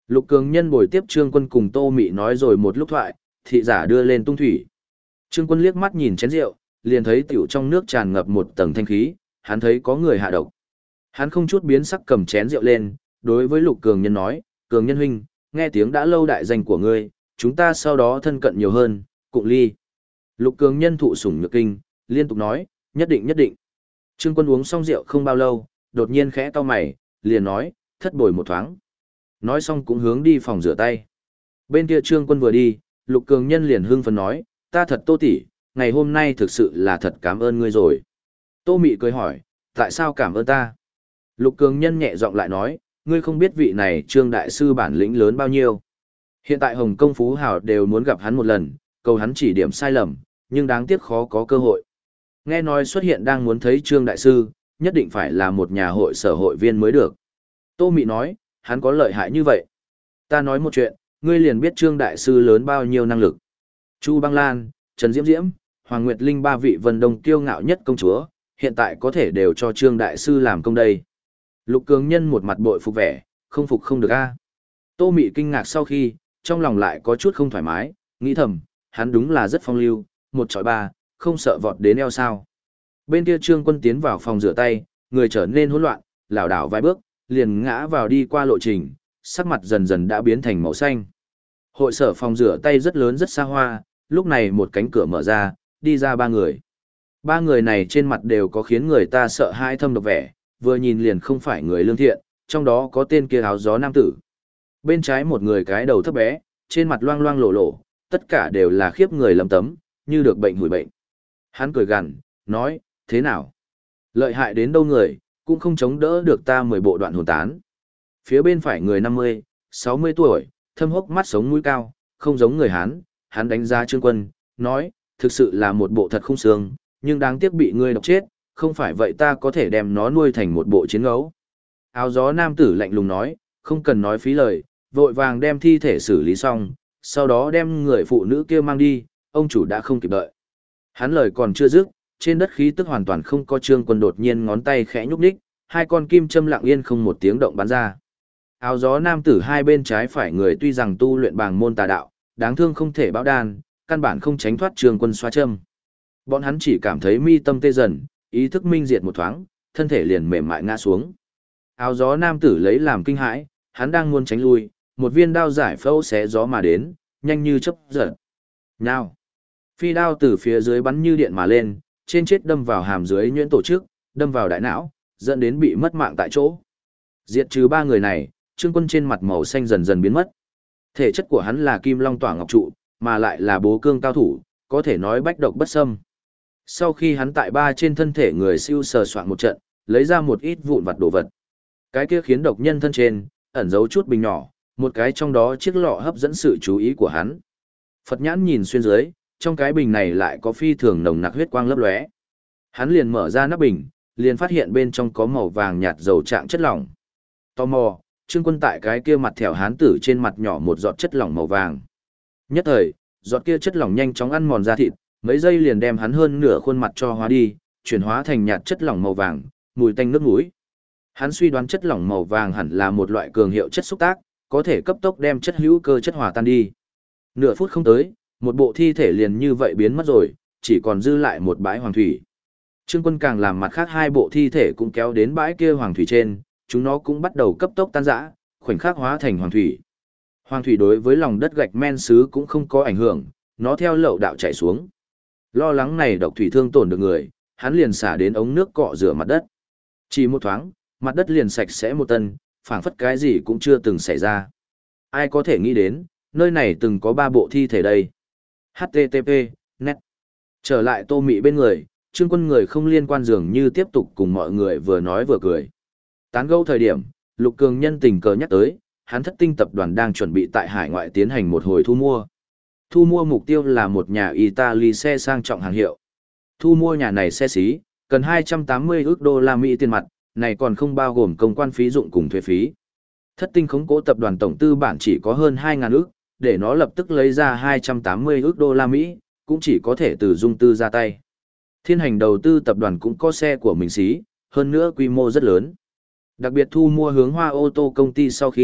Lục Cường Nhân bồi tiếp Trương Quân cùng Tô Mị nói rồi một lúc thoại, thị giả đưa lên tung thủy. Trương Quân liếc mắt nhìn chén rượu, liền thấy tiểu trong nước tràn ngập một tầng thanh khí, hắn thấy có người hạ độc. Hắn không chút biến sắc cầm chén rượu lên, đối với Lục Cường Nhân nói, Cường Nhân huynh, nghe tiếng đã lâu đại danh của ngươi, chúng ta sau đó thân cận nhiều hơn, cụng ly. Lục Cường Nhân thụ sủng nhược kinh, liên tục nói, nhất định nhất định. Trương Quân uống xong rượu không bao lâu, đột nhiên khẽ cau mày, liền nói, thất bồi một thoáng. Nói xong cũng hướng đi phòng rửa tay. Bên kia Trương Quân vừa đi, Lục Cường Nhân liền hưng phấn nói, ta thật Tô tỷ, ngày hôm nay thực sự là thật cảm ơn ngươi rồi. Tô Mị cười hỏi, tại sao cảm ơn ta? Lục Cường Nhân nhẹ giọng lại nói, ngươi không biết vị này Trương Đại Sư bản lĩnh lớn bao nhiêu. Hiện tại Hồng Công Phú Hào đều muốn gặp hắn một lần, cầu hắn chỉ điểm sai lầm, nhưng đáng tiếc khó có cơ hội. Nghe nói xuất hiện đang muốn thấy Trương Đại Sư, nhất định phải là một nhà hội sở hội viên mới được. Tô Mị nói, hắn có lợi hại như vậy. Ta nói một chuyện, ngươi liền biết Trương Đại Sư lớn bao nhiêu năng lực. Chu Băng Lan, Trần Diễm Diễm, Hoàng Nguyệt Linh ba vị Vân Đông kiêu ngạo nhất công chúa, hiện tại có thể đều cho Trương Đại Sư làm công đây. Lục Cường Nhân một mặt bội phục vẻ, không phục không được a. Tô Mị kinh ngạc sau khi, trong lòng lại có chút không thoải mái, nghĩ thầm, hắn đúng là rất phong lưu, một chọi ba, không sợ vọt đến eo sao. Bên kia Trương Quân tiến vào phòng rửa tay, người trở nên hỗn loạn, lảo đảo vài bước, liền ngã vào đi qua lộ trình, sắc mặt dần dần đã biến thành màu xanh. Hội sở phòng rửa tay rất lớn rất xa hoa, lúc này một cánh cửa mở ra, đi ra ba người. Ba người này trên mặt đều có khiến người ta sợ hãi thâm độc vẻ, vừa nhìn liền không phải người lương thiện, trong đó có tên kia áo gió nam tử. Bên trái một người cái đầu thấp bé, trên mặt loang loang lổ lổ, tất cả đều là khiếp người lấm tấm, như được bệnh hủi bệnh. Hắn cười gằn, nói, thế nào? Lợi hại đến đâu người, cũng không chống đỡ được ta 10 bộ đoạn hồn tán. Phía bên phải người 50, 60 tuổi, thâm hốc mắt sống mũi cao, không giống người Hán, hắn đánh giá Trương Quân, nói, thực sự là một bộ thật không xương, nhưng đáng tiếc bị ngươi độc chết, không phải vậy ta có thể đem nó nuôi thành một bộ chiến ngẫu. Áo gió nam tử lạnh lùng nói, không cần nói phí lời, vội vàng đem thi thể xử lý xong, sau đó đem người phụ nữ kia mang đi, ông chủ đã không kịp đợi. Hắn lời còn chưa dứt, trên đất khí tức hoàn toàn không có. Trương Quân đột nhiên ngón tay khẽ nhúc nhích, hai con kim châm lặng yên không một tiếng động bắn ra. Áo gió nam tử hai bên trái phải người tuy rằng tu luyện bàng môn tà đạo, đáng thương không thể báo đan, căn bản không tránh thoát Trương Quân xoa châm. Bọn hắn chỉ cảm thấy mi tâm tê dần, ý thức minh diệt một thoáng, thân thể liền mềm mại ngã xuống. Áo gió nam tử lấy làm kinh hãi, hắn đang muốn tránh lui, một viên đao giải phẫu xé gió mà đến, nhanh như chớp giật. Nào! Phi đao từ phía dưới bắn như điện mà lên, trên chết đâm vào hàm dưới nhuyễn tổ chức, đâm vào đại não, dẫn đến bị mất mạng tại chỗ. Diệt trừ ba người này, Trương Quân trên mặt màu xanh dần dần biến mất. Thể chất của hắn là kim long tỏa ngọc trụ, mà lại là bố cương cao thủ, có thể nói bách độc bất xâm. Sau khi hắn tại ba trên thân thể người siêu sờ soạn một trận, lấy ra một ít vụn vặt đồ vật. Cái kia khiến độc nhân thân trên, ẩn giấu chút bình nhỏ, một cái trong đó chiếc lọ hấp dẫn sự chú ý của hắn. Phật nhãn nhìn xuyên dưới, trong cái bình này lại có phi thường nồng nặc huyết quang lấp lóe. Hắn liền mở ra nắp bình, liền phát hiện bên trong có màu vàng nhạt dầu trạng chất lỏng. Tò mò, Trương Quân tại cái kia mặt thẻo hán tử trên mặt nhỏ một giọt chất lỏng màu vàng. Nhất thời, giọt kia chất lỏng nhanh chóng ăn mòn da thịt, mấy giây liền đem hắn hơn nửa khuôn mặt cho hóa đi, chuyển hóa thành nhạt chất lỏng màu vàng, mùi tanh nước mũi. Hắn suy đoán chất lỏng màu vàng hẳn là một loại cường hiệu chất xúc tác, có thể cấp tốc đem chất hữu cơ chất hòa tan đi. Nửa phút không tới, một bộ thi thể liền như vậy biến mất rồi, chỉ còn dư lại một bãi hoàng thủy. Trương Quân càng làm mặt khác hai bộ thi thể cũng kéo đến bãi kia hoàng thủy trên, chúng nó cũng bắt đầu cấp tốc tan rã, khoảnh khắc hóa thành hoàng thủy. Hoàng thủy đối với lòng đất gạch men sứ cũng không có ảnh hưởng, nó theo lậu đạo chảy xuống. Lo lắng này độc thủy thương tổn được người, hắn liền xả đến ống nước cọ rửa mặt đất. Chỉ một thoáng, mặt đất liền sạch sẽ một tân, phảng phất cái gì cũng chưa từng xảy ra. Ai có thể nghĩ đến, nơi này từng có 3 bộ thi thể đây. HTTP, net. Trở lại Tô Mị bên người, Trương Quân người không liên quan dường như tiếp tục cùng mọi người vừa nói vừa cười. Tán gẫu thời điểm, Lục Cường Nhân tình cờ nhắc tới, hắn Thất Tinh tập đoàn đang chuẩn bị tại hải ngoại tiến hành một hồi thu mua. Thu mua mục tiêu là một nhà Italy xe sang trọng hàng hiệu. Thu mua nhà này xe xí, cần 280 ức đô la Mỹ tiền mặt, này còn không bao gồm công quan phí dụng cùng thuế phí. Thất Tinh khống cố tập đoàn tổng tư bản chỉ có hơn 2.000 ức, để nó lập tức lấy ra 280 ức đô la Mỹ, cũng chỉ có thể từ dung tư ra tay. Thiên Hành đầu tư tập đoàn cũng có xe của mình xí, hơn nữa quy mô rất lớn. Đặc biệt thu mua hướng Hoa ô tô công ty sau khi,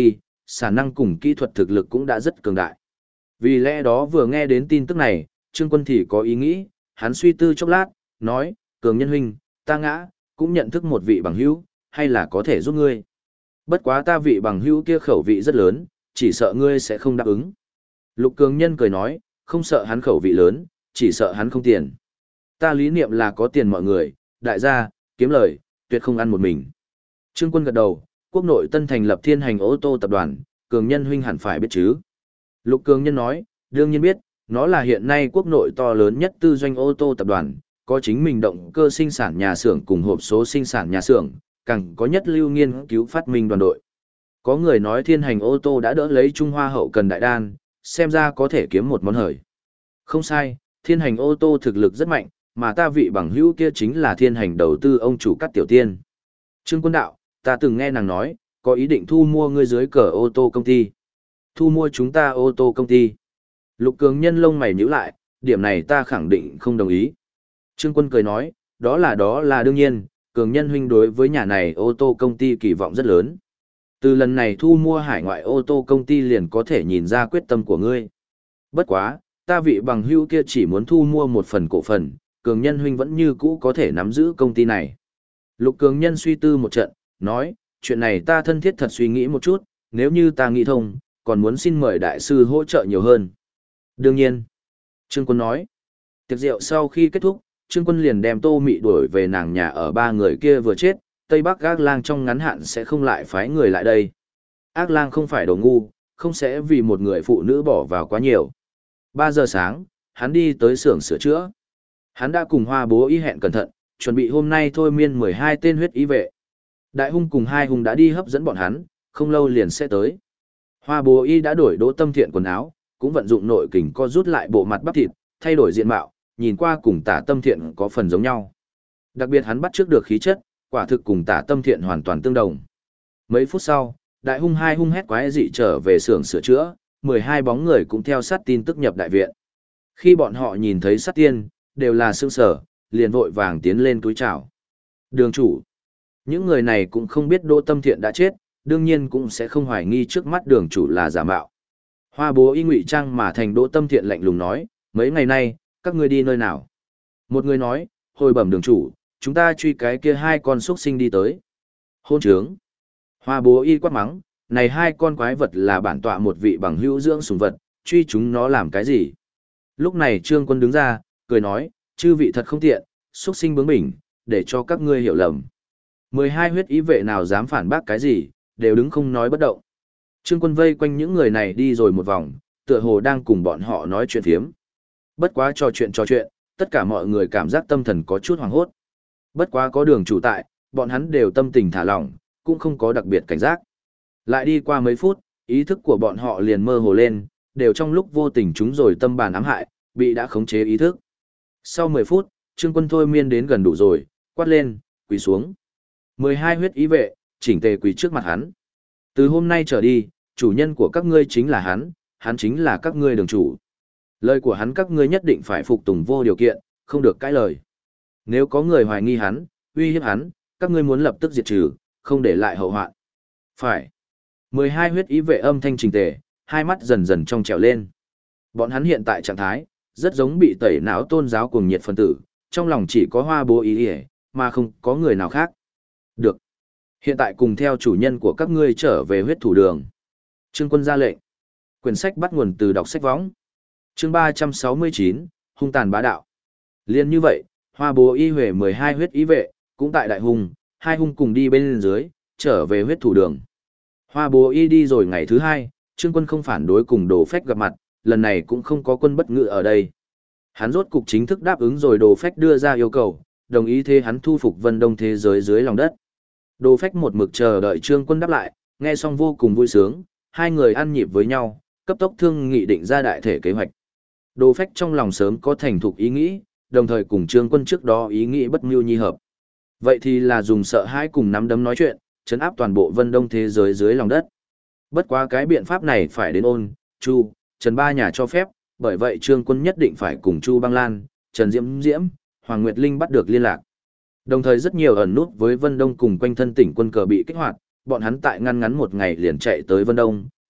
sản năng cùng kỹ thuật thực lực cũng đã rất cường đại. Vì lẽ đó vừa nghe đến tin tức này, Trương Quân thì có ý nghĩ, hắn suy tư chốc lát, nói, Cường Nhân huynh, ta ngã, cũng nhận thức một vị bằng hữu, hay là có thể giúp ngươi. Bất quá ta vị bằng hữu kia khẩu vị rất lớn, chỉ sợ ngươi sẽ không đáp ứng. Lục Cường Nhân cười nói, không sợ hắn khẩu vị lớn, chỉ sợ hắn không tiền. Ta lý niệm là có tiền mọi người, đại gia, kiếm lời, tuyệt không ăn một mình. Trương Quân gật đầu, quốc nội tân thành lập Thiên Hành ô tô tập đoàn, Cường Nhân huynh hẳn phải biết chứ. Lục Cường Nhân nói, đương nhiên biết, nó là hiện nay quốc nội to lớn nhất tư doanh ô tô tập đoàn, có chính mình động cơ sinh sản nhà xưởng cùng hộp số sinh sản nhà xưởng, càng có nhất lưu nghiên cứu phát minh đoàn đội. Có người nói Thiên Hành ô tô đã đỡ lấy Trung Hoa hậu cần đại đan, xem ra có thể kiếm một món hời. Không sai, Thiên Hành ô tô thực lực rất mạnh, mà ta vị bằng hữu kia chính là Thiên Hành đầu tư ông chủ Cát Tiểu Tiên. Trương Quân đạo, ta từng nghe nàng nói, có ý định thu mua ngươi dưới cờ ô tô công ty. Thu mua chúng ta ô tô công ty. Lục Cường Nhân lông mày nhíu lại, điểm này ta khẳng định không đồng ý. Trương Quân cười nói, đó là đương nhiên, Cường Nhân huynh đối với nhà này ô tô công ty kỳ vọng rất lớn. Từ lần này thu mua hải ngoại ô tô công ty liền có thể nhìn ra quyết tâm của ngươi. Bất quá, ta vị bằng hữu kia chỉ muốn thu mua một phần cổ phần, Cường Nhân huynh vẫn như cũ có thể nắm giữ công ty này. Lục Cường Nhân suy tư một trận, nói, chuyện này ta thân thiết thật suy nghĩ một chút, nếu như ta nghĩ thông, còn muốn xin mời đại sư hỗ trợ nhiều hơn. Đương nhiên. Trương Quân nói. Tiệc rượu sau khi kết thúc, Trương Quân liền đem Tô Mị đuổi về nàng nhà ở ba người kia vừa chết, Tây Bắc Ác Lang trong ngắn hạn sẽ không lại phái người lại đây. Ác Lang không phải đồ ngu, không sẽ vì một người phụ nữ bỏ vào quá nhiều. 3 giờ sáng, hắn đi tới xưởng sửa chữa. Hắn đã cùng Hoa Bố Y hẹn cẩn thận, chuẩn bị hôm nay thôi miên 12 tên huyết y vệ. Đại hung cùng hai hung đã đi hấp dẫn bọn hắn, không lâu liền sẽ tới. Hoa Bố Y đã đổi Đỗ Tâm Thiện quần áo, cũng vận dụng nội kình co rút lại bộ mặt bắp thịt, thay đổi diện mạo, nhìn qua cùng Tả Tâm Thiện có phần giống nhau. Đặc biệt hắn bắt trước được khí chất, quả thực cùng Tả Tâm Thiện hoàn toàn tương đồng. Mấy phút sau, đại hung hai hung hét quái dị trở về xưởng sửa chữa, 12 bóng người cũng theo sát tin tức nhập đại viện. Khi bọn họ nhìn thấy sát tiên, đều là sương sở, liền vội vàng tiến lên túi chào. Đường chủ. Những người này cũng không biết Đỗ Tâm Thiện đã chết, đương nhiên cũng sẽ không hoài nghi trước mắt đường chủ là giả mạo. Hoa Bố Y ngụy trang mà thành Đỗ Tâm Thiện lạnh lùng nói, mấy ngày nay, các ngươi đi nơi nào? Một người nói, hồi bẩm đường chủ, chúng ta truy cái kia hai con xuất sinh đi tới. Hôn trướng. Hoa Bố Y quát mắng, này hai con quái vật là bản tọa một vị bằng hữu dưỡng sủng vật, truy chúng nó làm cái gì? Lúc này Trương Quân đứng ra, cười nói, chư vị thật không tiện, xuất sinh bướng bỉnh, để cho các ngươi hiểu lầm. 12 huyết ý vệ nào dám phản bác cái gì, đều đứng không nói bất động. Trương Quân vây quanh những người này đi rồi một vòng, tựa hồ đang cùng bọn họ nói chuyện phiếm. Bất quá trò chuyện, tất cả mọi người cảm giác tâm thần có chút hoảng hốt. Bất quá có đường chủ tại, bọn hắn đều tâm tình thả lỏng, cũng không có đặc biệt cảnh giác. Lại đi qua mấy phút, ý thức của bọn họ liền mơ hồ lên, đều trong lúc vô tình chúng rồi tâm bàn ám hại, bị đã khống chế ý thức. Sau 10 phút, Trương Quân thôi miên đến gần đủ rồi, quát lên, quỳ xuống. 12 huyết ý vệ, chỉnh tề quỳ trước mặt hắn. Từ hôm nay trở đi, chủ nhân của các ngươi chính là hắn chính là các ngươi đường chủ. Lời của hắn các ngươi nhất định phải phục tùng vô điều kiện, không được cãi lời. Nếu có người hoài nghi hắn, uy hiếp hắn, các ngươi muốn lập tức diệt trừ, không để lại hậu hoạn. Phải. 12 huyết ý vệ âm thanh chỉnh tề, hai mắt dần dần trong trẻo lên. Bọn hắn hiện tại trạng thái, rất giống bị tẩy não tôn giáo cuồng nhiệt phân tử, trong lòng chỉ có Hoa Bố Y, mà không có người nào khác. Được. Hiện tại cùng theo chủ nhân của các ngươi trở về huyết thủ đường. Trương Quân ra lệnh. Quyển sách bắt nguồn từ đọc sách võng. Chương 369, hung tàn bá đạo. Liên như vậy, Hoa Bố Y huề 12 huyết ý vệ, cũng tại đại hung, hai hung cùng đi bên dưới, trở về huyết thủ đường. Hoa Bố Y đi rồi ngày thứ hai, Trương Quân không phản đối cùng Đồ Phách gặp mặt, lần này cũng không có Quân Bất Ngự ở đây. Hắn rốt cục chính thức đáp ứng rồi Đồ Phách đưa ra yêu cầu, đồng ý thế hắn thu phục Vân Đông thế giới dưới lòng đất. Đồ Phách một mực chờ đợi Trương Quân đáp lại, nghe xong vô cùng vui sướng, hai người ăn nhịp với nhau, cấp tốc thương nghị định ra đại thể kế hoạch. Đồ Phách trong lòng sớm có thành thục ý nghĩ, đồng thời cùng Trương Quân trước đó ý nghĩ bất mưu nhi hợp. Vậy thì là dùng sợ hãi cùng nắm đấm nói chuyện, trấn áp toàn bộ Vân Đông thế giới dưới lòng đất. Bất quá cái biện pháp này phải đến Ôn, Chu, Trần ba nhà cho phép, bởi vậy Trương Quân nhất định phải cùng Chu Băng Lan, Trần Diễm Diễm, Hoàng Nguyệt Linh bắt được liên lạc. Đồng thời rất nhiều ẩn nút với Vân Đông cùng quanh thân tỉnh quân cờ bị kích hoạt, bọn hắn tại ngăn ngắn một ngày liền chạy tới Vân Đông,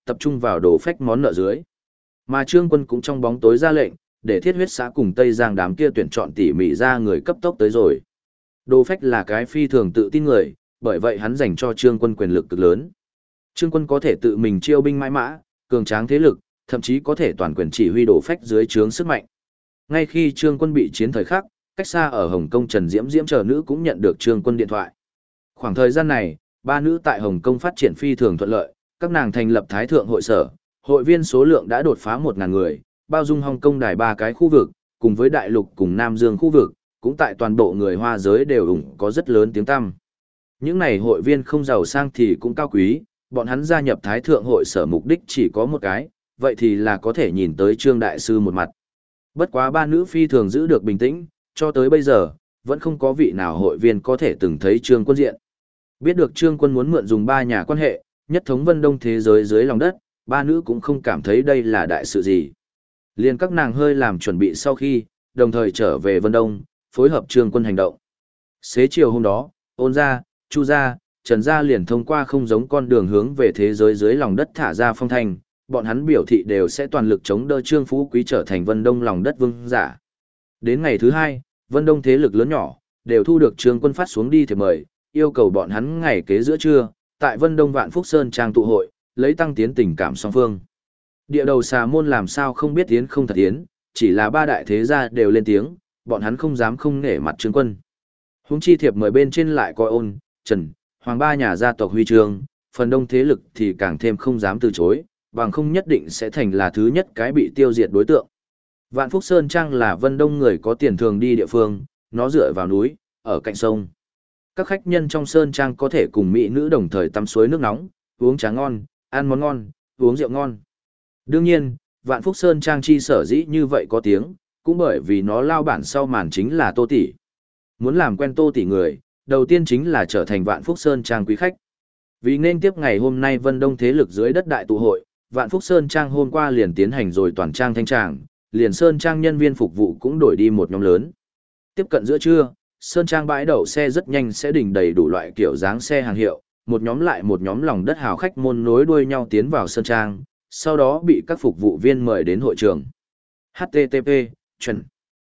tập trung vào đồ phách món nợ dưới. Mà Trương Quân cũng trong bóng tối ra lệnh, để Thiết Huyết xã cùng Tây Giang đám kia tuyển chọn tỉ mỉ ra người cấp tốc tới rồi. Đồ phách là cái phi thường tự tin người, bởi vậy hắn dành cho Trương Quân quyền lực cực lớn. Trương Quân có thể tự mình chiêu binh mãi mã, cường tráng thế lực, thậm chí có thể toàn quyền chỉ huy đồ phách dưới trướng sức mạnh. Ngay khi Trương Quân bị chiến thời khắc, cách xa ở Hồng Kông Trần Diễm Diễm chờ nữ cũng nhận được Trương Quân điện thoại. Khoảng thời gian này, ba nữ tại Hồng Kông phát triển phi thường thuận lợi, các nàng thành lập Thái Thượng hội sở, hội viên số lượng đã đột phá 1.000 người, bao dung Hồng Kông đài 3 cái khu vực, cùng với Đại Lục cùng Nam Dương khu vực, cũng tại toàn bộ người Hoa giới đều có rất lớn tiếng tăm. Những này hội viên không giàu sang thì cũng cao quý, bọn hắn gia nhập Thái Thượng hội sở mục đích chỉ có một cái, vậy thì là có thể nhìn tới Trương Đại Sư một mặt. Bất quá ba nữ phi thường giữ được bình tĩnh, cho tới bây giờ, vẫn không có vị nào hội viên có thể từng thấy Trương Quân diện. Biết được Trương Quân muốn mượn dùng ba nhà quan hệ, nhất thống Vân Đông thế giới dưới lòng đất, ba nữ cũng không cảm thấy đây là đại sự gì. Liên các nàng hơi làm chuẩn bị sau khi, đồng thời trở về Vân Đông, phối hợp Trương Quân hành động. Xế chiều hôm đó, Ôn gia, Chu gia, Trần gia liền thông qua không giống con đường hướng về thế giới dưới lòng đất thả ra phong thanh, bọn hắn biểu thị đều sẽ toàn lực chống đỡ Trương Phú Quý trở thành Vân Đông lòng đất vương giả. Đến ngày thứ hai, Vân Đông thế lực lớn nhỏ, đều thu được Trương Quân phát xuống đi thiệp mời, yêu cầu bọn hắn ngày kế giữa trưa, tại Vân Đông Vạn Phúc Sơn trang tụ hội, lấy tăng tiến tình cảm song phương. Địa đầu xà môn làm sao không biết tiến không thật tiến, chỉ là ba đại thế gia đều lên tiếng, bọn hắn không dám không nể mặt Trương Quân. Huống chi thiệp mời bên trên lại coi Ôn, Trần, Hoàng ba nhà gia tộc huy chương, phần đông thế lực thì càng thêm không dám từ chối, bằng không nhất định sẽ thành là thứ nhất cái bị tiêu diệt đối tượng. Vạn Phúc Sơn Trang là Vân Đông người có tiền thường đi địa phương, nó dựa vào núi, ở cạnh sông. Các khách nhân trong Sơn Trang có thể cùng mỹ nữ đồng thời tắm suối nước nóng, uống trà ngon, ăn món ngon, uống rượu ngon. Đương nhiên, Vạn Phúc Sơn Trang chi sở dĩ như vậy có tiếng, cũng bởi vì nó lao bản sau màn chính là Tô Tỷ. Muốn làm quen Tô Tỷ người, đầu tiên chính là trở thành Vạn Phúc Sơn Trang quý khách. Vì nên tiếp ngày hôm nay Vân Đông thế lực dưới đất đại tụ hội, Vạn Phúc Sơn Trang hôm qua liền tiến hành rồi toàn trang thanh tràng, liền Sơn Trang nhân viên phục vụ cũng đổi đi một nhóm lớn. Tiếp cận giữa trưa, Sơn Trang bãi đậu xe rất nhanh sẽ đỉnh đầy đủ loại kiểu dáng xe hàng hiệu, một nhóm lại một nhóm lòng đất hào khách môn nối đuôi nhau tiến vào Sơn Trang, sau đó bị các phục vụ viên mời đến hội trường. HTTP, chuẩn.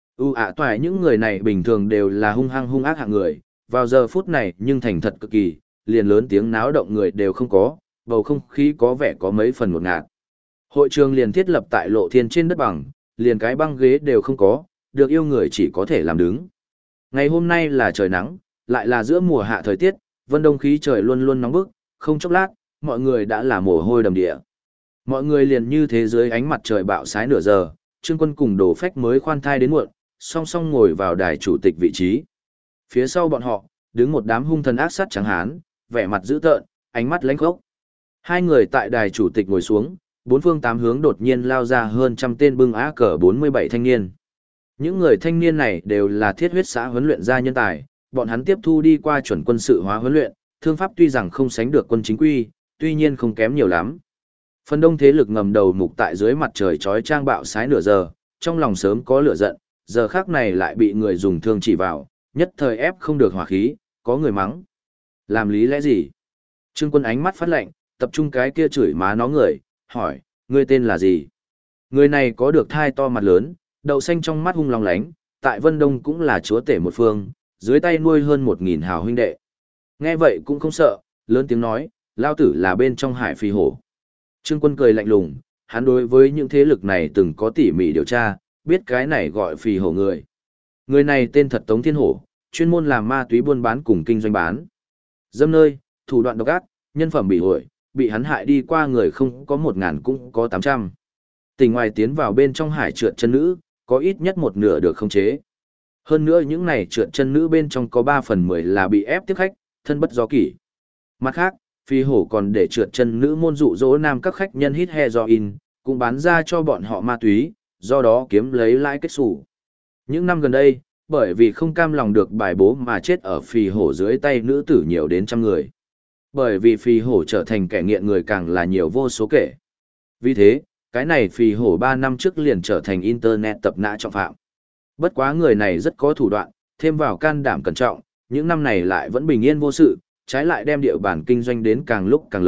Toại những người này bình thường đều là hung ác hạng người, vào giờ phút này nhưng thành thật cực kỳ, liền lớn tiếng náo động người đều không có, bầu không khí có vẻ có mấy phần ngột ngạt. Hội trường liền thiết lập tại lộ thiên trên đất bằng, liền cái băng ghế đều không có, được yêu người chỉ có thể làm đứng. Ngày hôm nay là trời nắng, lại là giữa mùa hạ thời tiết, Vân Đông khí trời luôn luôn nóng bức, không chốc lát, mọi người đã là mồ hôi đầm địa. Mọi người liền như thế dưới ánh mặt trời bạo sái nửa giờ, Trương Quân cùng Đồ Phách mới khoan thai đến muộn, song song ngồi vào đài chủ tịch vị trí. Phía sau bọn họ, đứng một đám hung thần ác sát trắng hán, vẻ mặt dữ tợn, ánh mắt lãnh khốc. Hai người tại đài chủ tịch ngồi xuống, bốn phương tám hướng đột nhiên lao ra hơn trăm tên bưng AK-47 thanh niên. Những người thanh niên này đều là thiết huyết xã huấn luyện gia nhân tài, bọn hắn tiếp thu đi qua chuẩn quân sự hóa huấn luyện, thương pháp tuy rằng không sánh được quân chính quy, tuy nhiên không kém nhiều lắm. Phần đông thế lực ngầm đầu mục tại dưới mặt trời chói chang bạo sái nửa giờ, trong lòng sớm có lửa giận, giờ khác này lại bị người dùng thương chỉ vào, nhất thời ép không được hỏa khí, có người mắng. Làm lý lẽ gì? Trương Quân ánh mắt phát lạnh, tập trung cái kia chửi má nó người, hỏi, ngươi tên là gì? Người này có được thai to mặt lớn, đậu xanh trong mắt hung long lánh, tại Vân Đông cũng là chúa tể một phương, dưới tay nuôi hơn 1.000 hào huynh đệ. Nghe vậy cũng không sợ, lớn tiếng nói, lao tử là bên trong hải phi hổ. Trương Quân cười lạnh lùng, hắn đối với những thế lực này từng có tỉ mỉ điều tra, biết cái này gọi phi hổ người. Người này tên thật Tống Thiên Hổ, chuyên môn làm ma túy buôn bán cùng kinh doanh bán. Dâm nơi, thủ đoạn độc ác, nhân phẩm bị hội, bị hắn hại đi qua người không có 1.000 cũng có 800. Tỉnh ngoài tiến vào bên trong hải trượt chân nữ, có ít nhất một nửa được khống chế. Hơn nữa những này trượt chân nữ bên trong có 3/10 là bị ép tiếp khách, thân bất do kỷ. Mặt khác, phi hổ còn để trượt chân nữ môn dụ dỗ nam các khách nhân hít heroin, cũng bán ra cho bọn họ ma túy, do đó kiếm lấy lãi kết xù. Những năm gần đây, bởi vì không cam lòng được bài bố mà chết ở phi hổ dưới tay nữ tử nhiều đến trăm người. Bởi vì phi hổ trở thành kẻ nghiện người càng là nhiều vô số kể. Vì thế, cái này phi hổ 3 năm trước liền trở thành internet tập nã trọng phạm. Bất quá người này rất có thủ đoạn, thêm vào can đảm cẩn trọng, những năm này lại vẫn bình yên vô sự, trái lại đem địa bàn kinh doanh đến càng lúc càng lớn,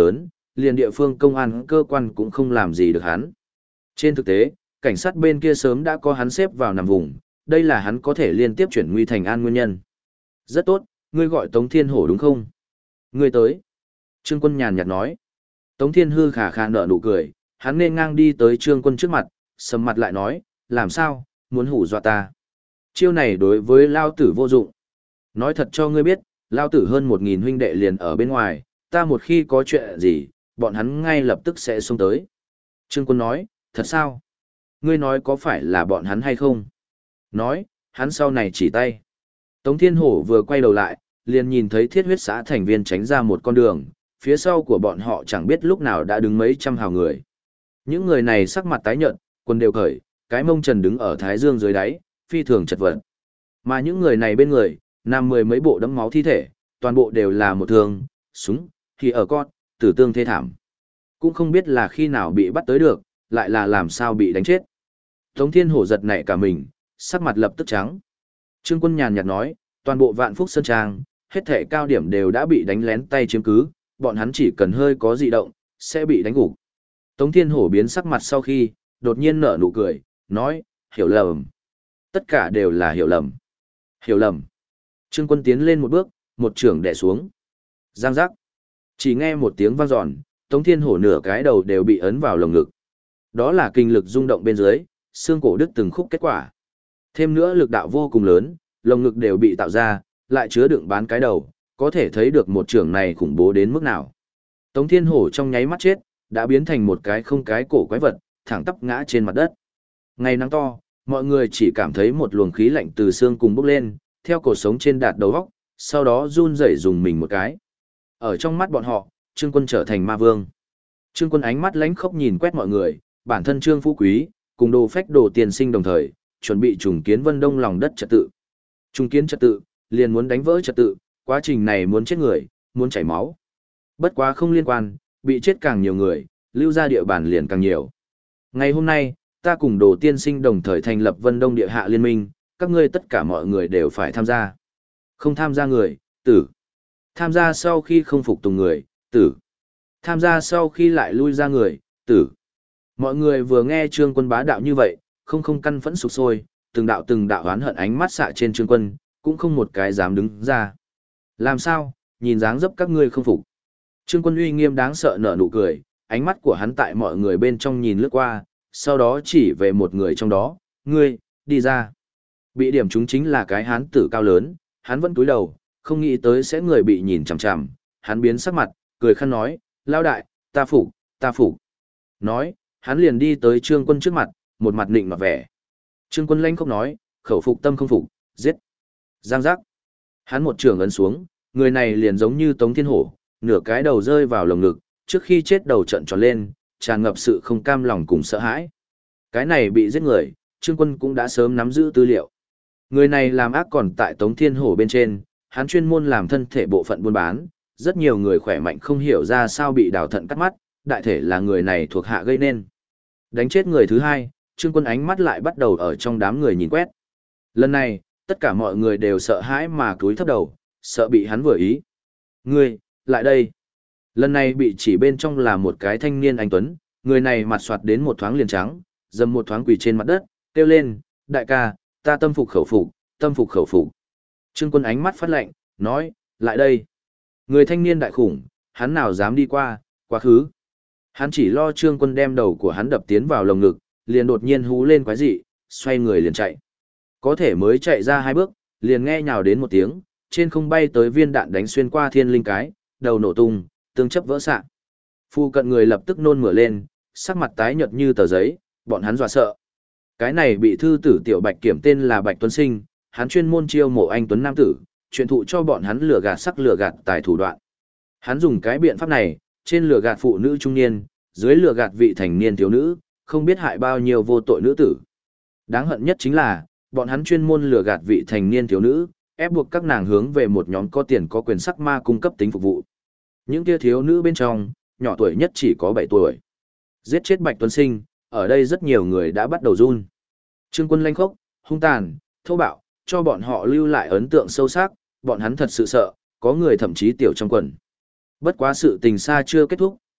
liền địa phương công an cơ quan cũng không làm gì được hắn. Trên thực tế, cảnh sát bên kia sớm đã có hắn xếp vào nằm vùng, đây là hắn có thể liên tiếp chuyển nguy thành an nguyên nhân. Rất tốt, ngươi gọi Tống Thiên Hổ đúng không? Ngươi tới. Trương Quân nhàn nhạt nói. Tống Thiên Hư khả khả nở nụ cười, hắn nên ngang đi tới Trương Quân trước mặt, sầm mặt lại nói, làm sao, muốn hù dọa ta. Chiêu này đối với Lao Tử vô dụng. Nói thật cho ngươi biết, Lao Tử hơn 1.000 huynh đệ liền ở bên ngoài, ta một khi có chuyện gì, bọn hắn ngay lập tức sẽ xông tới. Trương Quân nói, thật sao? Ngươi nói có phải là bọn hắn hay không? Nói, hắn sau này chỉ tay. Tống Thiên Hổ vừa quay đầu lại, liền nhìn thấy thiết huyết xã thành viên tránh ra một con đường, phía sau của bọn họ chẳng biết lúc nào đã đứng mấy trăm hào người. Những người này sắc mặt tái nhợt, quần đều cởi, cái mông trần đứng ở thái dương dưới đáy, phi thường chật vật. Mà những người này bên người, nằm mười mấy bộ đẫm máu thi thể, toàn bộ đều là một thương, súng, thì ở con, tử tương thê thảm. Cũng không biết là khi nào bị bắt tới được, lại là làm sao bị đánh chết. Tống Thiên Hổ giật nảy cả mình, sắc mặt lập tức trắng. Trương Quân nhàn nhạt nói, toàn bộ Vạn Phúc Sơn Trang, hết thể cao điểm đều đã bị đánh lén tay chiếm cứ, bọn hắn chỉ cần hơi có dị động, sẽ bị đánh gục. Tống Thiên Hổ biến sắc mặt sau khi, đột nhiên nở nụ cười, nói, hiểu lầm. Tất cả đều là hiểu lầm. Hiểu lầm. Trương Quân tiến lên một bước, một chưởng đè xuống. Giang giác. Chỉ nghe một tiếng vang dọn, Tống Thiên Hổ nửa cái đầu đều bị ấn vào lồng ngực. Đó là kinh lực rung động bên dưới, xương cổ đứt từng khúc kết quả. Thêm nữa lực đạo vô cùng lớn, lồng ngực đều bị tạo ra, lại chứa đựng bán cái đầu, có thể thấy được một chưởng này khủng bố đến mức nào. Tống Thiên Hổ trong nháy mắt chết, đã biến thành một cái không cái cổ quái vật, thẳng tắp ngã trên mặt đất. Ngày nắng to, mọi người chỉ cảm thấy một luồng khí lạnh từ xương cùng bốc lên, theo cột sống trên đạt đầu góc, sau đó run rẩy dùng mình một cái. Ở trong mắt bọn họ, Trương Quân trở thành ma vương. Trương Quân ánh mắt lánh khốc nhìn quét mọi người, bản thân Trương Phú Quý, cùng Đồ Phách Đồ Tiền Sinh đồng thời, chuẩn bị trùng kiến Vân Đông lòng đất trật tự. Trùng kiến trật tự, liền muốn đánh vỡ trật tự, quá trình này muốn chết người, muốn chảy máu. Bất quá không liên quan, bị chết càng nhiều người, lưu ra địa bàn liền càng nhiều. Ngày hôm nay, ta cùng Đồ Tiên Sinh đồng thời thành lập Vân Đông Địa Hạ Liên minh, các ngươi tất cả mọi người đều phải tham gia. Không tham gia người, tử. Tham gia sau khi không phục tùng người, tử. Tham gia sau khi lại lui ra người, tử. Mọi người vừa nghe Trương Quân bá đạo như vậy, không căn phẫn sục sôi, từng đạo oán hận ánh mắt xạ trên Trương Quân, cũng không một cái dám đứng ra. Làm sao, nhìn dáng dấp các ngươi không phục. Trương Quân uy nghiêm đáng sợ nở nụ cười, ánh mắt của hắn tại mọi người bên trong nhìn lướt qua, sau đó chỉ về một người trong đó, ngươi, đi ra. Bị điểm trúng chính là cái hán tử cao lớn, hắn vẫn cúi đầu, không nghĩ tới sẽ người bị nhìn chằm chằm, hắn biến sắc mặt, cười khăn nói, lao đại, ta phục, ta phục. Nói, hắn liền đi tới Trương Quân trước mặt, một mặt nịnh mặt vẻ. Trương Quân lanh khóc nói, khẩu phục tâm không phục, giết. Giang giác. Hắn một trường ấn xuống, người này liền giống như Tống Thiên Hổ, nửa cái đầu rơi vào lồng ngực, trước khi chết đầu trận tròn lên, tràn ngập sự không cam lòng cùng sợ hãi. Cái này bị giết người, Trương Quân cũng đã sớm nắm giữ tư liệu. Người này làm ác còn tại Tống Thiên Hổ bên trên, hắn chuyên môn làm thân thể bộ phận buôn bán, rất nhiều người khỏe mạnh không hiểu ra sao bị đào thận cắt mắt, đại thể là người này thuộc hạ gây nên. Đánh chết người thứ hai, Trương Quân ánh mắt lại bắt đầu ở trong đám người nhìn quét. Lần này, tất cả mọi người đều sợ hãi mà cúi thấp đầu, sợ bị hắn vừa ý. Ngươi, lại đây. Lần này bị chỉ bên trong là một cái thanh niên anh tuấn, người này mặt soạt đến một thoáng liền trắng, dầm một thoáng quỳ trên mặt đất, kêu lên, đại ca, ta tâm phục khẩu phục, tâm phục khẩu phục. Trương Quân ánh mắt phát lạnh, nói, lại đây. Người thanh niên đại khủng, hắn nào dám đi qua, quá khứ. Hắn chỉ lo Trương Quân đem đầu của hắn đập tiến vào lồng ngực, liền đột nhiên hú lên quái dị, xoay người liền chạy. Có thể mới chạy ra 2 bước, liền nghe nhào đến một tiếng, trên không bay tới viên đạn đánh xuyên qua thiên linh cái, đầu nổ tung, tương chấp vỡ sạng. Phu cận người lập tức nôn mửa lên, sắc mặt tái nhợt như tờ giấy, bọn hắn dọa sợ. Cái này bị thư tử tiểu Bạch Kiểm tên là Bạch Tuấn Sinh, hắn chuyên môn chiêu mộ anh tuấn nam tử, truyền thụ cho bọn hắn lừa gạt sắc lừa gạt tài thủ đoạn. Hắn dùng cái biện pháp này, trên lừa gạt phụ nữ trung niên, dưới lừa gạt vị thành niên thiếu nữ, không biết hại bao nhiêu vô tội nữ tử. Đáng hận nhất chính là, bọn hắn chuyên môn lừa gạt vị thành niên thiếu nữ, ép buộc các nàng hướng về một nhóm có tiền có quyền sắc ma cung cấp tính phục vụ. Những kia thiếu nữ bên trong, nhỏ tuổi nhất chỉ có 7 tuổi. Giết chết Bạch Tuấn Sinh, ở đây rất nhiều người đã bắt đầu run. Trương Quân lanh khốc, hung tàn, thô bạo, cho bọn họ lưu lại ấn tượng sâu sắc, bọn hắn thật sự sợ, có người thậm chí tiểu trong quần. Bất quá sự tình xa chưa kết thúc,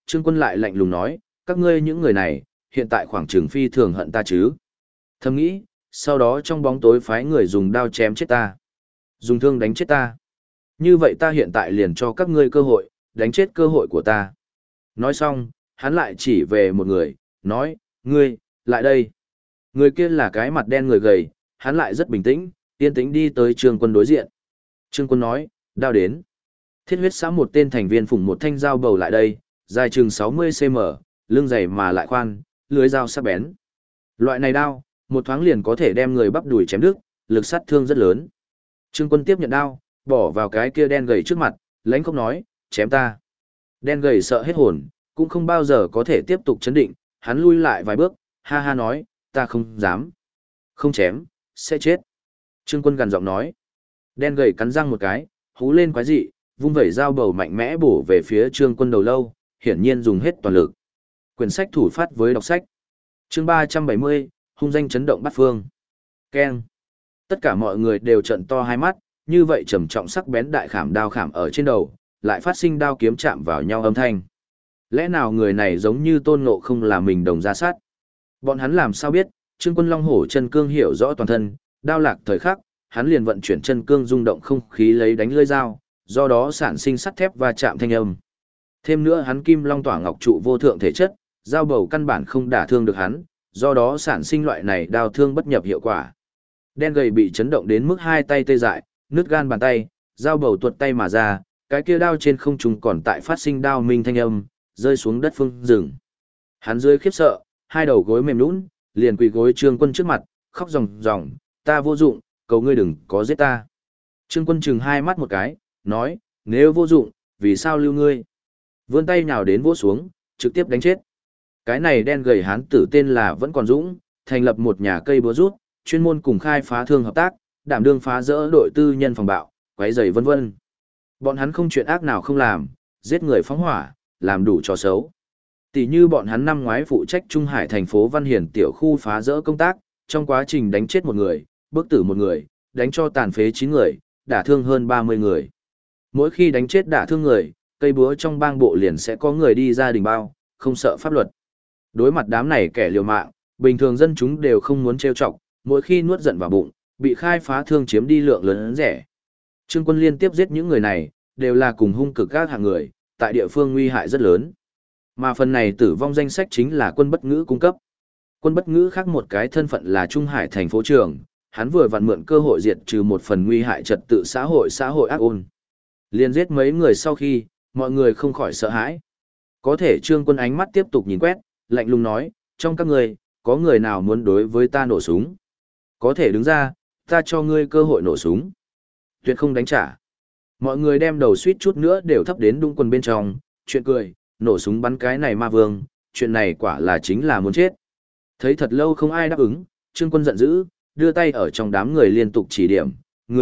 Trương Quân lại lạnh lùng nói, các ngươi những người này, hiện tại khoảng trường phi thường hận ta chứ. Thầm nghĩ, sau đó trong bóng tối phái người dùng đao chém chết ta. Dùng thương đánh chết ta. Như vậy ta hiện tại liền cho các ngươi cơ hội, đánh chết cơ hội của ta. Nói xong, hắn lại chỉ về một người, nói, ngươi, lại đây. Người kia là cái mặt đen người gầy, hắn lại rất bình tĩnh, yên tĩnh đi tới Trương Quân đối diện. Trương Quân nói, đao đến. Thiết huyết xã một tên thành viên phủng một thanh dao bầu lại đây, dài chừng 60 cm, lưng dày mà lại khoan, lưới dao sắc bén. Loại này đao, một thoáng liền có thể đem người bắp đùi chém đứt, lực sát thương rất lớn. Trương Quân tiếp nhận đao, bỏ vào cái kia đen gầy trước mặt, lãnh không nói, chém ta. Đen gầy sợ hết hồn, cũng không bao giờ có thể tiếp tục chấn định, hắn lui lại vài bước, ha ha nói, ta không dám. Không chém, sẽ chết. Trương Quân gằn giọng nói. Đen gầy cắn răng một cái, hú lên quái dị, vung vẩy dao bầu mạnh mẽ bổ về phía Trương Quân đầu lâu, hiển nhiên dùng hết toàn lực. Quyển sách thủ phát với đọc sách. Chương 370, hung danh chấn động bát phương. Keng. Tất cả mọi người đều trợn to hai mắt, như vậy trầm trọng sắc bén đại khảm đao khảm ở trên đầu, lại phát sinh đao kiếm chạm vào nhau âm thanh. Lẽ nào người này giống như Tôn Ngộ không là mình đồng ra sát? Bọn hắn làm sao biết, Trương Quân Long Hổ chân cương hiểu rõ toàn thân, đao lạc thời khắc, hắn liền vận chuyển chân cương rung động không khí lấy đánh lưỡi dao, do đó sản sinh sắt thép và chạm thanh âm. Thêm nữa hắn Kim Long Tỏa Ngọc trụ vô thượng thể chất, dao bầu căn bản không đả thương được hắn, do đó sản sinh loại này đao thương bất nhập hiệu quả. Đen gầy bị chấn động đến mức hai tay tê dại, nứt gan bàn tay, dao bầu tuột tay mà ra, cái kia đao trên không trung còn tại phát sinh đao minh thanh âm, rơi xuống đất phương rừng. Hắn dưới khiếp sợ, hai đầu gối mềm nhũn, liền quỳ gối Trương Quân trước mặt, khóc ròng ròng, ta vô dụng, cầu ngươi đừng có giết ta. Trương Quân chừng hai mắt một cái, nói, nếu vô dụng, vì sao lưu ngươi? Vươn tay nhào đến vỗ xuống, trực tiếp đánh chết. Cái này đen gầy hán tử tên là Vẫn Còn Dũng, thành lập một nhà cây búa rút, chuyên môn cùng khai phá thương hợp tác, đảm đương phá rỡ đội tư nhân phòng bạo, quấy rầy vân vân. Bọn hắn không chuyện ác nào không làm, giết người phóng hỏa, làm đủ trò xấu. Tỷ như bọn hắn năm ngoái phụ trách Trung Hải thành phố Văn Hiển tiểu khu phá rỡ công tác, trong quá trình đánh chết một người, bức tử một người, đánh cho tàn phế 9 người, đả thương hơn 30 người. Mỗi khi đánh chết đả thương người, cây búa trong bang bộ liền sẽ có người đi ra đình bao, không sợ pháp luật. Đối mặt đám này kẻ liều mạng, bình thường dân chúng đều không muốn trêu chọc, mỗi khi nuốt giận vào bụng, bị khai phá thương chiếm đi lượng lớn rẻ. Trương Quân liên tiếp giết những người này, đều là cùng hung cực các hạng người, tại địa phương nguy hại rất lớn. Mà phần này tử vong danh sách chính là Quân Bất Ngữ cung cấp. Quân Bất Ngữ khác một cái thân phận là Trung Hải thành phố trưởng, hắn vừa vặn mượn cơ hội diệt trừ một phần nguy hại trật tự xã hội ác ôn. Liên giết mấy người sau khi, mọi người không khỏi sợ hãi. Có thể Trương Quân ánh mắt tiếp tục nhìn quét, lạnh lùng nói, trong các người, có người nào muốn đối với ta nổ súng? Có thể đứng ra, ta cho ngươi cơ hội nổ súng. Tuyệt không đánh trả. Mọi người đem đầu suýt chút nữa đều thấp đến đung quần bên trong, chuyện cười, nổ súng bắn cái này ma vương, chuyện này quả là chính là muốn chết. Thấy thật lâu không ai đáp ứng, Trương Quân giận dữ, đưa tay ở trong đám người liên tục chỉ điểm,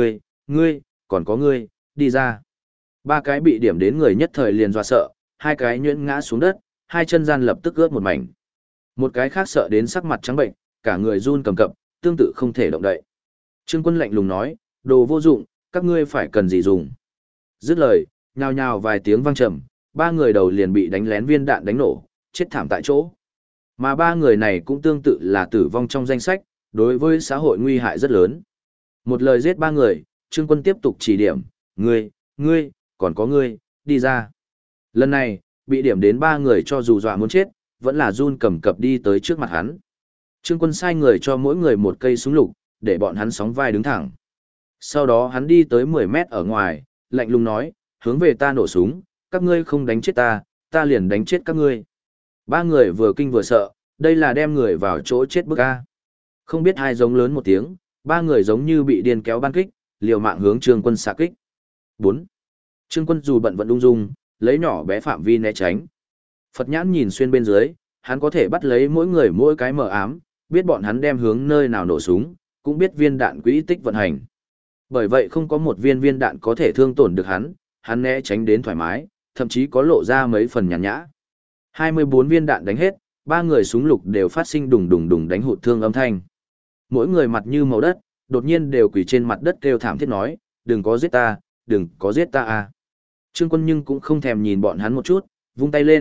ngươi, còn có ngươi, đi ra. Ba cái bị điểm đến người nhất thời liền dọa sợ, hai cái nhuyễn ngã xuống đất, hai chân gian lập tức ướt một mảnh. Một cái khác sợ đến sắc mặt trắng bệnh, cả người run cầm cập, tương tự không thể động đậy. Trương Quân lạnh lùng nói, đồ vô dụng, các ngươi phải cần gì dùng. Dứt lời, nhào nhào vài tiếng vang trầm, ba người đầu liền bị đánh lén viên đạn đánh nổ, chết thảm tại chỗ. Mà ba người này cũng tương tự là tử vong trong danh sách, đối với xã hội nguy hại rất lớn. Một lời giết ba người, Trương Quân tiếp tục chỉ điểm, ngươi, còn có ngươi, đi ra. Lần này, bị điểm đến ba người cho dù dọa muốn chết, vẫn là run cầm cập đi tới trước mặt hắn. Trương Quân sai người cho mỗi người một cây súng lục, để bọn hắn sóng vai đứng thẳng. Sau đó hắn đi tới 10 mét ở ngoài, lạnh lùng nói, hướng về ta nổ súng, các ngươi không đánh chết ta, ta liền đánh chết các ngươi. Ba người vừa kinh vừa sợ, đây là đem người vào chỗ chết bức a. Không biết ai giống lớn một tiếng, ba người giống như bị điên kéo ban kích, liều mạng hướng Trương Quân xạ kích. 4. Trương Quân dù bận vận ung dung, lấy nhỏ bé phạm vi né tránh. Phật nhãn nhìn xuyên bên dưới, hắn có thể bắt lấy mỗi người mỗi cái mờ ám, biết bọn hắn đem hướng nơi nào nổ súng, cũng biết viên đạn quỹ tích vận hành. Bởi vậy không có một viên đạn có thể thương tổn được hắn né tránh đến thoải mái, thậm chí có lộ ra mấy phần nhàn nhã. 24 viên đạn đánh hết, ba người súng lục đều phát sinh đùng đùng đùng đánh hụt thương âm thanh. Mỗi người mặt như màu đất, đột nhiên đều quỳ trên mặt đất kêu thảm thiết nói, đừng có giết ta à. Trương Quân nhưng cũng không thèm nhìn bọn hắn một chút, vung tay lên,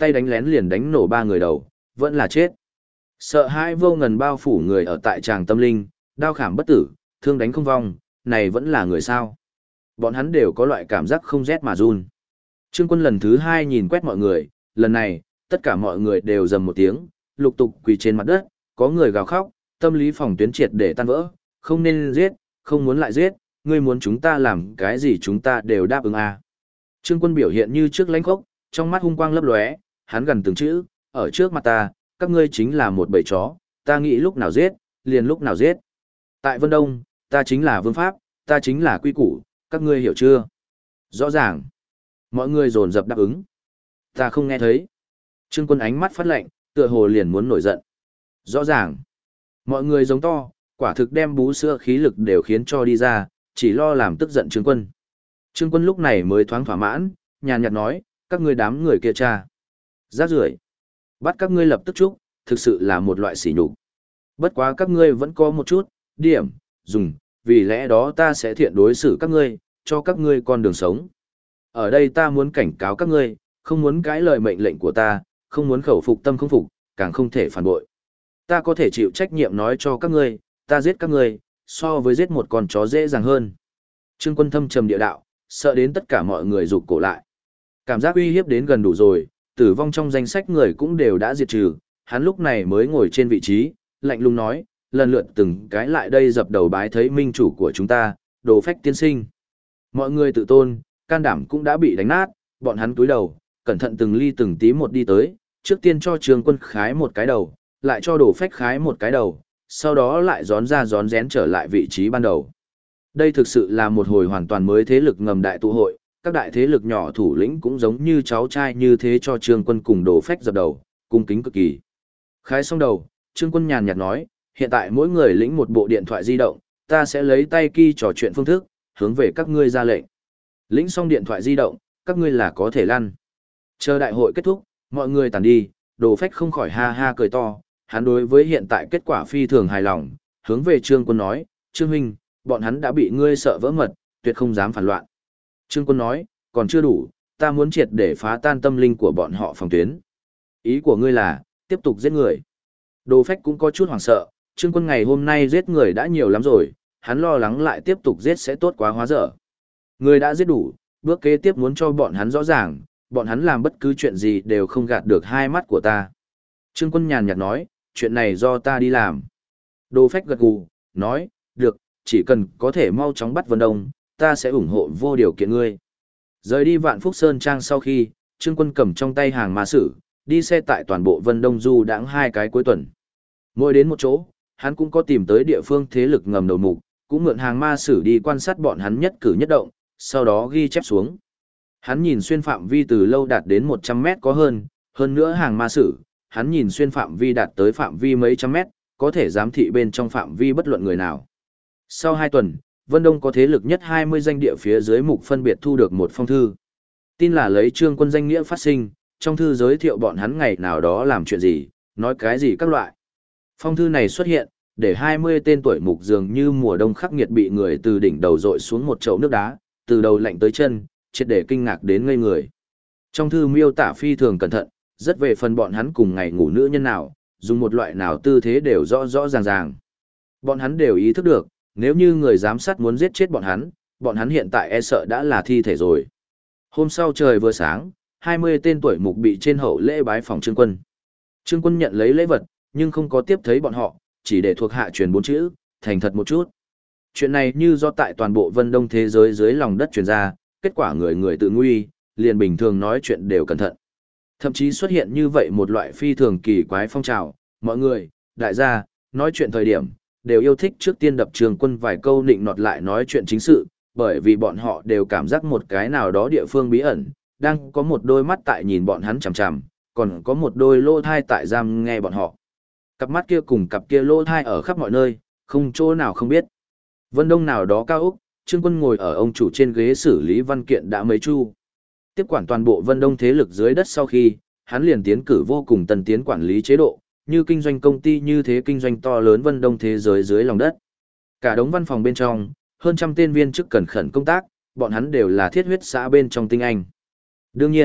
tay đánh lén liền đánh nổ 3 người đầu, vẫn là chết. Sợ hãi vô ngần bao phủ người ở tại tràng tâm linh, đao khảm bất tử, thương đánh không vong, này vẫn là người sao. Bọn hắn đều có loại cảm giác không rét mà run. Trương Quân lần thứ 2 nhìn quét mọi người, lần này, tất cả mọi người đều rầm một tiếng, lục tục quỳ trên mặt đất, có người gào khóc, tâm lý phòng tuyến triệt để tan vỡ, không nên giết, không muốn lại giết, ngươi muốn chúng ta làm cái gì chúng ta đều đáp ứng à. Trương Quân biểu hiện như trước lãnh khốc, trong mắt hung quang lấp lóe, hắn gần từng chữ, ở trước mặt ta, các ngươi chính là một bầy chó, ta nghĩ lúc nào giết, liền lúc nào giết. Tại Vân Đông, ta chính là vương pháp, ta chính là quy củ, các ngươi hiểu chưa? Rõ ràng. Mọi người dồn dập đáp ứng. Ta không nghe thấy. Trương Quân ánh mắt phát lạnh, tựa hồ liền muốn nổi giận. Rõ ràng. Mọi người giống to, quả thực đem bú sữa khí lực đều khiến cho đi ra, chỉ lo làm tức giận Trương Quân. Trương Quân lúc này mới thoáng thỏa mãn, nhàn nhạt nói, các ngươi đám người kia cha. Rác rưởi. Bắt các ngươi lập tức chúc, thực sự là một loại sỉ nhục. Bất quá các ngươi vẫn có một chút, điểm, dùng, vì lẽ đó ta sẽ thiện đối xử các ngươi, cho các ngươi con đường sống. Ở đây ta muốn cảnh cáo các ngươi, không muốn cãi lời mệnh lệnh của ta, không muốn khẩu phục tâm không phục, càng không thể phản bội. Ta có thể chịu trách nhiệm nói cho các ngươi, ta giết các ngươi, so với giết một con chó dễ dàng hơn. Trương Quân thâm trầm địa đạo, sợ đến tất cả mọi người rụt cổ lại. Cảm giác uy hiếp đến gần đủ rồi, tử vong trong danh sách người cũng đều đã diệt trừ, hắn lúc này mới ngồi trên vị trí, lạnh lùng nói, lần lượt từng cái lại đây dập đầu bái thấy minh chủ của chúng ta, Đồ Phách tiên sinh. Mọi người tự tôn, can đảm cũng đã bị đánh nát, bọn hắn cúi đầu, cẩn thận từng ly từng tí một đi tới, trước tiên cho Trương Quân khái một cái đầu, lại cho Đồ Phách khái một cái đầu, sau đó lại rón ra rón rén trở lại vị trí ban đầu. Đây thực sự là một hồi hoàn toàn mới thế lực ngầm đại tụ hội, các đại thế lực nhỏ thủ lĩnh cũng giống như cháu trai như thế cho Trương Quân cùng Đồ Phách dập đầu, cung kính cực kỳ. Khái xong đầu, Trương Quân nhàn nhạt nói, hiện tại mỗi người lĩnh một bộ điện thoại di động, ta sẽ lấy tay ghi trò chuyện phương thức, hướng về các ngươi ra lệnh. Lĩnh xong điện thoại di động, các ngươi là có thể lăn. Chờ đại hội kết thúc, mọi người tàn đi, Đồ Phách không khỏi ha ha cười to, hắn đối với hiện tại kết quả phi thường hài lòng, hướng về Trương Quân nói, Trương huynh, bọn hắn đã bị ngươi sợ vỡ mật, tuyệt không dám phản loạn. Trương Quân nói, còn chưa đủ, ta muốn triệt để phá tan tâm linh của bọn họ phòng tuyến. Ý của ngươi là, tiếp tục giết người. Đồ Phách cũng có chút hoảng sợ, Trương Quân ngày hôm nay giết người đã nhiều lắm rồi, hắn lo lắng lại tiếp tục giết sẽ tốt quá hóa dở. Người đã giết đủ, bước kế tiếp muốn cho bọn hắn rõ ràng, bọn hắn làm bất cứ chuyện gì đều không gạt được hai mắt của ta. Trương Quân nhàn nhạt nói, chuyện này do ta đi làm. Đồ Phách gật gù, nói, được, chỉ cần có thể mau chóng bắt Vân Đông, ta sẽ ủng hộ vô điều kiện ngươi. Rời đi Vạn Phúc Sơn Trang sau khi, Trương Quân cầm trong tay hàng ma sử, đi xe tại toàn bộ Vân Đông du đãng 2 cái cuối tuần. Mỗi đến một chỗ, hắn cũng có tìm tới địa phương thế lực ngầm đầu mục, cũng mượn hàng ma sử đi quan sát bọn hắn nhất cử nhất động, sau đó ghi chép xuống. Hắn nhìn xuyên phạm vi từ lâu đạt đến 100 mét có hơn nữa hàng ma sử, hắn nhìn xuyên phạm vi đạt tới phạm vi mấy trăm mét, có thể giám thị bên trong phạm vi bất luận người nào. Sau 2 tuần, Vân Đông có thế lực nhất 20 danh địa phía dưới mục phân biệt thu được một phong thư. Tin là lấy Trương Quân danh nghĩa phát sinh, trong thư giới thiệu bọn hắn ngày nào đó làm chuyện gì, nói cái gì các loại. Phong thư này xuất hiện, để 20 tên tuổi mục dường như mùa đông khắc nghiệt bị người từ đỉnh đầu dội xuống một chậu nước đá, từ đầu lạnh tới chân, triệt để kinh ngạc đến ngây người. Trong thư miêu tả phi thường cẩn thận, rất về phần bọn hắn cùng ngày ngủ nữ nhân nào, dùng một loại nào tư thế đều rõ rõ ràng ràng. Bọn hắn đều ý thức được, nếu như người giám sát muốn giết chết bọn hắn hiện tại e sợ đã là thi thể rồi. Hôm sau trời vừa sáng, 20 tên tuổi mục bị trên hậu lễ bái phòng Trương Quân. Trương Quân nhận lấy lễ vật, nhưng không có tiếp thấy bọn họ, chỉ để thuộc hạ truyền 4 chữ, thành thật một chút. Chuyện này như do tại toàn bộ Vân Đông thế giới dưới lòng đất truyền ra, kết quả người người tự nguy, liền bình thường nói chuyện đều cẩn thận. Thậm chí xuất hiện như vậy một loại phi thường kỳ quái phong trào, mọi người, đại gia, nói chuyện thời điểm, đều yêu thích trước tiên đập Trương Quân vài câu nịnh nọt lại nói chuyện chính sự, bởi vì bọn họ đều cảm giác một cái nào đó địa phương bí ẩn, đang có một đôi mắt tại nhìn bọn hắn chằm chằm, còn có một đôi lỗ thai tại giam nghe bọn họ. Cặp mắt kia cùng cặp kia lỗ thai ở khắp mọi nơi, không chỗ nào không biết. Vân Đông nào đó cao ốc, Trương Quân ngồi ở ông chủ trên ghế xử lý văn kiện đã mấy chu. Tiếp quản toàn bộ Vân Đông thế lực dưới đất sau khi, hắn liền tiến cử vô cùng tân tiến quản lý chế độ, như kinh doanh công ty như thế kinh doanh to lớn Vân Đông thế giới dưới lòng đất. Cả đống văn phòng bên trong, hơn trăm tên viên chức cẩn khẩn công tác, bọn hắn đều là thiết huyết xã bên trong tinh anh. Đương nhiên,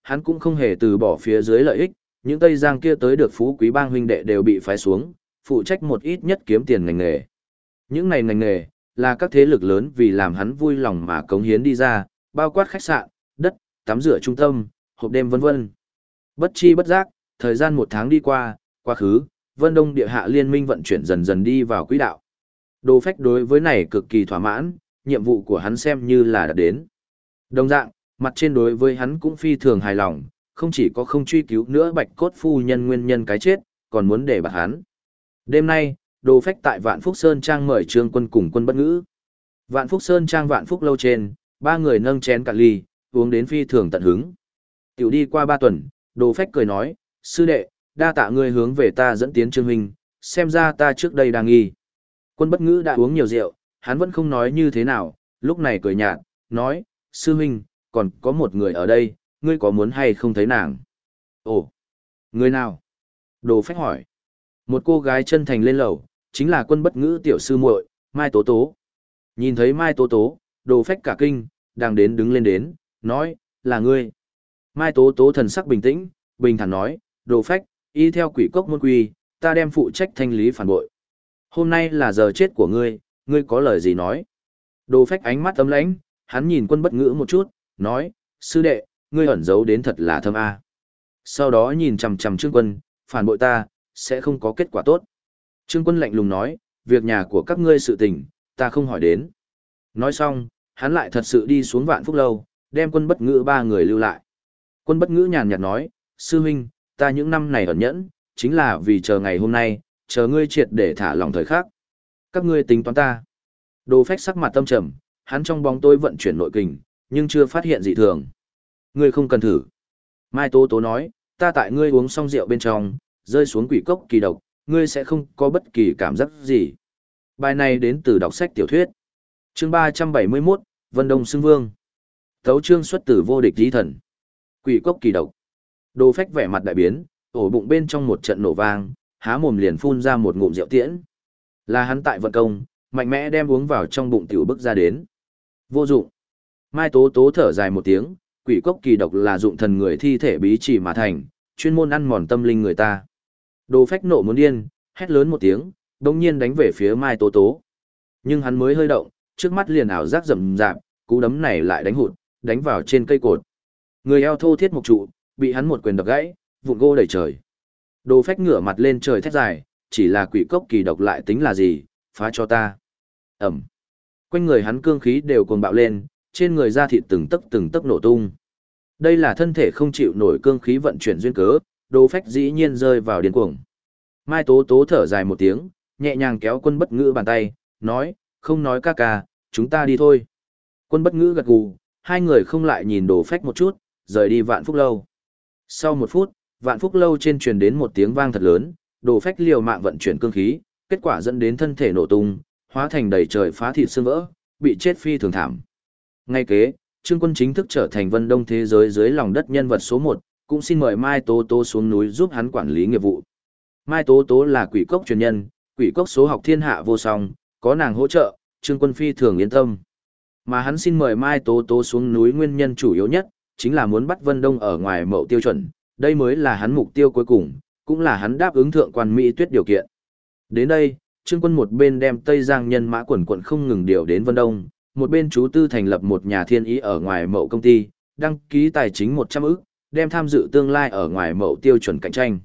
hắn cũng không hề từ bỏ phía dưới lợi ích, những Tây Giang kia tới được phú quý bang huynh đệ đều bị phái xuống, phụ trách một ít nhất kiếm tiền ngành nghề. Những này ngành nghề, là các thế lực lớn vì làm hắn vui lòng mà cống hiến đi ra, bao quát khách sạn, đất, tắm rửa trung tâm, hộp đêm vân vân. Bất chi bất giác, thời gian 1 tháng đi qua, quá khứ, Vân Đông địa hạ liên minh vận chuyển dần dần đi vào quỹ đạo. Đồ Phách đối với này cực kỳ thỏa mãn, nhiệm vụ của hắn xem như là đã đến. Đồng dạng, mặt trên đối với hắn cũng phi thường hài lòng, không chỉ có không truy cứu nữa Bạch Cốt phu nhân nguyên nhân cái chết, còn muốn để bạt hắn. Đêm nay, Đồ Phách tại Vạn Phúc Sơn Trang mời Trương Quân cùng Quân Bất Ngữ. Vạn Phúc Sơn Trang Vạn Phúc lâu trên, 3 người nâng chén cạn ly, uống đến phi thường tận hứng. Tiểu đi qua 3 tuần, Đồ Phách cười nói, sư đệ, đa tạ ngươi hướng về ta dẫn tiến Trương huynh, xem ra ta trước đây đang nghi. Quân Bất Ngữ đã uống nhiều rượu, hắn vẫn không nói như thế nào, lúc này cười nhạt, nói, sư huynh, còn có một người ở đây, ngươi có muốn hay không thấy nàng? Ồ, người nào? Đồ Phách hỏi. Một cô gái chân thành lên lầu, chính là Quân Bất Ngữ tiểu sư muội, Mai Tố Tố. Nhìn thấy Mai Tố Tố, Đồ Phách cả kinh, đang đến đứng lên đến, nói, là ngươi. Mai Tố Tố thần sắc bình tĩnh, bình thản nói, Đồ Phách, y theo quỷ cốc môn quy, ta đem phụ trách thanh lý phản bội. Hôm nay là giờ chết của ngươi, ngươi có lời gì nói? Đồ Phách ánh mắt ấm lãnh, hắn nhìn Quân Bất Ngữ một chút, nói, sư đệ, ngươi ẩn giấu đến thật là thâm a. Sau đó nhìn chằm chằm Trương Quân, phản bội ta, sẽ không có kết quả tốt. Trương Quân lạnh lùng nói, việc nhà của các ngươi sự tình, ta không hỏi đến. Nói xong, hắn lại thật sự đi xuống Vạn Phúc lâu, đem Quân Bất Ngữ 3 người lưu lại. Quân Bất Ngữ nhàn nhạt nói, sư huynh, ta những năm này ẩn nhẫn, chính là vì chờ ngày hôm nay, chờ ngươi triệt để thả lòng thời khắc. Các ngươi tính toán ta. Đồ Phách sắc mặt tâm trầm, hắn trong bóng tối vận chuyển nội kình, nhưng chưa phát hiện dị thường. Ngươi không cần thử. Mai Tố Tố nói, ta tại ngươi uống xong rượu bên trong, rơi xuống quỷ cốc kỳ độc, ngươi sẽ không có bất kỳ cảm giác gì. Bài này đến từ đọc sách tiểu thuyết. Chương 371, Vân Đông Xưng Vương. Tấu chương xuất từ vô địch lý thần. Quỷ cốc kỳ độc. Đồ Phách vẻ mặt đại biến, ổ bụng bên trong một trận nổ vang, há mồm liền phun ra một ngụm rượu tiễn. Là hắn tại vận công, mạnh mẽ đem uống vào trong bụng tiểu bức ra đến. Vô dụng. Mai Tố Tố thở dài một tiếng, quỷ cốc kỳ độc là dụng thần người thi thể bí chỉ mà thành, chuyên môn ăn mòn tâm linh người ta. Đồ Phách nộ muốn điên, hét lớn một tiếng, đồng nhiên đánh về phía Mai Tố Tố. Nhưng hắn mới hơi động, trước mắt liền ảo giác rầm rạp, cú đấm này lại đánh hụt, đánh vào trên cây cột. Người eo thô thiết mục trụ, bị hắn một quyền đập gãy, vụn gỗ đầy trời. Đồ Phách ngửa mặt lên trời thét dài, chỉ là quỷ cốc kỳ độc lại tính là gì, phá cho ta. Ẩm. Quanh người hắn cương khí đều cuồng bạo lên, trên người da thịt từng tấc nổ tung. Đây là thân thể không chịu nổi cương khí vận chuyển duyên cớ, Đồ Phách dĩ nhiên rơi vào điên cuồng. Mai Tố Tố thở dài một tiếng, nhẹ nhàng kéo Quân Bất Ngữ bàn tay, nói, không nói ca ca, chúng ta đi thôi. Quân Bất Ngữ gật gù, hai người không lại nhìn Đồ Phách một chút, rời đi Vạn Phúc lâu. Sau 1 phút, Vạn Phúc lâu trên truyền đến một tiếng vang thật lớn, Đồ Phách liều mạng vận chuyển cương khí, kết quả dẫn đến thân thể nổ tung, hóa thành đầy trời phá thịt xương vỡ, bị chết phi thường thảm. Ngay kế, Trương Quân chính thức trở thành Vân Đông thế giới dưới lòng đất nhân vật số 1, cũng xin mời Mai Tố Tố xuống núi giúp hắn quản lý nghiệp vụ. Mai Tố Tố là quỷ cốc truyền nhân, quỷ cốc số học thiên hạ vô song, có nàng hỗ trợ, Trương Quân phi thường yên tâm. Mà hắn xin mời Mai Tố Tố xuống núi nguyên nhân chủ yếu nhất, chính là muốn bắt Vân Đông ở ngoài mậu tiêu chuẩn, đây mới là hắn mục tiêu cuối cùng, cũng là hắn đáp ứng thượng quan Mỹ Tuyết điều kiện. Đến đây, Trương Quân một bên đem Tây Giang nhân mã quần quận không ngừng điều đến Vân Đông, một bên chú tư thành lập một nhà thiên ý ở ngoài mậu công ty, đăng ký tài chính 100 ức, đem tham dự tương lai ở ngoài mậu tiêu chuẩn cạnh tranh.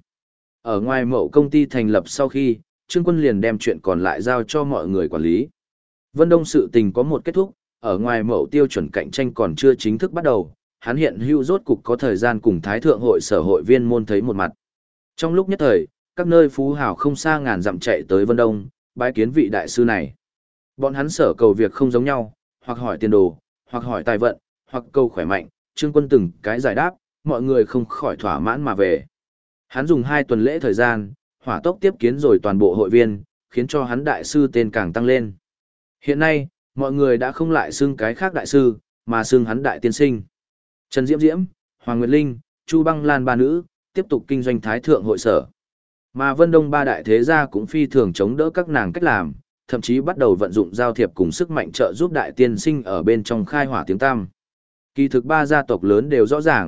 Ở ngoài mậu công ty thành lập sau khi, Trương Quân liền đem chuyện còn lại giao cho mọi người quản lý. Vân Đông sự tình có một kết thúc, ở ngoài mậu tiêu chuẩn cạnh tranh còn chưa chính thức bắt đầu, hắn hiện hữu rốt cục có thời gian cùng Thái Thượng hội sở hội viên môn thấy một mặt. Trong lúc nhất thời, các nơi phú hào không xa ngàn dặm chạy tới Vân Đông, bái kiến vị đại sư này. Bọn hắn sở cầu việc không giống nhau, hoặc hỏi tiền đồ, hoặc hỏi tài vận, hoặc cầu khỏe mạnh, Trương Quân từng cái giải đáp, mọi người không khỏi thỏa mãn mà về. Hắn dùng 2 tuần lễ thời gian, hỏa tốc tiếp kiến rồi toàn bộ hội viên, khiến cho hắn đại sư tên càng tăng lên. Hiện nay, mọi người đã không lại xưng cái khác đại sư, mà xưng hắn đại tiên sinh. Trần Diễm Diễm, Hoàng Nguyệt Linh, Chu Băng Lan 3 nữ, tiếp tục kinh doanh Thái Thượng hội sở. Mà Vân Đông 3 đại thế gia cũng phi thường chống đỡ các nàng cách làm, thậm chí bắt đầu vận dụng giao thiệp cùng sức mạnh trợ giúp đại tiên sinh ở bên trong khai hỏa tiếng tăm. Kỳ thực 3 gia tộc lớn đều rõ ràng,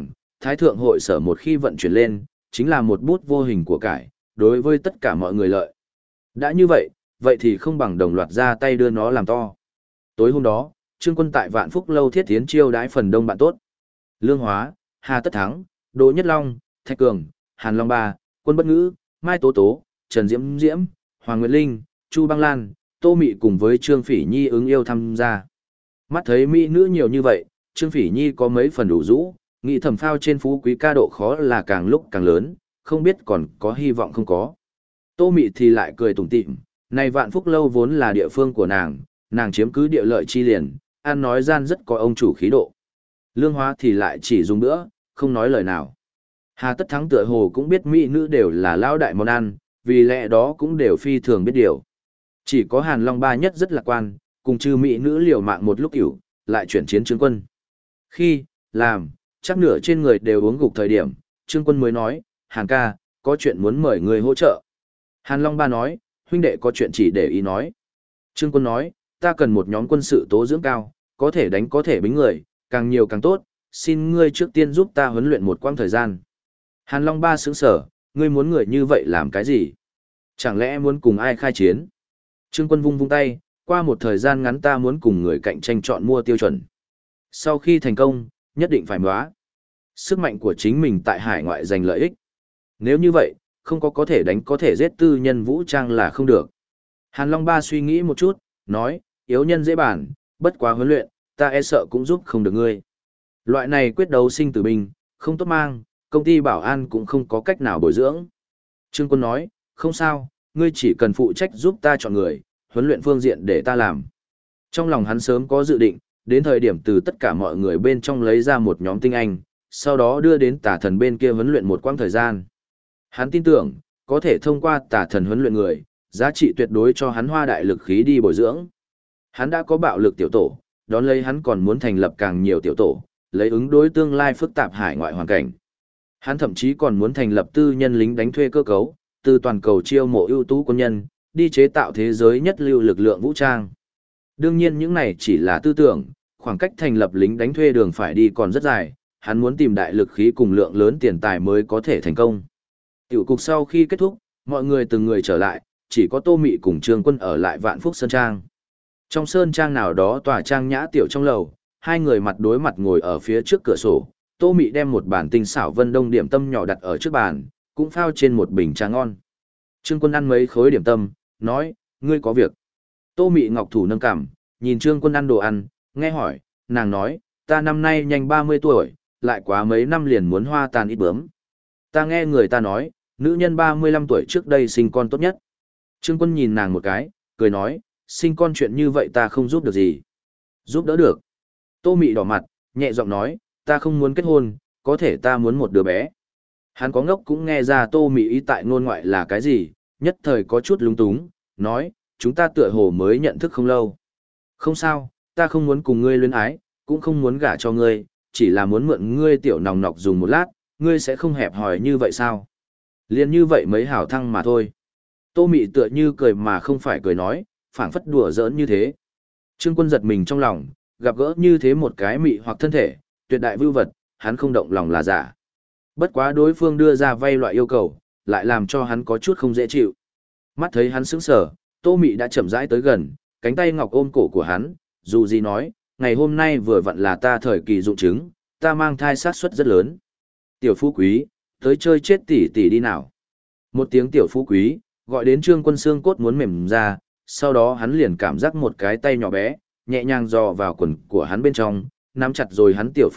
Thái thượng hội sở một khi vận chuyển lên, chính là một bút vô hình của cải, đối với tất cả mọi người lợi. Đã như vậy, vậy thì không bằng đồng loạt ra tay đưa nó làm to. Tối hôm đó, Trương Quân tại Vạn Phúc lâu thiết tiến chiêu đãi phần đông bạn tốt. Lương Hóa, Hà Tất Thắng, Đỗ Nhất Long, Thạch Cường, Hàn Long Ba, Quân Bất Ngữ, Mai Tố Tố, Trần Diễm Diễm, Hoàng Nguyệt Linh, Chu Băng Lan, Tô Mị cùng với Trương Phỉ Nhi ứng yêu tham gia. Mắt thấy mỹ nữ nhiều như vậy, Trương Phỉ Nhi có mấy phần đủ rũ, nghĩ thầm phao trên phú quý ca độ khó là càng lúc càng lớn, không biết còn có hy vọng không có. Tô Mị thì lại cười tủm tỉm, này Vạn Phúc lâu vốn là địa phương của nàng chiếm cứ địa lợi chi liền, ăn nói gian rất có ông chủ khí độ. Lương Hóa thì lại chỉ dùng bữa, không nói lời nào. Hà Tất Thắng tựa hồ cũng biết mỹ nữ đều là lao đại món ăn, vì lẽ đó cũng đều phi thường biết điều. Chỉ có Hàn Long Ba nhất rất lạc quan, cùng chư mỹ nữ liều mạng một lúc hiểu, lại chuyển chiến Trương Quân. Khi, làm, chắc nửa trên người đều uống gục thời điểm, Trương Quân mới nói, Hàn ca, có chuyện muốn mời người hỗ trợ. Hàn Long Ba nói, huynh đệ có chuyện chỉ để ý nói. Trương Quân nói, ta cần một nhóm quân sự tố dưỡng cao, có thể đánh có thể bính người, càng nhiều càng tốt, xin ngươi trước tiên giúp ta huấn luyện một quãng thời gian. Hàn Long Ba sững sở, ngươi muốn người như vậy làm cái gì? Chẳng lẽ muốn cùng ai khai chiến? Trương Quân vung vung tay, qua một thời gian ngắn ta muốn cùng người cạnh tranh chọn mua tiêu chuẩn. Sau khi thành công, nhất định phải móa. Sức mạnh của chính mình tại hải ngoại giành lợi ích. Nếu như vậy, không có thể đánh có thể giết tư nhân vũ trang là không được. Hàn Long Ba suy nghĩ một chút, nói, yếu nhân dễ bản, bất quá huấn luyện, ta e sợ cũng giúp không được ngươi. Loại này quyết đấu sinh tử binh, không tốt mang, công ty bảo an cũng không có cách nào bồi dưỡng. Trương Quân nói, không sao, ngươi chỉ cần phụ trách giúp ta chọn người, huấn luyện phương diện để ta làm. Trong lòng hắn sớm có dự định, đến thời điểm từ tất cả mọi người bên trong lấy ra một nhóm tinh anh, sau đó đưa đến tà thần bên kia huấn luyện một quãng thời gian. Hắn tin tưởng, có thể thông qua tà thần huấn luyện người, giá trị tuyệt đối cho hắn hoa đại lực khí đi bồi dưỡng. Hắn đã có bạo lực tiểu tổ, đón lấy hắn còn muốn thành lập càng nhiều tiểu tổ, lấy ứng đối tương lai phức tạp hải ngoại hoàn cảnh. Hắn thậm chí còn muốn thành lập tư nhân lính đánh thuê cơ cấu, từ toàn cầu chiêu mộ ưu tú quân nhân, đi chế tạo thế giới nhất lưu lực lượng vũ trang. Đương nhiên những này chỉ là tư tưởng, khoảng cách thành lập lính đánh thuê đường phải đi còn rất dài, hắn muốn tìm đại lực khí cùng lượng lớn tiền tài mới có thể thành công. Tiểu cục sau khi kết thúc, mọi người từng người trở lại, chỉ có Tô Mị cùng Trương Quân ở lại Vạn Phúc Sơn Trang. Trong Sơn Trang nào đó tòa trang nhã tiểu trong lầu, hai người mặt đối mặt ngồi ở phía trước cửa sổ, Tô Mị đem một bản tinh xảo vân đông điểm tâm nhỏ đặt ở trước bàn, cũng phao trên một bình trà ngon. Trương Quân ăn mấy khối điểm tâm, nói, ngươi có việc. Tô Mị ngọc thủ nâng cằm, nhìn Trương Quân ăn đồ ăn, nghe hỏi, nàng nói, ta năm nay nhanh 30 tuổi, lại quá mấy năm liền muốn hoa tàn ít bướm. Ta nghe người ta nói, nữ nhân 35 tuổi trước đây sinh con tốt nhất. Trương Quân nhìn nàng một cái, cười nói, sinh con chuyện như vậy ta không giúp được gì. Giúp đỡ được. Tô Mị đỏ mặt, nhẹ giọng nói, ta không muốn kết hôn, có thể ta muốn một đứa bé. Hắn có ngốc cũng nghe ra Tô Mị ý tại ngôn ngoại là cái gì, nhất thời có chút lung túng, nói, chúng ta tựa hồ mới nhận thức không lâu. Không sao, ta không muốn cùng ngươi luyến ái, cũng không muốn gả cho ngươi, chỉ là muốn mượn ngươi tiểu nòng nọc dùng một lát, ngươi sẽ không hẹp hòi như vậy sao? Liên như vậy mấy hảo thăng mà thôi. Tô Mị tựa như cười mà không phải cười nói, phảng phất đùa giỡn như thế. Trương Quân giật mình trong lòng, gặp gỡ như thế một cái mị hoặc thân thể, tuyệt đại vưu vật, hắn không động lòng là giả. Bất quá đối phương đưa ra vay loại yêu cầu, lại làm cho hắn có chút không dễ chịu. Mắt thấy hắn sững sờ, Tô Mị đã chậm rãi tới gần, cánh tay ngọc ôm cổ của hắn, dù gì nói, ngày hôm nay vừa vặn là ta thời kỳ dụng trứng, ta mang thai sát suất rất lớn. Tiểu phú quý, tới chơi chết tỷ tỷ đi nào. Một tiếng tiểu phú quý, gọi đến Trương Quân xương cốt muốn mềm ra, sau đó hắn liền cảm giác một cái tay nhỏ bé, nhẹ nhàng dò vào quần của hắn bên trong, nắm chặt rồi hắn tiểu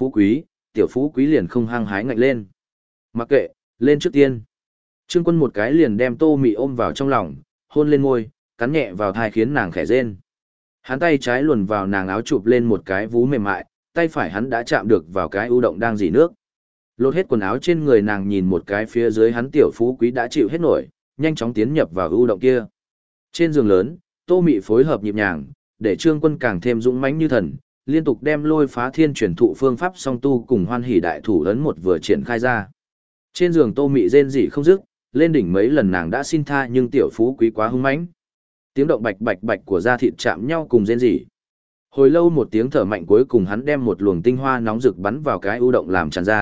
phú quý liền không hăng hái ngạnh lên. Mặc kệ, lên trước tiên. Trương Quân một cái liền đem Tô Mị ôm vào trong lòng, hôn lên môi, cắn nhẹ vào thai khiến nàng khẽ rên. Hắn tay trái luồn vào nàng áo chụp lên một cái vú mềm mại, tay phải hắn đã chạm được vào cái ưu động đang dỉ nước. Lột hết quần áo trên người nàng nhìn một cái phía dưới hắn tiểu phú quý đã chịu hết nổi, nhanh chóng tiến nhập vào ưu động kia. Trên giường lớn, Tô Mị phối hợp nhịp nhàng, để Trương Quân càng thêm dũng mãnh như thần, liên tục đem Lôi Phá Thiên truyền thụ phương pháp song tu cùng Hoan Hỷ đại thủ ấn một vừa triển khai ra. Trên giường Tô Mị rên rỉ không dứt, lên đỉnh mấy lần nàng đã xin tha nhưng tiểu phú quý quá hung mãnh. Tiếng động bạch bạch bạch của da thịt chạm nhau cùng rên rỉ. Hồi lâu một tiếng thở mạnh cuối cùng hắn đem một luồng tinh hoa nóng rực bắn vào cái ưu động làm tràn ra,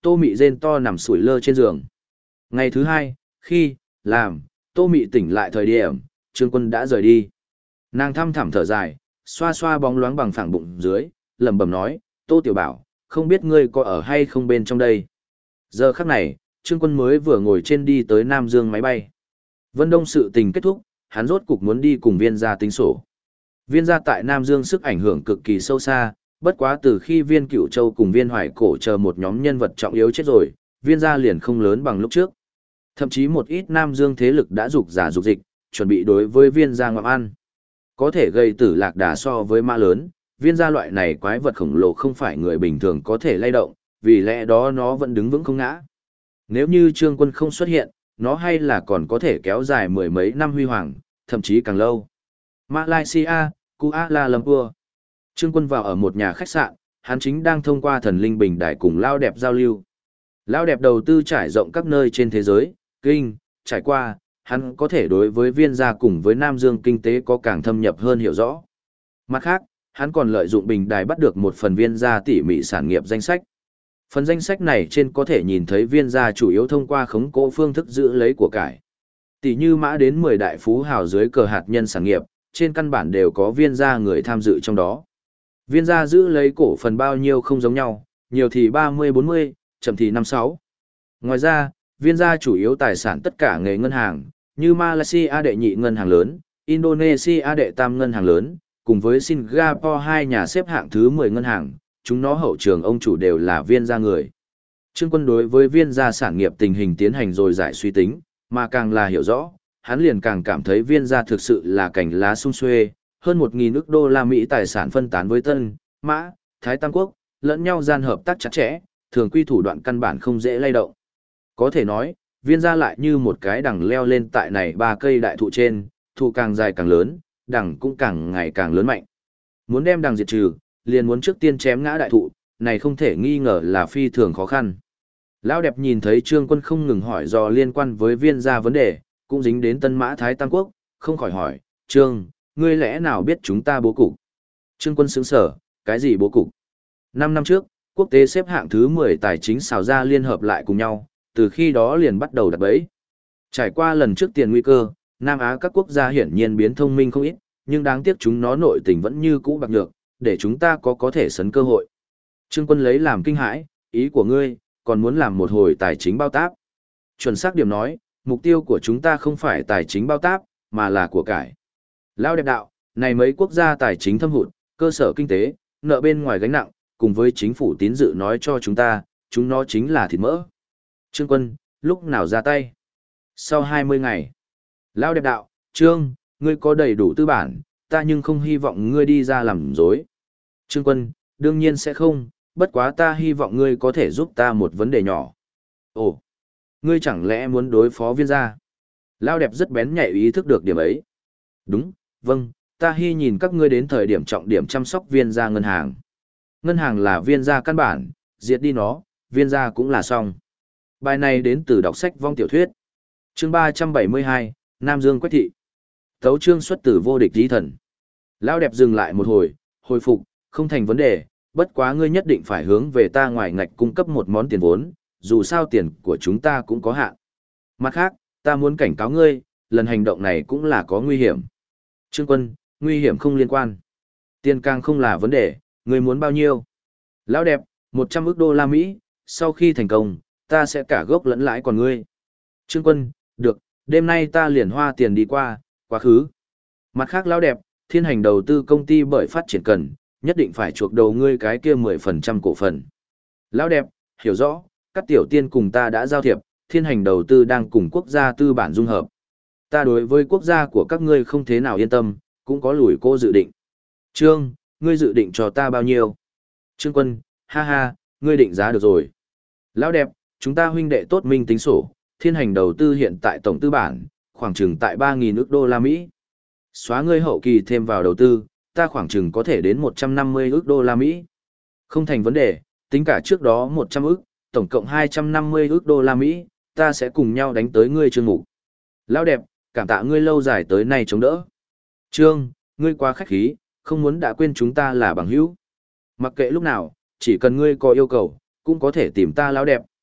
Tô Mị rên to nằm sủi lơ trên giường. Ngày thứ hai, khi, làm, Tô Mị tỉnh lại thời điểm, Trương Quân đã rời đi. Nàng thăm thẳm thở dài, xoa xoa bóng loáng bằng phẳng bụng dưới, lẩm bẩm nói, Tô Tiểu Bảo, không biết ngươi có ở hay không bên trong đây. Giờ khắc này, Trương Quân mới vừa ngồi trên đi tới Nam Dương máy bay. Vân Đông sự tình kết thúc, hắn rốt cục muốn đi cùng Viên gia tính sổ. Viên gia tại Nam Dương sức ảnh hưởng cực kỳ sâu xa, bất quá từ khi Viên Cửu Châu cùng Viên Hoài Cổ chờ một nhóm nhân vật trọng yếu chết rồi, Viên gia liền không lớn bằng lúc trước. Thậm chí một ít Nam Dương thế lực đã dục giả dục dịch, chuẩn bị đối với Viên gia ngoạm ăn. Có thể gây tử lạc đà so với mã lớn, Viên gia loại này quái vật khổng lồ không phải người bình thường có thể lay động, vì lẽ đó nó vẫn đứng vững không ngã. Nếu như Trương Quân không xuất hiện, nó hay là còn có thể kéo dài mười mấy năm huy hoàng, thậm chí càng lâu. Malaysia, Kuala Lumpur. Trương Quân vào ở một nhà khách sạn, hắn chính đang thông qua thần linh bình đài cùng Lao Đẹp giao lưu. Lao Đẹp đầu tư trải rộng các nơi trên thế giới, kinh, trải qua, hắn có thể đối với Viên gia cùng với Nam Dương kinh tế có càng thâm nhập hơn hiểu rõ. Mặt khác, hắn còn lợi dụng bình đài bắt được một phần Viên gia tỉ mỉ sản nghiệp danh sách. Phần danh sách này trên có thể nhìn thấy Viên gia chủ yếu thông qua khống cố phương thức giữ lấy của cải. Tỷ như mã đến 10 đại phú hào dưới cờ hạt nhân sản nghiệp, trên căn bản đều có Viên gia người tham dự trong đó. Viên gia giữ lấy cổ phần bao nhiêu không giống nhau, nhiều thì 30-40, chậm thì 5-6. Ngoài ra, Viên gia chủ yếu tài sản tất cả nghề ngân hàng, như Malaysia đệ nhị ngân hàng lớn, Indonesia đệ tam ngân hàng lớn, cùng với Singapore hai nhà xếp hạng thứ 10 ngân hàng, chúng nó hậu trường ông chủ đều là Viên gia người. Trương Quân đối với Viên gia sản nghiệp tình hình tiến hành rồi giải suy tính, mà càng là hiểu rõ, hắn liền càng cảm thấy Viên gia thực sự là cành lá sum xuê, hơn 1.000 ức đô la Mỹ tài sản phân tán với Tân, Mã, Thái Tam Quốc, lẫn nhau gian hợp tác chặt chẽ, thường quy thủ đoạn căn bản không dễ lay động. Có thể nói, Viên gia lại như một cái đằng leo lên tại này 3 cây đại thụ trên, thụ càng dài càng lớn, đằng cũng càng ngày càng lớn mạnh. Muốn đem đằng diệt trừ, liền muốn trước tiên chém ngã đại thụ, này không thể nghi ngờ là phi thường khó khăn. Lão Đẹp nhìn thấy Trương Quân không ngừng hỏi dò liên quan với Viên gia vấn đề, cũng dính đến Tân Mã Thái Tam Quốc, không khỏi hỏi, Trương, ngươi lẽ nào biết chúng ta bố cục? Trương Quân sững sở, cái gì bố cục? 5 năm trước, quốc tế xếp hạng thứ 10 tài chính xào ra liên hợp lại cùng nhau, từ khi đó liền bắt đầu đặt bẫy. Trải qua lần trước tiền nguy cơ, Nam Á các quốc gia hiển nhiên biến thông minh không ít, nhưng đáng tiếc chúng nó nội tình vẫn như cũ bạc nhược, để chúng ta có thể sấn cơ hội. Trương Quân lấy làm kinh hãi, ý của ngươi, còn muốn làm một hồi tài chính bao táp. Chuẩn xác điểm nói, mục tiêu của chúng ta không phải tài chính bao táp, mà là của cải. Lão Đẹp đạo, này mấy quốc gia tài chính thâm hụt, cơ sở kinh tế, nợ bên ngoài gánh nặng, cùng với chính phủ tín dự nói cho chúng ta, chúng nó chính là thịt mỡ. Trương Quân, lúc nào ra tay? Sau 20 ngày. Lão Đẹp đạo, Trương, ngươi có đầy đủ tư bản, ta nhưng không hy vọng ngươi đi ra làm dối. Trương Quân, đương nhiên sẽ không, bất quá ta hy vọng ngươi có thể giúp ta một vấn đề nhỏ. Ồ, ngươi chẳng lẽ muốn đối phó Viên gia? Lão Đẹp rất bén nhạy ý thức được điểm ấy. Đúng, vâng, ta hy nhìn các ngươi đến thời điểm trọng điểm chăm sóc Viên gia ngân hàng. Ngân hàng là Viên gia căn bản, diệt đi nó, Viên gia cũng là xong. Bài này đến từ đọc sách vong tiểu thuyết. Chương 372, Nam Dương Quách Thị. Tấu chương xuất từ vô địch tí thần. Lão Đẹp dừng lại một hồi phục, không thành vấn đề, bất quá ngươi nhất định phải hướng về ta ngoài ngạch cung cấp một món tiền vốn, dù sao tiền của chúng ta cũng có hạn. Mặt khác, ta muốn cảnh cáo ngươi, lần hành động này cũng là có nguy hiểm. Trương Quân, nguy hiểm không liên quan. Tiền càng không là vấn đề, ngươi muốn bao nhiêu? Lão Đẹp, 100 ức đô la Mỹ, sau khi thành công, ta sẽ cả gốc lẫn lãi còn ngươi. Trương Quân, được, đêm nay ta liền hoa tiền đi qua, quá khứ. Mặt khác Lão Đẹp, thiên hành đầu tư công ty bởi phát triển cần, nhất định phải chuộc đầu ngươi cái kia 10% cổ phần. Lão Đẹp, hiểu rõ, các tiểu tiên cùng ta đã giao thiệp, thiên hành đầu tư đang cùng quốc gia tư bản dung hợp. Ta đối với quốc gia của các ngươi không thế nào yên tâm, cũng có lùi cô dự định. Trương, ngươi dự định cho ta bao nhiêu? Trương Quân, ha ha, ngươi định giá được rồi. Lão Đẹp, chúng ta huynh đệ tốt minh tính sổ, thiên hành đầu tư hiện tại tổng tư bản, khoảng chừng tại 3.000 ức đô la Mỹ. Xóa ngươi hậu kỳ thêm vào đầu tư, ta khoảng chừng có thể đến 150 ức đô la Mỹ. Không thành vấn đề, tính cả trước đó 100 ức, tổng cộng 250 ức đô la Mỹ, ta sẽ cùng nhau đánh tới ngươi Trương Mục. Lão Đẹp, cảm tạ ngươi lâu dài tới nay chống đỡ. Trương, ngươi quá khách khí, không muốn đã quên chúng ta là bằng hữu. Mặc kệ lúc nào, chỉ cần ngươi có yêu cầu, cũng có thể tìm ta Lão Đẹp.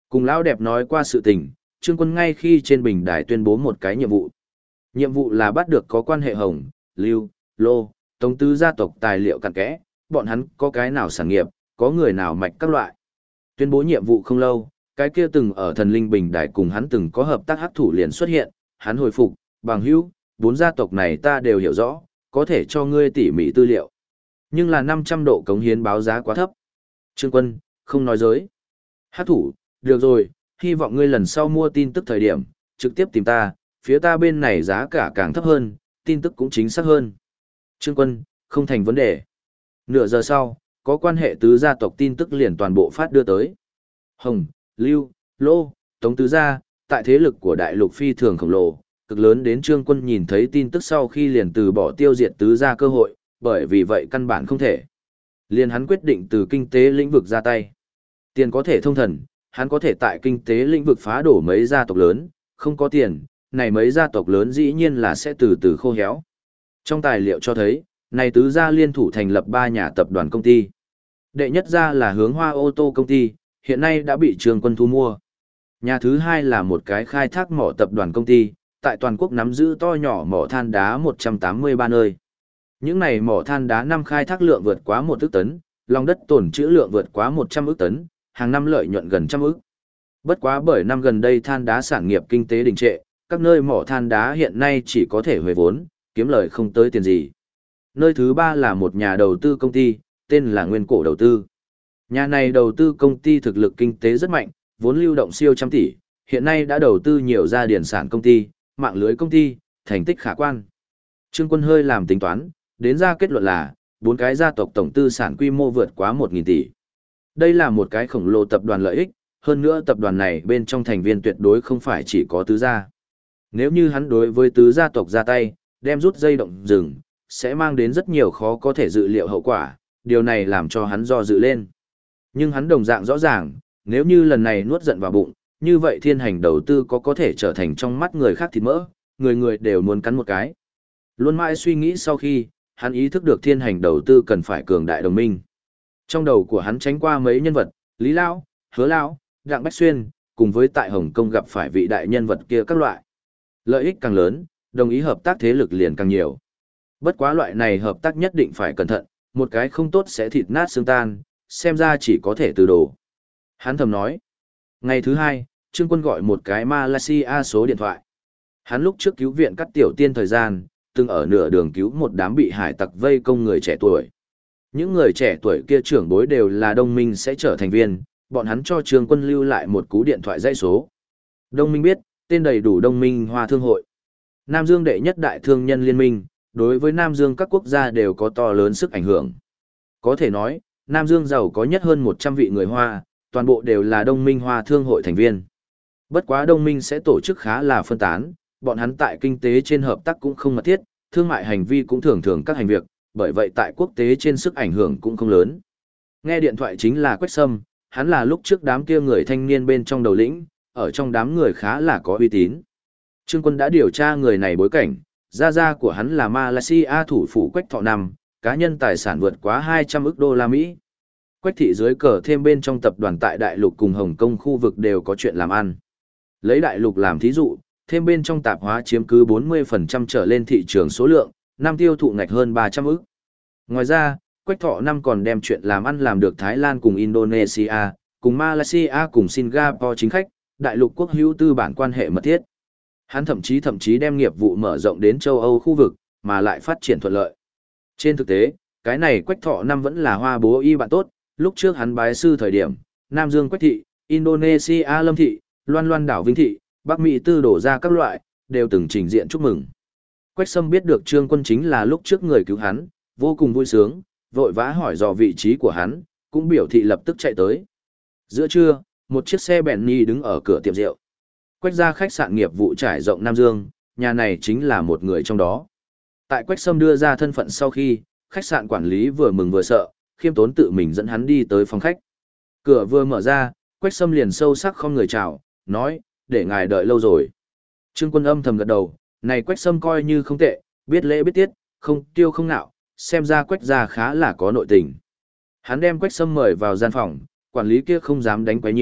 Cùng lão đẹp nói qua sự tình, Trương Quân ngay khi trên bình đài tuyên bố một cái nhiệm vụ. Nhiệm vụ là bắt được có quan hệ Hồng, Lưu, Lô, Tống tứ gia tộc tài liệu cặn kẽ, bọn hắn có cái nào sản nghiệp, có người nào mạch các loại. Tuyên bố nhiệm vụ không lâu, cái kia từng ở thần linh bình đài cùng hắn từng có hợp tác hắc thủ liền xuất hiện, hắn hồi phục, bằng hữu, 4 gia tộc này ta đều hiểu rõ, có thể cho ngươi tỉ mỉ tư liệu. Nhưng là 500 độ cống hiến báo giá quá thấp. Trương Quân, không nói dối. Hắc thủ, được rồi, hy vọng ngươi lần sau mua tin tức thời điểm, trực tiếp tìm ta, phía ta bên này giá cả càng thấp hơn, tin tức cũng chính xác hơn. Trương Quân, không thành vấn đề. Nửa giờ sau, có quan hệ tứ gia tộc tin tức liền toàn bộ phát đưa tới. Hồng, Lưu, Lô, Tống tứ gia, tại thế lực của đại lục phi thường khổng lồ, cực lớn đến Trương Quân nhìn thấy tin tức sau khi liền từ bỏ tiêu diệt tứ gia cơ hội, bởi vì vậy căn bản không thể. Liền hắn quyết định từ kinh tế lĩnh vực ra tay. Tiền có thể thông thần, hắn có thể tại kinh tế lĩnh vực phá đổ mấy gia tộc lớn, không có tiền, này mấy gia tộc lớn dĩ nhiên là sẽ từ từ khô héo. Trong tài liệu cho thấy, này tứ gia liên thủ thành lập 3 nhà tập đoàn công ty. Đệ nhất gia là Hướng Hoa ô tô công ty, hiện nay đã bị Trương Quân thu mua. Nhà thứ hai là một cái khai thác mỏ tập đoàn công ty, tại toàn quốc nắm giữ to nhỏ mỏ than đá 183 nơi. Những này mỏ than đá năm khai thác lượng vượt quá 1 ức tấn, lòng đất tồn trữ lượng vượt quá 100 ức tấn, hàng năm lợi nhuận gần trăm ức. Bất quá bởi năm gần đây than đá sản nghiệp kinh tế đình trệ, các nơi mỏ than đá hiện nay chỉ có thể huề vốn, kiếm lời không tới tiền gì. Nơi thứ ba là một nhà đầu tư công ty, tên là Nguyên Cổ Đầu tư. Nhà này đầu tư công ty thực lực kinh tế rất mạnh, vốn lưu động siêu trăm tỷ, hiện nay đã đầu tư nhiều gia điển sản công ty, mạng lưới công ty, thành tích khả quan. Trương Quân hơi làm tính toán, đến ra kết luận là, 4 cái gia tộc tổng tư sản quy mô vượt quá 1.000 tỷ. Đây là một cái khổng lồ tập đoàn lợi ích, hơn nữa tập đoàn này bên trong thành viên tuyệt đối không phải chỉ có tứ gia. Nếu như hắn đối với tứ gia tộc ra tay, đem rút dây động rừng, sẽ mang đến rất nhiều khó có thể dự liệu hậu quả, điều này làm cho hắn do dự lên. Nhưng hắn đồng dạng rõ ràng, nếu như lần này nuốt giận vào bụng, như vậy thiên hành đầu tư có thể trở thành trong mắt người khác thịt mỡ, người người đều muốn cắn một cái. Luôn mãi suy nghĩ sau khi, hắn ý thức được thiên hành đầu tư cần phải cường đại đồng minh. Trong đầu của hắn tránh qua mấy nhân vật, Lý Lão, Hứa Lão, Đặng Bách Xuyên, cùng với tại Hồng Kông gặp phải vị đại nhân vật kia các loại. Lợi ích càng lớn, đồng ý hợp tác thế lực liền càng nhiều. Bất quá loại này hợp tác nhất định phải cẩn thận, một cái không tốt sẽ thịt nát xương tan, xem ra chỉ có thể từ đổ. Hắn thầm nói. Ngày thứ hai, Trương Quân gọi một cái Malaysia số điện thoại. Hắn lúc trước cứu viện các tiểu tiên thời gian, từng ở nửa đường cứu một đám bị hải tặc vây công người trẻ tuổi. Những người trẻ tuổi kia trưởng bối đều là Đông Minh sẽ trở thành viên, bọn hắn cho Trương Quân lưu lại một cú điện thoại dãy số. Đông Minh biết, tên đầy đủ Đông Minh Hoa Thương hội. Nam Dương đệ nhất đại thương nhân liên minh, đối với Nam Dương các quốc gia đều có to lớn sức ảnh hưởng. Có thể nói, Nam Dương giàu có nhất hơn 100 vị người Hoa, toàn bộ đều là Đông Minh Hoa Thương hội thành viên. Bất quá Đông Minh sẽ tổ chức khá là phân tán, bọn hắn tại kinh tế trên hợp tác cũng không mật thiết, thương mại hành vi cũng thường thường các hành việc, bởi vậy tại quốc tế trên sức ảnh hưởng cũng không lớn. Nghe điện thoại chính là Quách Sâm, hắn là lúc trước đám kia người thanh niên bên trong đầu lĩnh, ở trong đám người khá là có uy tín. Trương Quân đã điều tra người này bối cảnh, gia của hắn là Malaysia thủ phủ Quách Thọ Năm, cá nhân tài sản vượt quá 200 ức đô la Mỹ. Quách thị dưới cờ thêm bên trong tập đoàn tại Đại Lục cùng Hồng Kông khu vực đều có chuyện làm ăn. Lấy Đại Lục làm thí dụ, thêm bên trong tạp hóa chiếm cứ 40% trở lên thị trường số lượng, năm tiêu thụ ngạch hơn 300 ức. Ngoài ra, Quách Thọ Năm còn đem chuyện làm ăn làm được Thái Lan cùng Indonesia, cùng Malaysia cùng Singapore chính khách, Đại Lục quốc hữu tư bản quan hệ mật thiết. Hắn thậm chí đem nghiệp vụ mở rộng đến châu Âu khu vực, mà lại phát triển thuận lợi. Trên thực tế, cái này Quách Thọ Năm vẫn là Hoa bố y bạn tốt, lúc trước hắn bái sư thời điểm, Nam Dương Quách thị, Indonesia Lâm thị, Loan Loan đảo Vinh thị, Bắc Mỹ Tư đổ ra các loại, đều từng trình diện chúc mừng. Quách Sâm biết được Trương Quân chính là lúc trước người cứu hắn, vô cùng vui sướng, vội vã hỏi dò vị trí của hắn, cũng biểu thị lập tức chạy tới. Giữa trưa, một chiếc xe Bentley đứng ở cửa tiệm rượu. Quách gia khách sạn nghiệp vụ trải rộng Nam Dương, nhà này chính là một người trong đó. Tại Quách Sâm đưa ra thân phận sau khi, khách sạn quản lý vừa mừng vừa sợ, khiêm tốn tự mình dẫn hắn đi tới phòng khách. Cửa vừa mở ra, Quách Sâm liền sâu sắc không người chào, nói, để ngài đợi lâu rồi. Trương Quân âm thầm gật đầu, này Quách Sâm coi như không tệ, biết lễ biết tiết, không tiêu không nạo, xem ra Quách gia khá là có nội tình. Hắn đem Quách Sâm mời vào gian phòng, quản lý kia không dám đánh quấy nhiễu,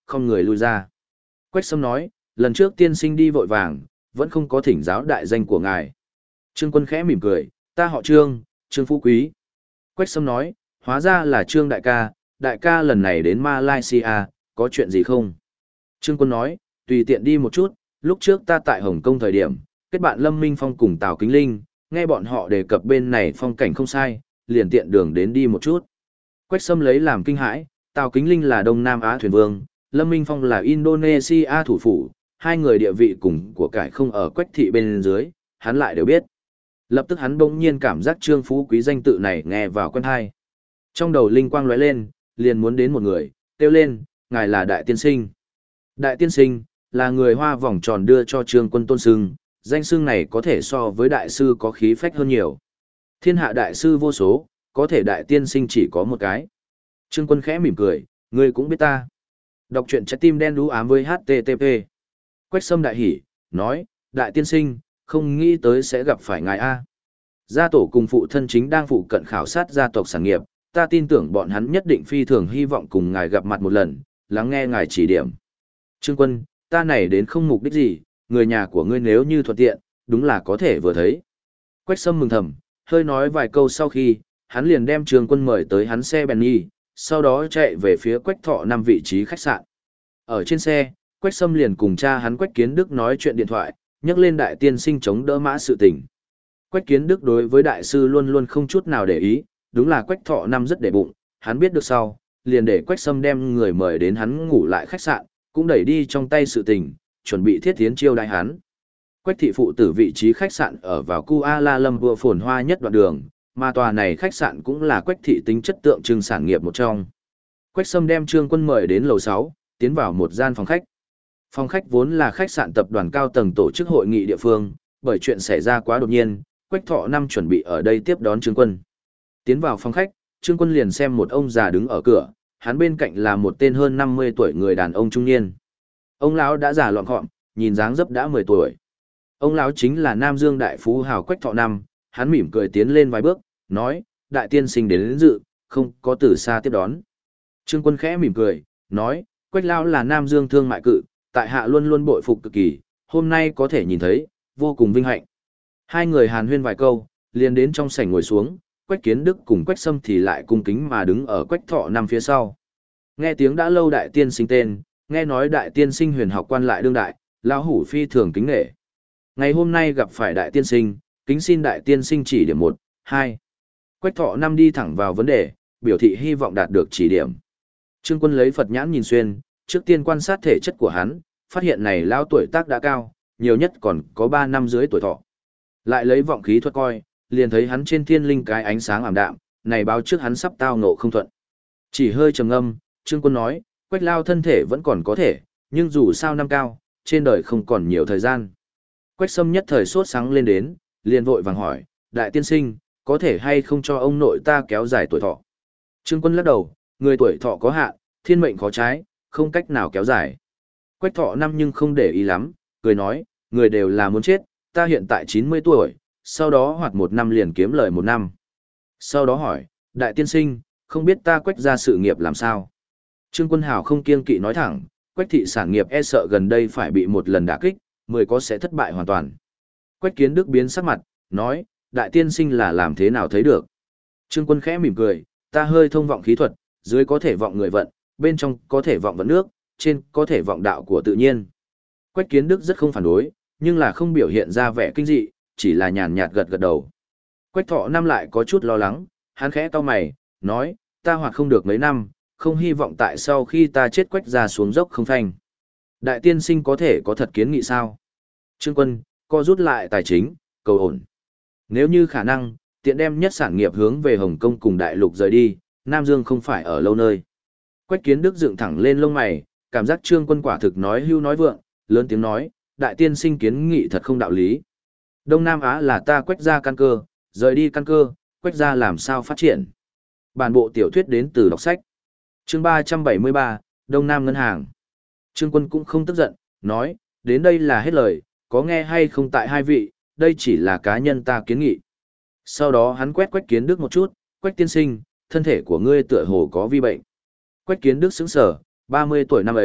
không người lui ra. Quách Sâm nói, lần trước tiên sinh đi vội vàng, vẫn không có thỉnh giáo đại danh của ngài. Trương Quân khẽ mỉm cười, ta họ Trương, Trương Phú Quý. Quách Sâm nói, hóa ra là Trương đại ca lần này đến Malaysia, có chuyện gì không? Trương Quân nói, tùy tiện đi một chút, lúc trước ta tại Hồng Kông thời điểm, kết bạn Lâm Minh Phong cùng Tào Kính Linh, nghe bọn họ đề cập bên này phong cảnh không sai, liền tiện đường đến đi một chút. Quách Sâm lấy làm kinh hãi, Tào Kính Linh là Đông Nam Á thuyền vương, Lâm Minh Phong là Indonesia thủ phủ, hai người địa vị cùng của cải không ở Quách thị bên dưới, hắn lại đều biết. Lập tức hắn bỗng nhiên cảm giác Trương Phú Quý danh tự này nghe vào quen tai. Trong đầu linh quang lóe lên, liền muốn đến một người, kêu lên, ngài là Đại Tiên Sinh. Đại Tiên Sinh, là người Hoa vòng tròn đưa cho Trương Quân tôn xưng, danh xưng này có thể so với đại sư có khí phách hơn nhiều. Thiên hạ đại sư vô số, có thể Đại Tiên Sinh chỉ có một cái. Trương Quân khẽ mỉm cười, ngươi cũng biết ta. Đọc truyện trái tim đen đú ám với HTTP. Quách Sâm đại hỉ, nói, Đại Tiên Sinh, không nghĩ tới sẽ gặp phải ngài A. Gia tổ cùng phụ thân chính đang phụ cận khảo sát gia tộc sản nghiệp, ta tin tưởng bọn hắn nhất định phi thường hy vọng cùng ngài gặp mặt một lần, lắng nghe ngài chỉ điểm. Trương Quân, ta này đến không mục đích gì, người nhà của ngươi nếu như thuận tiện, đúng là có thể vừa thấy. Quách Sâm mừng thầm, hơi nói vài câu sau khi, hắn liền đem Trương Quân mời tới hắn xe Benny, sau đó chạy về phía Quách Thọ năm vị trí khách sạn. Ở trên xe, Quách Sâm liền cùng cha hắn Quách Kiến Đức nói chuyện điện thoại, nhắc lên Đại Tiên Sinh chống đỡ mã sự tình. Quách Kiến Đức đối với đại sư luôn luôn không chút nào để ý, đúng là Quách Thọ năm rất để bụng, hắn biết được sau, liền để Quách Sâm đem người mời đến hắn ngủ lại khách sạn, cũng đẩy đi trong tay sự tình, chuẩn bị thiết tiến chiêu đãi hắn. Quách thị phụ tử vị trí khách sạn ở vào Kuala Lumpur phồn hoa nhất đoạn đường, mà tòa này khách sạn cũng là Quách thị tính chất tượng trưng sản nghiệp một trong. Quách Sâm đem Trương Quân mời đến lầu 6, tiến vào một gian phòng khách. Phòng khách vốn là khách sạn tập đoàn cao tầng tổ chức hội nghị địa phương, bởi chuyện xảy ra quá đột nhiên, Quách Thọ năm chuẩn bị ở đây tiếp đón Trương Quân. Tiến vào phòng khách, Trương Quân liền xem một ông già đứng ở cửa, hắn bên cạnh là một tên hơn 50 tuổi người đàn ông trung niên. Ông lão đã già lọn gọn, nhìn dáng dấp đã 10 tuổi. Ông lão chính là Nam Dương đại phú hào Quách Thọ năm, hắn mỉm cười tiến lên vài bước, nói, Đại Tiên Sinh đến dự, không có từ xa tiếp đón. Trương Quân khẽ mỉm cười, nói, Quách lão là Nam Dương thương mại cự, tại hạ luôn luôn bội phục cực kỳ, hôm nay có thể nhìn thấy, vô cùng vinh hạnh. Hai người hàn huyên vài câu, liền đến trong sảnh ngồi xuống, Quách Kiến Đức cùng Quách Sâm thì lại cung kính mà đứng ở Quách Thọ năm phía sau. Nghe tiếng đã lâu Đại Tiên Sinh tên, nghe nói Đại Tiên Sinh huyền học quan lại đương đại, lão hủ phi thường kính nể. Ngày hôm nay gặp phải Đại Tiên Sinh, kính xin Đại Tiên Sinh chỉ điểm 1, 2. Quách Thọ năm đi thẳng vào vấn đề, biểu thị hy vọng đạt được chỉ điểm. Trương Quân lấy Phật nhãn nhìn xuyên, trước tiên quan sát thể chất của hắn, phát hiện này lão tuổi tác đã cao, nhiều nhất còn có 3 năm dưới tuổi thọ. Lại lấy vọng khí thuật coi, liền thấy hắn trên thiên linh cái ánh sáng ảm đạm, này báo trước hắn sắp tao ngộ không thuận. Chỉ hơi trầm ngâm, Trương Quân nói, Quách lao thân thể vẫn còn có thể, nhưng dù sao năm cao, trên đời không còn nhiều thời gian. Quách Sâm nhất thời sốt sáng lên đến, liền vội vàng hỏi, Đại Tiên Sinh, có thể hay không cho ông nội ta kéo dài tuổi thọ? Trương Quân lắc đầu, người tuổi thọ có hạn, thiên mệnh khó trái, không cách nào kéo dài. Quách Thọ năm nhưng không để ý lắm, cười nói, người đều là muốn chết, ta hiện tại 90 tuổi, sau đó hoạt 1 năm liền kiếm lời 1 năm. Sau đó hỏi, Đại Tiên Sinh, không biết ta Quách ra sự nghiệp làm sao? Trương Quân Hào không kiêng kỵ nói thẳng, Quách thị sản nghiệp e sợ gần đây phải bị một lần đả kích, 10 có sẽ thất bại hoàn toàn. Quách Kiến Đức biến sắc mặt, nói, Đại Tiên Sinh là làm thế nào thấy được? Trương Quân khẽ mỉm cười, ta hơi thông vọng khí thuật, dưới có thể vọng người vận, bên trong có thể vọng vận nước, trên có thể vọng đạo của tự nhiên. Quách Kiến Đức rất không phản đối, nhưng là không biểu hiện ra vẻ kinh dị, chỉ là nhàn nhạt gật gật đầu. Quách Thọ năm lại có chút lo lắng, hắn khẽ cau mày, nói, ta hoạt không được mấy năm, không hy vọng tại sau khi ta chết Quách ra xuống dốc không phanh. Đại Tiên Sinh có thể có thật kiến nghị sao? Trương Quân, co rút lại tài chính, cầu ổn. Nếu như khả năng, tiện đem nhất sản nghiệp hướng về Hồng Kông cùng Đại Lục rời đi, Nam Dương không phải ở lâu nơi. Quách Kiến Đức dựng thẳng lên lông mày, cảm giác Trương Quân quả thực nói hưu nói vượng, lớn tiếng nói, Đại Tiên Sinh kiến nghị thật không đạo lý. Đông Nam Á là ta Quách ra căn cơ, rời đi căn cơ, Quách ra làm sao phát triển. Bản bộ tiểu thuyết đến từ đọc sách. Chương 373, Đông Nam Ngân hàng. Trương Quân cũng không tức giận, nói, đến đây là hết lời, có nghe hay không tại hai vị, đây chỉ là cá nhân ta kiến nghị. Sau đó hắn quét Quách Kiến Đức một chút, Quách Tiên Sinh, thân thể của ngươi tựa hồ có vi bệnh. Quách Kiến Đức sững sờ, 30 tuổi năm ấy,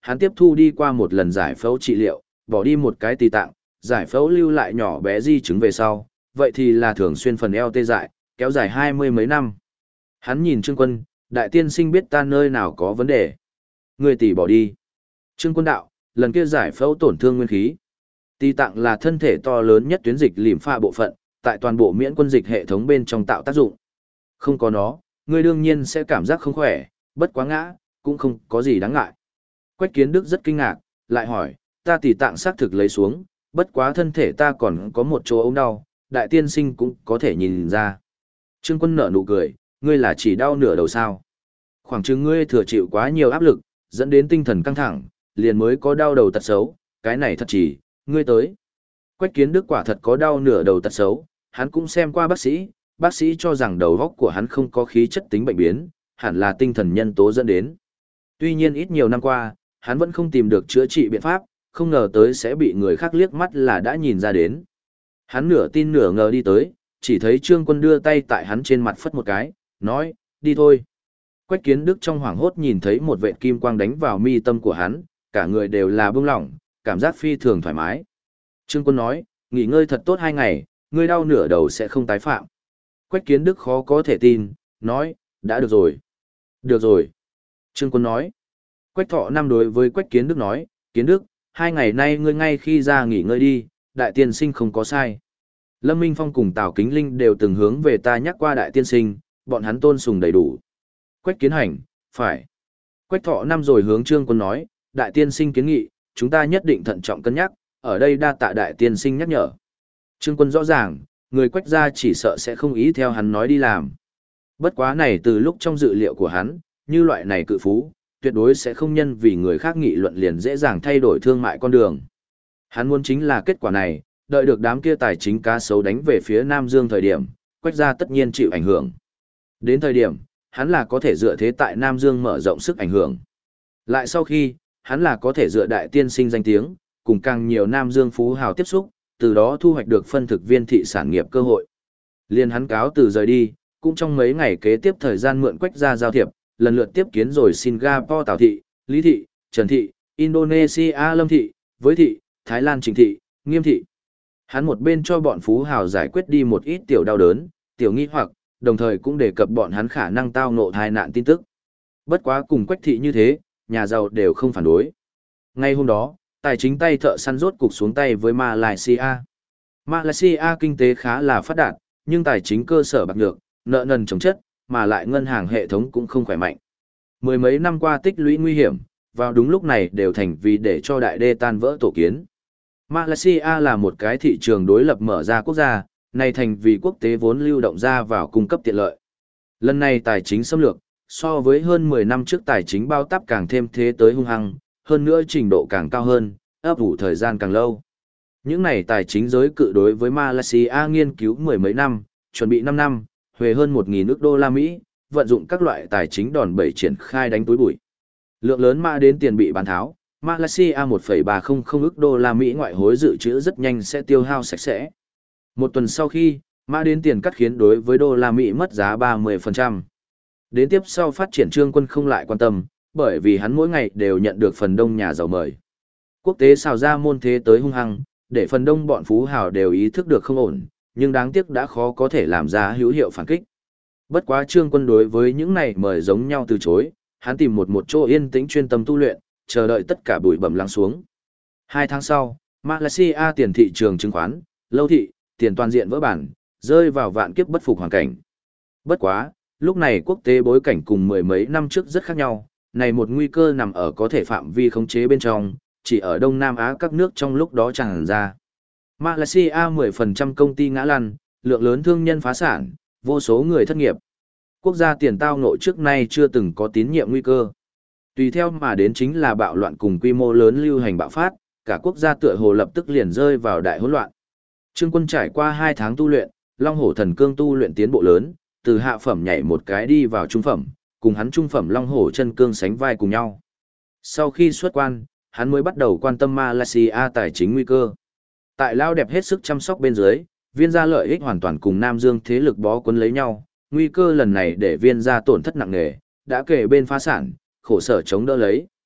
hắn tiếp thu đi qua một lần giải phẫu trị liệu, bỏ đi một cái tỳ tạng, giải phẫu lưu lại nhỏ bé di chứng về sau, vậy thì là thường xuyên phần eo tê dại, kéo dài 20 mấy năm. Hắn nhìn Trương Quân, đại tiên sinh biết ta nơi nào có vấn đề. Người tỷ bỏ đi. Trương Quân đạo, lần kia giải phẫu tổn thương nguyên khí. Tỳ tạng là thân thể to lớn nhất tuyến dịch lìm pha bộ phận, tại toàn bộ miễn quân dịch hệ thống bên trong tạo tác dụng. Không có nó, ngươi đương nhiên sẽ cảm giác không khỏe, bất quá ngã, cũng không có gì đáng ngại. Quách Kiến Đức rất kinh ngạc, lại hỏi, ta tỳ tạng xác thực lấy xuống, bất quá thân thể ta còn có một chỗ ống đau, đại tiên sinh cũng có thể nhìn ra. Trương Quân nở nụ cười, ngươi là chỉ đau nửa đầu sao. Khoảng chừng ngươi thừa chịu quá nhiều áp lực, dẫn đến tinh thần căng thẳng, liền mới có đau đầu tật xấu, cái này thật chỉ, ngươi tới. Quách Kiến Đức quả thật có đau nửa đầu tật xấu, hắn cũng xem qua bác sĩ cho rằng đầu óc của hắn không có khí chất tính bệnh biến, hẳn là tinh thần nhân tố dẫn đến. Tuy nhiên ít nhiều năm qua, hắn vẫn không tìm được chữa trị biện pháp, không ngờ tới sẽ bị người khác liếc mắt là đã nhìn ra đến. Hắn nửa tin nửa ngờ đi tới, chỉ thấy Trương Quân đưa tay tại hắn trên mặt phất một cái, nói, đi thôi. Quách Kiến Đức trong hoảng hốt nhìn thấy một vệt kim quang đánh vào mi tâm của hắn, cả người đều là bưng lỏng, cảm giác phi thường thoải mái. Trương Quân nói, nghỉ ngơi thật tốt 2 ngày, ngươi đau nửa đầu sẽ không tái phạm. Quách Kiến Đức khó có thể tin, nói, đã được rồi. Được rồi. Trương Quân nói. Quách Thọ Năm đối với Quách Kiến Đức nói, Kiến Đức, 2 ngày nay ngươi ngay khi ra nghỉ ngơi đi, đại tiên sinh không có sai. Lâm Minh Phong cùng Tào Kính Linh đều từng hướng về ta nhắc qua đại tiên sinh, bọn hắn tôn sùng đầy đủ. Quách Kiến Hành, phải. Quách Thọ Năm rồi hướng Trương Quân nói, đại tiên sinh kiến nghị, chúng ta nhất định thận trọng cân nhắc, ở đây đa tạ đại tiên sinh nhắc nhở. Trương Quân rõ ràng, người Quách gia chỉ sợ sẽ không ý theo hắn nói đi làm. Bất quá này từ lúc trong dự liệu của hắn, như loại này cự phú, tuyệt đối sẽ không nhân vì người khác nghị luận liền dễ dàng thay đổi thương mại con đường. Hắn muốn chính là kết quả này, đợi được đám kia tài chính cá sấu đánh về phía Nam Dương thời điểm, Quách gia tất nhiên chịu ảnh hưởng. Đến thời điểm, hắn là có thể dựa thế tại Nam Dương mở rộng sức ảnh hưởng. Lại sau khi, hắn là có thể dựa đại tiên sinh danh tiếng, cùng càng nhiều Nam Dương phú hào tiếp xúc, từ đó thu hoạch được phân thực viên thị sản nghiệp cơ hội. Liên hắn cáo từ rời đi, cũng trong mấy ngày kế tiếp thời gian mượn Quách gia giao thiệp, lần lượt tiếp kiến rồi Singapore Tào Thị, Lý Thị, Trần Thị, Indonesia Lâm Thị, Với Thị, Thái Lan Trình Thị, Nghiêm Thị. Hắn một bên cho bọn phú hào giải quyết đi một ít tiểu đau đớn, tiểu nghi hoặc, đồng thời cũng đề cập bọn hắn khả năng tao ngộ tai nạn tin tức. Bất quá cùng Quách Thị như thế, nhà giàu đều không phản đối. Ngay hôm đó, tài chính tay thợ săn rốt cục xuống tay với Malaysia. Malaysia kinh tế khá là phát đạt, nhưng tài chính cơ sở bạc nhược, nợ nần chồng chất, mà lại ngân hàng hệ thống cũng không khỏe mạnh. Mười mấy năm qua tích lũy nguy hiểm, vào đúng lúc này đều thành vì để cho đại đê tan vỡ tổ kiến. Malaysia là một cái thị trường đối lập mở ra quốc gia, này thành vì quốc tế vốn lưu động ra vào cung cấp tiện lợi. Lần này tài chính xâm lược, so với hơn 10 năm trước tài chính bao táp càng thêm thế tới hung hăng, hơn nữa trình độ càng cao hơn, ấp ủ thời gian càng lâu. Những này tài chính giới cự đối với Malaysia nghiên cứu mười mấy năm, chuẩn bị 5 năm, huề hơn 1.000 ức đô la Mỹ, vận dụng các loại tài chính đòn bẩy triển khai đánh túi bụi. Lượng lớn mã đến tiền bị bán tháo, Malaysia 1,300 ức đô la Mỹ ngoại hối dự trữ rất nhanh sẽ tiêu hao sạch sẽ. Một tuần sau khi, mã đến tiền cắt khiến đối với đô la Mỹ mất giá 30%. Đến tiếp sau phát triển Trương Quân không lại quan tâm, bởi vì hắn mỗi ngày đều nhận được phần đông nhà giàu mời. Quốc tế xào ra môn thế tới hung hăng, để phần đông bọn phú hào đều ý thức được không ổn, nhưng đáng tiếc đã khó có thể làm ra hữu hiệu phản kích. Bất quá Trương Quân đối với những này mời giống nhau từ chối, hắn tìm một chỗ yên tĩnh chuyên tâm tu luyện, chờ đợi tất cả bụi bặm lắng xuống. 2 tháng sau, Malaysia tiền thị trường chứng khoán, lâu thị, tiền toàn diện vỡ bản, rơi vào vạn kiếp bất phục hoàn cảnh. Bất quá, lúc này quốc tế bối cảnh cùng mười mấy năm trước rất khác nhau, này một nguy cơ nằm ở có thể phạm vi khống chế bên trong, chỉ ở Đông Nam Á các nước trong lúc đó tràn ra. Malaysia 10% công ty ngã lăn, lượng lớn thương nhân phá sản, vô số người thất nghiệp. Quốc gia tiền tao nội trước nay chưa từng có tín nhiệm nguy cơ. Tùy theo mà đến chính là bạo loạn cùng quy mô lớn lưu hành bạo phát, cả quốc gia tựa hồ lập tức liền rơi vào đại hỗn loạn. Trương Quân trải qua 2 tháng tu luyện, Long Hổ Thần Cương tu luyện tiến bộ lớn, từ hạ phẩm nhảy một cái đi vào trung phẩm, cùng hắn trung phẩm Long Hổ Chân Cương sánh vai cùng nhau. Sau khi xuất quan, hắn mới bắt đầu quan tâm Malaysia tài chính nguy cơ. Tại lao đẹp hết sức chăm sóc bên dưới, viên gia lợi ích hoàn toàn cùng Nam Dương thế lực bó quấn lấy nhau, nguy cơ lần này để viên gia tổn thất nặng nề, đã kể bên phá sản, khổ sở chống đỡ lấy.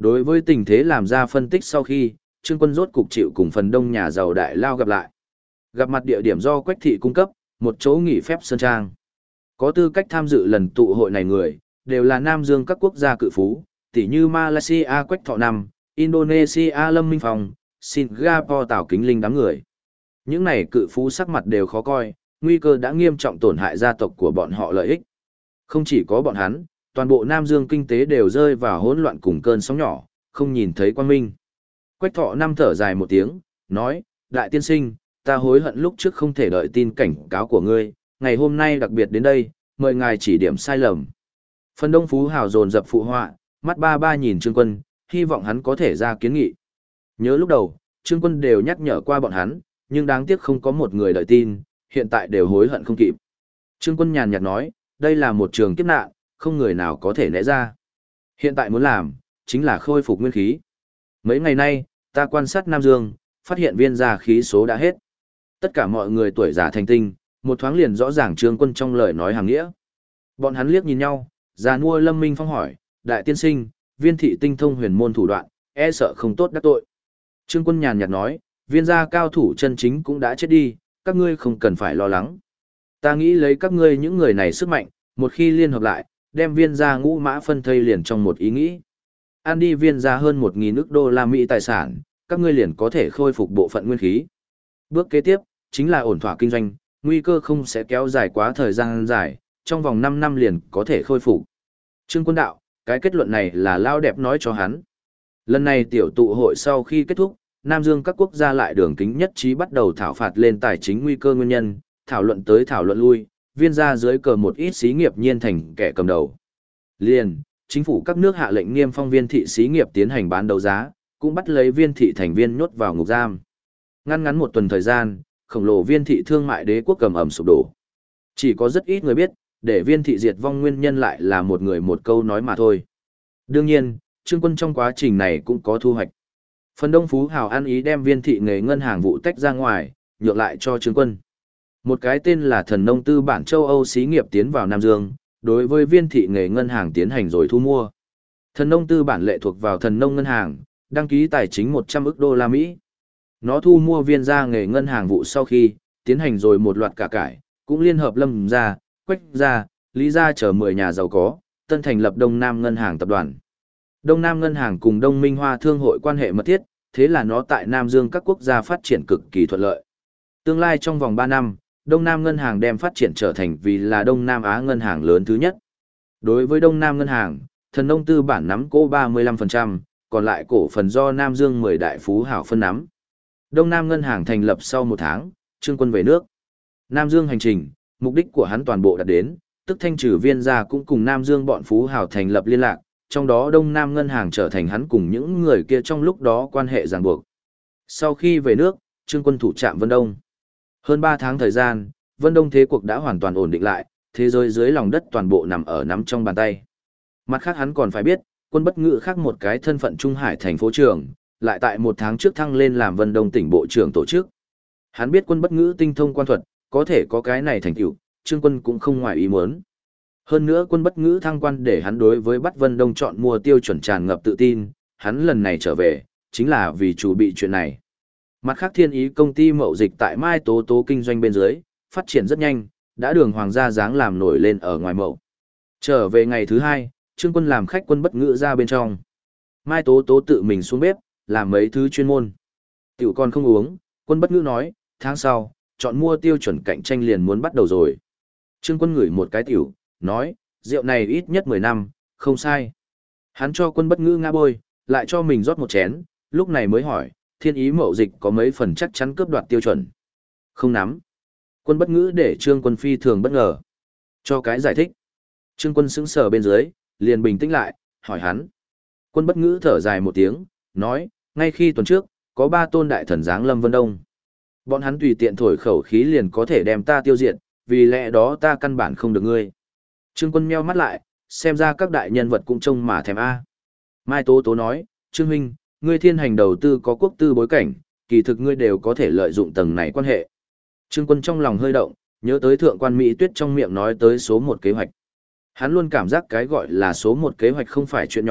Đối với tình thế làm ra phân tích sau khi, Trương Quân rốt cục chịu cùng phần đông nhà giàu đại lao gặp lại. Gặp mặt địa điểm do Quách thị cung cấp, một chỗ nghỉ phép sơn trang. Có tư cách tham dự lần tụ hội này người, đều là Nam Dương các quốc gia cự phú, tỉ như Malaysia Quách Thọ Năm, Indonesia Lâm Minh Phong, Singapore Tào Kính Linh đám người. Những này cự phú sắc mặt đều khó coi, nguy cơ đã nghiêm trọng tổn hại gia tộc của bọn họ lợi ích. Không chỉ có bọn hắn, toàn bộ Nam Dương kinh tế đều rơi vào hỗn loạn cùng cơn sóng nhỏ, không nhìn thấy quang minh. Quách Thọ Năm thở dài một tiếng, nói, đại tiên sinh, ta hối hận lúc trước không thể đợi tin cảnh cáo của ngươi, ngày hôm nay đặc biệt đến đây, mời ngài chỉ điểm sai lầm. Phần đông phú hào dồn dập phụ họa, mắt ba ba nhìn Trương Quân, hy vọng hắn có thể ra kiến nghị. Nhớ lúc đầu, Trương Quân đều nhắc nhở qua bọn hắn, nhưng đáng tiếc không có một người đợi tin, hiện tại đều hối hận không kịp. Trương Quân nhàn nhạt nói, đây là một trường kiếp nạn, không người nào có thể né ra. Hiện tại muốn làm, chính là khôi phục nguyên khí. Mấy ngày nay, ta quan sát Nam Dương, phát hiện viên gia khí số đã hết. Tất cả mọi người tuổi già thành tinh, một thoáng liền rõ ràng Trương Quân trong lời nói hàng nghĩa. Bọn hắn liếc nhìn nhau, già nua Lâm Minh Phong hỏi, đại tiên sinh, viên thị tinh thông huyền môn thủ đoạn, e sợ không tốt đắc tội. Trương Quân nhàn nhạt nói, viên gia cao thủ chân chính cũng đã chết đi, các ngươi không cần phải lo lắng. Ta nghĩ lấy các ngươi những người này sức mạnh, một khi liên hợp lại, đem viên gia ngũ mã phân thây liền trong một ý nghĩ. Ăn đi viên gia hơn 1.000 ức đô la Mỹ tài sản, các ngươi liền có thể khôi phục bộ phận nguyên khí. Bước kế tiếp, chính là ổn thỏa kinh doanh, nguy cơ không sẽ kéo dài quá thời gian dài, trong vòng 5 năm liền có thể khôi phục. Trương Quân đạo, cái kết luận này là lao đẹp nói cho hắn. Lần này tiểu tụ hội sau khi kết thúc, Nam Dương các quốc gia lại đường kính nhất trí bắt đầu thảo phạt lên tài chính nguy cơ nguyên nhân, thảo luận tới thảo luận lui, viên gia dưới cờ một ít xí nghiệp nhiên thành kẻ cầm đầu. Liền, chính phủ các nước hạ lệnh niêm phong viên thị xí nghiệp tiến hành bán đấu giá, cũng bắt lấy viên thị thành viên nhốt vào ngục giam. Ngắn một tuần thời gian, khổng lồ viên thị thương mại đế quốc cầm ẩm sụp đổ. Chỉ có rất ít người biết, để viên thị diệt vong nguyên nhân lại là một người một câu nói mà thôi. Đương nhiên, Trương Quân trong quá trình này cũng có thu hoạch. Phần đông phú hào ăn ý đem viên thị nghề ngân hàng vụ tách ra ngoài, nhượng lại cho Trương Quân. Một cái tên là Thần Nông Tư bản châu Âu xí nghiệp tiến vào Nam Dương, đối với viên thị nghề ngân hàng tiến hành rồi thu mua. Thần Nông Tư bản lệ thuộc vào Thần Nông ngân hàng, đăng ký tài chính 100 ức đô la Mỹ. Nó thu mua viên gia nghề ngân hàng vụ sau khi, tiến hành rồi một loạt cả cải, cũng liên hợp Lâm gia, Quách gia, Lý gia chở 10 nhà giàu có, tân thành lập Đông Nam Ngân hàng tập đoàn. Đông Nam Ngân hàng cùng Đông Minh Hoa thương hội quan hệ mật thiết, thế là nó tại Nam Dương các quốc gia phát triển cực kỳ thuận lợi. Tương lai trong vòng 3 năm, Đông Nam Ngân hàng đem phát triển trở thành vì là Đông Nam Á ngân hàng lớn thứ nhất. Đối với Đông Nam Ngân hàng, Thần Nông Tư bản nắm cổ 35%, còn lại cổ phần do Nam Dương 10 đại phú hảo phân nắm. Đông Nam Ngân hàng thành lập sau 1 tháng, Trương Quân về nước. Nam Dương hành trình, mục đích của hắn toàn bộ đạt đến, tức thanh trừ viên gia cũng cùng Nam Dương bọn phú hào thành lập liên lạc, trong đó Đông Nam Ngân hàng trở thành hắn cùng những người kia trong lúc đó quan hệ ràng buộc. Sau khi về nước, Trương Quân thủ trạm Vân Đông. Hơn 3 tháng thời gian, Vân Đông thế cuộc đã hoàn toàn ổn định lại, thế giới dưới lòng đất toàn bộ nắm trong bàn tay. Mặt khác hắn còn phải biết, Quân Bất Ngữ khác một cái thân phận Trung Hải thành phố trưởng, lại tại 1 tháng trước thăng lên làm Vân Đông tỉnh bộ trưởng tổ chức. Hắn biết Quân Bất Ngữ tinh thông quan thuật, có thể có cái này thành tựu, Trương Quân cũng không ngoài ý muốn. Hơn nữa Quân Bất Ngữ thăng quan để hắn đối với bắt Vân Đông chọn mua tiêu chuẩn tràn ngập tự tin, hắn lần này trở về, chính là vì chuẩn bị chuyện này. Mặt khác Thiên Ý công ty mậu dịch tại Mai Tố Tố kinh doanh bên dưới, phát triển rất nhanh, đã đường hoàng gia dáng làm nổi lên ở ngoài mậu. Trở về ngày thứ 2, Trương Quân làm khách Quân Bất Ngữ ra bên trong. Mai Tố Tố tự mình xuống bếp, làm mấy thứ chuyên môn. Tiểu con không uống, Quân Bất Ngữ nói, tháng sau, chọn mua tiêu chuẩn cạnh tranh liền muốn bắt đầu rồi. Trương Quân ngửi một cái tiểu, nói, rượu này ít nhất 10 năm, không sai. Hắn cho Quân Bất Ngữ ngã bôi, lại cho mình rót một chén, lúc này mới hỏi, Thiên Ý mậu dịch có mấy phần chắc chắn cướp đoạt tiêu chuẩn. Không nắm. Quân Bất Ngữ để Trương Quân phi thường bất ngờ. Cho cái giải thích. Trương Quân sững sờ bên dưới, liền bình tĩnh lại, hỏi hắn. Quân Bất Ngữ thở dài một tiếng, nói, ngay khi tuần trước, có 3 tôn đại thần giáng lâm Vân Đông. Bọn hắn tùy tiện thổi khẩu khí liền có thể đem ta tiêu diệt, vì lẽ đó ta căn bản không được ngươi. Trương Quân meo mắt lại, xem ra các đại nhân vật cũng trông mà thèm a. Mai Tố Tố nói, Trương huynh, ngươi thiên hành đầu tư có quốc tư bối cảnh, kỳ thực ngươi đều có thể lợi dụng tầng này quan hệ. Trương Quân trong lòng hơi động, nhớ tới thượng quan Mỹ Tuyết trong miệng nói tới số 1 kế hoạch. Hắn luôn cảm giác cái gọi là số 1 kế hoạch không phải chuyện nhỏ,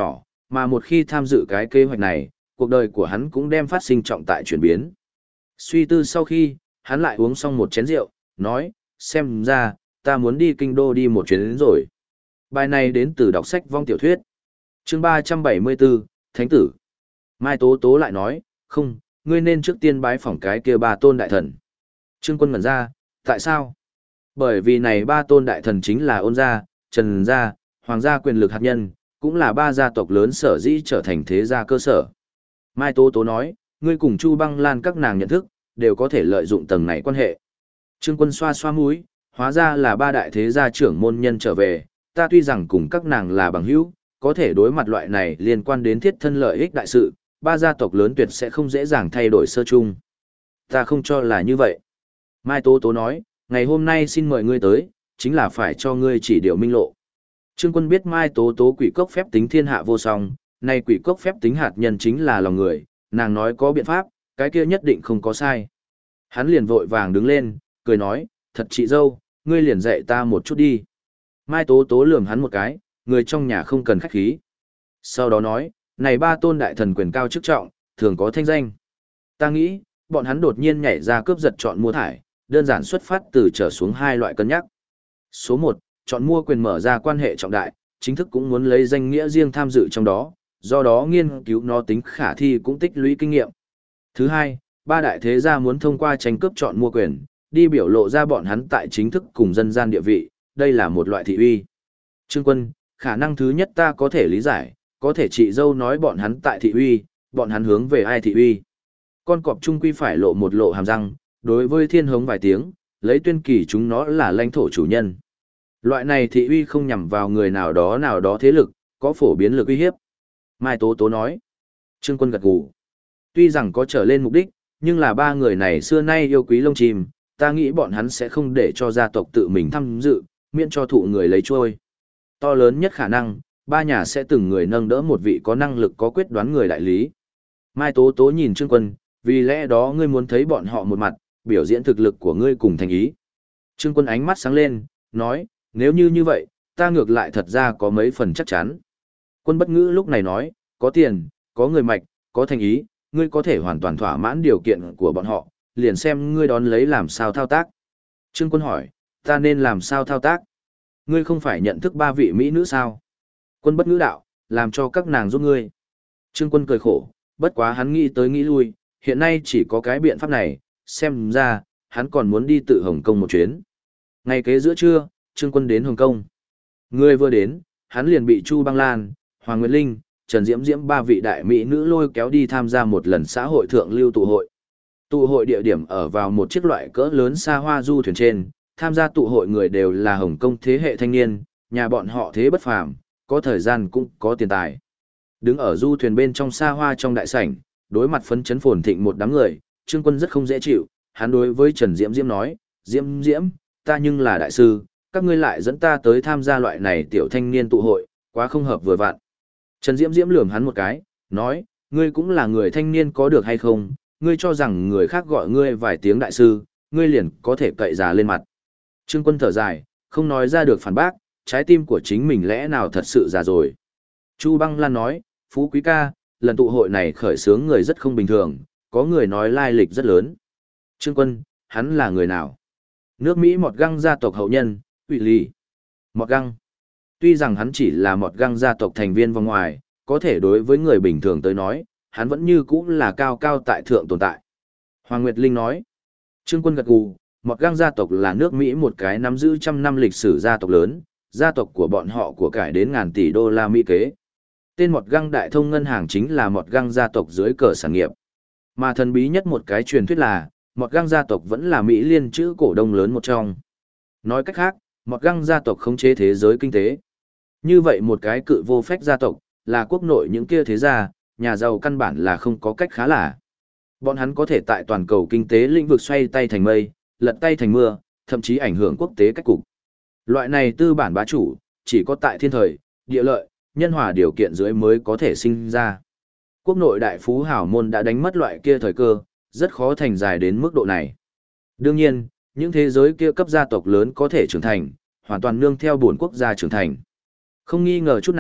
Mà một khi tham dự cái kế hoạch này, cuộc đời của hắn cũng đem phát sinh trọng đại chuyển biến. Suy tư sau khi, hắn lại uống xong một chén rượu, nói, xem ra, ta muốn đi kinh đô đi một chuyến đến rồi. Bài này đến từ đọc sách vong tiểu thuyết. Chương 374, Thánh tử. Mai Tố Tố lại nói, không, ngươi nên trước tiên bái phỏng cái kia ba tôn đại thần. Trương Quân ngẩn ra, tại sao? Bởi vì này ba tôn đại thần chính là Ôn gia, Trần gia, Hoàng gia quyền lực hạt nhân, cũng là ba gia tộc lớn sở dĩ trở thành thế gia cơ sở. Mai Tố Tố nói, ngươi cùng Chu Băng Lan các nàng nhận thức, đều có thể lợi dụng tầng này quan hệ. Trương Quân xoa xoa mũi, hóa ra là ba đại thế gia trưởng môn nhân trở về, ta tuy rằng cùng các nàng là bằng hữu, có thể đối mặt loại này liên quan đến thiết thân lợi ích đại sự, ba gia tộc lớn tuyệt sẽ không dễ dàng thay đổi sơ chung. Ta không cho là như vậy. Mai Tố Tố nói, ngày hôm nay xin mời ngươi tới, chính là phải cho ngươi chỉ điều minh lộ. Trương Quân biết Mai Tố Tố quỷ cốc phép tính thiên hạ vô song, nay quỷ cốc phép tính hạt nhân chính là lòng người, nàng nói có biện pháp, cái kia nhất định không có sai. Hắn liền vội vàng đứng lên, cười nói, thật chị dâu, ngươi liền dạy ta một chút đi. Mai Tố Tố lườm hắn một cái, người trong nhà không cần khách khí. Sau đó nói, này ba tôn đại thần quyền cao chức trọng, thường có thanh danh. Ta nghĩ, bọn hắn đột nhiên nhảy ra cướp giật chọn mua thải, đơn giản xuất phát từ trở xuống hai loại cân nhắc. Số 1, chọn mua quyền mở ra quan hệ trọng đại, chính thức cũng muốn lấy danh nghĩa riêng tham dự trong đó, do đó nghiên cứu nó tính khả thi cũng tích lũy kinh nghiệm. Thứ hai, ba đại thế gia muốn thông qua tranh cướp chọn mua quyền, đi biểu lộ ra bọn hắn tại chính thức cùng dân gian địa vị, đây là một loại thị uy. Trương Quân, khả năng thứ nhất ta có thể lý giải, có thể chị dâu nói bọn hắn tại thị uy, bọn hắn hướng về ai thị uy. Con cọp trung quy phải lộ một lộ hàm răng, đối với thiên hống vài tiếng, lấy tuyên kỳ chúng nó là lãnh thổ chủ nhân. Loại này thị uy không nhằm vào người nào đó thế lực, có phổ biến lực uy hiếp. Mai Tố Tố nói. Trương Quân gật gù. Tuy rằng có trở lên mục đích, nhưng là ba người này xưa nay yêu quý lông chim, ta nghĩ bọn hắn sẽ không để cho gia tộc tự mình tham dự, miễn cho thụ người lấy trôi. To lớn nhất khả năng, ba nhà sẽ từng người nâng đỡ một vị có năng lực có quyết đoán người đại lý. Mai Tố Tố nhìn Trương Quân, vì lẽ đó ngươi muốn thấy bọn họ một mặt, biểu diễn thực lực của ngươi cùng thành ý. Trương Quân ánh mắt sáng lên, nói, nếu như vậy, ta ngược lại thật ra có mấy phần chắc chắn. Quân Bất Ngữ lúc này nói, có tiền, có người mạch, có thành ý, ngươi có thể hoàn toàn thỏa mãn điều kiện của bọn họ, liền xem ngươi đón lấy làm sao thao tác. Trương Quân hỏi, ta nên làm sao thao tác? Ngươi không phải nhận thức ba vị mỹ nữ sao? Quân Bất Ngữ đạo, làm cho các nàng giúp ngươi. Trương Quân cười khổ, bất quá hắn nghĩ tới nghĩ lui, hiện nay chỉ có cái biện pháp này, xem ra, hắn còn muốn đi tự Hồng Kông một chuyến. Ngày kế giữa trưa, Trương Quân đến Hồng Kông. Người vừa đến, hắn liền bị Chu Băng Lan, Hoàng Nguyệt Linh, Trần Diễm Diễm ba vị đại mỹ nữ lôi kéo đi tham gia một lần xã hội thượng lưu tụ hội. Tụ hội địa điểm ở vào một chiếc loại cỡ lớn xa hoa du thuyền trên, tham gia tụ hội người đều là Hồng Kông thế hệ thanh niên, nhà bọn họ thế bất phàm, có thời gian cũng có tiền tài. Đứng ở du thuyền bên trong xa hoa trong đại sảnh, đối mặt phấn chấn phồn thịnh một đám người, Trương Quân rất không dễ chịu, hắn đối với Trần Diễm Diễm nói, Diễm Diễm, ta nhưng là đại sư, các ngươi lại dẫn ta tới tham gia loại này tiểu thanh niên tụ hội, quá không hợp vừa vặn. Trần Diễm Diễm lườm hắn một cái, nói, ngươi cũng là người thanh niên có được hay không, ngươi cho rằng người khác gọi ngươi vài tiếng đại sư, ngươi liền có thể cậy già lên mặt. Trương Quân thở dài, không nói ra được phản bác, trái tim của chính mình lẽ nào thật sự già rồi. Chu Băng Lan nói, Phú Quý ca, lần tụ hội này khởi xướng người rất không bình thường, có người nói lai lịch rất lớn. Trương Quân, hắn là người nào? Nước Mỹ Mọt Găng gia tộc hậu nhân, Uy Ly. Mọt Găng. Tuy rằng hắn chỉ là Mọt Găng gia tộc thành viên vòng ngoài, có thể đối với người bình thường tới nói, hắn vẫn như cũ là cao cao tại thượng tồn tại. Hoàng Nguyệt Linh nói. Trương Quân gật gù, Mọt Găng gia tộc là nước Mỹ một cái nắm giữ trăm năm lịch sử gia tộc lớn, gia tộc của bọn họ của cải đến ngàn tỷ đô la Mỹ kế. Tên Mọt Găng Đại Thông Ngân hàng chính là Mọt Găng gia tộc dưới cờ sản nghiệp. Mà thần bí nhất một cái truyền thuyết là, Mọt Găng gia tộc vẫn là Mỹ liên chữ cổ đông lớn một trong. Nói cách khác, Mọt Găng gia tộc khống chế thế giới kinh tế. Như vậy một cái cự vô phách gia tộc, là quốc nội những kia thế gia, nhà giàu căn bản là không có cách khá là. Bọn hắn có thể tại toàn cầu kinh tế lĩnh vực xoay tay thành mây, lật tay thành mưa, thậm chí ảnh hưởng quốc tế cách cục. Loại này tư bản bá chủ, chỉ có tại thiên thời, địa lợi, nhân hòa điều kiện dưới mới có thể sinh ra. Quốc nội đại phú hào môn đã đánh mất loại kia thời cơ, rất khó thành dài đến mức độ này. Đương nhiên, những thế giới kia cấp gia tộc lớn có thể trưởng thành, hoàn toàn nương theo bổn quốc gia trưởng thành. Không nghi ngờ chút nào,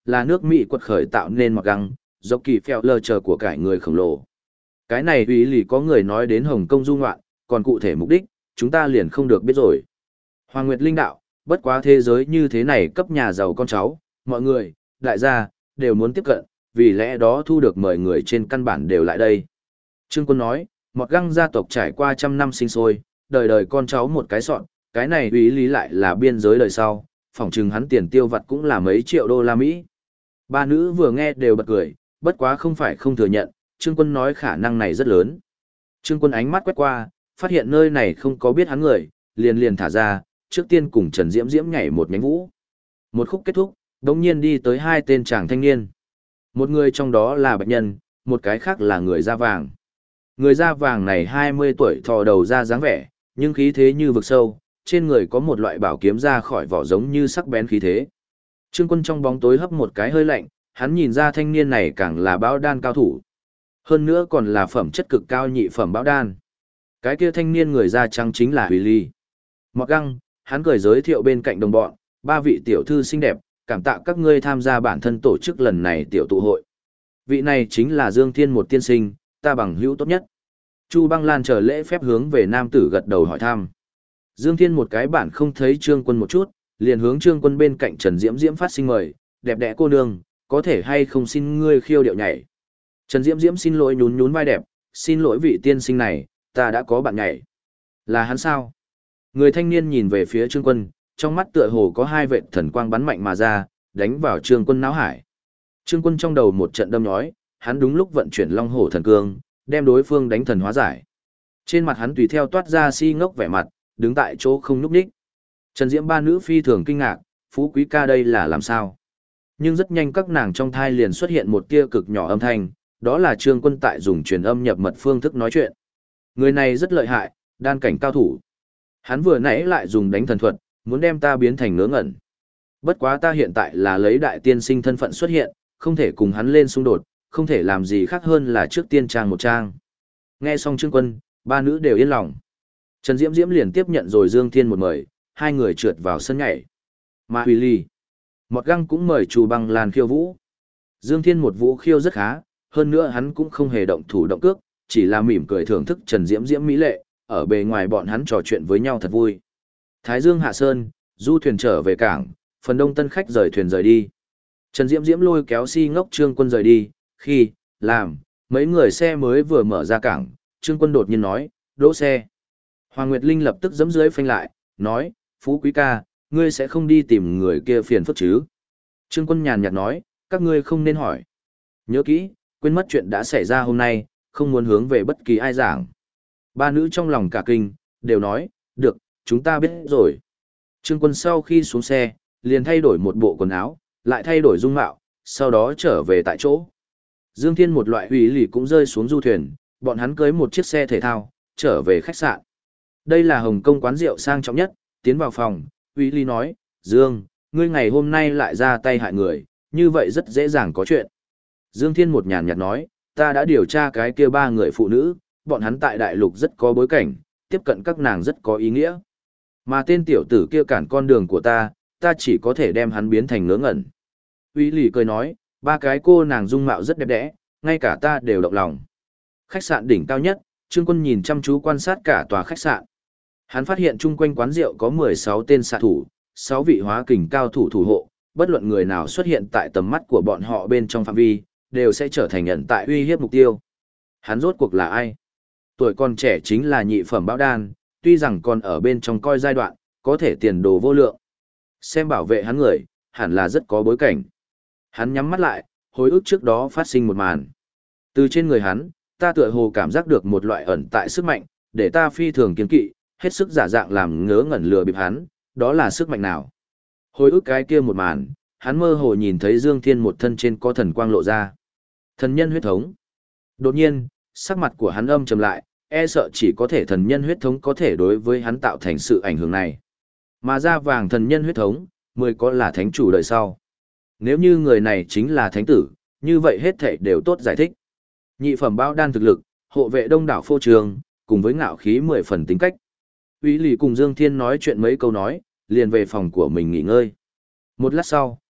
là nước Mỹ quật khởi tạo nên mặc găng, dọc kỳ phèo lờ chờ của cải người khổng lồ. Cái này ủy lì có người nói đến Hồng Kông du ngoạn, còn cụ thể mục đích, chúng ta liền không được biết rồi. Hoàng Nguyệt Linh đạo, bất quá thế giới như thế này cấp nhà giàu con cháu, mọi người, đại gia, đều muốn tiếp cận, vì lẽ đó thu được mời người trên căn bản đều lại đây. Trương Quân nói, một găng gia tộc trải qua trăm năm sinh sôi, đời đời con cháu một cái sọn, cái này ủy lý lại là biên giới đời sau, phỏng chừng hắn tiền tiêu vặt cũng là mấy triệu đô la Mỹ. Ba nữ vừa nghe đều bật cười, bất quá không phải không thừa nhận, Trương Quân nói khả năng này rất lớn. Trương Quân ánh mắt quét qua, phát hiện nơi này không có biết hắn người, liền liền thả ra, trước tiên cùng Trần Diễm Diễm nhảy một nhánh vũ. Một khúc kết thúc, đống nhiên đi tới hai tên chàng thanh niên. Một người trong đó là bạch nhân, một cái khác là người da vàng. Người da vàng này 20 tuổi thò đầu ra dáng vẻ, nhưng khí thế như vực sâu, trên người có một loại bảo kiếm ra khỏi vỏ giống như sắc bén khí thế. Trương Quân trong bóng tối hấp một cái hơi lạnh, hắn nhìn ra thanh niên này càng là bão đan cao thủ. Hơn nữa còn là phẩm chất cực cao nhị phẩm bão đan. Cái kia thanh niên người da trắng chính là Huy Ly. Mọt găng, hắn cười giới thiệu bên cạnh đồng bọn, ba vị tiểu thư xinh đẹp, cảm tạ các ngươi tham gia bản thân tổ chức lần này tiểu tụ hội. Vị này chính là Dương Thiên một tiên sinh, ta bằng hữu tốt nhất. Chu Băng Lan chờ lễ phép hướng về nam tử gật đầu hỏi thăm. Dương Thiên một cái bản không thấy Trương Quân một chút, liền hướng Trương Quân bên cạnh Trần Diễm Diễm phát sinh mời, đẹp đẽ cô nương, có thể hay không xin ngươi khiêu điệu nhảy. Trần Diễm Diễm xin lỗi nhún nhún vai đẹp, xin lỗi vị tiên sinh này, ta đã có bạn nhảy. Là hắn sao? Người thanh niên nhìn về phía Trương Quân, trong mắt tựa hồ có hai vệt thần quang bắn mạnh mà ra, đánh vào Trương Quân não hải. Trương Quân trong đầu một trận đâm nhói, hắn đúng lúc vận chuyển Long Hổ Thần Cương, đem đối phương đánh thần hóa giải. Trên mặt hắn tùy theo toát ra si ngốc vẻ mặt, đứng tại chỗ không nhúc nhích. Trần Diễm ba nữ phi thường kinh ngạc, Phú Quý ca đây là làm sao? Nhưng rất nhanh các nàng trong thai liền xuất hiện một tia cực nhỏ âm thanh, đó là Trương Quân tại dùng truyền âm nhập mật phương thức nói chuyện. Người này rất lợi hại, đan cảnh cao thủ. Hắn vừa nãy lại dùng đánh thần thuật, muốn đem ta biến thành ngớ ngẩn. Bất quá ta hiện tại là lấy đại tiên sinh thân phận xuất hiện, không thể cùng hắn lên xung đột, không thể làm gì khác hơn là trước tiên trang một trang. Nghe xong Trương Quân, ba nữ đều yên lòng. Trần Diễm Diễm liền tiếp nhận rồi Dương Thiên một mời, hai người trượt vào sân nhảy. Mà Huy Ly, Mọt Găng cũng mời Chu Băng Lan khiêu vũ. Dương Thiên một vũ khiêu rất khá, hơn nữa hắn cũng không hề động thủ động cước, chỉ là mỉm cười thưởng thức Trần Diễm Diễm mỹ lệ, ở bề ngoài bọn hắn trò chuyện với nhau thật vui. Thái Dương hạ sơn, du thuyền trở về cảng, phần đông tân khách rời thuyền rời đi. Trần Diễm Diễm lôi kéo si ngốc Trương Quân rời đi, khi, làm, mấy người xe mới vừa mở ra cảng, Trương Quân đột nhiên nói, đỗ xe. Hoàng Nguyệt Linh lập tức giẫm dưới phanh lại, nói, Phú Quý ca, ngươi sẽ không đi tìm người kia phiền phức chứ. Trương Quân nhàn nhạt nói, các ngươi không nên hỏi. Nhớ kỹ, quên mất chuyện đã xảy ra hôm nay, không muốn hướng về bất kỳ ai giảng. Ba nữ trong lòng cả kinh, đều nói, được, chúng ta biết rồi. Trương Quân sau khi xuống xe, liền thay đổi một bộ quần áo, lại thay đổi dung mạo, sau đó trở về tại chỗ. Dương Thiên một loại hủy lì cũng rơi xuống du thuyền, bọn hắn cưới một chiếc xe thể thao, trở về khách sạn. Đây là Hồng Kông quán rượu sang trọng nhất, tiến vào phòng, Uy Ly nói, Dương, ngươi ngày hôm nay lại ra tay hại người, như vậy rất dễ dàng có chuyện. Dương Thiên một nhàn nhạt nói, ta đã điều tra cái kia ba người phụ nữ, bọn hắn tại đại lục rất có bối cảnh, tiếp cận các nàng rất có ý nghĩa. Mà tên tiểu tử kia cản con đường của ta chỉ có thể đem hắn biến thành ngớ ngẩn. Uy Ly cười nói, ba cái cô nàng dung mạo rất đẹp đẽ, ngay cả ta đều động lòng. Khách sạn đỉnh cao nhất, Trương Quân nhìn chăm chú quan sát cả tòa khách sạn. Hắn phát hiện chung quanh quán rượu có 16 tên xạ thủ, 6 vị hóa kình cao thủ thủ hộ, bất luận người nào xuất hiện tại tầm mắt của bọn họ bên trong phạm vi, đều sẽ trở thành nhận tại uy hiếp mục tiêu. Hắn rốt cuộc là ai? Tuổi còn trẻ chính là nhị phẩm bão đan, tuy rằng còn ở bên trong coi giai đoạn, có thể tiền đồ vô lượng. Xem bảo vệ hắn người, hẳn là rất có bối cảnh. Hắn nhắm mắt lại, hồi ức trước đó phát sinh một màn. Từ trên người hắn, ta tựa hồ cảm giác được một loại ẩn tại sức mạnh, để ta phi thường kiên kỵ, hết sức giả dạng làm ngớ ngẩn lừa bịp hắn, đó là sức mạnh nào? Hồi ức cái kia một màn, hắn mơ hồ nhìn thấy Dương Thiên một thân trên có thần quang lộ ra. Thần nhân huyết thống. Đột nhiên, sắc mặt của hắn âm trầm lại, e sợ chỉ có thể thần nhân huyết thống có thể đối với hắn tạo thành sự ảnh hưởng này. Mà da vàng thần nhân huyết thống, mới có là thánh chủ đời sau. Nếu như người này chính là thánh tử, như vậy hết thảy đều tốt giải thích. Nhị phẩm bao đan thực lực, hộ vệ đông đảo phô trường, cùng với ngạo khí 10 phần tính cách. Uy Lì cùng Dương Thiên nói chuyện mấy câu nói, liền về phòng của mình nghỉ ngơi. Một lát sau,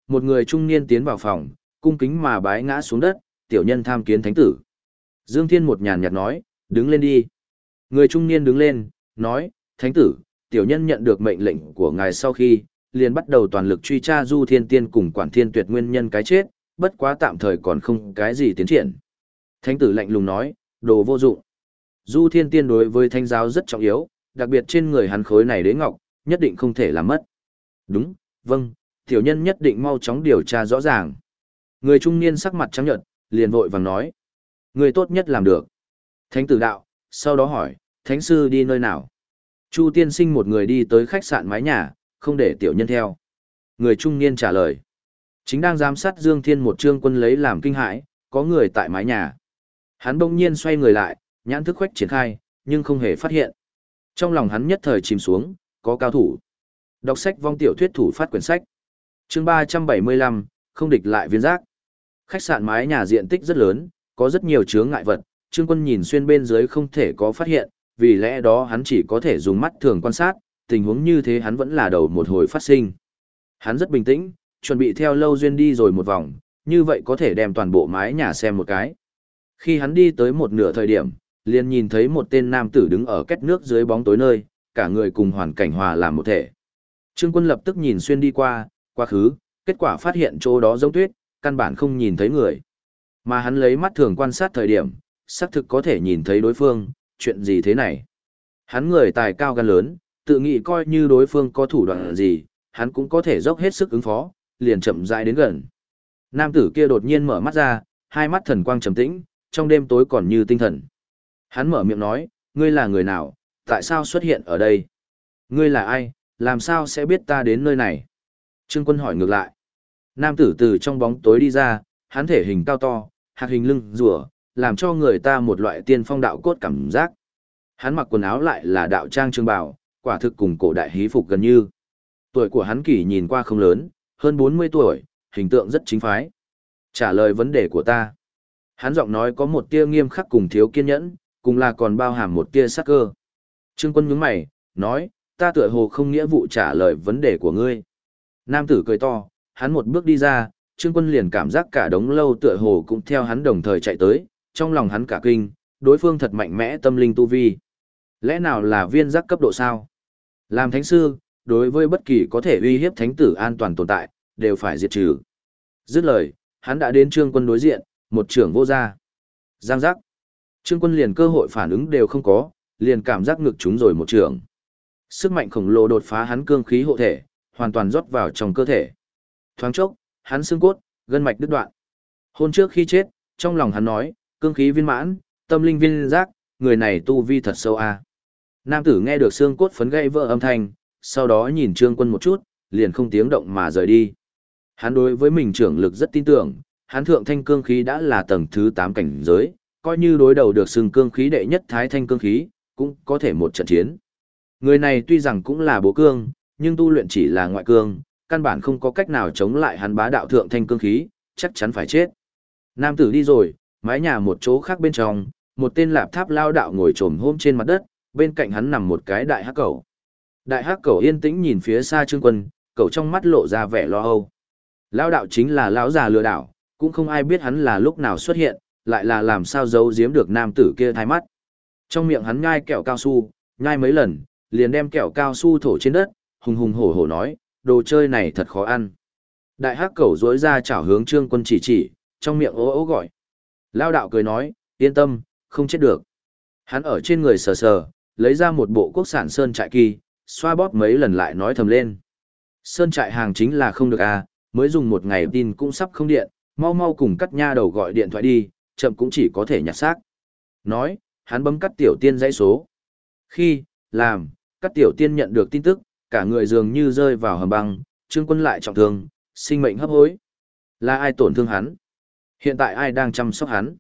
một người trung niên tiến vào phòng, cung kính mà bái ngã xuống đất, tiểu nhân tham kiến thánh tử. Dương Thiên một nhàn nhạt nói, đứng lên đi. Người trung niên đứng lên, nói, thánh tử, tiểu nhân nhận được mệnh lệnh của ngài sau khi, liền bắt đầu toàn lực truy tra Du Thiên Tiên cùng Quản Thiên Tuyệt nguyên nhân cái chết, bất quá tạm thời còn không cái gì tiến triển. Thánh tử lạnh lùng nói, đồ vô dụng. Du Thiên Tiên đối với thánh giáo rất trọng yếu, đặc biệt trên người hắn khối này đế ngọc, nhất định không thể làm mất. Đúng, vâng, tiểu nhân nhất định mau chóng điều tra rõ ràng. Người trung niên sắc mặt trắng nhợt, liền vội vàng nói, người tốt nhất làm được. Thánh tử đạo, sau đó hỏi, thánh sư đi nơi nào? Chu tiên sinh một người đi tới khách sạn mái nhà, không để tiểu nhân theo. Người trung niên trả lời, chính đang giám sát Dương Thiên một trương quân lấy làm kinh hãi, có người tại mái nhà. Hắn bỗng nhiên xoay người lại, nhãn thức khoách triển khai, nhưng không hề phát hiện. Trong lòng hắn nhất thời chìm xuống, có cao thủ. Đọc sách vong tiểu thuyết thủ phát quyển sách. Chương 375, không địch lại viên giác. Khách sạn mái nhà diện tích rất lớn, có rất nhiều chướng ngại vật, Trương Quân nhìn xuyên bên dưới không thể có phát hiện, vì lẽ đó hắn chỉ có thể dùng mắt thường quan sát, tình huống như thế hắn vẫn là đầu một hồi phát sinh. Hắn rất bình tĩnh, chuẩn bị theo Lâu Duyên đi rồi một vòng, như vậy có thể đem toàn bộ mái nhà xem một cái. Khi hắn đi tới một nửa thời điểm, liền nhìn thấy một tên nam tử đứng ở két nước dưới bóng tối nơi, cả người cùng hoàn cảnh hòa làm một thể. Trương Quân lập tức nhìn xuyên đi qua, quá khứ, kết quả phát hiện chỗ đó giống tuyết, căn bản không nhìn thấy người. Mà hắn lấy mắt thường quan sát thời điểm, xác thực có thể nhìn thấy đối phương, chuyện gì thế này. Hắn người tài cao gan lớn, tự nghĩ coi như đối phương có thủ đoạn gì, hắn cũng có thể dốc hết sức ứng phó, liền chậm rãi đến gần. Nam tử kia đột nhiên mở mắt ra, hai mắt thần quang trầm tĩnh, trong đêm tối còn như tinh thần. Hắn mở miệng nói, ngươi là người nào, tại sao xuất hiện ở đây? Ngươi là ai, làm sao sẽ biết ta đến nơi này? Trương Quân hỏi ngược lại. Nam tử từ trong bóng tối đi ra, hắn thể hình cao to, hạc hình lưng rùa, làm cho người ta một loại tiên phong đạo cốt cảm giác. Hắn mặc quần áo lại là đạo trang trường bào, quả thực cùng cổ đại hí phục gần như. Tuổi của hắn kỳ nhìn qua không lớn, hơn 40 tuổi, hình tượng rất chính phái. Trả lời vấn đề của ta. Hắn giọng nói có một tia nghiêm khắc cùng thiếu kiên nhẫn, cùng là còn bao hàm một tia sắc cơ. Trương Quân nhướng mày, nói, ta tựa hồ không nghĩa vụ trả lời vấn đề của ngươi. Nam tử cười to, hắn một bước đi ra, Trương Quân liền cảm giác cả đống lâu tựa hồ cũng theo hắn đồng thời chạy tới, trong lòng hắn cả kinh, đối phương thật mạnh mẽ tâm linh tu vi. Lẽ nào là viên giác cấp độ sao? Làm thánh sư, đối với bất kỳ có thể uy hiếp thánh tử an toàn tồn tại, đều phải diệt trừ. Dứt lời, hắn đã đến Trương Quân đối diện, một trưởng vô ra. Giang giác. Trương Quân liền cơ hội phản ứng đều không có, liền cảm giác ngực trúng rồi một trưởng. Sức mạnh khổng lồ đột phá hắn cương khí hộ thể, hoàn toàn rót vào trong cơ thể. Thoáng chốc, hắn xương cốt, gân mạch đứt đoạn. Hôn trước khi chết, trong lòng hắn nói, cương khí viên mãn, tâm linh viên giác, người này tu vi thật sâu a. Nam tử nghe được xương cốt phấn gãy vỡ âm thanh, sau đó nhìn Trương Quân một chút, liền không tiếng động mà rời đi. Hắn đối với mình trưởng lực rất tin tưởng, hắn thượng thanh cương khí đã là tầng thứ 8 cảnh giới, coi như đối đầu được xưng cương khí đệ nhất thái thanh cương khí, cũng có thể một trận chiến. Người này tuy rằng cũng là bố cương, nhưng tu luyện chỉ là ngoại cương, căn bản không có cách nào chống lại hắn bá đạo thượng thanh cương khí, chắc chắn phải chết. Nam tử đi rồi, mái nhà một chỗ khác bên trong, một tên lạp tháp lao đạo ngồi trồm hôm trên mặt đất, bên cạnh hắn nằm một cái đại hắc cẩu. Đại hắc cẩu yên tĩnh nhìn phía xa Trương Quân, cẩu trong mắt lộ ra vẻ lo âu. Lao đạo chính là lão già lừa đảo, cũng không ai biết hắn là lúc nào xuất hiện, lại là làm sao giấu giếm được nam tử kia thay mắt. Trong miệng hắn nhai kẹo cao su, nhai mấy lần, liền đem kẹo cao su thổ trên đất, hùng hùng hổ hổ nói, đồ chơi này thật khó ăn. Đại hắc cẩu rối ra chảo hướng Trương Quân chỉ, trong miệng ố ố gọi. Lao đạo cười nói, yên tâm, không chết được. Hắn ở trên người sờ sờ, lấy ra một bộ quốc sản sơn trại kỳ, xoa bóp mấy lần lại nói thầm lên. Sơn trại hàng chính là không được à, mới dùng một ngày tin cũng sắp không điện, mau mau cùng cắt nha đầu gọi điện thoại đi, chậm cũng chỉ có thể nhặt xác. Nói, hắn bấm cắt tiểu tiên dãy số. Khi, làm, cắt tiểu tiên nhận được tin tức, cả người dường như rơi vào hầm băng, Trương Quân lại trọng thương, sinh mệnh hấp hối. Là ai tổn thương hắn? Hiện tại ai đang chăm sóc hắn?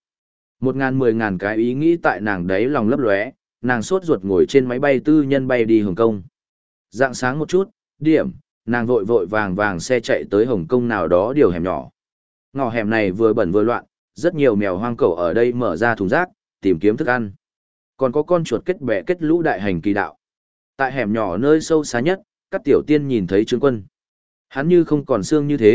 1000 cái ý nghĩ tại nàng đấy lòng lấp lóe, nàng sốt ruột ngồi trên máy bay tư nhân bay đi Hồng Kông. Dạng sáng một chút, điểm, nàng vội vội vàng vàng xe chạy tới Hồng Kông nào đó điều hẻm nhỏ. Ngõ hẻm này vừa bẩn vừa loạn, rất nhiều mèo hoang cẩu ở đây mở ra thùng rác, tìm kiếm thức ăn. Còn có con chuột kết bè kết lũ đại hành kỳ đạo. Tại hẻm nhỏ nơi sâu xa nhất, các tiểu tiên nhìn thấy Trương Quân. Hắn như không còn xương như thế,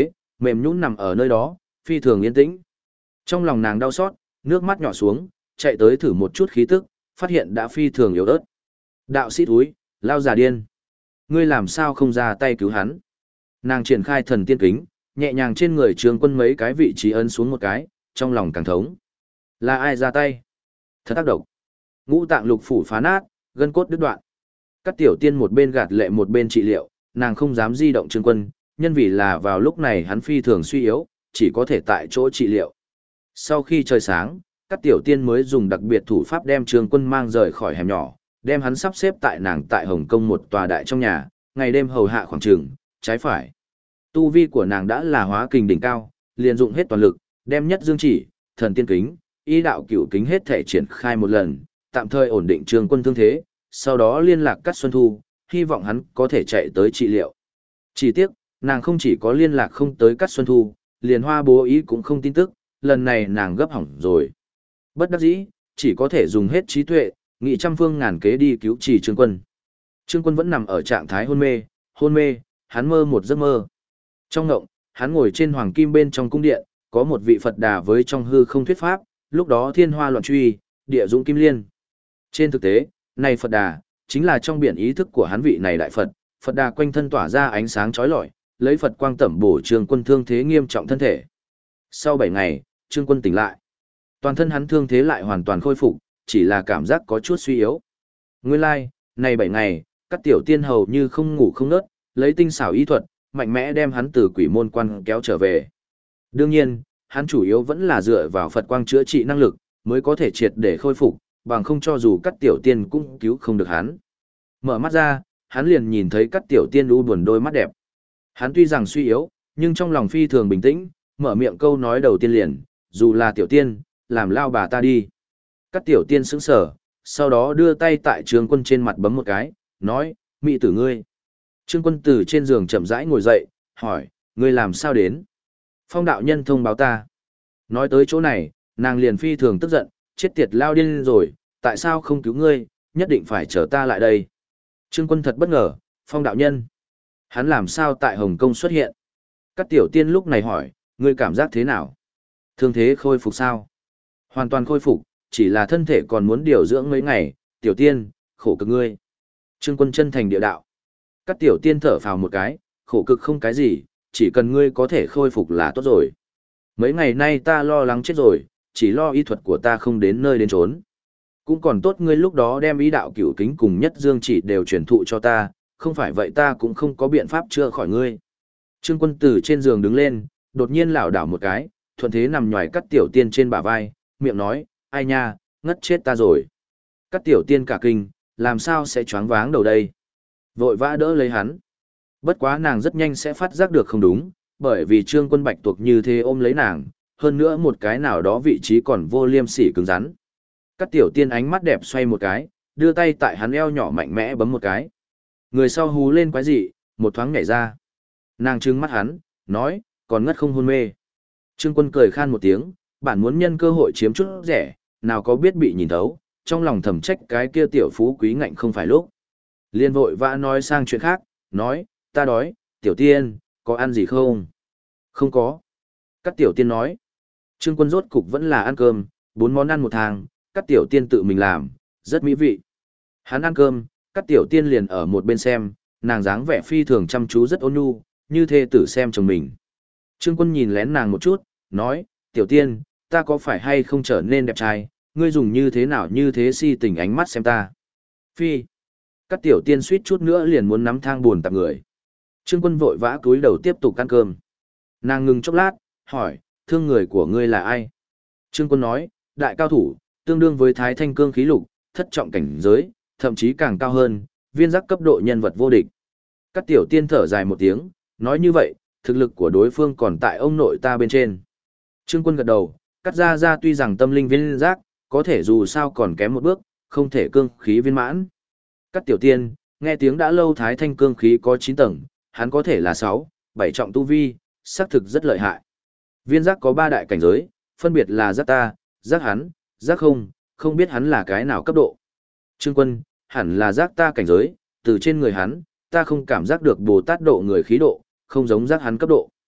mềm nhũn nằm ở nơi đó, phi thường yên tĩnh. Trong lòng nàng đau xót, nước mắt nhỏ xuống, chạy tới thử một chút khí tức, phát hiện đã phi thường yếu ớt. Đạo sĩ thúi, lao già điên. Ngươi làm sao không ra tay cứu hắn? Nàng triển khai thần tiên kính, nhẹ nhàng trên người Trương Quân mấy cái vị trí ấn xuống một cái, trong lòng càng thống. Là ai ra tay? Thật tác động. Ngũ tạng lục phủ phá nát, gân cốt đứt đoạn. Các tiểu tiên một bên gạt lệ một bên trị liệu, nàng không dám di động Trương Quân, nhân vì là vào lúc này hắn phi thường suy yếu, chỉ có thể tại chỗ trị liệu. Sau khi trời sáng, các tiểu tiên mới dùng đặc biệt thủ pháp đem Trương Quân mang rời khỏi hẻm nhỏ, đem hắn sắp xếp tại nàng tại Hồng Kông một tòa đại trong nhà, ngày đêm hầu hạ khoảng trường, trái phải. Tu vi của nàng đã là hóa kình đỉnh cao, liền dụng hết toàn lực, đem nhất dương chỉ, thần tiên kính, ý đạo cửu kính hết thể triển khai một lần, tạm thời ổn định Trương Quân thương thế, sau đó liên lạc Cát Xuân Thu, hy vọng hắn có thể chạy tới trị liệu. Chỉ tiếc, nàng không chỉ có liên lạc không tới Cát Xuân Thu, liền Hoa Bố Ý cũng không tin tức, lần này nàng gấp hỏng rồi. Bất đắc dĩ, chỉ có thể dùng hết trí tuệ, nghị trăm phương ngàn kế đi cứu trì Trương Quân. Trương Quân vẫn nằm ở trạng thái hôn mê, hắn mơ một giấc mơ. Trong ngộng, hắn ngồi trên hoàng kim bên trong cung điện, có một vị Phật Đà với trong hư không thuyết pháp, lúc đó thiên hoa loạn truy, địa dũng kim liên. Trên thực tế, này Phật Đà, chính là trong biển ý thức của hắn vị này đại Phật, Phật Đà quanh thân tỏa ra ánh sáng chói lọi, lấy Phật quang tẩm bổ Trương Quân thương thế nghiêm trọng thân thể. Sau 7 ngày, Trương Quân tỉnh lại. Toàn thân hắn thương thế lại hoàn toàn khôi phục, chỉ là cảm giác có chút suy yếu. Nguyên lai, này 7 ngày, các tiểu tiên hầu như không ngủ không nớt, lấy tinh xảo y thuật, mạnh mẽ đem hắn từ quỷ môn quan kéo trở về. Đương nhiên, hắn chủ yếu vẫn là dựa vào Phật quang chữa trị năng lực, mới có thể triệt để khôi phục, bằng không cho dù các tiểu tiên cũng cứu không được hắn. Mở mắt ra, hắn liền nhìn thấy các tiểu tiên u buồn đôi mắt đẹp. Hắn tuy rằng suy yếu, nhưng trong lòng phi thường bình tĩnh, mở miệng câu nói đầu tiên liền, dù là tiểu tiên, làm lao bà ta đi. Các tiểu tiên sững sờ, sau đó đưa tay tại Trương Quân trên mặt bấm một cái, nói, mị tử ngươi. Trương Quân từ trên giường chậm rãi ngồi dậy, hỏi, ngươi làm sao đến? Phong đạo nhân thông báo ta. Nói tới chỗ này, nàng liền phi thường tức giận, chết tiệt lao điên rồi, tại sao không cứu ngươi, nhất định phải chờ ta lại đây. Trương Quân thật bất ngờ, Phong đạo nhân. Hắn làm sao tại Hồng Kông xuất hiện? Các tiểu tiên lúc này hỏi, ngươi cảm giác thế nào? Thương thế khôi phục sao? Hoàn toàn khôi phục, chỉ là thân thể còn muốn điều dưỡng mấy ngày, tiểu tiên, khổ cực ngươi. Trương Quân chân thành địa đạo. Các tiểu tiên thở phào một cái, khổ cực không cái gì, chỉ cần ngươi có thể khôi phục là tốt rồi. Mấy ngày nay ta lo lắng chết rồi, chỉ lo y thuật của ta không đến nơi đến chốn. Cũng còn tốt ngươi lúc đó đem ý đạo cửu kính cùng nhất dương chỉ đều truyền thụ cho ta, không phải vậy ta cũng không có biện pháp chữa khỏi ngươi. Trương Quân từ trên giường đứng lên, đột nhiên lảo đảo một cái, thuận thế nằm nhòi các tiểu tiên trên bả vai, miệng nói, ai nha, ngất chết ta rồi. Các tiểu tiên cả kinh, làm sao sẽ choáng váng đầu đây? Vội vã đỡ lấy hắn. Bất quá nàng rất nhanh sẽ phát giác được không đúng, bởi vì Trương Quân bạch tuộc như thế ôm lấy nàng, hơn nữa một cái nào đó vị trí còn vô liêm sỉ cứng rắn. Các tiểu tiên ánh mắt đẹp xoay một cái, đưa tay tại hắn eo nhỏ mạnh mẽ bấm một cái. Người sau hú lên quái dị, một thoáng nhảy ra. Nàng trừng mắt hắn, nói, còn ngất không hôn mê. Trương Quân cười khan một tiếng, bản muốn nhân cơ hội chiếm chút rẻ, nào có biết bị nhìn thấu, trong lòng thầm trách cái kia tiểu phú quý ngạnh không phải lúc. Liên vội vã nói sang chuyện khác, nói, ta đói, tiểu tiên, có ăn gì không? Không có. Các tiểu tiên nói, Trương Quân rốt cục vẫn là ăn cơm, 4 món ăn một hàng, các tiểu tiên tự mình làm, rất mỹ vị. Hắn ăn cơm, các tiểu tiên liền ở một bên xem, nàng dáng vẻ phi thường chăm chú rất ôn nhu, như thê tử xem chồng mình. Trương Quân nhìn lén nàng một chút, nói, tiểu tiên, ta có phải hay không trở nên đẹp trai, ngươi dùng như thế nào như thế si tình ánh mắt xem ta. Phi. Các tiểu tiên suýt chút nữa liền muốn nắm thang buồn tạp người. Trương Quân vội vã cúi đầu tiếp tục ăn cơm. Nàng ngừng chốc lát, hỏi, thương người của ngươi là ai? Trương Quân nói, đại cao thủ, tương đương với Thái Thanh Cương khí lục, thất trọng cảnh giới, thậm chí càng cao hơn, viên giác cấp độ nhân vật vô địch. Các tiểu tiên thở dài một tiếng, nói như vậy, thực lực của đối phương còn tại ông nội ta bên trên. Trương Quân gật đầu, cắt ra tuy rằng tâm linh viên giác, có thể dù sao còn kém một bước, không thể cương khí viên mãn. Các tiểu tiên, nghe tiếng đã lâu Thái Thanh cương khí có 9 tầng, hắn có thể là 6, 7 trọng tu vi, xác thực rất lợi hại. Viên giác có 3 đại cảnh giới, phân biệt là giác ta, giác hắn, giác không biết hắn là cái nào cấp độ. Trương Quân, hẳn là giác ta cảnh giới, từ trên người hắn, ta không cảm giác được Bồ Tát độ người khí độ, không giống giác hắn cấp độ.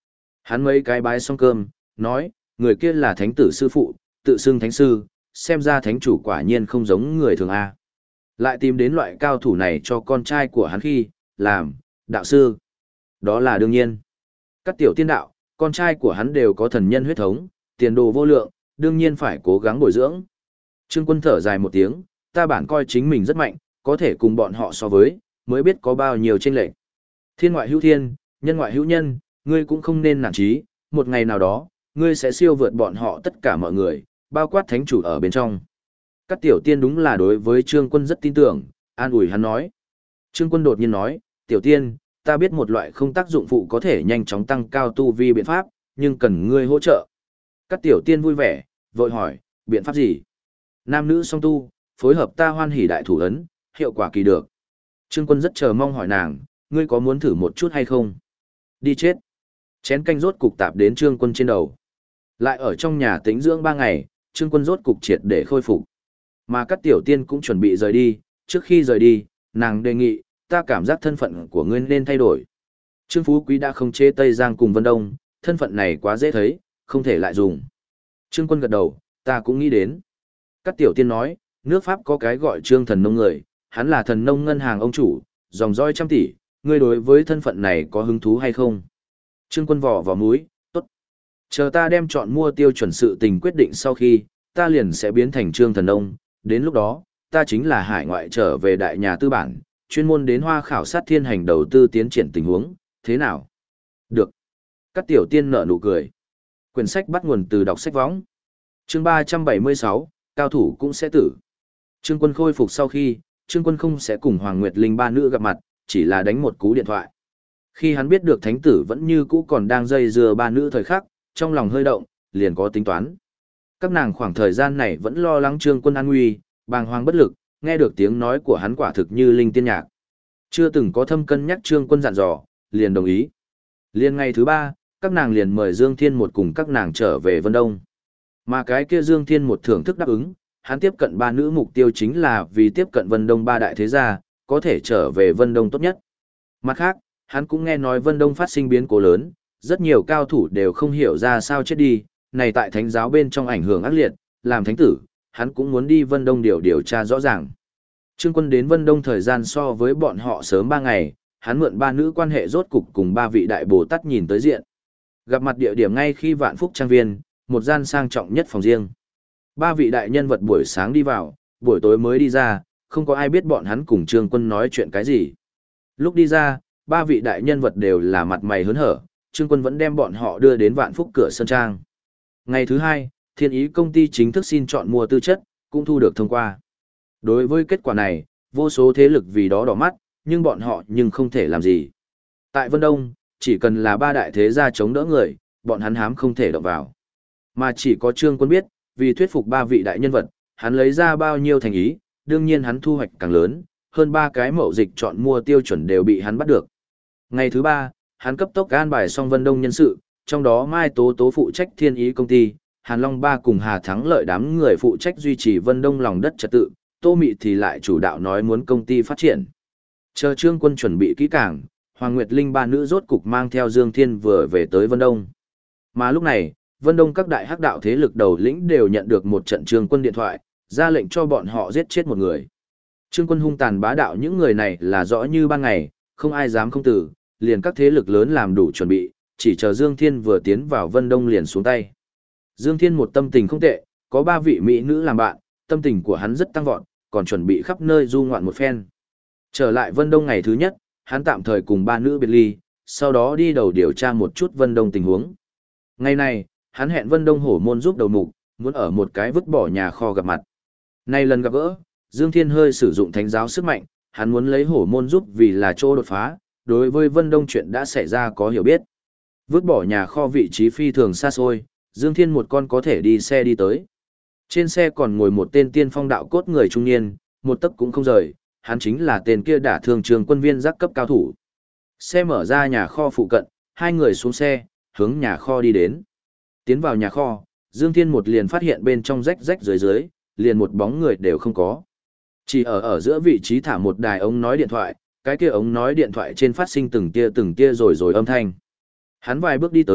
Hắn mấy cái bái xong cơm, nói, người kia là thánh tử sư phụ, tự xưng thánh sư, xem ra thánh chủ quả nhiên không giống người thường A. Lại tìm đến loại cao thủ này cho con trai của hắn khi, làm, đạo sư. Đó là đương nhiên. Các tiểu tiên đạo, con trai của hắn đều có thần nhân huyết thống, tiền đồ vô lượng, đương nhiên phải cố gắng bồi dưỡng. Trương Quân thở dài một tiếng, ta bản coi chính mình rất mạnh, có thể cùng bọn họ so với, mới biết có bao nhiêu chênh lệch. Thiên ngoại hữu thiên, nhân ngoại hữu nhân, ngươi cũng không nên nản chí, một ngày nào đó, ngươi sẽ siêu vượt bọn họ tất cả mọi người, bao quát thánh chủ ở bên trong. Các tiểu tiên đúng là đối với Trương Quân rất tin tưởng, an ủi hắn nói. Trương Quân đột nhiên nói, tiểu tiên, ta biết một loại không tác dụng phụ có thể nhanh chóng tăng cao tu vi biện pháp, nhưng cần ngươi hỗ trợ. Các tiểu tiên vui vẻ, vội hỏi, biện pháp gì? Nam nữ song tu, phối hợp ta hoan hỷ đại thủ ấn, hiệu quả kỳ được. Trương Quân rất chờ mong hỏi nàng, ngươi có muốn thử một chút hay không? Đi chết. Chén canh rốt cục tạp đến Trương Quân trên đầu. Lại ở trong nhà tĩnh dưỡng 3 ngày, Trương Quân rốt cục triệt để khôi phục. Mà các tiểu tiên cũng chuẩn bị rời đi, trước khi rời đi, nàng đề nghị, ta cảm giác thân phận của ngươi nên thay đổi. Trương Phú Quý đã không chế Tây Giang cùng Vân Đông, thân phận này quá dễ thấy, không thể lại dùng. Trương Quân gật đầu, ta cũng nghĩ đến. Các tiểu tiên nói, nước Pháp có cái gọi Trương Thần Nông người, hắn là thần nông ngân hàng ông chủ, dòng dõi trăm tỷ, ngươi đối với thân phận này có hứng thú hay không? Trương Quân vỏ vào múi, tốt. Chờ ta đem chọn mua tiêu chuẩn sự tình quyết định sau khi, ta liền sẽ biến thành Trương Thần Nông, đến lúc đó, ta chính là hải ngoại trở về đại nhà tư bản, chuyên môn đến Hoa khảo sát thiên hành đầu tư tiến triển tình huống, thế nào? Được. Các tiểu tiên nở nụ cười. Quyển sách bắt nguồn từ đọc sách võng. Chương 376, cao thủ cũng sẽ tử. Trương Quân khôi phục sau khi, Trương Quân không sẽ cùng Hoàng Nguyệt Linh ba nữ gặp mặt, chỉ là đánh một cú điện thoại. Khi hắn biết được thánh tử vẫn như cũ còn đang dây dưa ba nữ thời khắc, trong lòng hơi động, liền có tính toán. Các nàng khoảng thời gian này vẫn lo lắng Trương Quân an nguy, bàng hoàng bất lực, nghe được tiếng nói của hắn quả thực như linh tiên nhạc. Chưa từng có thâm cân nhắc Trương Quân dặn dò, liền đồng ý. Liền ngày thứ 3, các nàng liền mời Dương Thiên một cùng các nàng trở về Vân Đông. Mà cái kia Dương Thiên một thưởng thức đáp ứng, hắn tiếp cận ba nữ mục tiêu chính là vì tiếp cận Vân Đông ba đại thế gia, có thể trở về Vân Đông tốt nhất. Mặt khác, hắn cũng nghe nói Vân Đông phát sinh biến cố lớn, rất nhiều cao thủ đều không hiểu ra sao chết đi, này tại thánh giáo bên trong ảnh hưởng ác liệt, làm thánh tử, hắn cũng muốn đi Vân Đông điều tra rõ ràng. Trương Quân đến Vân Đông thời gian so với bọn họ sớm 3 ngày, hắn mượn ba nữ quan hệ rốt cục cùng ba vị đại Bồ Tát nhìn tới diện. Gặp mặt địa điểm ngay khi Vạn Phúc Trang Viên, một gian sang trọng nhất phòng riêng. Ba vị đại nhân vật buổi sáng đi vào, buổi tối mới đi ra, không có ai biết bọn hắn cùng Trương Quân nói chuyện cái gì. Lúc đi ra, ba vị đại nhân vật đều là mặt mày hớn hở, Trương Quân vẫn đem bọn họ đưa đến Vạn Phúc cửa sân trang. Ngày thứ 2, Thiên Ý công ty chính thức xin chọn mua tư chất, cũng thu được thông qua. Đối với kết quả này, vô số thế lực vì đó đỏ mắt, nhưng bọn họ nhưng không thể làm gì. Tại Vân Đông, chỉ cần là ba đại thế gia chống đỡ người, bọn hắn hám không thể động vào. Mà chỉ có Trương Quân biết, vì thuyết phục ba vị đại nhân vật, hắn lấy ra bao nhiêu thành ý, đương nhiên hắn thu hoạch càng lớn, hơn 3 cái mậu dịch chọn mua tiêu chuẩn đều bị hắn bắt được. Ngày thứ 3, hắn cấp tốc an bài xong Vân Đông nhân sự, trong đó Mai Tố Tố phụ trách Thiên Ý công ty, Hàn Long Ba cùng Hà Thắng Lợi đám người phụ trách duy trì Vân Đông lòng đất trật tự, Tô Mị thì lại chủ đạo nói muốn công ty phát triển. Chờ Trương Quân chuẩn bị kỹ càng, Hoàng Nguyệt Linh ba nữ rốt cục mang theo Dương Thiên vừa về tới Vân Đông. Mà lúc này, Vân Đông các đại hắc đạo thế lực đầu lĩnh đều nhận được một trận Trương Quân điện thoại, ra lệnh cho bọn họ giết chết một người. Trương Quân hung tàn bá đạo những người này là rõ như ban ngày, không ai dám không tử, liền các thế lực lớn làm đủ chuẩn bị, chỉ chờ Dương Thiên vừa tiến vào Vân Đông liền xuống tay. Dương Thiên một tâm tình không tệ, có 3 vị mỹ nữ làm bạn, tâm tình của hắn rất tăng vọt, còn chuẩn bị khắp nơi du ngoạn một phen. Trở lại Vân Đông ngày thứ nhất, hắn tạm thời cùng 3 nữ biệt ly, sau đó đi đầu điều tra một chút Vân Đông tình huống. Ngày này, hắn hẹn Vân Đông hổ môn giúp đầu mục, muốn ở một cái vứt bỏ nhà kho gặp mặt. Nay lần gặp gỡ, Dương Thiên hơi sử dụng thánh giáo sức mạnh, hắn muốn lấy hổ môn giúp vì là chỗ đột phá, đối với Vân Đông chuyện đã xảy ra có hiểu biết. Vứt bỏ nhà kho vị trí phi thường xa xôi, Dương Thiên một con có thể đi xe đi tới. Trên xe còn ngồi một tên tiên phong đạo cốt người trung niên, một tấc cũng không rời, hắn chính là tên kia đả thương Trường Quân viên giác cấp cao thủ. Xe mở ra nhà kho phụ cận, 2 người xuống xe, hướng nhà kho đi đến. Tiến vào nhà kho, Dương Thiên một liền phát hiện bên trong rách rách dưới, liền một bóng người đều không có. Chỉ ở giữa vị trí thả một đài ống nói điện thoại, cái kia ống nói điện thoại trên phát sinh từng tia rồi âm thanh. Hắn vài bước đi tới,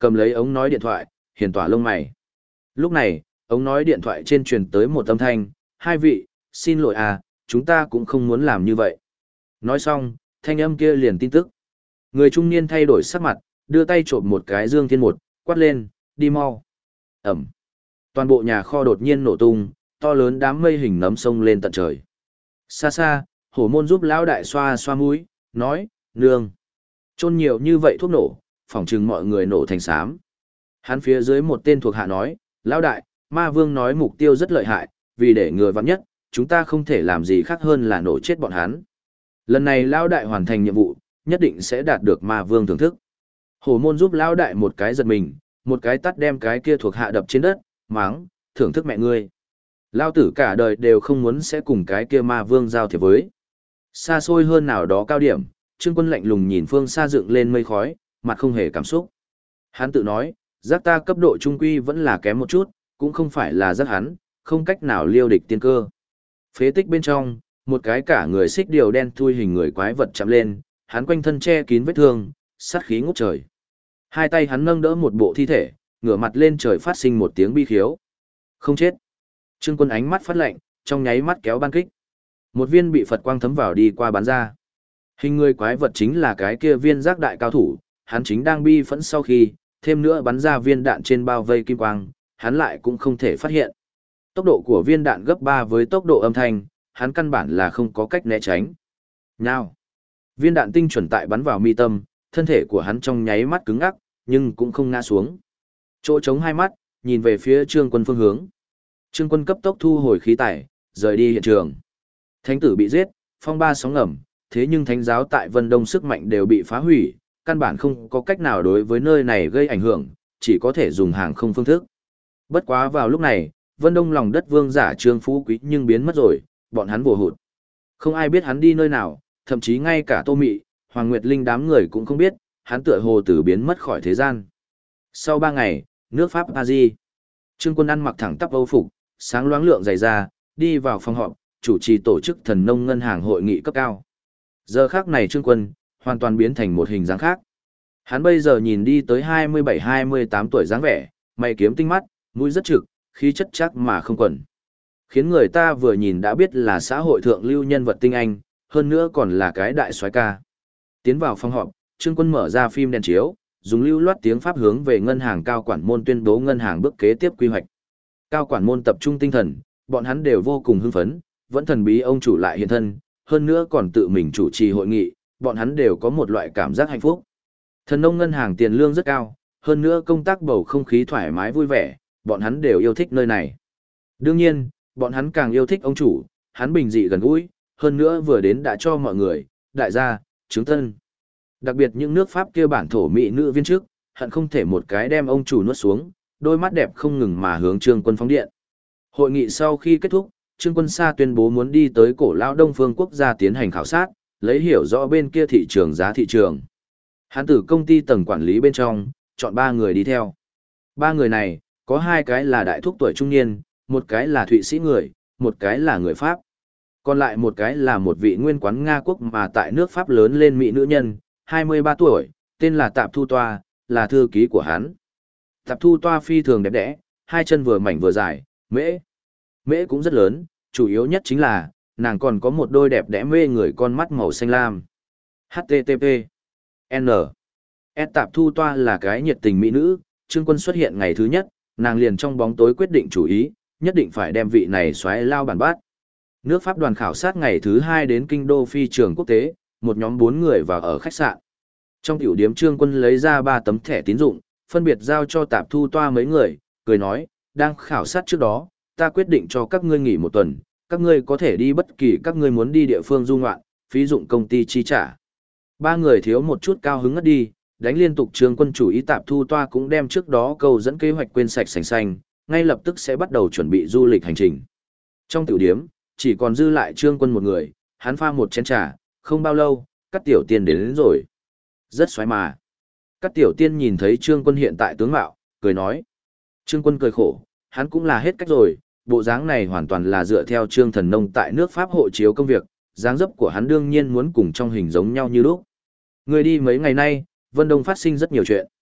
cầm lấy ống nói điện thoại, hiền tỏa lông mày. Lúc này, ống nói điện thoại trên truyền tới một âm thanh, hai vị, xin lỗi à, chúng ta cũng không muốn làm như vậy. Nói xong, thanh âm kia liền tin tức. Người trung niên thay đổi sắc mặt, đưa tay trộm một cái Dương Thiên một, quát lên, đi mau. Ẩm. Toàn bộ nhà kho đột nhiên nổ tung, to lớn đám mây hình nấm sông lên tận trời. Xa xa, hổ môn giúp lão đại xoa xoa mũi, nói, nương. Trôn nhiều như vậy thuốc nổ, phỏng chừng mọi người nổ thành xám. Hắn phía dưới một tên thuộc hạ nói, lão đại, ma vương nói mục tiêu rất lợi hại, vì để ngừa vắng nhất, chúng ta không thể làm gì khác hơn là nổ chết bọn hắn. Lần này lão đại hoàn thành nhiệm vụ, nhất định sẽ đạt được ma vương thưởng thức. Hổ môn giúp lão đại một cái giật mình, một cái tắt đem cái kia thuộc hạ đập trên đất, máng, thưởng thức mẹ ngươi. Lao tử cả đời đều không muốn sẽ cùng cái kia ma vương giao thiệp với. Xa xôi hơn nào đó cao điểm, Trương Quân lạnh lùng nhìn phương xa dựng lên mây khói, mặt không hề cảm xúc. Hắn tự nói, giác ta cấp độ trung quy vẫn là kém một chút, cũng không phải là giác hắn, không cách nào liêu địch tiên cơ. Phế tích bên trong, một cái cả người xích điều đen thui hình người quái vật chạm lên, hắn quanh thân che kín vết thương, sát khí ngút trời. Hai tay hắn nâng đỡ một bộ thi thể, ngửa mặt lên trời phát sinh một tiếng bi khiếu. Không chết. Trương Quân ánh mắt phát lạnh, trong nháy mắt kéo ban kích. Một viên bị Phật quang thấm vào đi qua bắn ra. Hình người quái vật chính là cái kia viên giác đại cao thủ, hắn chính đang bi phẫn sau khi, thêm nữa bắn ra viên đạn trên bao vây kim quang, hắn lại cũng không thể phát hiện. Tốc độ của viên đạn gấp 3 với tốc độ âm thanh, hắn căn bản là không có cách né tránh. Nào! Viên đạn tinh chuẩn tại bắn vào mi tâm, thân thể của hắn trong nháy mắt cứng ngắc, nhưng cũng không ngã xuống. Chỗ trống hai mắt, nhìn về phía Trương Quân phương hướng. Trương Quân cấp tốc thu hồi khí tải, rời đi hiện trường. Thánh tử bị giết, phong ba sóng ngầm, thế nhưng thánh giáo tại Vân Đông sức mạnh đều bị phá hủy, căn bản không có cách nào đối với nơi này gây ảnh hưởng, chỉ có thể dùng hàng không phương thức. Bất quá vào lúc này, Vân Đông lòng đất vương giả Trương Phú Quý nhưng biến mất rồi, bọn hắn vồ hụt. Không ai biết hắn đi nơi nào, thậm chí ngay cả Tô Mị, Hoàng Nguyệt Linh đám người cũng không biết, hắn tựa hồ tử biến mất khỏi thế gian. Sau 3 ngày, nước Pháp Paris. Trương Quân ăn mặc thẳng tắp Âu phục, sáng loáng lượng dày ra, đi vào phòng họp, chủ trì tổ chức thần nông ngân hàng hội nghị cấp cao. Giờ khác này Trương Quân, hoàn toàn biến thành một hình dáng khác. Hắn bây giờ nhìn đi tới 27-28 tuổi dáng vẻ, mày kiếm tinh mắt, mũi rất trực, khí chất chắc mà không quẩn. Khiến người ta vừa nhìn đã biết là xã hội thượng lưu nhân vật tinh anh, hơn nữa còn là cái đại soái ca. Tiến vào phòng họp, Trương Quân mở ra phim đèn chiếu, dùng lưu loát tiếng Pháp hướng về ngân hàng cao quản môn tuyên bố ngân hàng bước kế tiếp quy hoạch. Cao quản môn tập trung tinh thần, bọn hắn đều vô cùng hưng phấn, vẫn thần bí ông chủ lại hiện thân, hơn nữa còn tự mình chủ trì hội nghị, bọn hắn đều có một loại cảm giác hạnh phúc. Thần nông ngân hàng tiền lương rất cao, hơn nữa công tác bầu không khí thoải mái vui vẻ, bọn hắn đều yêu thích nơi này. Đương nhiên, bọn hắn càng yêu thích ông chủ, hắn bình dị gần gũi, hơn nữa vừa đến đã cho mọi người, đại gia, chứng thân. Đặc biệt những nước Pháp kia bản thổ mỹ nữ viên trước, hận không thể một cái đem ông chủ nuốt xuống, đôi mắt đẹp không ngừng mà hướng Trương Quân phóng điện. Hội nghị sau khi kết thúc, Trương Quân Sa tuyên bố muốn đi tới cổ lão Đông Phương quốc gia tiến hành khảo sát, lấy hiểu rõ bên kia thị trường giá thị trường. Hắn từ công ty tầng quản lý bên trong, chọn 3 người đi theo. 3 người này, có 2 cái là đại thúc tuổi trung niên, một cái là Thụy Sĩ người, một cái là người Pháp. Còn lại một cái là một vị nguyên quán Nga quốc mà tại nước Pháp lớn lên mỹ nữ nhân, 23 tuổi, tên là Tạp Thu Toa, là thư ký của hắn. Tạp Thu Toa phi thường đẹp đẽ, 2 chân vừa mảnh vừa dài, mễ cũng rất lớn, chủ yếu nhất chính là, nàng còn có một đôi đẹp đẽ mê người con mắt màu xanh lam. HTTP N S Tạp Thu Toa là cái nhiệt tình mỹ nữ, Trương Quân xuất hiện ngày thứ nhất, nàng liền trong bóng tối quyết định chủ ý, nhất định phải đem vị này xoáy lao bản bát. Nước Pháp đoàn khảo sát ngày thứ 2 đến kinh đô phi trường quốc tế, một nhóm 4 người vào ở khách sạn. Trong tiểu điếm Trương Quân lấy ra 3 tấm thẻ tín dụng, phân biệt giao cho Tạp Thu Toa mấy người, cười nói, đang khảo sát trước đó, ta quyết định cho các ngươi nghỉ 1 tuần, các ngươi có thể đi bất kỳ các ngươi muốn đi địa phương du ngoạn, phí dụng công ty chi trả. 3 người thiếu một chút cao hứng ngất đi, đánh liên tục Trương Quân chủ ý Tạp Thu Toa cũng đem trước đó câu dẫn kế hoạch quên sạch sành xanh, ngay lập tức sẽ bắt đầu chuẩn bị du lịch hành trình. Trong tiểu điếm, chỉ còn dư lại Trương Quân một người, hắn pha một chén trà, không bao lâu, các tiểu tiên đến rồi. Rất xoái mà. Các tiểu tiên nhìn thấy Trương Quân hiện tại tướng mạo, cười nói. Trương Quân cười khổ, hắn cũng là hết cách rồi, bộ dáng này hoàn toàn là dựa theo Trương Thần Nông tại nước Pháp hộ chiếu công việc, dáng dấp của hắn đương nhiên muốn cùng trong hình giống nhau như lúc. Người đi mấy ngày nay, Vân Đông phát sinh rất nhiều chuyện.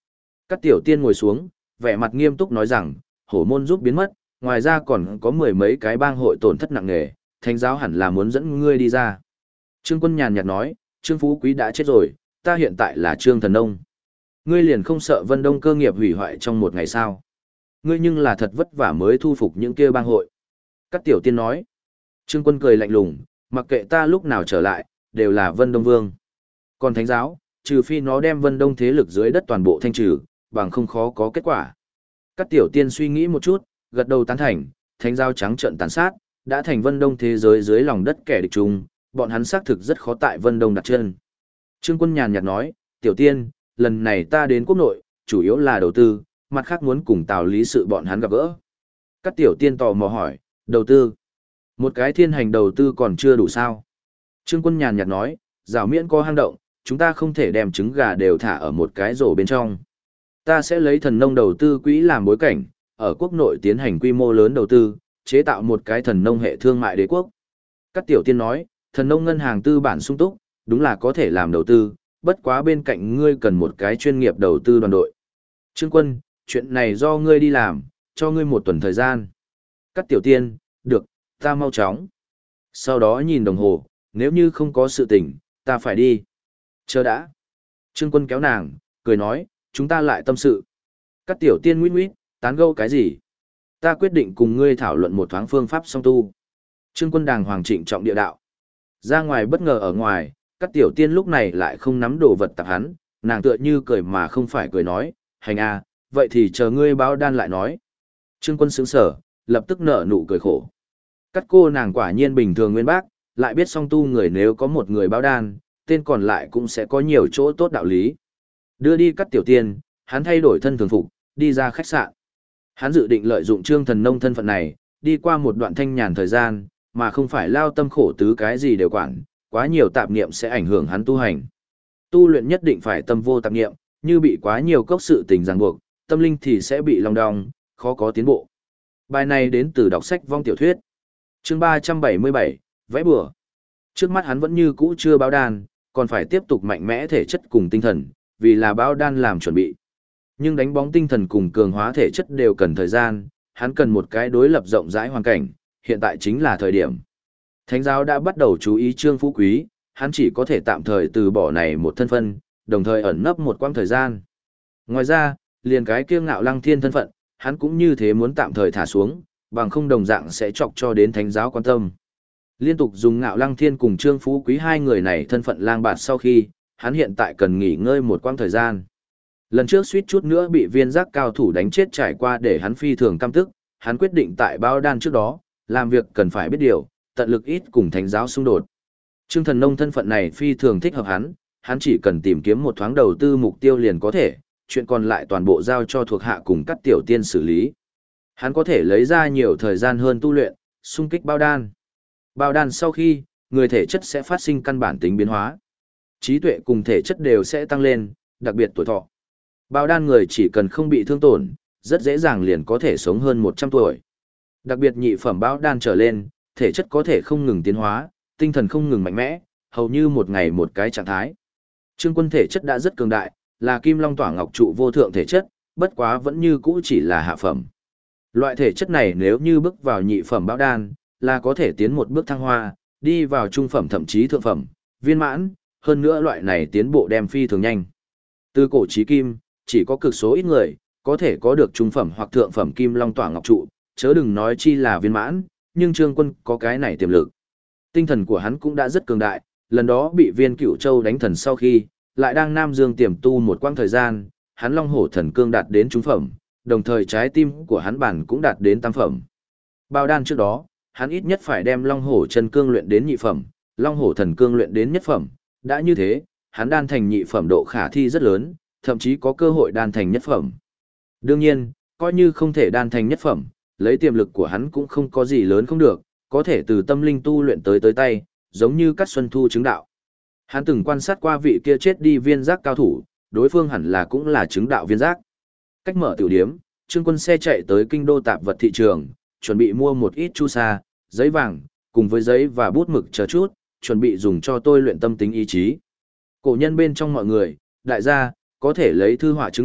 Các tiểu tiên ngồi xuống, vẻ mặt nghiêm túc nói rằng, hổ môn giúp biến mất, ngoài ra còn có mười mấy cái bang hội tổn thất nặng nề, thánh giáo hẳn là muốn dẫn ngươi đi ra. Trương Quân nhàn nhạt nói, Trương Phú Quý đã chết rồi, ta hiện tại là Trương Thần Nông. Ngươi liền không sợ Vân Đông cơ nghiệp hủy hoại trong một ngày sao? Ngươi nhưng là thật vất vả mới thu phục những kia bang hội. Các tiểu tiên nói. Trương Quân cười lạnh lùng, mặc kệ ta lúc nào trở lại, đều là Vân Đông Vương. Còn thánh giáo, trừ phi nó đem Vân Đông thế lực dưới đất toàn bộ thanh trừ, bằng không khó có kết quả. Các tiểu tiên suy nghĩ một chút, gật đầu tán thành, thánh giáo trắng trợn tàn sát, đã thành Vân Đông thế giới dưới lòng đất kẻ địch chung, bọn hắn xác thực rất khó tại Vân Đông đặt chân. Trương Quân nhàn nhạt nói, tiểu tiên, lần này ta đến quốc nội, chủ yếu là đầu tư, mặt khác muốn cùng Tào Lý Sự bọn hắn gặp gỡ. Các tiểu tiên tò mò hỏi, đầu tư? Một cái thiên hành đầu tư còn chưa đủ sao? Trương Quân nhàn nhạt nói, rào miễn có hang động, chúng ta không thể đem trứng gà đều thả ở một cái rổ bên trong. Ta sẽ lấy thần nông đầu tư quỹ làm bối cảnh, ở quốc nội tiến hành quy mô lớn đầu tư, chế tạo một cái thần nông hệ thương mại đế quốc. Các tiểu tiên nói, thần nông ngân hàng tư bản sung túc, đúng là có thể làm đầu tư, bất quá bên cạnh ngươi cần một cái chuyên nghiệp đầu tư đoàn đội. Trương Quân, chuyện này do ngươi đi làm, cho ngươi một tuần thời gian. Các tiểu tiên, được, ta mau chóng. Sau đó nhìn đồng hồ, nếu như không có sự tình, ta phải đi. Chờ đã. Trương Quân kéo nàng, cười nói, chúng ta lại tâm sự. Các tiểu tiên nguyết nguyết, tán gẫu cái gì? Ta quyết định cùng ngươi thảo luận một thoáng phương pháp song tu. Trương Quân đàng hoàng trịnh trọng địa đạo. Ra ngoài bất ngờ ở ngoài, các tiểu tiên lúc này lại không nắm đồ vật tặng hắn, nàng tựa như cười mà không phải cười nói, hành à, vậy thì chờ ngươi báo đan lại nói. Trương Quân sững sở, lập tức nở nụ cười khổ. Các cô nàng quả nhiên bình thường nguyên bác, lại biết song tu người nếu có một người báo đan, tên còn lại cũng sẽ có nhiều chỗ tốt đạo lý. Đưa đi các tiểu tiên, hắn thay đổi thân thường phục, đi ra khách sạn. Hắn dự định lợi dụng Trương Thần Nông thân phận này, đi qua một đoạn thanh nhàn thời gian, mà không phải lao tâm khổ tứ cái gì đều quản, quá nhiều tạp niệm sẽ ảnh hưởng hắn tu hành. Tu luyện nhất định phải tâm vô tạp niệm, như bị quá nhiều cốc sự tình ràng buộc, tâm linh thì sẽ bị long đong, khó có tiến bộ. Bài này đến từ đọc sách vong tiểu thuyết. Chương 377, vẽ bừa. Trước mắt hắn vẫn như cũ chưa báo đan, còn phải tiếp tục mạnh mẽ thể chất cùng tinh thần, vì là báo đan làm chuẩn bị. Nhưng đánh bóng tinh thần cùng cường hóa thể chất đều cần thời gian, hắn cần một cái đối lập rộng rãi hoàn cảnh, hiện tại chính là thời điểm. Thánh giáo đã bắt đầu chú ý Trương Phú Quý, hắn chỉ có thể tạm thời từ bỏ này một thân phận, đồng thời ẩn nấp một quãng thời gian. Ngoài ra, liền cái kiêu ngạo lăng thiên thân phận, hắn cũng như thế muốn tạm thời thả xuống, bằng không đồng dạng sẽ chọc cho đến thánh giáo quan tâm. Liên tục dùng ngạo lăng thiên cùng Trương Phú Quý hai người này thân phận lang bạt sau khi, hắn hiện tại cần nghỉ ngơi một quãng thời gian. Lần trước suýt chút nữa bị viên giác cao thủ đánh chết trải qua để hắn phi thường căm tức, hắn quyết định tại bao đan trước đó, làm việc cần phải biết điều, tận lực ít cùng thánh giáo xung đột. Trương Thần Nông thân phận này phi thường thích hợp hắn chỉ cần tìm kiếm một thoáng đầu tư mục tiêu liền có thể, chuyện còn lại toàn bộ giao cho thuộc hạ cùng các tiểu tiên xử lý. Hắn có thể lấy ra nhiều thời gian hơn tu luyện, xung kích bao đan. Bao đan sau khi, người thể chất sẽ phát sinh căn bản tính biến hóa. Trí tuệ cùng thể chất đều sẽ tăng lên, đặc biệt tuổi thọ. Bao đan người chỉ cần không bị thương tổn, rất dễ dàng liền có thể sống hơn 100 tuổi. Đặc biệt nhị phẩm bao đan trở lên, thể chất có thể không ngừng tiến hóa, tinh thần không ngừng mạnh mẽ, hầu như một ngày một cái trạng thái. Trương Quân thể chất đã rất cường đại, là Kim Long Tỏa Ngọc trụ vô thượng thể chất, bất quá vẫn như cũ chỉ là hạ phẩm. Loại thể chất này nếu như bước vào nhị phẩm bao đan, là có thể tiến một bước thăng hoa, đi vào trung phẩm thậm chí thượng phẩm, viên mãn, hơn nữa loại này tiến bộ đem phi thường nhanh. Từ cổ chí kim, chỉ có cực số ít người có thể có được trung phẩm hoặc thượng phẩm Kim Long Tỏa Ngọc trụ, chớ đừng nói chi là viên mãn, nhưng Trương Quân có cái này tiềm lực. Tinh thần của hắn cũng đã rất cường đại, lần đó bị Viên Cửu Châu đánh thần sau khi, lại đang Nam Dương tiềm tu một quãng thời gian, hắn Long Hổ Thần Cương đạt đến trung phẩm, đồng thời trái tim của hắn bản cũng đạt đến tam phẩm. Bao đan trước đó, hắn ít nhất phải đem Long Hổ Chân Cương luyện đến nhị phẩm, Long Hổ Thần Cương luyện đến nhất phẩm, đã như thế, hắn đan thành nhị phẩm độ khả thi rất lớn, thậm chí có cơ hội đan thành nhất phẩm. Đương nhiên, coi như không thể đan thành nhất phẩm, lấy tiềm lực của hắn cũng không có gì lớn không được, có thể từ tâm linh tu luyện tới tay, giống như các xuân thu chứng đạo. Hắn từng quan sát qua vị kia chết đi viên giác cao thủ, đối phương hẳn là cũng là chứng đạo viên giác. Cách mở tiểu điếm, Trương Quân xe chạy tới kinh đô tạp vật thị trường, chuẩn bị mua một ít chu sa, giấy vàng, cùng với giấy và bút mực chờ chút, chuẩn bị dùng cho tôi luyện tâm tính ý chí. Cổ nhân bên trong mọi người, đại gia, có thể lấy thư họa chứng đạo,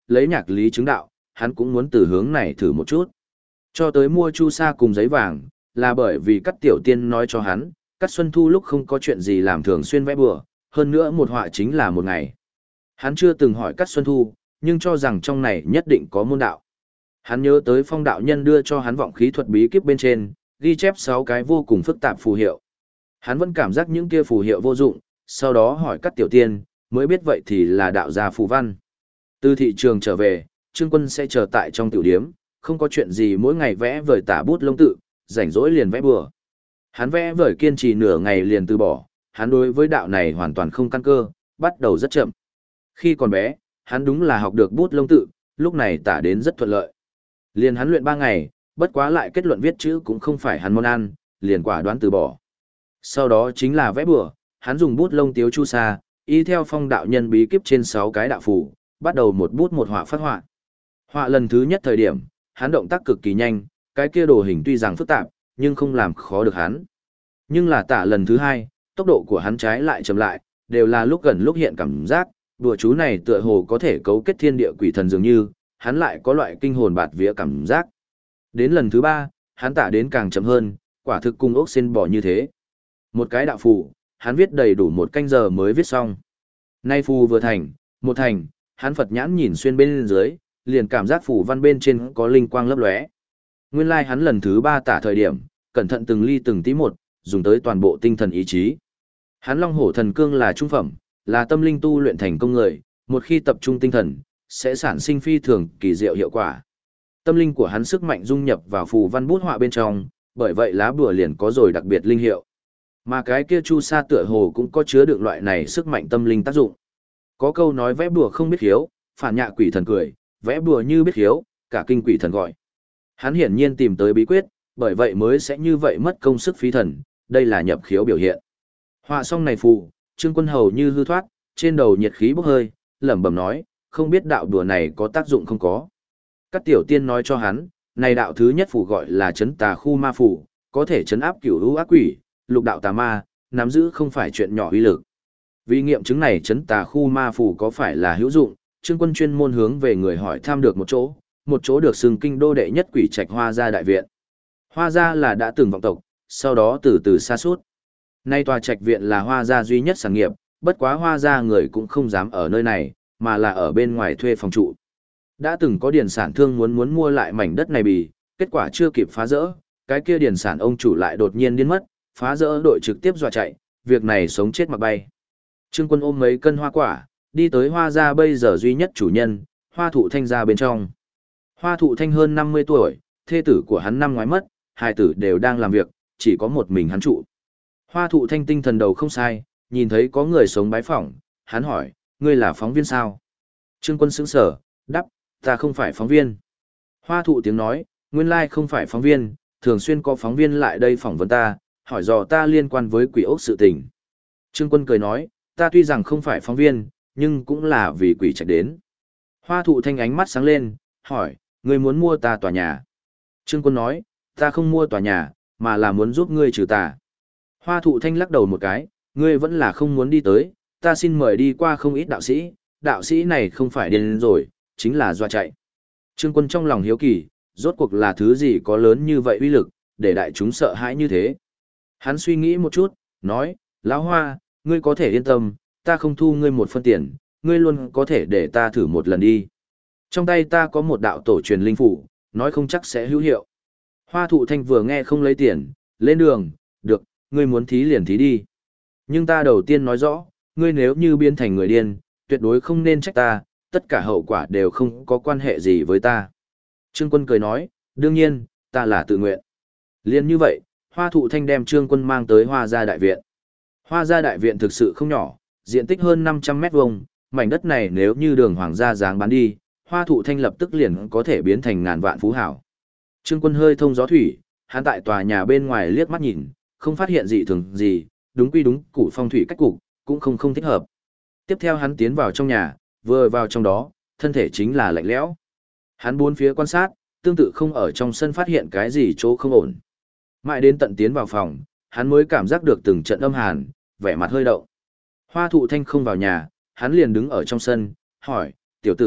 lấy nhạc lý chứng đạo, hắn cũng muốn từ hướng này thử một chút. Cho tới mua chu sa cùng giấy vàng, là bởi vì Cát Tiểu Tiên nói cho hắn, Cát Xuân Thu lúc không có chuyện gì làm thường xuyên vẽ bừa, hơn nữa một họa chính là một ngày. Hắn chưa từng hỏi Cát Xuân Thu, nhưng cho rằng trong này nhất định có môn đạo. Hắn nhớ tới Phong đạo nhân đưa cho hắn vọng khí thuật bí kíp bên trên, ghi chép 6 cái vô cùng phức tạp phù hiệu. Hắn vẫn cảm giác những kia phù hiệu vô dụng, sau đó hỏi Cát Tiểu Tiên, mới biết vậy thì là đạo gia phù văn. Từ thị trường trở về, Trương Quân sẽ chờ tại trong tiểu điếm, không có chuyện gì mỗi ngày vẽ vời tả bút lông tự, rảnh rỗi liền vẽ bừa. Hắn vẽ vời kiên trì nửa ngày liền từ bỏ, hắn đối với đạo này hoàn toàn không căn cơ, bắt đầu rất chậm. Khi còn bé, hắn đúng là học được bút lông tự, lúc này tả đến rất thuận lợi. Liền hắn luyện 3 ngày, bất quá lại kết luận viết chữ cũng không phải hắn món ăn, liền quả đoán từ bỏ. Sau đó chính là vẽ bừa, hắn dùng bút lông tiếu chu sa, y theo Phong đạo nhân bí kíp trên 6 cái đạo phù, bắt đầu một bút một họa phát họa. Họa lần thứ nhất thời điểm, hắn động tác cực kỳ nhanh, cái kia đồ hình tuy rằng phức tạp, nhưng không làm khó được hắn. Nhưng là tả lần thứ 2, tốc độ của hắn trái lại chậm lại, đều là lúc gần lúc hiện cảm giác, đùa chú này tựa hồ có thể cấu kết thiên địa quỷ thần dường như, hắn lại có loại kinh hồn bạt vía cảm giác. Đến lần thứ 3, hắn tả đến càng chậm hơn, quả thực cùng ốc sen bò như thế. Một cái đạo phù, hắn viết đầy đủ 1 canh giờ mới viết xong. Nay phù vừa thành, một thành, hắn Phật nhãn nhìn xuyên bên dưới, liền cảm giác phù văn bên trên có linh quang lấp lóe. Nguyên lai hắn lần thứ 3 tả thời điểm, cẩn thận từng ly từng tí một, dùng tới toàn bộ tinh thần ý chí. Hắn Long Hổ Thần Cương là trung phẩm, là tâm linh tu luyện thành công người, một khi tập trung tinh thần, sẽ sản sinh phi thường kỳ diệu hiệu quả. Tâm linh của hắn sức mạnh dung nhập vào phù văn bút họa bên trong, bởi vậy lá bùa liền có rồi đặc biệt linh hiệu. Mà cái kia chu sa tựa hồ cũng có chứa được loại này sức mạnh tâm linh tác dụng. Có câu nói vẽ bùa không biết hiếu, phản nhạ quỷ thần cười, vẽ bùa như biết hiếu, cả kinh quỷ thần gọi. Hắn hiển nhiên tìm tới bí quyết, bởi vậy mới sẽ như vậy mất công sức phí thần, đây là nhập khiếu biểu hiện. Họa xong này phù, Trương Quân hầu như hư thoát, trên đầu nhiệt khí bốc hơi, lẩm bẩm nói, không biết đạo đùa này có tác dụng không có. Các tiểu tiên nói cho hắn, này đạo thứ nhất phù gọi là chấn tà khu ma phù, có thể chấn áp cửu lũ ác quỷ, lục đạo tà ma, nắm giữ không phải chuyện nhỏ uy lực. Vì nghiệm chứng này chấn tà khu ma phù có phải là hữu dụng, Trương Quân chuyên môn hướng về người hỏi thăm được một chỗ được xưng kinh đô đệ nhất quỷ trạch Hoa Gia đại viện. Hoa Gia là đã từng vọng tộc, sau đó từ từ sa sút. Nay tòa trạch viện là Hoa Gia duy nhất sản nghiệp, bất quá Hoa Gia người cũng không dám ở nơi này, mà là ở bên ngoài thuê phòng trụ. Đã từng có điền sản thương muốn mua lại mảnh đất này bì, kết quả chưa kịp phá rỡ, cái kia điền sản ông chủ lại đột nhiên điên mất, phá rỡ đội trực tiếp dọa chạy, việc này sống chết mặc bay. Trương Quân ôm mấy cân hoa quả, đi tới Hoa Gia bây giờ duy nhất chủ nhân, Hoa Thụ Thanh gia bên trong. Hoa Thụ Thanh hơn 50 tuổi, thê tử của hắn năm ngoái mất, hai tử đều đang làm việc, chỉ có một mình hắn trụ. Hoa Thụ Thanh tinh thần đầu không sai, nhìn thấy có người sống bái phỏng, hắn hỏi, ngươi là phóng viên sao? Trương Quân sững sờ, đáp, ta không phải phóng viên. Hoa Thụ tiếng nói, nguyên lai không phải phóng viên, thường xuyên có phóng viên lại đây phỏng vấn ta, hỏi dò ta liên quan với quỷ ốc sự tình. Trương Quân cười nói, ta tuy rằng không phải phóng viên, nhưng cũng là vì quỷ trạch đến. Hoa Thụ Thanh ánh mắt sáng lên, hỏi, ngươi muốn mua ta tòa nhà? Trương Quân nói, ta không mua tòa nhà, mà là muốn giúp ngươi trừ tà. Hoa Thụ Thanh lắc đầu một cái, ngươi vẫn là không muốn đi tới, ta xin mời đi qua không ít đạo sĩ này không phải điên rồi, chính là doa chạy. Trương Quân trong lòng hiếu kỳ, rốt cuộc là thứ gì có lớn như vậy uy lực, để đại chúng sợ hãi như thế. Hắn suy nghĩ một chút, nói, lão Hoa, ngươi có thể yên tâm, ta không thu ngươi một phân tiền, ngươi luôn có thể để ta thử một lần đi. Trong tay ta có một đạo tổ truyền linh phủ, nói không chắc sẽ hữu hiệu. Hoa Thụ Thanh vừa nghe không lấy tiền, lên đường, được, ngươi muốn thí liền thí đi. Nhưng ta đầu tiên nói rõ, ngươi nếu như biến thành người điên, tuyệt đối không nên trách ta, tất cả hậu quả đều không có quan hệ gì với ta. Trương Quân cười nói, đương nhiên, ta là tự nguyện. Liên như vậy, Hoa Thụ Thanh đem Trương Quân mang tới Hoa Gia đại viện. Hoa Gia đại viện thực sự không nhỏ, diện tích hơn 500 mét vuông, mảnh đất này nếu như đường hoàng gia dáng bán đi, Hoa Thụ Thanh lập tức liền có thể biến thành ngàn vạn phú hảo. Trương Quân hơi thông gió thủy, hắn tại tòa nhà bên ngoài liếc mắt nhìn, không phát hiện gì thường gì, đúng quy đúng củ phong thủy cách cục, cũng không thích hợp. Tiếp theo hắn tiến vào trong nhà, vừa vào trong đó, thân thể chính là lạnh lẽo. Hắn bốn phía quan sát, tương tự không ở trong sân phát hiện cái gì chỗ không ổn. Mãi đến tận tiến vào phòng, hắn mới cảm giác được từng trận âm hàn, vẻ mặt hơi động. Hoa Thụ Thanh không vào nhà, hắn liền đứng ở trong sân, hỏi, tiểu tử,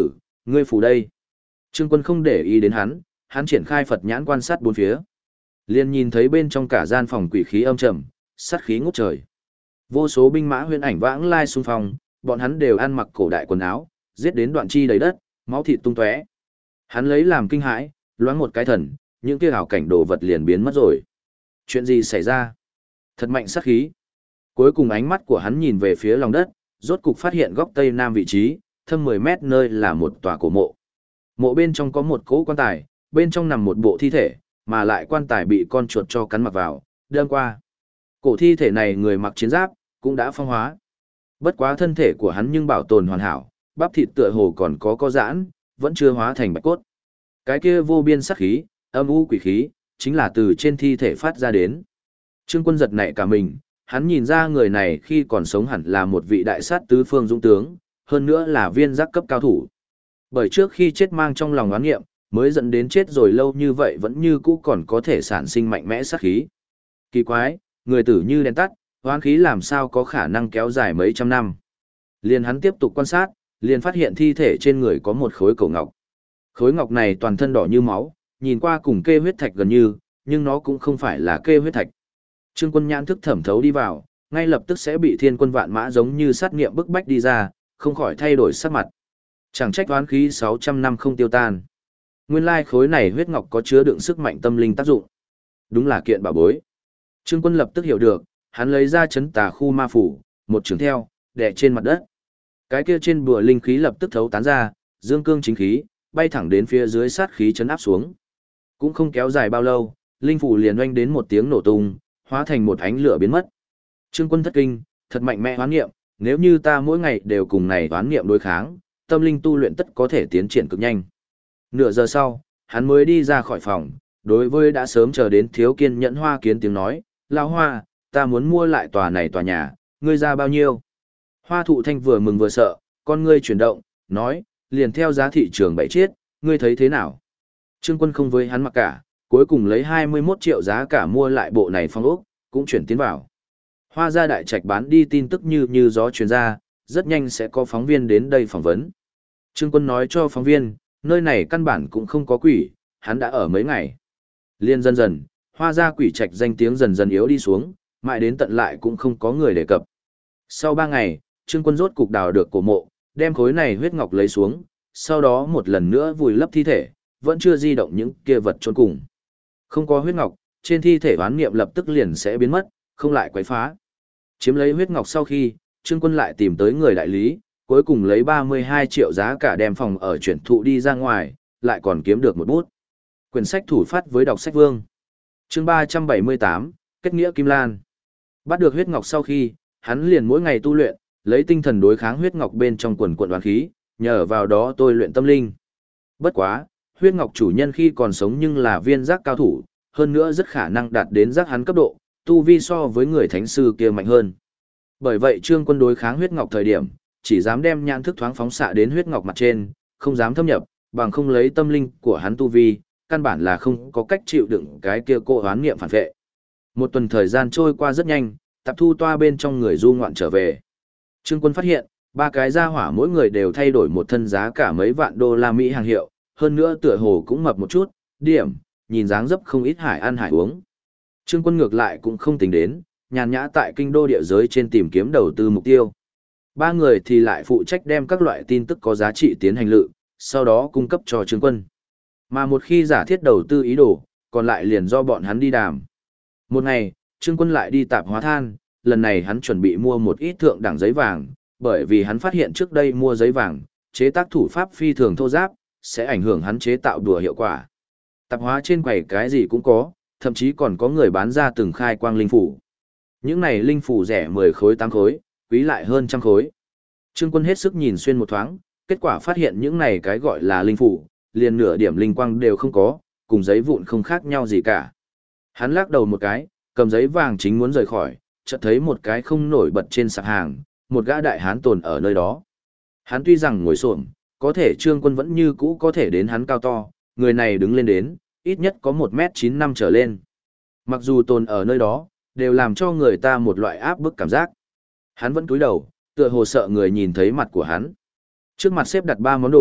Ngươi phủ đây. Trương Quân không để ý đến hắn triển khai Phật nhãn quan sát bốn phía. Liền nhìn thấy bên trong cả gian phòng quỷ khí âm trầm, sát khí ngút trời. Vô số binh mã huyền ảnh vãng lai xung phong, bọn hắn đều ăn mặc cổ đại quần áo, giết đến đoạn chi đầy đất, máu thịt tung tóe. Hắn lấy làm kinh hãi, loáng một cái thần, những kia ảo cảnh đồ vật liền biến mất rồi. Chuyện gì xảy ra? Thật mạnh sát khí. Cuối cùng ánh mắt của hắn nhìn về phía lòng đất, rốt cục phát hiện góc tây nam vị trí, thâm 10 mét nơi là một tòa cổ mộ. Mộ bên trong có một cỗ quan tài, bên trong nằm một bộ thi thể, mà lại quan tài bị con chuột cho cắn mặc vào, đâm qua. Cổ thi thể này người mặc chiến giáp, cũng đã phong hóa. Bất quá thân thể của hắn nhưng bảo tồn hoàn hảo, bắp thịt tựa hồ còn có giãn, vẫn chưa hóa thành bạch cốt. Cái kia vô biên sát khí, âm u quỷ khí, chính là từ trên thi thể phát ra đến. Trương Quân giật nảy cả mình, hắn nhìn ra người này khi còn sống hẳn là một vị đại sát tứ phương dũng tướng, hơn nữa là viên giác cấp cao thủ. Bởi trước khi chết mang trong lòng oán nghiệm, mới dẫn đến chết rồi lâu như vậy vẫn như cũ còn có thể sản sinh mạnh mẽ sát khí. Kỳ quái, người tử như đèn tắt, oán khí làm sao có khả năng kéo dài mấy trăm năm. Liền hắn tiếp tục quan sát, liền phát hiện thi thể trên người có một khối cổ ngọc. Khối ngọc này toàn thân đỏ như máu, nhìn qua cùng kê huyết thạch gần như, nhưng nó cũng không phải là kê huyết thạch. Trương Quân nhãn thức thẩm thấu đi vào, ngay lập tức sẽ bị thiên quân vạn mã giống như sát nghiệm bức bách đi ra, không khỏi thay đổi sắc mặt. Chẳng trách oán khí 600 năm không tiêu tan. Nguyên lai khối này huyết ngọc có chứa đựng sức mạnh tâm linh tác dụng. Đúng là kiện bảo bối. Trương Quân lập tức hiểu được, hắn lấy ra chấn tà khu ma phủ, một trường theo, đè trên mặt đất. Cái kia trên bùa linh khí lập tức thấu tán ra, dương cương chính khí, bay thẳng đến phía dưới sát khí chấn áp xuống. Cũng không kéo dài bao lâu, linh phủ liền oanh đến một tiếng nổ tung, hóa thành một ánh lửa biến mất. Trương Quân thất kinh, thật mạnh mẽ hoán nghiệm, nếu như ta mỗi ngày đều cùng này hoán nghiệm đối kháng, tâm linh tu luyện tất có thể tiến triển cực nhanh. Nửa giờ sau, hắn mới đi ra khỏi phòng, đối với đã sớm chờ đến thiếu kiên nhẫn Hoa Kiến tiếng nói, Lão Hoa, ta muốn mua lại tòa này tòa nhà, ngươi ra bao nhiêu? Hoa Thụ Thanh vừa mừng vừa sợ, con ngươi chuyển động, nói, liền theo giá thị trường bảy chiết, ngươi thấy thế nào? Trương Quân không với hắn mặc cả, cuối cùng lấy 21 triệu giá cả mua lại bộ này phong ốc, cũng chuyển tiến vào. Hoa gia đại trạch bán đi tin tức như gió truyền ra, rất nhanh sẽ có phóng viên đến đây phỏng vấn. Trương Quân nói cho phóng viên, nơi này căn bản cũng không có quỷ, hắn đã ở mấy ngày. Liên dần dần, Hoa gia quỷ trạch danh tiếng dần dần yếu đi xuống, mãi đến tận lại cũng không có người đề cập. Sau 3 ngày, Trương Quân rốt cục đào được cổ mộ, đem khối này huyết ngọc lấy xuống, sau đó một lần nữa vùi lấp thi thể, vẫn chưa di động những kia vật chôn cùng. Không có huyết ngọc, trên thi thể oán niệm lập tức liền sẽ biến mất, không lại quấy phá. Chiếm lấy huyết ngọc sau khi, Trương Quân lại tìm tới người đại lý, cuối cùng lấy 32 triệu giá cả đem phòng ở chuyển thụ đi ra ngoài, lại còn kiếm được một bút. Quyển sách thủ phát với đọc sách vương. Chương 378, Kết nghĩa Kim Lan. Bắt được huyết ngọc sau khi, hắn liền mỗi ngày tu luyện, lấy tinh thần đối kháng huyết ngọc bên trong quần quần oán khí, nhờ vào đó tôi luyện tâm linh. Bất quá, huyết ngọc chủ nhân khi còn sống nhưng là viên giác cao thủ, hơn nữa rất khả năng đạt đến giác hắn cấp độ, tu vi so với người thánh sư kia mạnh hơn. Bởi vậy Trương Quân đối kháng huyết ngọc thời điểm, chỉ dám đem nhãn thức thoáng phóng xạ đến huyết ngọc mặt trên, không dám thâm nhập, bằng không lấy tâm linh của hắn tu vi, căn bản là không có cách chịu đựng cái kia cỗ hoán niệm phản vệ. Một tuần thời gian trôi qua rất nhanh, Tạp Thu toa bên trong người du ngoạn trở về. Trương Quân phát hiện, 3 cái gia hỏa mỗi người đều thay đổi một thân giá cả mấy vạn đô la Mỹ hàng hiệu, hơn nữa tựa hồ cũng mập một chút, điểm, nhìn dáng dấp không ít hải ăn hải uống. Trương Quân ngược lại cũng không tính đến, nhàn nhã tại kinh đô địa giới trên tìm kiếm đầu tư mục tiêu. 3 người thì lại phụ trách đem các loại tin tức có giá trị tiến hành lự, sau đó cung cấp cho Trương Quân. Mà một khi giả thiết đầu tư ý đồ, còn lại liền do bọn hắn đi đàm. Một ngày, Trương Quân lại đi tạp hóa than, lần này hắn chuẩn bị mua một ít thượng đẳng giấy vàng, bởi vì hắn phát hiện trước đây mua giấy vàng, chế tác thủ pháp phi thường thô giáp, sẽ ảnh hưởng hắn chế tạo đùa hiệu quả. Tạp hóa trên quầy cái gì cũng có, thậm chí còn có người bán ra từng khai quang linh phủ. Những này linh phủ rẻ 10 khối 8 khối, quý lại hơn trăm khối. Trương Quân hết sức nhìn xuyên một thoáng, kết quả phát hiện những này cái gọi là linh phủ, liền nửa điểm linh quang đều không có, cùng giấy vụn không khác nhau gì cả. Hắn lắc đầu một cái, cầm giấy vàng chính muốn rời khỏi, chợt thấy một cái không nổi bật trên sạp hàng, một gã đại hán tồn ở nơi đó. Hắn tuy rằng ngồi xổm, có thể Trương Quân vẫn như cũ có thể đến hắn cao to, người này đứng lên đến, ít nhất có 1m95 trở lên. Mặc dù tồn ở nơi đó, đều làm cho người ta một loại áp bức cảm giác. Hắn vẫn cúi đầu, tựa hồ sợ người nhìn thấy mặt của hắn. Trước mặt xếp đặt 3 món đồ,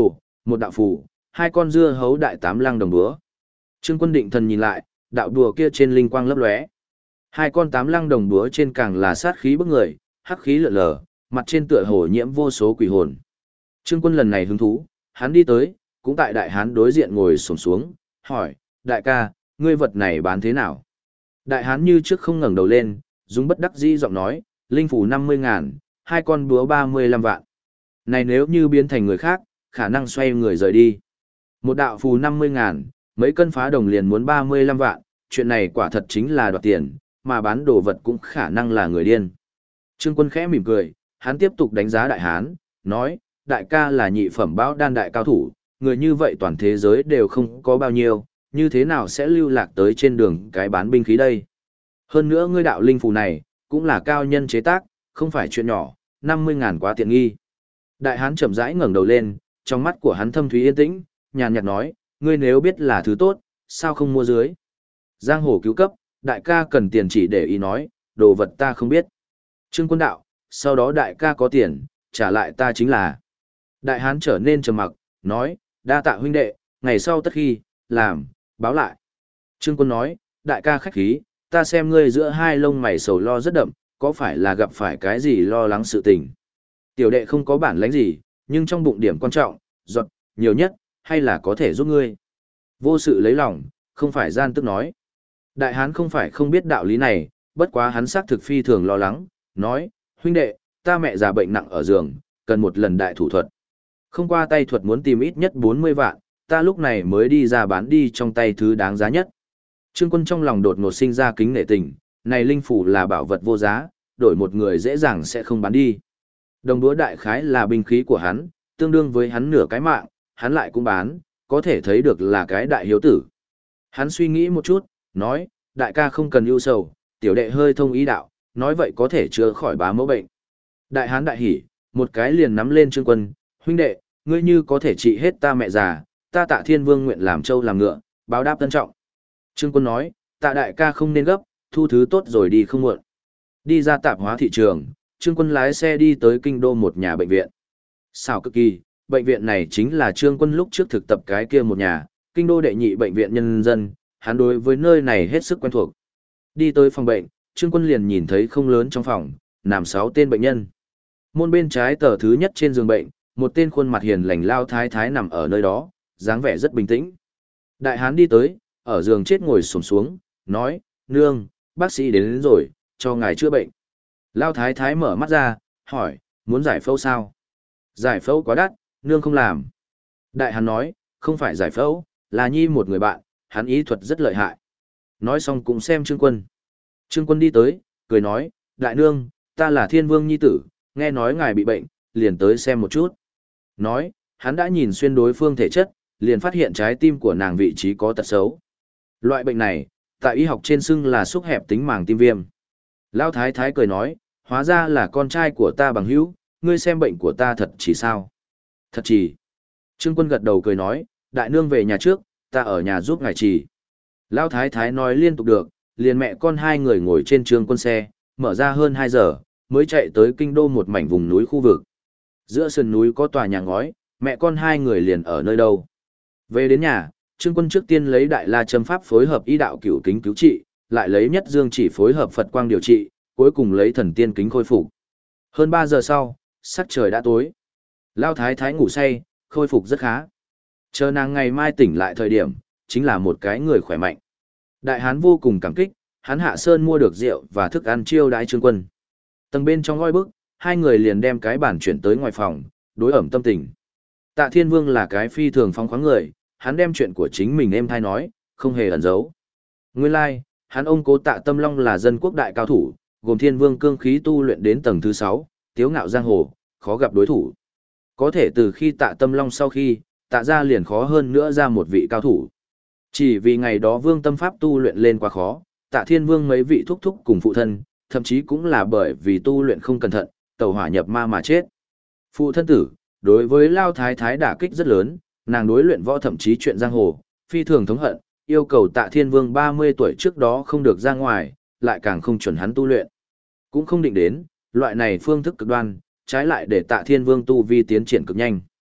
một đạo phù, hai con dưa hấu đại tám lăng đồng búa. Trương Quân định thần nhìn lại, đạo đùa kia trên linh quang lấp lóe. Hai con tám lăng đồng búa trên càng là sát khí bức người, hắc khí lượn lờ, mặt trên tựa hồ nhiễm vô số quỷ hồn. Trương Quân lần này hứng thú, hắn đi tới, cũng tại đại hán đối diện ngồi xổm xuống, hỏi, đại ca, ngươi vật này bán thế nào? Đại hán như trước không ngẩng đầu lên, dùng bất đắc dĩ giọng nói, linh phủ 50.000, hai con búa 35 vạn. Này nếu như biến thành người khác, khả năng xoay người rời đi. Một đạo phù 50.000, mấy cân phá đồng liền muốn 35 vạn, chuyện này quả thật chính là đoạt tiền, mà bán đồ vật cũng khả năng là người điên. Trương Quân khẽ mỉm cười, hắn tiếp tục đánh giá đại hán, nói, đại ca là nhị phẩm bão đan đại cao thủ, người như vậy toàn thế giới đều không có bao nhiêu, như thế nào sẽ lưu lạc tới trên đường cái bán binh khí đây. Hơn nữa ngươi đạo linh phù này, cũng là cao nhân chế tác, không phải chuyện nhỏ, 50.000 quá tiện nghi. Đại hán chậm rãi ngẩng đầu lên, trong mắt của hắn thâm thúy yên tĩnh, nhàn nhạt nói, ngươi nếu biết là thứ tốt, sao không mua dưới. Giang hồ cứu cấp, đại ca cần tiền chỉ để ý nói, đồ vật ta không biết. Trương Quân đạo, sau đó đại ca có tiền, trả lại ta chính là. Đại hán trở nên trầm mặc, nói, đa tạ huynh đệ, ngày sau tất khi, làm, báo lại. Trương Quân nói, đại ca khách khí, ta xem ngươi giữa hai lông mày sầu lo rất đậm, có phải là gặp phải cái gì lo lắng sự tình. Tiểu đệ không có bản lãnh gì, nhưng trong bụng điểm quan trọng, giọt, nhiều nhất, hay là có thể giúp ngươi. Vô sự lấy lòng, không phải gian tức nói. Đại hán không phải không biết đạo lý này, bất quá hắn xác thực phi thường lo lắng, nói, huynh đệ, ta mẹ già bệnh nặng ở giường, cần một lần đại thủ thuật. Không qua tay thuật muốn tìm ít nhất 40 vạn, ta lúc này mới đi ra bán đi trong tay thứ đáng giá nhất. Trương Quân trong lòng đột ngột sinh ra kính nể tình, này linh phủ là bảo vật vô giá, đổi một người dễ dàng sẽ không bán đi. Đồng đúa đại khái là binh khí của hắn, tương đương với hắn nửa cái mạng, hắn lại cũng bán, có thể thấy được là cái đại hiếu tử. Hắn suy nghĩ một chút, nói, đại ca không cần ưu sầu, tiểu đệ hơi thông ý đạo, nói vậy có thể chữa khỏi bá mẫu bệnh. Đại hán đại hỉ, một cái liền nắm lên Trương Quân, huynh đệ, ngươi như có thể trị hết ta mẹ già, ta Tạ Thiên Vương nguyện làm trâu làm ngựa, báo đáp tân trọng. Trương Quân nói, Tạ đại ca không nên gấp, thu thứ tốt rồi đi không muộn. Đi ra tạp hóa thị trường, Trương Quân lái xe đi tới kinh đô một nhà bệnh viện. Xảo cực kỳ, bệnh viện này chính là Trương Quân lúc trước thực tập cái kia một nhà, kinh đô đệ nhị bệnh viện nhân dân, hắn đối với nơi này hết sức quen thuộc. Đi tới phòng bệnh, Trương Quân liền nhìn thấy không lớn trong phòng, nằm 6 tên bệnh nhân. Môn bên trái tờ thứ nhất trên giường bệnh, một tên khuôn mặt hiền lành lao thái thái nằm ở nơi đó, dáng vẻ rất bình tĩnh. Đại hán đi tới, ở giường chết ngồi xổm xuống, nói, nương, bác sĩ đến rồi, cho ngài chữa bệnh. Lao thái thái mở mắt ra, hỏi, muốn giải phẫu sao? Giải phẫu quá đắt, nương không làm. Đại hán nói, không phải giải phẫu, là nhi một người bạn, hắn ý thuật rất lợi hại. Nói xong cũng xem Trương Quân. Trương Quân đi tới, cười nói, đại nương, ta là Thiên Vương nhi tử, nghe nói ngài bị bệnh, liền tới xem một chút. Nói, hắn đã nhìn xuyên đối phương thể chất, liền phát hiện trái tim của nàng vị trí có tật xấu. Loại bệnh này, tại y học trên xưng là xúc hẹp tính màng tim viêm. Lão thái thái cười nói, hóa ra là con trai của ta bằng hữu, ngươi xem bệnh của ta thật chỉ sao? Thật chỉ. Trương Quân gật đầu cười nói, đại nương về nhà trước, ta ở nhà giúp ngài chỉ. Lão thái thái nói liên tục được, liền mẹ con hai người ngồi trên Trương Quân xe, mở ra hơn 2 giờ, mới chạy tới kinh đô một mảnh vùng núi khu vực. Giữa sườn núi có tòa nhà ngói, mẹ con hai người liền ở nơi đâu. Về đến nhà, Trương Quân trước tiên lấy Đại La Châm Pháp phối hợp y đạo cửu kính cứu trị, lại lấy Nhất Dương chỉ phối hợp Phật quang điều trị, cuối cùng lấy Thần Tiên kính khôi phục. Hơn 3 giờ sau, sắc trời đã tối. Lao thái thái ngủ say, khôi phục rất khá. Chờ nàng ngày mai tỉnh lại thời điểm, chính là một cái người khỏe mạnh. Đại hán vô cùng cảm kích, hắn hạ sơn mua được rượu và thức ăn chiêu đãi Trương Quân. Tầng bên trong ngôi bức, hai người liền đem cái bàn chuyển tới ngoài phòng, đối ẩm tâm tình. Tạ Thiên Vương là cái phi thường phóng khoáng người, hắn đem chuyện của chính mình êm thai nói, không hề ẩn giấu. Nguyên lai, hắn ông cố Tạ Tâm Long là dân quốc đại cao thủ, gồm Thiên Vương cương khí tu luyện đến tầng thứ 6, tiếu ngạo giang hồ, khó gặp đối thủ. Có thể từ khi Tạ Tâm Long sau khi, Tạ gia liền khó hơn nữa ra một vị cao thủ. Chỉ vì ngày đó Vương Tâm Pháp tu luyện lên quá khó, Tạ Thiên Vương mấy vị thúc thúc cùng phụ thân, thậm chí cũng là bởi vì tu luyện không cẩn thận, tẩu hỏa nhập ma mà chết. Phụ thân tử, đối với Lao Thái Thái đả kích rất lớn, nàng đối luyện võ thậm chí chuyện giang hồ, phi thường thống hận, yêu cầu Tạ Thiên Vương 30 tuổi trước đó không được ra ngoài, lại càng không chuẩn hắn tu luyện. Cũng không định đến, loại này phương thức cực đoan, trái lại để Tạ Thiên Vương tu vi tiến triển cực nhanh.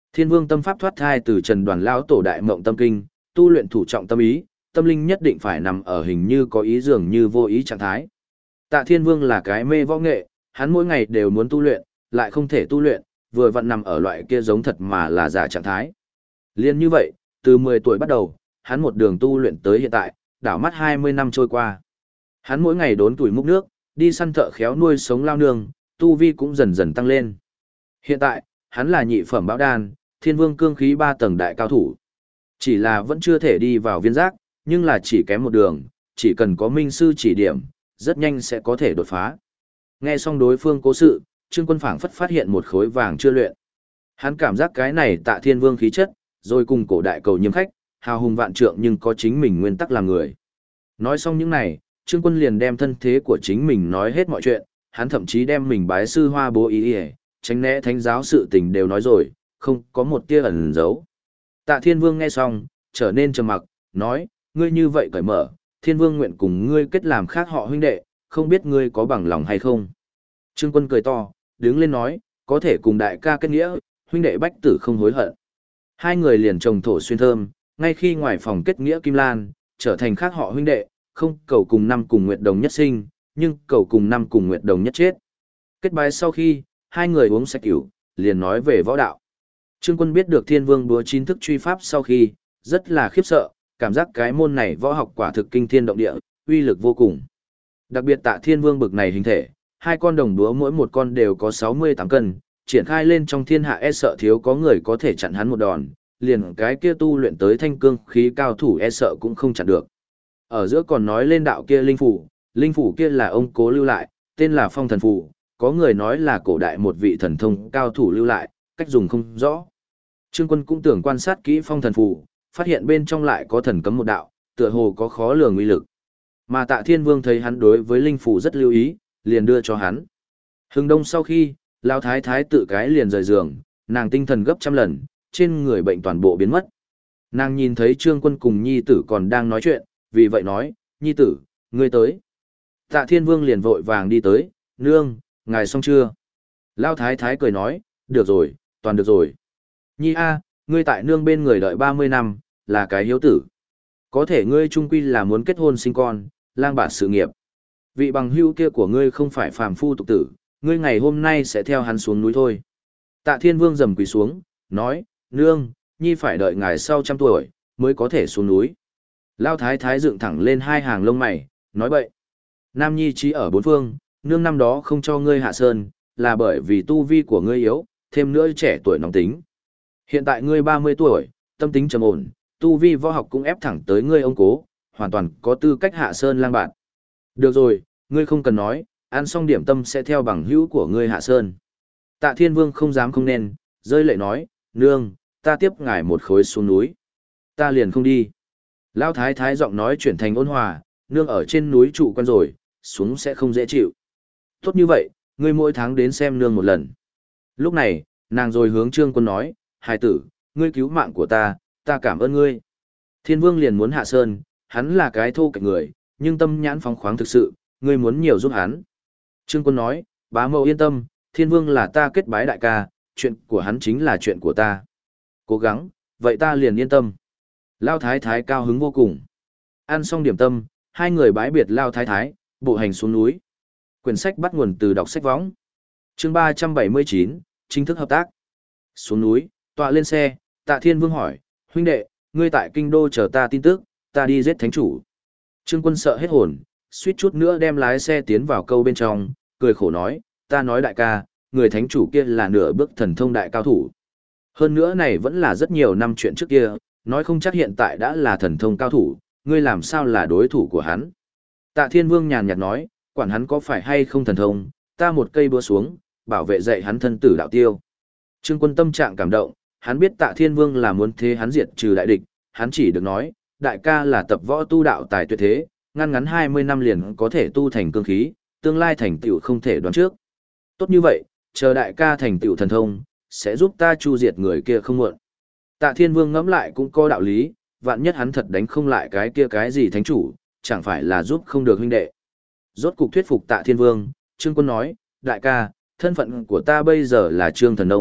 Thiên Vương tâm pháp thoát thai từ Trần Đoàn lão tổ đại mộng tâm kinh, tu luyện thủ trọng tâm ý, tâm linh nhất định phải nằm ở hình như có ý dường như vô ý trạng thái. Tạ Thiên Vương là cái mê võ nghệ, hắn mỗi ngày đều muốn tu luyện, lại không thể tu luyện, vừa vặn nằm ở loại kia giống thật mà là giả trạng thái. Liên như vậy, từ 10 tuổi bắt đầu, hắn một đường tu luyện tới hiện tại, đảo mắt 20 năm trôi qua. Hắn mỗi ngày đốn tuổi múc nước, đi săn thợ khéo nuôi sống lao nương, tu vi cũng dần dần tăng lên. Hiện tại, hắn là nhị phẩm bão đan, Thiên Vương cương khí 3 tầng đại cao thủ. Chỉ là vẫn chưa thể đi vào viên giác, nhưng là chỉ kém một đường, chỉ cần có minh sư chỉ điểm, rất nhanh sẽ có thể đột phá. Nghe xong đối phương cố sự, Trương Quân phảng phất phát hiện một khối vàng chưa luyện. Hắn cảm giác cái này Tạ Thiên Vương khí chất, rồi cùng cổ đại cầu nhiễm khách, hào hùng vạn trượng nhưng có chính mình nguyên tắc làm người. Nói xong những này, Trương Quân liền đem thân thế của chính mình nói hết mọi chuyện, hắn thậm chí đem mình bái sư Hoa Bố ý tránh né thánh giáo sự tình đều nói rồi, không có một tia ẩn giấu. Tạ Thiên Vương nghe xong, trở nên trầm mặc, nói, ngươi như vậy cởi mở, Thiên Vương nguyện cùng ngươi kết làm khác họ huynh đệ, không biết ngươi có bằng lòng hay không. Trương Quân cười to, đứng lên nói, có thể cùng đại ca kết nghĩa, huynh đệ bách tử không hối hận. Hai người liền trồng thổ xuyên thơm, ngay khi ngoài phòng kết nghĩa Kim Lan, trở thành khác họ huynh đệ, không cầu cùng năm cùng nguyệt đồng nhất sinh, nhưng cầu cùng năm cùng nguyệt đồng nhất chết. Kết bái sau khi, hai người uống sạch rượu, liền nói về võ đạo. Trương Quân biết được Thiên Vương búa chín thức truy pháp sau khi, rất là khiếp sợ, cảm giác cái môn này võ học quả thực kinh thiên động địa, uy lực vô cùng. Đặc biệt Tạ Thiên Vương bực này hình thể, hai con đồng búa mỗi một con đều có 68 cân, triển khai lên trong thiên hạ e sợ thiếu có người có thể chặn hắn một đòn, liền cái kia tu luyện tới thanh cương khí cao thủ e sợ cũng không chặn được. Ở giữa còn nói lên đạo kia linh phủ kia là ông cố lưu lại, tên là phong thần phủ, có người nói là cổ đại một vị thần thông cao thủ lưu lại, cách dùng không rõ. Trương Quân cũng tưởng quan sát kỹ phong thần phủ, phát hiện bên trong lại có thần cấm một đạo, tựa hồ có khó lường uy lực. Mà Tạ Thiên Vương thấy hắn đối với linh phủ rất lưu ý, liền đưa cho hắn. Hừng đông sau khi, Lão Thái Thái tự cái liền rời giường, nàng tinh thần gấp trăm lần, trên người bệnh toàn bộ biến mất. Nàng nhìn thấy Trương Quân cùng nhi tử còn đang nói chuyện, vì vậy nói, nhi tử, ngươi tới. Tạ Thiên Vương liền vội vàng đi tới, nương, ngài xong chưa? Lão Thái Thái cười nói, được rồi, toàn được rồi. Nhi a, ngươi tại nương bên người đợi 30 năm, là cái hiếu tử. Có thể ngươi trung quy là muốn kết hôn sinh con, lang bạt sự nghiệp. Vị bằng hữu kia của ngươi không phải phàm phu tục tử, ngươi ngày hôm nay sẽ theo hắn xuống núi thôi. Tạ Thiên Vương rầm quỳ xuống, nói, nương, nhi phải đợi ngài sau 100 tuổi, mới có thể xuống núi. Lao Thái Thái dựng thẳng lên hai hàng lông mày, nói bậy. Nam nhi trí ở bốn phương, nương năm đó không cho ngươi hạ sơn, là bởi vì tu vi của ngươi yếu, thêm nữa trẻ tuổi nóng tính. Hiện tại ngươi 30 tuổi, tâm tính trầm ổn, tu vi võ học cũng ép thẳng tới ngươi ông cố, hoàn toàn có tư cách hạ sơn lang bạn. Được rồi, ngươi không cần nói, ăn xong điểm tâm sẽ theo bằng hữu của ngươi hạ sơn. Tạ Thiên Vương không dám không nên, rơi lệ nói, nương, ta tiếp ngài một khối xuống núi. Ta liền không đi. Lão Thái Thái giọng nói chuyển thành ôn hòa, nương ở trên núi trụ quen rồi, xuống sẽ không dễ chịu. Tốt như vậy, ngươi mỗi tháng đến xem nương một lần. Lúc này, nàng rồi hướng Trương Quân nói, hài tử, ngươi cứu mạng của ta cảm ơn ngươi. Thiên Vương liền muốn hạ sơn, hắn là cái thô kệch người, nhưng tâm nhãn phóng khoáng thực sự, ngươi muốn nhiều giúp hắn. Trương Quân nói, bá mẫu yên tâm, Thiên Vương là ta kết bái đại ca, chuyện của hắn chính là chuyện của ta. Cố gắng, vậy ta liền yên tâm. Lao Thái Thái cao hứng vô cùng. Ăn xong điểm tâm, hai người bái biệt Lao Thái Thái, bộ hành xuống núi. Quyển sách bắt nguồn từ đọc sách võng. Chương 379, chính thức hợp tác. Xuống núi, tọa lên xe, Tạ Thiên Vương hỏi, huynh đệ, ngươi tại kinh đô chờ ta tin tức, ta đi giết thánh chủ. Trương Quân sợ hết hồn, suýt chút nữa đem lái xe tiến vào câu bên trong, cười khổ nói, ta nói đại ca, người thánh chủ kia là nửa bước thần thông đại cao thủ. Hơn nữa này vẫn là rất nhiều năm chuyện trước kia, nói không chắc hiện tại đã là thần thông cao thủ, ngươi làm sao là đối thủ của hắn. Tạ Thiên Vương nhàn nhạt nói, quản hắn có phải hay không thần thông, ta một cây búa xuống, bảo vệ dạy hắn thân tử đạo tiêu. Trương Quân tâm trạng cảm động, hắn biết Tạ Thiên Vương là muốn thế hắn diệt trừ đại địch, hắn chỉ được nói, đại ca là tập võ tu đạo tài tuyệt thế, ngắn 20 năm liền có thể tu thành cương khí, tương lai thành tựu không thể đoán trước. Tốt như vậy, chờ đại ca thành tựu thần thông, sẽ giúp ta chu diệt người kia không muộn. Tạ Thiên Vương ngẫm lại cũng có đạo lý, vạn nhất hắn thật đánh không lại cái kia cái gì thánh chủ, chẳng phải là giúp không được huynh đệ. Rốt cục thuyết phục Tạ Thiên Vương, Trương Quân nói, đại ca, thân phận của ta bây giờ là Trương Thần Nông,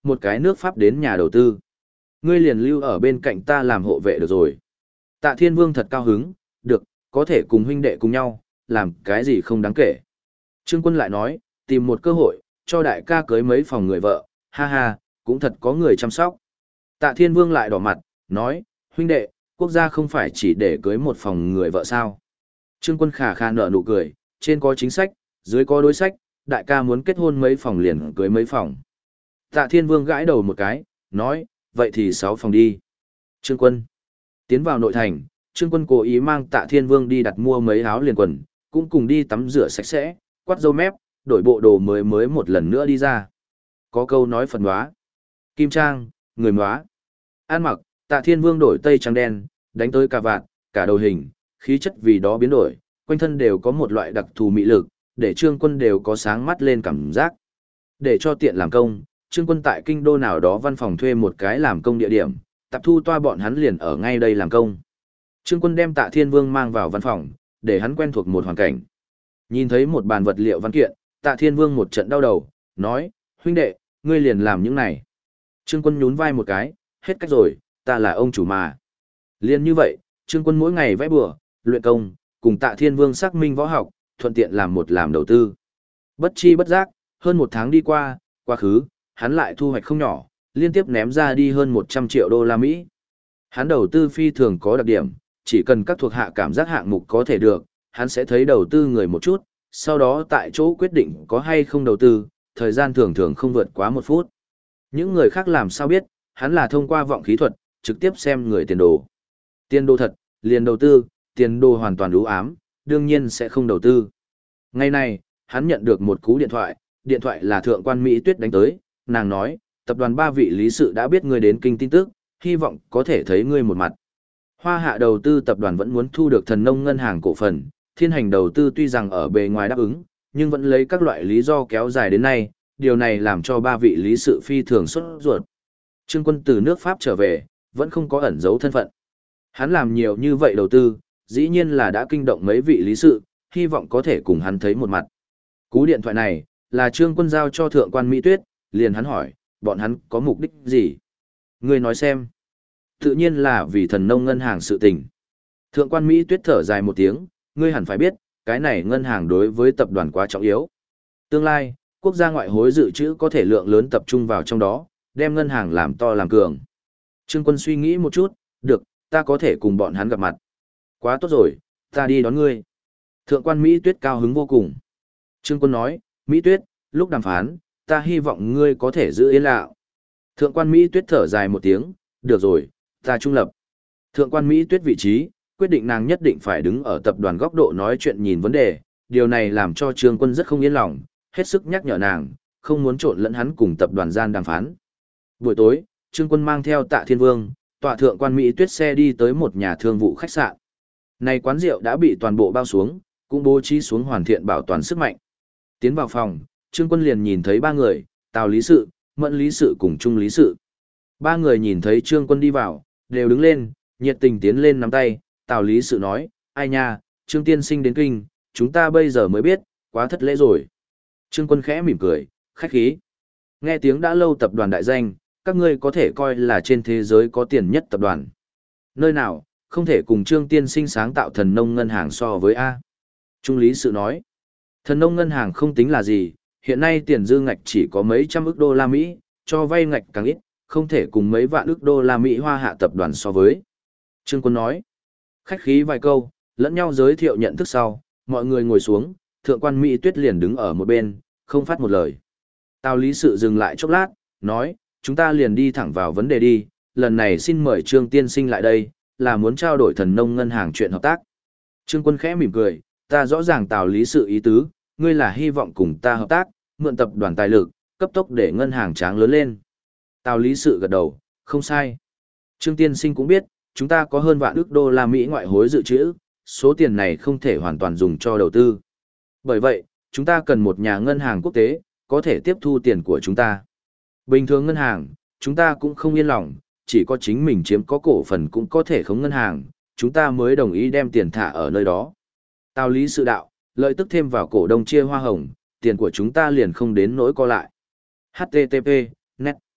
một cái nước Pháp đến nhà đầu tư. Ngươi liền lưu ở bên cạnh ta làm hộ vệ được rồi. Tạ Thiên Vương thật cao hứng, được, có thể cùng huynh đệ cùng nhau, làm cái gì không đáng kể. Trương Quân lại nói, tìm một cơ hội, cho đại ca cưới mấy phòng người vợ, ha ha, cũng thật có người chăm sóc. Tạ Thiên Vương lại đỏ mặt, nói, huynh đệ, quốc gia không phải chỉ để cưới một phòng người vợ sao. Trương Quân khà khà nở nụ cười, trên có chính sách, dưới có đối sách, đại ca muốn kết hôn mấy phòng liền cưới mấy phòng. Tạ Thiên Vương gãi đầu một cái, nói, vậy thì 6 phòng đi. Trương Quân tiến vào nội thành, Trương Quân cố ý mang Tạ Thiên Vương đi đặt mua mấy áo liền quần, cũng cùng đi tắm rửa sạch sẽ, quắt râu mép, đổi bộ đồ mới mới một lần nữa đi ra. Có câu nói Phật nóa, Kim Trang, người nóa. Ăn mặc, Tạ Thiên Vương đổi tây trắng đen, đánh tới cà vạt, cả đầu hình, khí chất vì đó biến đổi, quanh thân đều có một loại đặc thù mị lực, để Trương Quân đều có sáng mắt lên cảm giác. Để cho tiện làm công, Trương Quân tại kinh đô nào đó văn phòng thuê một cái làm công địa điểm, tập thu toa bọn hắn liền ở ngay đây làm công. Trương Quân đem Tạ Thiên Vương mang vào văn phòng, để hắn quen thuộc một hoàn cảnh. Nhìn thấy một bàn vật liệu văn kiện, Tạ Thiên Vương một trận đau đầu, nói, huynh đệ, ngươi liền làm những này. Trương Quân nhún vai một cái, hết cách rồi, ta là ông chủ mà. Liên như vậy, Trương Quân mỗi ngày vẽ bừa, luyện công, cùng Tạ Thiên Vương xác minh võ học, thuận tiện làm đầu tư. Bất chi bất giác, hơn một tháng đi qua, quá khứ, hắn lại thu hoạch không nhỏ, liên tiếp ném ra đi hơn 100 triệu đô la Mỹ. Hắn đầu tư phi thường có đặc điểm, chỉ cần các thuộc hạ cảm giác hạng mục có thể được, hắn sẽ thấy đầu tư người một chút, sau đó tại chỗ quyết định có hay không đầu tư, thời gian thường thường không vượt quá 1 phút. Những người khác làm sao biết, hắn là thông qua vọng khí thuật, trực tiếp xem người tiền đồ. Tiền đồ thật, liền đầu tư, tiền đồ hoàn toàn u ám, đương nhiên sẽ không đầu tư. Ngày này, hắn nhận được một cú điện thoại là thượng quan Mỹ Tuyết đánh tới, nàng nói, tập đoàn 3 vị lý sự đã biết ngươi đến kinh tin tức, hy vọng có thể thấy ngươi một mặt. Hoa Hạ đầu tư tập đoàn vẫn muốn thu được Thần Nông ngân hàng cổ phần, Thiên Hành đầu tư tuy rằng ở bề ngoài đáp ứng, nhưng vẫn lấy các loại lý do kéo dài đến nay, điều này làm cho 3 vị lý sự phi thường sốt ruột. Trương Quân từ nước Pháp trở về, vẫn không có ẩn giấu thân phận. Hắn làm nhiều như vậy đầu tư, dĩ nhiên là đã kinh động mấy vị lý sự, hy vọng có thể cùng hắn thấy một mặt. Cú điện thoại này, là Trương Quân giao cho thượng quan Mỹ Tuyết, liền hắn hỏi, bọn hắn có mục đích gì? Ngươi nói xem. Tự nhiên là vì Thần Nông ngân hàng sự tình. Thượng quan Mỹ Tuyết thở dài một tiếng, ngươi hẳn phải biết, cái này ngân hàng đối với tập đoàn quá trọng yếu. Tương lai, quốc gia ngoại hối dự trữ có thể lượng lớn tập trung vào trong đó, đem ngân hàng làm to làm cường. Trương Quân suy nghĩ một chút, được, ta có thể cùng bọn hắn gặp mặt. Quá tốt rồi, ta đi đón ngươi. Thượng quan Mỹ Tuyết cao hứng vô cùng. Trương Quân nói, Mỹ Tuyết, lúc đàm phán, ta hy vọng ngươi có thể giữ yên lặng. Thượng quan Mỹ Tuyết thở dài một tiếng, được rồi, ta trung lập. Thượng quan Mỹ Tuyết vị trí, quyết định nàng nhất định phải đứng ở tập đoàn góc độ nói chuyện nhìn vấn đề, điều này làm cho Trương Quân rất không yên lòng, hết sức nhắc nhở nàng, không muốn trộn lẫn hắn cùng tập đoàn gian đàm phán. Buổi tối, Trương Quân mang theo Tạ Thiên Vương, tọa thượng quan Mỹ Tuyết xe đi tới một nhà thương vụ khách sạn. Này quán rượu đã bị toàn bộ bao xuống, cũng bố trí xuống hoàn thiện bảo toàn sức mạnh. Tiến vào phòng, Trương Quân liền nhìn thấy 3 người, Tào lý sự, Mẫn lý sự cùng Trung lý sự. 3 người nhìn thấy Trương Quân đi vào, đều đứng lên, nhiệt tình tiến lên nắm tay, Tào lý sự nói, ai nha, Trương tiên sinh đến kinh, chúng ta bây giờ mới biết, quá thất lễ rồi. Trương Quân khẽ mỉm cười, khách khí. Nghe tiếng đã lâu tập đoàn đại danh, các ngươi có thể coi là trên thế giới có tiền nhất tập đoàn. Nơi nào, không thể cùng Trương tiên sinh sáng tạo Thần Nông ngân hàng so với A. Trung lý sự nói, Thần Nông ngân hàng không tính là gì, hiện nay tiền dư ngạch chỉ có mấy trăm ức đô la Mỹ, cho vay ngạch càng ít, không thể cùng mấy vạn ức đô la Mỹ Hoa Hạ tập đoàn so với. Trương Quân nói, khách khí vài câu, lẫn nhau giới thiệu nhận thức sau, mọi người ngồi xuống, thượng quan Mỹ Tuyết liền đứng ở một bên, không phát một lời. Tào lý sự dừng lại chốc lát, nói, chúng ta liền đi thẳng vào vấn đề đi, lần này xin mời Trương tiên sinh lại đây, là muốn trao đổi Thần Nông ngân hàng chuyện hợp tác. Trương Quân khẽ mỉm cười, ta rõ ràng Tào lý sự ý tứ, ngươi là hy vọng cùng ta hợp tác, mượn tập đoàn tài lực, cấp tốc để ngân hàng tráng lớn lên. Tào lý sự gật đầu, không sai. Trương tiên sinh cũng biết, chúng ta có hơn vạn ức đô la Mỹ ngoại hối dự trữ, số tiền này không thể hoàn toàn dùng cho đầu tư. Bởi vậy, chúng ta cần một nhà ngân hàng quốc tế, có thể tiếp thu tiền của chúng ta. Bình thường ngân hàng, chúng ta cũng không yên lòng, chỉ có chính mình chiếm có cổ phần cũng có thể khống ngân hàng, chúng ta mới đồng ý đem tiền thả ở nơi đó. Tào lý sự đạo, lợi tức thêm vào cổ đông chia hoa hồng, tiền của chúng ta liền không đến nỗi co lại. HTTP, net.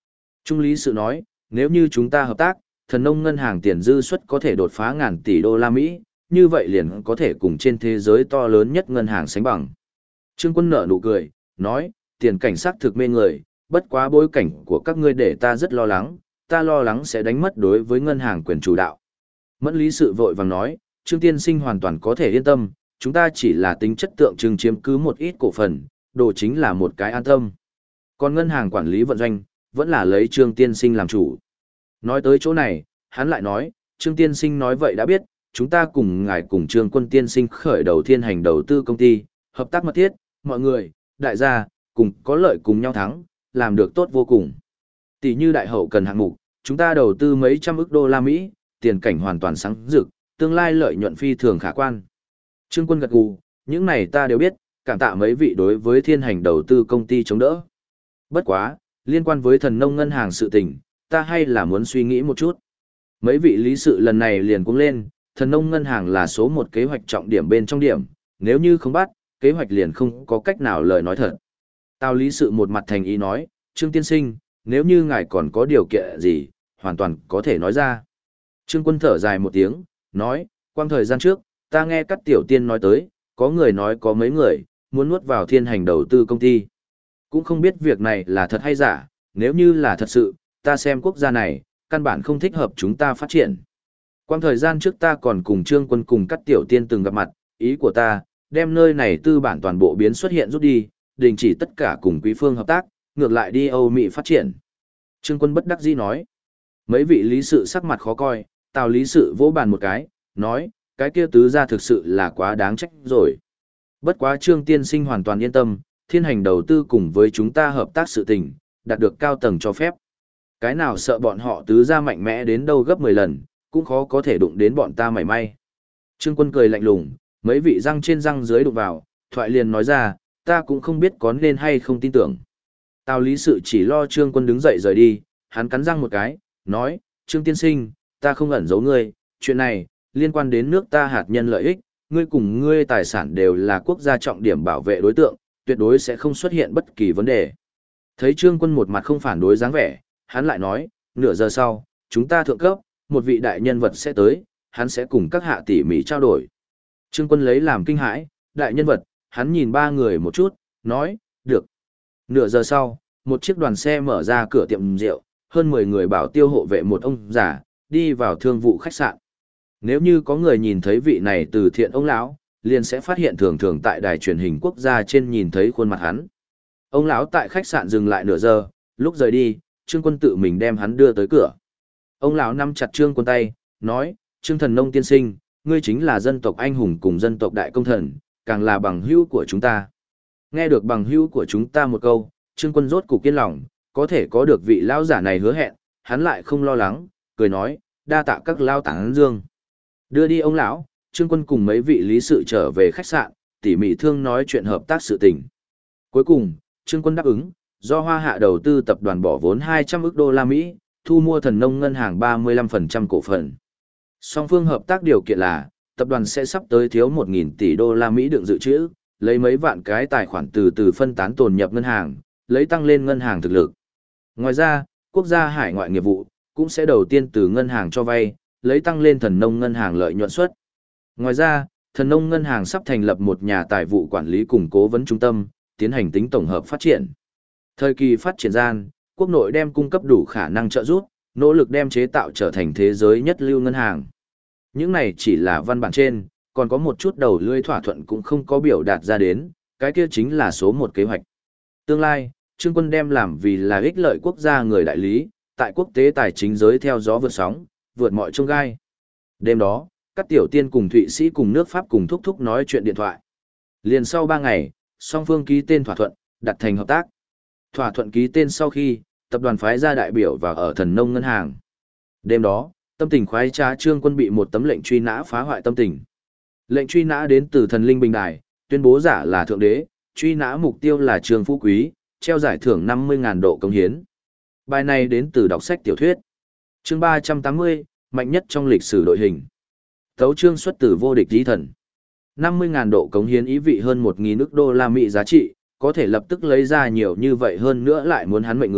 Trung lý sự nói, nếu như chúng ta hợp tác, thần nông ngân hàng tiền dư suất có thể đột phá ngàn tỷ đô la Mỹ, như vậy liền có thể cùng trên thế giới to lớn nhất ngân hàng sánh bằng. Trương Quân nở nụ cười, nói, tiền cảnh sát thực mê người, bất quá bối cảnh của các ngươi để ta rất lo lắng, ta lo lắng sẽ đánh mất đối với ngân hàng quyền chủ đạo. Mẫn lý sự vội vàng nói, Trương tiên sinh hoàn toàn có thể yên tâm, chúng ta chỉ là tính chất tượng trưng chiếm cứ một ít cổ phần, đồ chính là một cái an tâm. Còn ngân hàng quản lý vận doanh, vẫn là lấy Trương tiên sinh làm chủ. Nói tới chỗ này, hắn lại nói, Trương tiên sinh nói vậy đã biết, chúng ta cùng ngài cùng Trương Quân tiên sinh khởi đầu thiên hành đầu tư công ty, hợp tác mật thiết, mọi người, đại gia, cùng có lợi cùng nhau thắng, làm được tốt vô cùng. Tỷ như đại hậu cần hạng mục, chúng ta đầu tư mấy trăm ức đô la Mỹ, tiền cảnh hoàn toàn sáng rực, tương lai lợi nhuận phi thường khả quan. Trương Quân gật gù, những này ta đều biết, cảm tạ mấy vị đối với thiên hành đầu tư công ty chống đỡ. Bất quá, liên quan với thần nông ngân hàng sự tình, ta hay là muốn suy nghĩ một chút. Mấy vị lý sự lần này liền cũng lên, thần nông ngân hàng là số một kế hoạch trọng điểm bên trong điểm, nếu như không bắt, kế hoạch liền không có cách nào lời nói thật. Tào lý sự một mặt thành ý nói, Trương tiên sinh, nếu như ngài còn có điều kiện gì, hoàn toàn có thể nói ra. Trương Quân thở dài một tiếng, nói, quang thời gian trước, ta nghe các tiểu tiên nói tới, có người nói có mấy người, muốn nuốt vào thiên hành đầu tư công ty. Cũng không biết việc này là thật hay giả, nếu như là thật sự, ta xem quốc gia này, căn bản không thích hợp chúng ta phát triển. Quang thời gian trước ta còn cùng Trương Quân cùng các tiểu tiên từng gặp mặt, ý của ta, đem nơi này tư bản toàn bộ biến xuất hiện rút đi, đình chỉ tất cả cùng quý phương hợp tác, ngược lại đi Âu Mỹ phát triển. Trương Quân bất đắc dĩ nói. Mấy vị lý sự sắc mặt khó coi, Tào lý sự vỗ bàn một cái, nói, cái kia tứ gia thực sự là quá đáng trách rồi. Bất quá Trương tiên sinh hoàn toàn yên tâm, thiên hành đầu tư cùng với chúng ta hợp tác sự tình, đạt được cao tầng cho phép. Cái nào sợ bọn họ tứ gia mạnh mẽ đến đâu gấp 10 lần, cũng khó có thể đụng đến bọn ta mảy may. Trương Quân cười lạnh lùng, mấy vị răng trên răng dưới đụng vào, thoại liền nói ra, ta cũng không biết có nên hay không tin tưởng. Tào lý sự chỉ lo Trương Quân đứng dậy rời đi, hắn cắn răng một cái, nói, Trương tiên sinh, ta không ẩn giấu ngươi, chuyện này, liên quan đến nước ta hạt nhân lợi ích, ngươi cùng ngươi tài sản đều là quốc gia trọng điểm bảo vệ đối tượng, tuyệt đối sẽ không xuất hiện bất kỳ vấn đề. Thấy Trương Quân một mặt không phản đối dáng vẻ, hắn lại nói, nửa giờ sau, chúng ta thượng cấp, một vị đại nhân vật sẽ tới, hắn sẽ cùng các hạ tỉ mỉ trao đổi. Trương Quân lấy làm kinh hãi, đại nhân vật, hắn nhìn ba người một chút, nói, được. Nửa giờ sau, một chiếc đoàn xe mở ra cửa tiệm rượu, hơn 10 người bảo tiêu hộ vệ một ông già, đi vào thương vụ khách sạn. Nếu như có người nhìn thấy vị này từ thiện ông lão, liền sẽ phát hiện thường thường tại đài truyền hình quốc gia trên nhìn thấy khuôn mặt hắn. Ông lão tại khách sạn dừng lại nửa giờ, lúc rời đi, Trương Quân tự mình đem hắn đưa tới cửa. Ông lão nắm chặt Trương Quân tay, nói, Trương Thần Nông tiên sinh, ngươi chính là dân tộc anh hùng cùng dân tộc đại công thần, càng là bằng hữu của chúng ta. Nghe được bằng hữu của chúng ta một câu, Trương Quân rốt cục kiên lòng, có thể có được vị lão giả này hứa hẹn, hắn lại không lo lắng, cười nói, đa tạ các lao tán dương. Đưa đi ông lão, Trương Quân cùng mấy vị lý sự trở về khách sạn, tỉ mỉ thương nói chuyện hợp tác sự tình. Cuối cùng, Trương Quân đáp ứng, do Hoa Hạ đầu tư tập đoàn bỏ vốn 200 ức đô la Mỹ, thu mua Thần Nông ngân hàng 35% cổ phần. Song phương hợp tác điều kiện là, tập đoàn sẽ sắp tới thiếu 1.000 tỷ đô la Mỹ đựng dự trữ, lấy mấy vạn cái tài khoản từ từ phân tán tồn nhập ngân hàng, lấy tăng lên ngân hàng thực lực. Ngoài ra, quốc gia hải ngoại nghiệp vụ cũng sẽ đầu tiên từ ngân hàng cho vay, lấy tăng lên Thần Nông ngân hàng lợi nhuận suất. Ngoài ra, Thần Nông ngân hàng sắp thành lập một nhà tài vụ quản lý cùng cố vấn trung tâm, tiến hành tính tổng hợp phát triển. Thời kỳ phát triển gian, quốc nội đem cung cấp đủ khả năng trợ giúp, nỗ lực đem chế tạo trở thành thế giới nhất lưu ngân hàng. Những này chỉ là văn bản trên, còn có một chút đầu lưỡi thỏa thuận cũng không có biểu đạt ra đến, cái kia chính là số một kế hoạch. Tương lai, Trương Quân đem làm vì là ích lợi quốc gia người đại lý, tại quốc tế tài chính giới theo gió vượt sóng, vượt mọi chông gai. Đêm đó, các tiểu tiên cùng Thụy Sĩ cùng nước Pháp cùng thúc thúc nói chuyện điện thoại. Liền sau 3 ngày, song phương ký tên thỏa thuận, đặt thành hợp tác. Thỏa thuận ký tên sau khi, tập đoàn phái ra đại biểu vào ở Thần Nông ngân hàng. Đêm đó, tâm tình khoái trá Trương Quân bị một tấm lệnh truy nã phá hoại tâm tình. Lệnh truy nã đến từ Thần Linh Bình Đài, tuyên bố giả là thượng đế, truy nã mục tiêu là Trương Phú Quý, treo giải thưởng 50.000 độ cống hiến. Bài này đến từ đọc sách tiểu thuyết. Chương 380, mạnh nhất trong lịch sử đội hình. Tấu chương xuất từ vô địch chí thần. 50.000 độ cống hiến ý vị hơn 1.000 ức đô la Mỹ giá trị, có thể lập tức lấy ra nhiều như vậy hơn nữa lại muốn hắn mệnh người,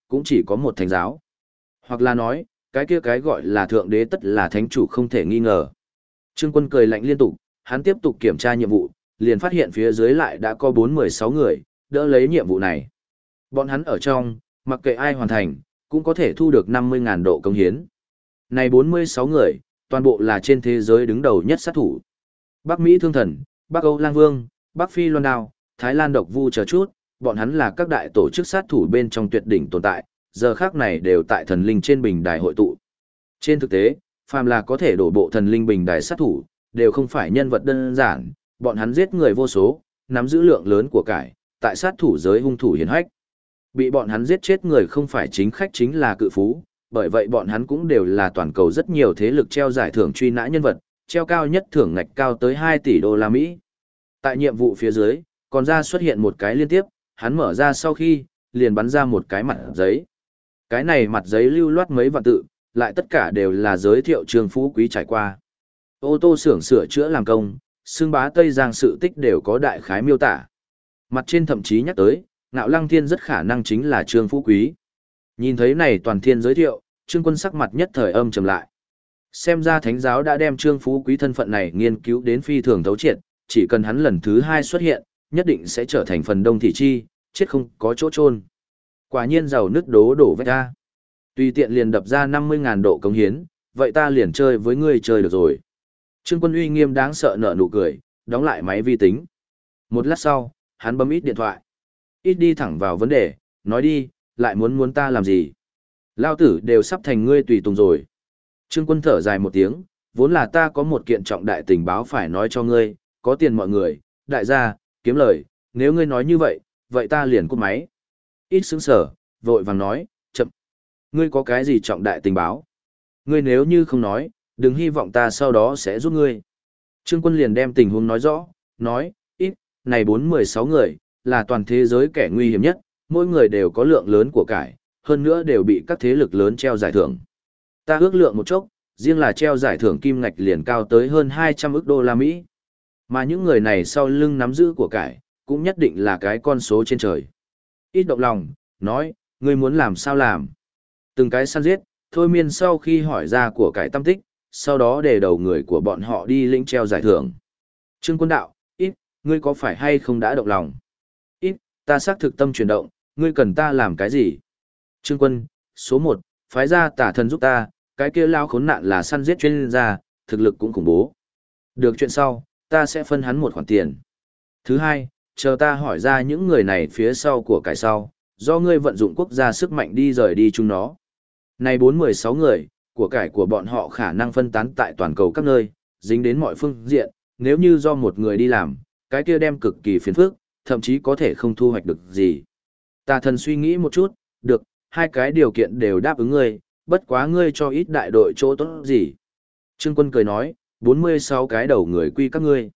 cũng chỉ có một thánh giáo. Hoặc là nói, cái kia cái gọi là thượng đế tất là thánh chủ không thể nghi ngờ. Trương Quân cười lạnh liên tục, hắn tiếp tục kiểm tra nhiệm vụ, liền phát hiện phía dưới lại đã có 416 người, đỡ lấy nhiệm vụ này. Bọn hắn ở trong, mặc kệ ai hoàn thành, cũng có thể thu được 50.000 độ công hiến. Này 46 người, toàn bộ là trên thế giới đứng đầu nhất sát thủ. Bắc Mỹ Thương Thần, Bắc Âu Lang Vương, Bắc Phi Loan Đao, Thái Lan Độc Vu chờ chút, bọn hắn là các đại tổ chức sát thủ bên trong tuyệt đỉnh tồn tại, giờ khác này đều tại thần linh trên bình đài hội tụ. Trên thực tế, phàm là có thể đổ bộ thần linh bình đài sát thủ, đều không phải nhân vật đơn giản, bọn hắn giết người vô số, nắm giữ lượng lớn của cải, tại sát thủ giới hung thủ hiển hách. Bị bọn hắn giết chết người không phải chính khách chính là cự phú, bởi vậy bọn hắn cũng đều là toàn cầu rất nhiều thế lực treo giải thưởng truy nã nhân vật, treo cao nhất thưởng ngạch cao tới 2 tỷ đô la Mỹ. Tại nhiệm vụ phía dưới, còn ra xuất hiện một cái liên tiếp, hắn mở ra sau khi, liền bắn ra một cái mặt giấy. Cái này mặt giấy lưu loát mấy vạn tự, lại tất cả đều là giới thiệu Trương Phú Quý trải qua. Ô tô xưởng sửa chữa làm công, xương bá Tây Giang sự tích đều có đại khái miêu tả. Mặt trên thậm chí nhắc tới, Ngạo Lăng Thiên rất khả năng chính là Trương Phú Quý. Nhìn thấy này toàn thiên giới thiệu, Trương Quân sắc mặt nhất thời âm trầm lại. Xem ra thánh giáo đã đem Trương Phú Quý thân phận này nghiên cứu đến phi thường thấu triệt, chỉ cần hắn lần thứ 2 xuất hiện, nhất định sẽ trở thành phần đông thị chi, chết không có chỗ chôn. Quả nhiên giàu nứt đổ vách ra. Tùy tiện liền đập ra 50.000 độ cống hiến, vậy ta liền chơi với ngươi chơi được rồi. Trương Quân uy nghiêm đáng sợ nở nụ cười, đóng lại máy vi tính. Một lát sau, hắn bấm ít điện thoại. Ít đi thẳng vào vấn đề, nói đi, lại muốn ta làm gì? Lao tử đều sắp thành ngươi tùy tùng rồi. Trương Quân thở dài một tiếng, vốn là ta có một kiện trọng đại tình báo phải nói cho ngươi, có tiền mọi người, đại gia, kiếm lời, nếu ngươi nói như vậy, vậy ta liền cúp máy. Ít sững sở, vội vàng nói, chậm. Ngươi có cái gì trọng đại tình báo? Ngươi nếu như không nói, đừng hy vọng ta sau đó sẽ giúp ngươi. Trương Quân liền đem tình huống nói rõ, nói, ít, này 416 người, là toàn thế giới kẻ nguy hiểm nhất, mỗi người đều có lượng lớn của cải, hơn nữa đều bị các thế lực lớn treo giải thưởng. Ta ước lượng một chốc, riêng là treo giải thưởng kim ngạch liền cao tới hơn 200 ức đô la Mỹ. Mà những người này sau lưng nắm giữ của cải, cũng nhất định là cái con số trên trời. Ít động lòng, nói, ngươi muốn làm sao làm. Từng cái săn giết, thôi miên sau khi hỏi ra của cải tâm tích, sau đó để đầu người của bọn họ đi lĩnh treo giải thưởng. Trương Quân đạo, ít, ngươi có phải hay không đã động lòng? Ít, ta xác thực tâm chuyển động, ngươi cần ta làm cái gì? Trương Quân, số 1, phái ra tả thần giúp ta, cái kia lao khốn nạn là săn giết chuyên gia, thực lực cũng khủng bố. Được chuyện sau, ta sẽ phân hắn một khoản tiền. Thứ hai, chờ ta hỏi ra những người này phía sau của cải sau, do ngươi vận dụng quốc gia sức mạnh đi rời đi chúng nó. Này 416 người, của cải của bọn họ khả năng phân tán tại toàn cầu các nơi, dính đến mọi phương diện, nếu như do một người đi làm, cái kia đem cực kỳ phiền phức, thậm chí có thể không thu hoạch được gì. Tà thần suy nghĩ một chút, được, hai cái điều kiện đều đáp ứng ngươi, bất quá ngươi cho ít đại đội chỗ tốt gì. Trương Quân cười nói, 46 cái đầu người quy các ngươi.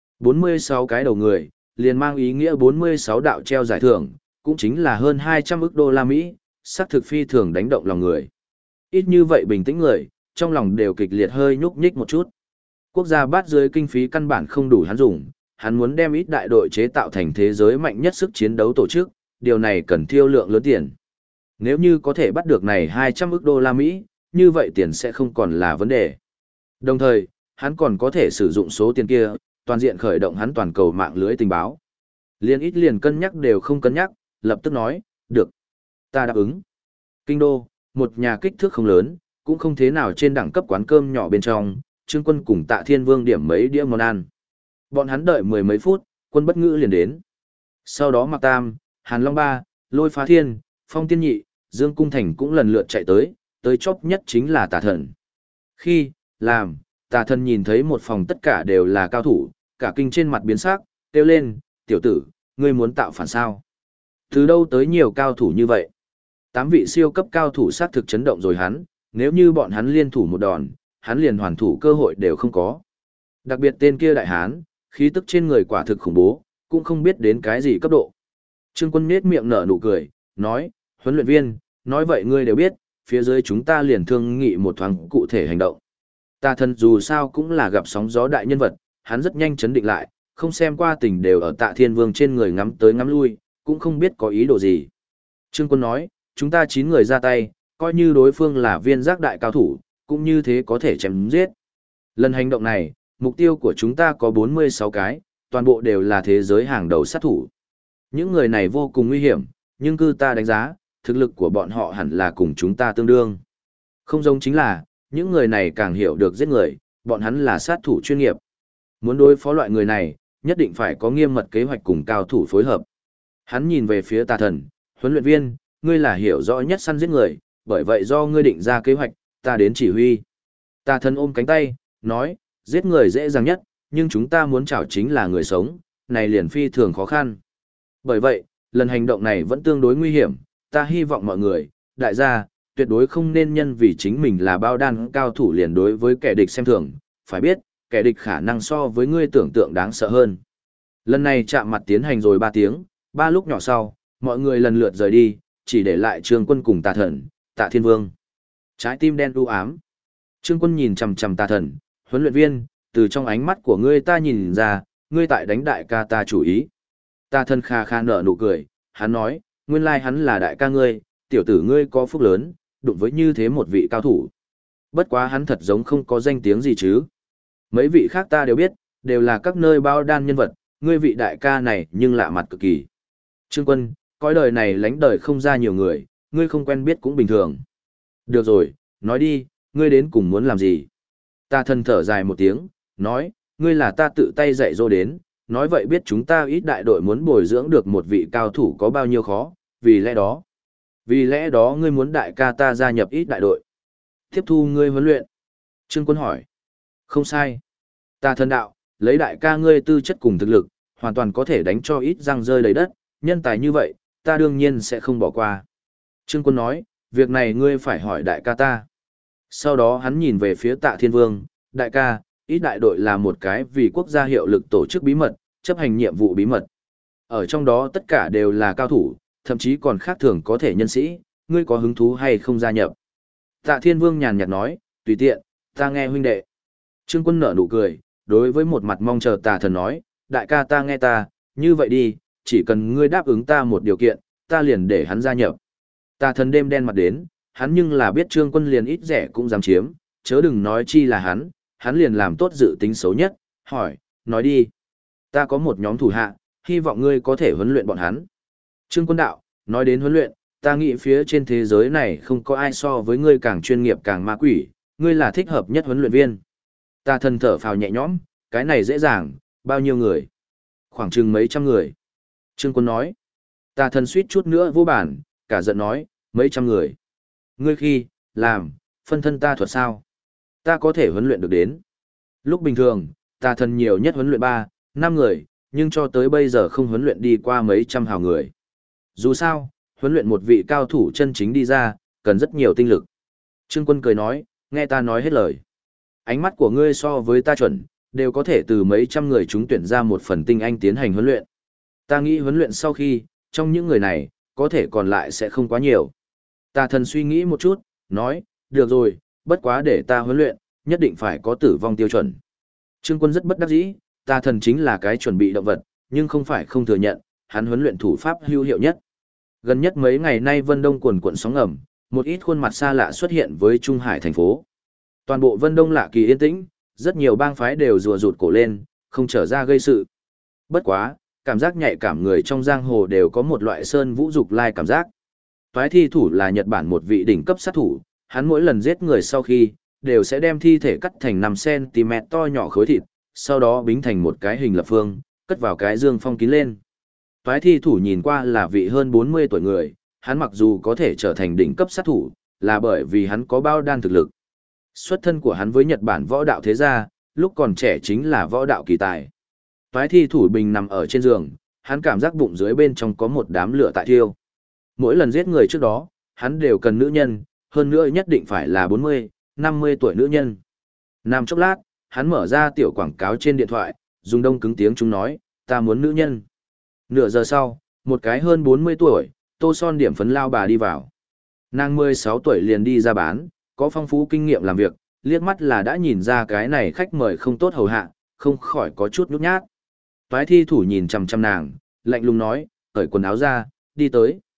46 cái đầu người, liền mang ý nghĩa 46 đạo treo giải thưởng, cũng chính là hơn 200 ức đô la Mỹ, sắc thực phi thường đánh động lòng người. Ít như vậy bình tĩnh người, trong lòng đều kịch liệt hơi nhúc nhích một chút. Quốc gia bát dưới kinh phí căn bản không đủ hắn dùng, hắn muốn đem ít đại đội chế tạo thành thế giới mạnh nhất sức chiến đấu tổ chức, điều này cần tiêu lượng lớn tiền. Nếu như có thể bắt được này 200 ức đô la Mỹ, như vậy tiền sẽ không còn là vấn đề. Đồng thời, hắn còn có thể sử dụng số tiền kia, toàn diện khởi động hắn toàn cầu mạng lưới tình báo. Liên ít liền cân nhắc đều không cân nhắc, lập tức nói, được, ta đáp ứng. Kinh đô, một nhà kích thước không lớn, cũng không thế nào trên đẳng cấp quán cơm nhỏ bên trong, Trương Quân cùng Tạ Thiên Vương điểm mấy đĩa món ăn. Bọn hắn đợi mười mấy phút, Quân Bất Ngữ liền đến. Sau đó Mạc Tam, Hàn Long Ba, Lôi Phá Thiên, Phong Tiên Nhị, Dương Cung Thành cũng lần lượt chạy tới chóp nhất chính là Tà Thần. Khi, làm, Tà Thần nhìn thấy một phòng tất cả đều là cao thủ, cả kinh trên mặt biến sắc, kêu lên, tiểu tử, ngươi muốn tạo phản sao? Từ đâu tới nhiều cao thủ như vậy? 8 vị siêu cấp cao thủ sát thực chấn động rồi hắn, nếu như bọn hắn liên thủ một đòn, hắn liền hoàn thủ cơ hội đều không có. Đặc biệt tên kia đại hán, khí tức trên người quả thực khủng bố, cũng không biết đến cái gì cấp độ. Trương Quân nhếch miệng nở nụ cười, nói, huấn luyện viên, nói vậy ngươi đều biết, phía dưới chúng ta liền thương nghị một thoáng cụ thể hành động. Tà Thần dù sao cũng là gặp sóng gió đại nhân vật, hắn rất nhanh chấn định lại, không xem qua tình đều ở Tạ Thiên Vương trên người ngắm tới ngắm lui, cũng không biết có ý đồ gì. Trương Quân nói, chúng ta 9 người ra tay, coi như đối phương là viên giác đại cao thủ, cũng như thế có thể chém giết. Lần hành động này, mục tiêu của chúng ta có 46 cái, toàn bộ đều là thế giới hàng đầu sát thủ. Những người này vô cùng nguy hiểm, nhưng cứ ta đánh giá, thực lực của bọn họ hẳn là cùng chúng ta tương đương. Không giống chính là, những người này càng hiểu được giết người, bọn hắn là sát thủ chuyên nghiệp. Muốn đối phó loại người này, nhất định phải có nghiêm mật kế hoạch cùng cao thủ phối hợp. Hắn nhìn về phía Tà Thần, huấn luyện viên, ngươi là hiểu rõ nhất săn giết người, bởi vậy do ngươi định ra kế hoạch, ta đến chỉ huy. Tà Thần ôm cánh tay, nói, giết người dễ dàng nhất, nhưng chúng ta muốn chảo chính là người sống, này liền phi thường khó khăn. Bởi vậy, lần hành động này vẫn tương đối nguy hiểm, ta hy vọng mọi người, đại gia, tuyệt đối không nên nhân vì chính mình là bao đan cao thủ liền đối với kẻ địch xem thường, phải biết, kẻ địch khả năng so với ngươi tưởng tượng đáng sợ hơn. Lần này chạm mặt tiến hành rồi 3 tiếng, 3 lúc nhỏ sau, mọi người lần lượt rời đi, chỉ để lại Trương Quân cùng Tà Thần, Tạ Thiên Vương. Trái tim đen u ám. Trương Quân nhìn chằm chằm Tà Thần, huấn luyện viên, từ trong ánh mắt của ngươi ta nhìn ra, ngươi tại đánh đại ca ta chủ ý. Tà Thần kha kha nở nụ cười, hắn nói, nguyên lai hắn là đại ca ngươi, tiểu tử ngươi có phúc lớn, đụng với như thế một vị cao thủ. Bất quá hắn thật giống không có danh tiếng gì chứ. Mấy vị khác ta đều biết, đều là các nơi bao đan nhân vật, ngươi vị đại ca này nhưng lạ mặt cực kỳ. Trương Quân, cõi đời này lánh đời không ra nhiều người, ngươi không quen biết cũng bình thường. Được rồi, nói đi, ngươi đến cùng muốn làm gì? Tà Thần thở dài một tiếng, nói, ngươi là ta tự tay dạy dỗ đến, nói vậy biết chúng ta ít đại đội muốn bồi dưỡng được một vị cao thủ có bao nhiêu khó, vì lẽ đó ngươi muốn đại ca ta gia nhập ít đại đội. Tiếp thu ngươi huấn luyện. Trương Quân hỏi. Không sai. Tà Thần đạo, lấy đại ca ngươi tư chất cùng thực lực, hoàn toàn có thể đánh cho ít răng rơi đầy đất, nhân tài như vậy, ta đương nhiên sẽ không bỏ qua. Trương Quân nói, việc này ngươi phải hỏi đại ca ta. Sau đó hắn nhìn về phía Tạ Thiên Vương, đại ca, ít đại đội là một cái vì quốc gia hiệu lực tổ chức bí mật, chấp hành nhiệm vụ bí mật. Ở trong đó tất cả đều là cao thủ, thậm chí còn khác thường có thể nhân sĩ, ngươi có hứng thú hay không gia nhập? Tạ Thiên Vương nhàn nhạt nói, tùy tiện, ta nghe huynh đệ. Trương Quân nở nụ cười, đối với một mặt mong chờ Tà Thần nói, đại ca ta nghe ta, như vậy đi, chỉ cần ngươi đáp ứng ta một điều kiện, ta liền để hắn gia nhập. Tà Thần đêm đen mặt đến, hắn nhưng là biết Trương Quân liền ít rẻ cũng dám chiếm, chớ đừng nói chi là hắn liền làm tốt dự tính xấu nhất, hỏi, nói đi. Ta có một nhóm thủ hạ, hy vọng ngươi có thể huấn luyện bọn hắn. Trương Quân đạo, nói đến huấn luyện, ta nghĩ phía trên thế giới này không có ai so với ngươi càng chuyên nghiệp càng ma quỷ, ngươi là thích hợp nhất huấn luyện viên. Tà Thần thở phào nhẹ nhõm, cái này dễ dàng, bao nhiêu người? Khoảng chừng mấy trăm người. Trương Quân nói. Tà Thần suýt chút nữa vô bản, cả giận nói, mấy trăm người. Ngươi khi, làm, phân thân ta thuật sao? Ta có thể huấn luyện được đến. Lúc bình thường, Tà Thần nhiều nhất huấn luyện 3, 5 người, nhưng cho tới bây giờ không huấn luyện đi qua mấy trăm hào người. Dù sao, huấn luyện một vị cao thủ chân chính đi ra, cần rất nhiều tinh lực. Trương Quân cười nói, nghe ta nói hết lời. Ánh mắt của ngươi so với ta chuẩn, đều có thể từ mấy trăm người chúng tuyển ra một phần tinh anh tiến hành huấn luyện. Ta nghĩ huấn luyện sau khi, trong những người này, có thể còn lại sẽ không quá nhiều. Tà Thần suy nghĩ một chút, nói, được rồi, bất quá để ta huấn luyện, nhất định phải có tử vong tiêu chuẩn. Trương Quân rất bất đắc dĩ, Tà Thần chính là cái chuẩn bị động vật, nhưng không phải không thừa nhận, hắn huấn luyện thủ pháp hữu hiệu nhất. Gần nhất mấy ngày nay Vân Đông cuồn cuộn sóng ngầm, một ít khuôn mặt xa lạ xuất hiện với Trung Hải thành phố. Toàn bộ Vân Đông lạ kỳ yên tĩnh, rất nhiều bang phái đều rùa rụt cổ lên, không trở ra gây sự. Bất quá, cảm giác nhạy cảm người trong giang hồ đều có một loại sơn vũ dục lai cảm giác. Toái thi thủ là Nhật Bản một vị đỉnh cấp sát thủ, hắn mỗi lần giết người sau khi, đều sẽ đem thi thể cắt thành 5cm to nhỏ khối thịt, sau đó bính thành một cái hình lập phương, cất vào cái dương phong kín lên. Toái thi thủ nhìn qua là vị hơn 40 tuổi người, hắn mặc dù có thể trở thành đỉnh cấp sát thủ, là bởi vì hắn có bao đan thực lực. Xuất thân của hắn với Nhật Bản võ đạo thế gia, lúc còn trẻ chính là võ đạo kỳ tài. Toái thi thủ bình nằm ở trên giường, hắn cảm giác bụng dưới bên trong có một đám lửa tại thiêu. Mỗi lần giết người trước đó, hắn đều cần nữ nhân, hơn nữa nhất định phải là 40, 50 tuổi nữ nhân. Nằm chốc lát, hắn mở ra tiểu quảng cáo trên điện thoại, dùng đông cứng tiếng chúng nói, ta muốn nữ nhân. Nửa giờ sau, một cái hơn 40 tuổi, tô son điểm phấn lao bà đi vào. Nàng 16 tuổi liền đi ra bán, có phong phú kinh nghiệm làm việc, liếc mắt là đã nhìn ra cái này khách mời không tốt hầu hạ, không khỏi có chút nhút nhát. Toái thi thủ nhìn chằm chằm nàng, lạnh lùng nói, cởi quần áo ra, đi tới.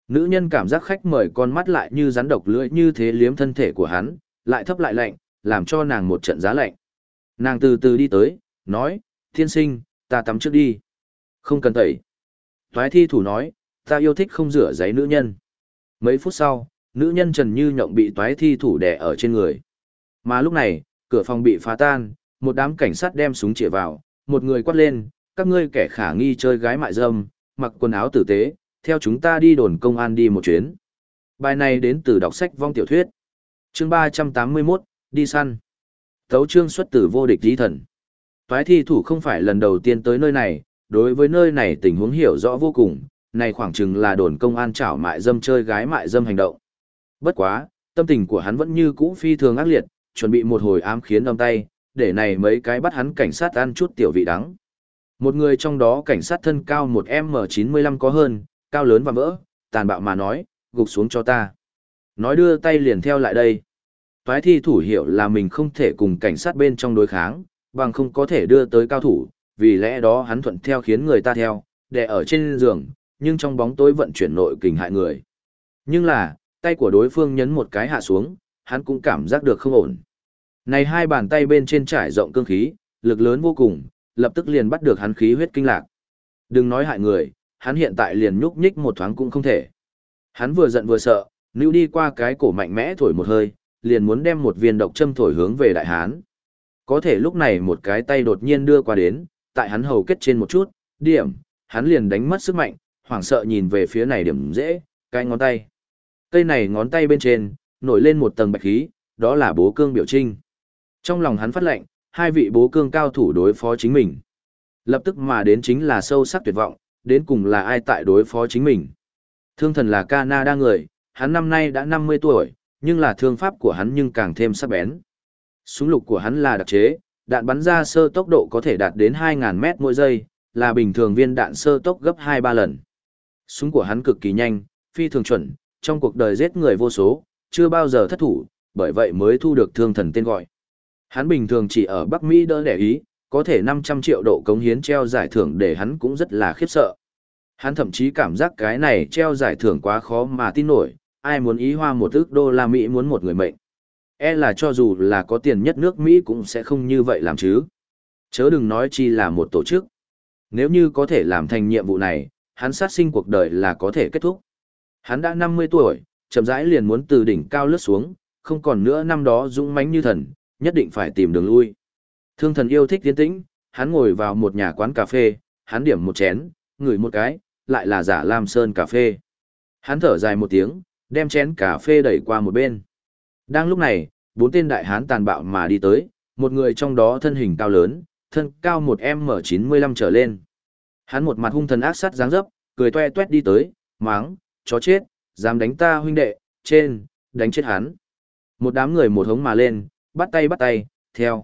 Nữ nhân cảm giác khách mời con mắt lại như rắn độc lưỡi như thế liếm thân thể của hắn, lại thấp lại lạnh, làm cho nàng một trận giá lạnh. Nàng từ từ đi tới, nói, thiên sinh, ta tắm trước đi. Không cần tẩy. Toái thi thủ nói, ta yêu thích không rửa giấy nữ nhân. Mấy phút sau, nữ nhân Trần Như Nhộng bị toái thi thủ đè ở trên người. Mà lúc này, cửa phòng bị phá tan, một đám cảnh sát đem súng chĩa vào, một người quát lên, các ngươi kẻ khả nghi chơi gái mại dâm, mặc quần áo tử tế, theo chúng ta đi đồn công an đi một chuyến. Bài này đến từ đọc sách vong tiểu thuyết. Chương 381, đi săn. Tấu chương xuất từ vô địch di thần. Toái thi thủ không phải lần đầu tiên tới nơi này, đối với nơi này tình huống hiểu rõ vô cùng, này khoảng chừng là đồn công an chảo mại dâm chơi gái mại dâm hành động. Bất quá, tâm tình của hắn vẫn như cũ phi thường ác liệt, chuẩn bị một hồi ám khiến âm tay, để này mấy cái bắt hắn cảnh sát ăn chút tiểu vị đắng. Một người trong đó cảnh sát thân cao 1m95 có hơn, cao lớn và vỡ, tàn bạo mà nói, gục xuống cho ta. Nói đưa tay liền theo lại đây. Toái thi thủ hiểu là mình không thể cùng cảnh sát bên trong đối kháng, bằng không có thể đưa tới cao thủ, vì lẽ đó hắn thuận theo khiến người ta theo, đè ở trên giường, nhưng trong bóng tối vận chuyển nội kình hại người. Nhưng là, tay của đối phương nhấn một cái hạ xuống, hắn cũng cảm giác được không ổn. Này hai bàn tay bên trên trải rộng cương khí, lực lớn vô cùng, lập tức liền bắt được hắn khí huyết kinh lạc. Đừng nói hại người, hắn hiện tại liền nhúc nhích một thoáng cũng không thể. Hắn vừa giận vừa sợ, níu đi qua cái cổ mạnh mẽ thổi một hơi, liền muốn đem một viên độc châm thổi hướng về đại hán. Có thể lúc này một cái tay đột nhiên đưa qua đến, tại hắn hầu kết trên một chút, điểm, hắn liền đánh mất sức mạnh, hoảng sợ nhìn về phía này điểm dễ, cái ngón tay. Cây này ngón tay bên trên, nổi lên một tầng bạch khí, đó là bố cương biểu trinh. Trong lòng hắn phát lệnh, hai vị bố cương cao thủ đối phó chính mình. Lập tức mà đến chính là sâu sắc tuyệt vọng, đến cùng là ai tại đối phó chính mình. Thương thần là Canada người, hắn năm nay đã 50 tuổi, nhưng là thương pháp của hắn nhưng càng thêm sắc bén. Súng lục của hắn là đặc chế, đạn bắn ra sơ tốc độ có thể đạt đến 2.000 mét mỗi giây, là bình thường viên đạn sơ tốc gấp 2-3 lần. Súng của hắn cực kỳ nhanh, phi thường chuẩn, trong cuộc đời giết người vô số, chưa bao giờ thất thủ, bởi vậy mới thu được thương thần tên gọi. Hắn bình thường chỉ ở Bắc Mỹ đỡ đẻ ý, có thể 500 triệu độ cống hiến treo giải thưởng để hắn cũng rất là khiếp sợ. Hắn thậm chí cảm giác cái này treo giải thưởng quá khó mà tin nổi, ai muốn ý hoa $1 ức Mỹ muốn một người mệnh. E là cho dù là có tiền nhất nước Mỹ cũng sẽ không như vậy làm chứ. Chớ đừng nói chi là một tổ chức. Nếu như có thể làm thành nhiệm vụ này, hắn sát sinh cuộc đời là có thể kết thúc. Hắn đã 50 tuổi, chậm rãi liền muốn từ đỉnh cao lướt xuống, không còn nữa năm đó dũng mãnh như thần, nhất định phải tìm đường lui. Thương thần yêu thích tiến tĩnh, hắn ngồi vào một nhà quán cà phê, hắn điểm một chén, ngửi một cái, lại là giả Lam Sơn cà phê. Hắn thở dài một tiếng, đem chén cà phê đẩy qua một bên. Đang lúc này, bốn tên đại hán tàn bạo mà đi tới, một người trong đó thân hình cao lớn, thân cao 1m95 trở lên. Hắn một mặt hung thần ác sát dáng dấp, cười toe toét đi tới, máng, chó chết, dám đánh ta huynh đệ, trên, đánh chết hắn. Một đám người một hống mà lên, bắt tay, theo,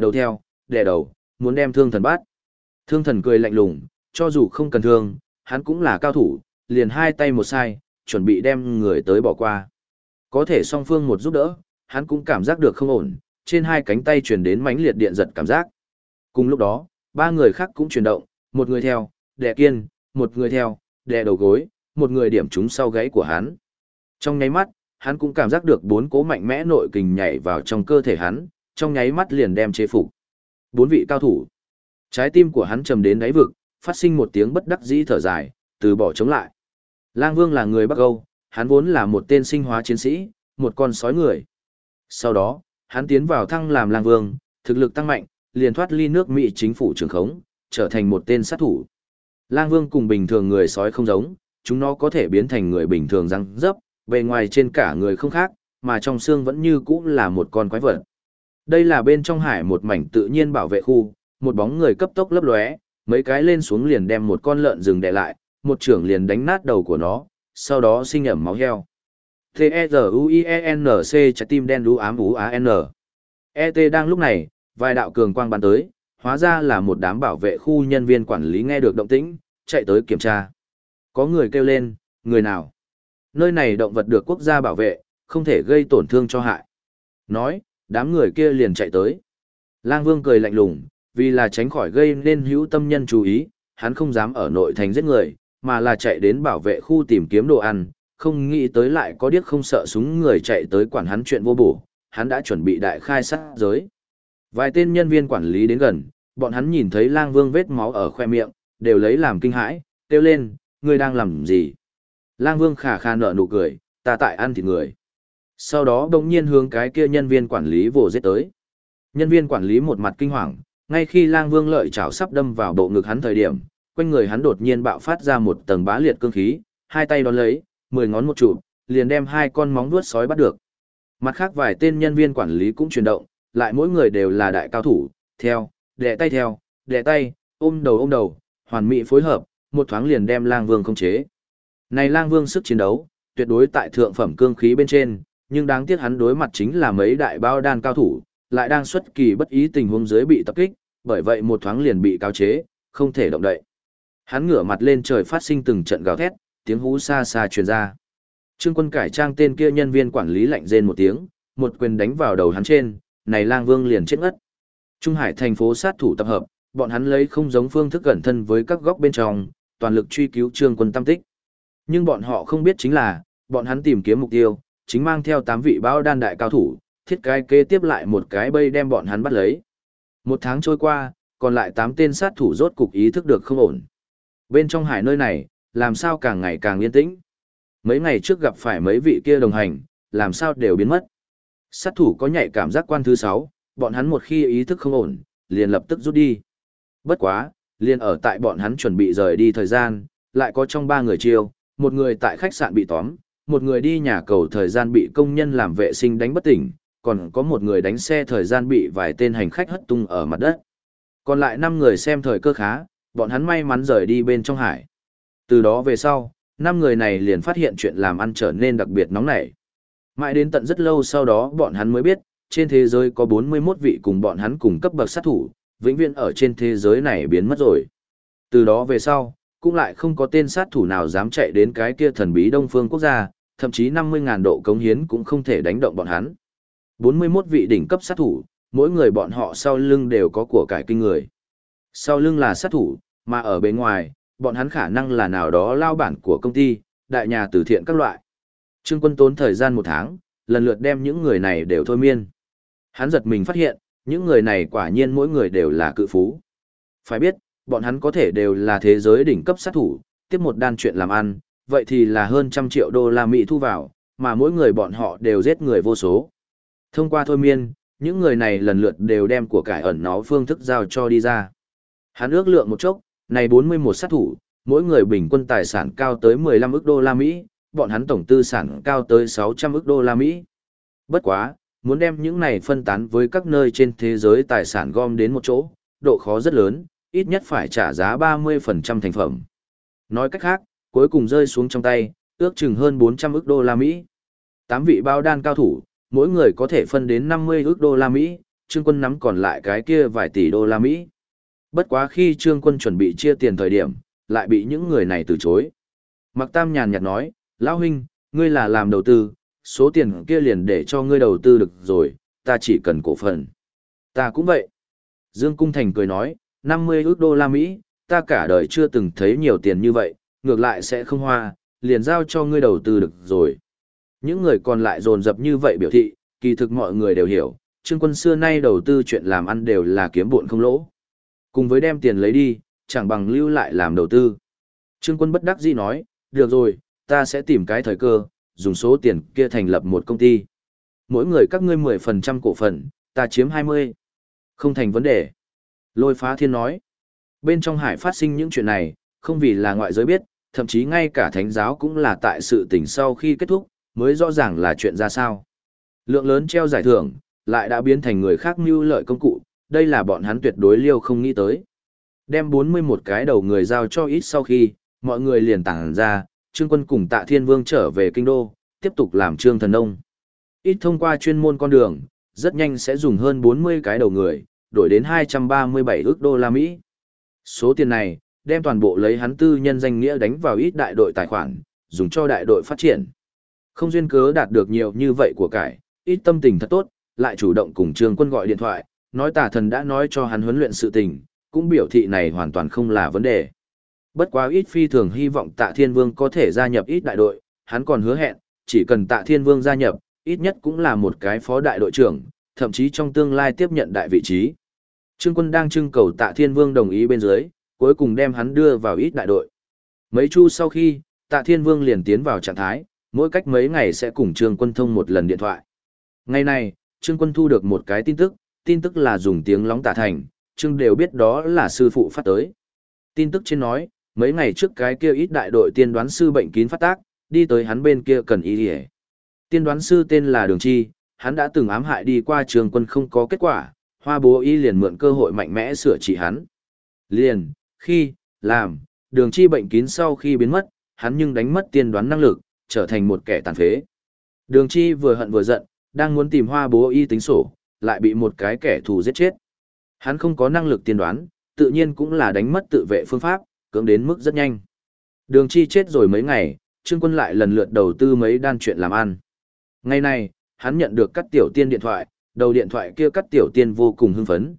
đè đầu, muốn đem thương thần bắt. Thương thần cười lạnh lùng, cho dù không cần thương, hắn cũng là cao thủ, liền hai tay một sai, chuẩn bị đem người tới bỏ qua. Có thể song phương một giúp đỡ, hắn cũng cảm giác được không ổn, trên hai cánh tay truyền đến mãnh liệt điện giật cảm giác. Cùng lúc đó, ba người khác cũng chuyển động, một người theo, đè kiên, một người theo, đè đầu gối, một người điểm trúng sau gáy của hắn. Trong nháy mắt, hắn cũng cảm giác được bốn cỗ mạnh mẽ nội kình nhảy vào trong cơ thể hắn, trong nháy mắt liền đem chế phục. Bốn vị cao thủ. Trái tim của hắn trầm đến đáy vực, phát sinh một tiếng bất đắc dĩ thở dài, từ bỏ chống lại. Lang Vương là người Bắc Âu, hắn vốn là một tên sinh hóa chiến sĩ, một con sói người. Sau đó, hắn tiến vào thăng làm Lang Vương, thực lực tăng mạnh, liền thoát ly nước Mỹ chính phủ trường khống, trở thành một tên sát thủ. Lang Vương cùng bình thường người sói không giống, chúng nó có thể biến thành người bình thường răng dấp, bề ngoài trên cả người không khác, mà trong xương vẫn như cũ là một con quái vật. Đây là bên trong hải một mảnh tự nhiên bảo vệ khu, một bóng người cấp tốc lấp lóe, mấy cái lên xuống liền đem một con lợn rừng đè lại, một trưởng liền đánh nát đầu của nó, sau đó sinh ẩm máu heo. T-E-Z-U-I-E-N-C trái tim đen đú ám ú A-N. E.T. đang lúc này, vài đạo cường quang bắn tới, hóa ra là một đám bảo vệ khu nhân viên quản lý nghe được động tĩnh, chạy tới kiểm tra. Có người kêu lên, người nào? Nơi này động vật được quốc gia bảo vệ, không thể gây tổn thương cho hại. Nói, đám người kia liền chạy tới. Lang Vương cười lạnh lùng, vì là tránh khỏi gây nên hữu tâm nhân chú ý, hắn không dám ở nội thành giết người, mà là chạy đến bảo vệ khu tìm kiếm đồ ăn, không nghĩ tới lại có điếc không sợ súng người chạy tới quản hắn chuyện vô bổ, hắn đã chuẩn bị đại khai sát giới. Vài tên nhân viên quản lý đến gần, bọn hắn nhìn thấy Lang Vương vết máu ở khoe miệng, đều lấy làm kinh hãi, kêu lên, ngươi đang làm gì? Lang Vương khà khà nở nụ cười, ta tại ăn thịt người. Sau đó bỗng nhiên hướng cái kia nhân viên quản lý vồ giết tới. Nhân viên quản lý một mặt kinh hoàng, ngay khi Lang Vương lợi chảo sắp đâm vào bộ ngực hắn thời điểm, quanh người hắn đột nhiên bạo phát ra một tầng bá liệt cương khí, hai tay đón lấy, 10 ngón một chụp, liền đem hai con móng vuốt sói bắt được. Mặt khác vài tên nhân viên quản lý cũng chuyển động, lại mỗi người đều là đại cao thủ, theo, đè tay, ôm đầu, hoàn mỹ phối hợp, một thoáng liền đem Lang Vương khống chế. Này Lang Vương sức chiến đấu, tuyệt đối tại thượng phẩm cương khí bên trên, nhưng đáng tiếc hắn đối mặt chính là mấy đại bao đan cao thủ, lại đang xuất kỳ bất ý tình huống dưới bị tập kích, bởi vậy một thoáng liền bị cáo chế, không thể động đậy. Hắn ngửa mặt lên trời phát sinh từng trận gào thét, tiếng hú xa xa truyền ra. Trương Quân cải trang tên kia nhân viên quản lý lạnh rên một tiếng, một quyền đánh vào đầu hắn trên, này Lang Vương liền chết ngất. Trung Hải thành phố sát thủ tập hợp, bọn hắn lấy không giống phương thức cẩn thân với các góc bên trong, toàn lực truy cứu Trương Quân tam tích. Nhưng bọn họ không biết chính là, bọn hắn tìm kiếm mục tiêu, chính mang theo 8 vị bao đan đại cao thủ, thiết cái kế tiếp lại một cái bây đem bọn hắn bắt lấy. Một tháng trôi qua, còn lại 8 tên sát thủ rốt cục ý thức được không ổn. Bên trong hải nơi này, làm sao càng ngày càng yên tĩnh. Mấy ngày trước gặp phải mấy vị kia đồng hành, làm sao đều biến mất. Sát thủ có nhạy cảm giác quan thứ 6, bọn hắn một khi ý thức không ổn, liền lập tức rút đi. Bất quá, liền ở tại bọn hắn chuẩn bị rời đi thời gian, lại có trong 3 người chiêu, một người tại khách sạn bị tóm, một người đi nhà cầu thời gian bị công nhân làm vệ sinh đánh bất tỉnh, còn có một người đánh xe thời gian bị vài tên hành khách hất tung ở mặt đất. Còn lại 5 người xem thời cơ khá, bọn hắn may mắn rời đi bên trong hải. Từ đó về sau, 5 người này liền phát hiện chuyện làm ăn trở nên đặc biệt nóng nảy. Mãi đến tận rất lâu sau đó bọn hắn mới biết, trên thế giới có 41 vị cùng bọn hắn cùng cấp bậc sát thủ, vĩnh viễn ở trên thế giới này biến mất rồi. Từ đó về sau, cũng lại không có tên sát thủ nào dám chạy đến cái kia thần bí Đông Phương quốc gia, thậm chí 50.000 độ cống hiến cũng không thể đánh động bọn hắn. 41 vị đỉnh cấp sát thủ, mỗi người bọn họ sau lưng đều có của cải kinh người. Sau lưng là sát thủ, mà ở bên ngoài, bọn hắn khả năng là nào đó lao bản của công ty, đại nhà từ thiện các loại. Trương Quân tốn thời gian 1 tháng, lần lượt đem những người này đều thôi miên. Hắn giật mình phát hiện, những người này quả nhiên mỗi người đều là cự phú. Phải biết, bọn hắn có thể đều là thế giới đỉnh cấp sát thủ, tiếp một đan chuyện làm ăn, vậy thì là hơn 100 triệu đô la Mỹ thu vào, mà mỗi người bọn họ đều giết người vô số. Thông qua thôi miên, những người này lần lượt đều đem của cải ẩn náu phương thức giao cho đi ra. Hắn ước lượng một chốc, này 41 sát thủ, mỗi người bình quân tài sản cao tới 15 ức đô la Mỹ, bọn hắn tổng tư sản cao tới 600 ức đô la Mỹ. Bất quá, muốn đem những này phân tán với các nơi trên thế giới tài sản gom đến một chỗ, độ khó rất lớn, ít nhất phải trả giá 30% thành phẩm. Nói cách khác, cuối cùng rơi xuống trong tay, ước chừng hơn 400 ức đô la Mỹ. 8 vị bao đan cao thủ, mỗi người có thể phân đến 50 ức đô la Mỹ, Trương Quân nắm còn lại cái kia vài tỷ đô la Mỹ. Bất quá khi Trương Quân chuẩn bị chia tiền thời điểm, lại bị những người này từ chối. Mạc Tam nhàn nhạt nói, Lão huynh, ngươi là làm đầu tư, số tiền kia liền để cho ngươi đầu tư được rồi, ta chỉ cần cổ phần. Ta cũng vậy. Dương Cung Thành cười nói, 50 ức đô la Mỹ, ta cả đời chưa từng thấy nhiều tiền như vậy, ngược lại sẽ không hoa, liền giao cho ngươi đầu tư được rồi. Những người còn lại dồn dập như vậy biểu thị, kỳ thực mọi người đều hiểu, Trương Quân xưa nay đầu tư chuyện làm ăn đều là kiếm bộn không lỗ. Cùng với đem tiền lấy đi, chẳng bằng lưu lại làm đầu tư. Trương Quân bất đắc dĩ nói, được rồi, ta sẽ tìm cái thời cơ, dùng số tiền kia thành lập một công ty. Mỗi người các ngươi 10% cổ phần, ta chiếm 20. Không thành vấn đề. Lôi Phá Thiên nói, bên trong hải phát sinh những chuyện này, không vì là ngoại giới biết, thậm chí ngay cả thánh giáo cũng là tại sự tình sau khi kết thúc, mới rõ ràng là chuyện ra sao. Lượng lớn treo giải thưởng, lại đã biến thành người khác mưu lợi công cụ, đây là bọn hắn tuyệt đối liêu không nghĩ tới. Đem 41 cái đầu người giao cho ít sau khi, mọi người liền tản ra, Trương Quân cùng Tạ Thiên Vương trở về kinh đô, tiếp tục làm Trương Thần Nông. Ít thông qua chuyên môn con đường, rất nhanh sẽ dùng hơn 40 cái đầu người, đổi đến 237 ức đô la Mỹ. Số tiền này, đem toàn bộ lấy hắn tư nhân danh nghĩa đánh vào ít đại đội tài khoản, dùng cho đại đội phát triển. Không duyên cớ đạt được nhiều như vậy của cải, ít tâm tình thật tốt, lại chủ động cùng Trương Quân gọi điện thoại, nói Tà Thần đã nói cho hắn huấn luyện sự tình, cũng biểu thị này hoàn toàn không là vấn đề. Bất quá ít phi thường hy vọng Tạ Thiên Vương có thể gia nhập ít đại đội, hắn còn hứa hẹn, chỉ cần Tạ Thiên Vương gia nhập, ít nhất cũng là một cái phó đại đội trưởng, thậm chí trong tương lai tiếp nhận đại vị trí. Trương Quân đang trưng cầu Tạ Thiên Vương đồng ý bên dưới, cuối cùng đem hắn đưa vào ít đại đội. Mấy chu sau khi, Tạ Thiên Vương liền tiến vào trạng thái, mỗi cách mấy ngày sẽ cùng Trương Quân thông một lần điện thoại. Ngày này, Trương Quân thu được một cái tin tức là dùng tiếng lóng tả thành, Trương đều biết đó là sư phụ phát tới. Tin tức trên nói, mấy ngày trước cái kia ít đại đội tiên đoán sư bệnh kín phát tác, đi tới hắn bên kia cần y đi. Tiên đoán sư tên là Đường Chi, hắn đã từng ám hại đi qua Trương Quân không có kết quả, Hoa Bố Y liền mượn cơ hội mạnh mẽ sửa trị hắn. Liền, khi, làm, Đường Chi bệnh kín sau khi biến mất, hắn nhưng đánh mất tiên đoán năng lực, trở thành một kẻ tàn phế. Đường Chi vừa hận vừa giận, đang muốn tìm Hoa Bố Y tính sổ, lại bị một cái kẻ thù giết chết. Hắn không có năng lực tiên đoán, tự nhiên cũng là đánh mất tự vệ phương pháp, cưỡng đến mức rất nhanh. Đường Chi chết rồi mấy ngày, Trương Quân lại lần lượt đầu tư mấy đan chuyện làm ăn. Ngày này, hắn nhận được Cát Tiểu Tiên điện thoại, đầu điện thoại kia Cát Tiểu Tiên vô cùng hưng phấn,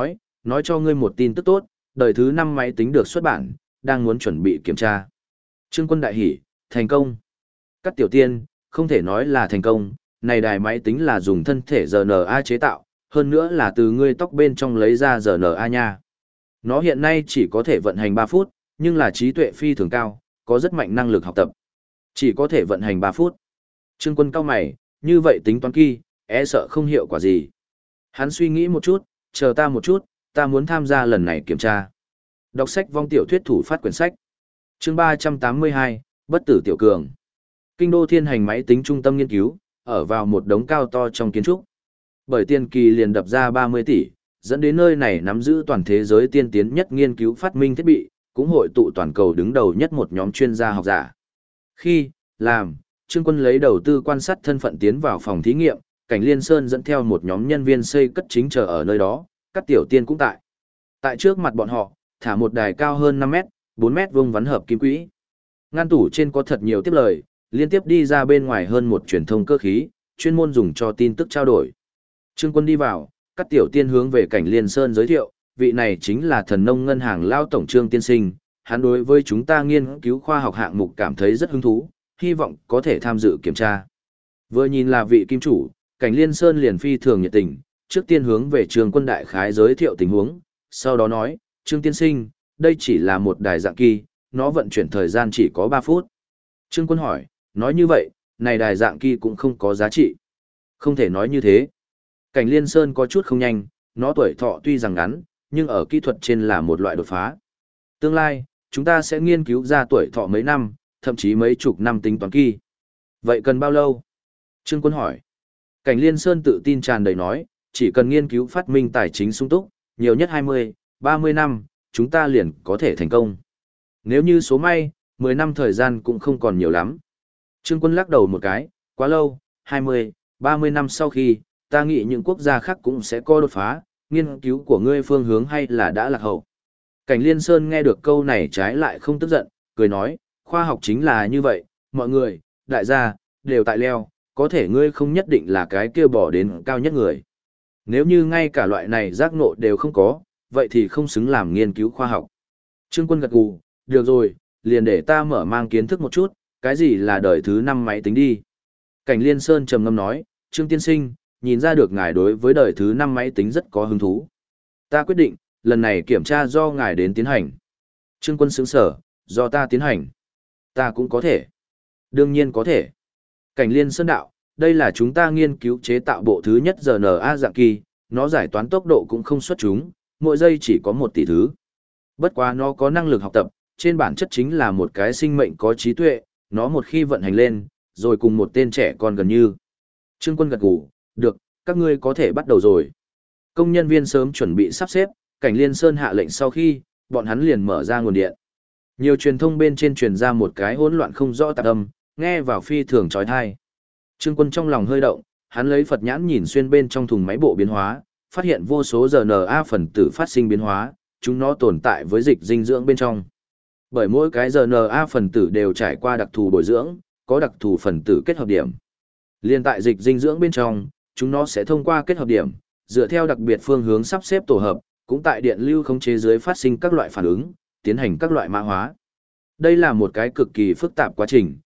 nói cho ngươi một tin tức tốt, đời thứ 5 máy tính được xuất bản, đang muốn chuẩn bị kiểm tra. Trương Quân đại hỉ, thành công. Cát Tiểu Tiên, không thể nói là thành công, này đài máy tính là dùng thân thể RNA chế tạo, hơn nữa là từ ngươi tóc bên trong lấy ra RNA nha. Nó hiện nay chỉ có thể vận hành 3 phút, nhưng là trí tuệ phi thường cao, có rất mạnh năng lực học tập. Chỉ có thể vận hành 3 phút. Trương Quân cau mày, như vậy tính toán kỳ, sợ không hiệu quả gì. Hắn suy nghĩ một chút, chờ ta một chút, ta muốn tham gia lần này kiểm tra. Đọc sách vong tiểu thuyết thủ phát quyển sách. Chương 382, Bất tử tiểu cường. Kinh đô thiên hành máy tính trung tâm nghiên cứu, ở vào một đống cao to trong kiến trúc. Bởi tiên kỳ liền đập ra 30 tỷ, dẫn đến nơi này nắm giữ toàn thế giới tiên tiến nhất nghiên cứu phát minh thiết bị, cũng hội tụ toàn cầu đứng đầu nhất một nhóm chuyên gia học giả. Khi, làm, Trương Quân lấy đầu tư quan sát thân phận tiến vào phòng thí nghiệm, Cảnh Liên Sơn dẫn theo một nhóm nhân viên xây cất chính chờ ở nơi đó, các tiểu tiên cũng tại. Tại trước mặt bọn họ, thả một đài cao hơn 5 mét, 4 mét vuông vắn hợp kim quỹ. Ngăn tủ trên có thật nhiều tiếp lời, liên tiếp đi ra bên ngoài hơn một truyền thông cơ khí, chuyên môn dùng cho tin tức trao đổi. Trương Quân đi vào, các tiểu tiên hướng về Cảnh Liên Sơn giới thiệu, vị này chính là thần nông ngân hàng lao tổng Trương tiên sinh, hắn đối với chúng ta nghiên cứu khoa học hạng mục cảm thấy rất hứng thú, hy vọng có thể tham dự kiểm tra. Vừa nhìn là vị kim chủ, Cảnh Liên Sơn liền phi thường nhiệt tình, trước tiên hướng về Trương Quân đại khái giới thiệu tình huống, sau đó nói, Trương tiên sinh, đây chỉ là một đài dạng kỳ, nó vận chuyển thời gian chỉ có 3 phút. Trương Quân hỏi, nói như vậy, này đài dạng kỳ cũng không có giá trị. Không thể nói như thế. Cảnh Liên Sơn có chút không nhanh, nó tuổi thọ tuy rằng ngắn, nhưng ở kỹ thuật trên là một loại đột phá. Tương lai, chúng ta sẽ nghiên cứu ra tuổi thọ mấy năm, thậm chí mấy chục năm tính toán kỳ. Vậy cần bao lâu? Trương Quân hỏi. Cảnh Liên Sơn tự tin tràn đầy nói, chỉ cần nghiên cứu phát minh tài chính sung túc, nhiều nhất 20, 30 năm, chúng ta liền có thể thành công. Nếu như số may, 10 năm thời gian cũng không còn nhiều lắm. Trương Quân lắc đầu một cái, quá lâu, 20, 30 năm sau khi, ta nghĩ những quốc gia khác cũng sẽ có đột phá, nghiên cứu của ngươi phương hướng hay là đã lạc hậu. Cảnh Liên Sơn nghe được câu này trái lại không tức giận, cười nói, khoa học chính là như vậy, mọi người, đại gia, đều tại leo, có thể ngươi không nhất định là cái kia bỏ đến cao nhất người. Nếu như ngay cả loại này giác ngộ đều không có, vậy thì không xứng làm nghiên cứu khoa học. Trương Quân gật gù, được rồi, liền để ta mở mang kiến thức một chút, cái gì là đời thứ 5 máy tính đi. Cảnh Liên Sơn trầm ngâm nói, Trương tiên sinh, nhìn ra được ngài đối với đời thứ 5 máy tính rất có hứng thú. Ta quyết định, lần này kiểm tra do ngài đến tiến hành. Trương Quân sững sở, do ta tiến hành. Ta cũng có thể. Đương nhiên có thể. Cảnh Liên Sơn đạo, đây là chúng ta nghiên cứu chế tạo bộ thứ nhất RNA dạng kỳ, nó giải toán tốc độ cũng không xuất chúng, mỗi giây chỉ có 1 tỷ thứ. Bất quá nó có năng lực học tập, trên bản chất chính là một cái sinh mệnh có trí tuệ, nó một khi vận hành lên, rồi cùng một tên trẻ con gần như. Trương Quân gật gù, được, các ngươi có thể bắt đầu rồi. Công nhân viên sớm chuẩn bị sắp xếp, Cảnh Liên Sơn hạ lệnh sau khi, bọn hắn liền mở ra nguồn điện. Nhiều truyền thông bên trên truyền ra một cái hỗn loạn không rõ tạp âm, nghe vào phi thường chói tai. Trương Quân trong lòng hơi động, hắn lấy Phật nhãn nhìn xuyên bên trong thùng máy bộ biến hóa, phát hiện vô số RNA phần tử phát sinh biến hóa, chúng nó tồn tại với dịch dinh dưỡng bên trong. Bởi mỗi cái RNA phần tử đều trải qua đặc thù bồi dưỡng, có đặc thù phần tử kết hợp điểm. Liên tại dịch dinh dưỡng bên trong, chúng nó sẽ thông qua kết hợp điểm, dựa theo đặc biệt phương hướng sắp xếp tổ hợp, cũng tại điện lưu khống chế dưới phát sinh các loại phản ứng, tiến hành các loại mã hóa. Đây là một cái cực kỳ phức tạp quá trình,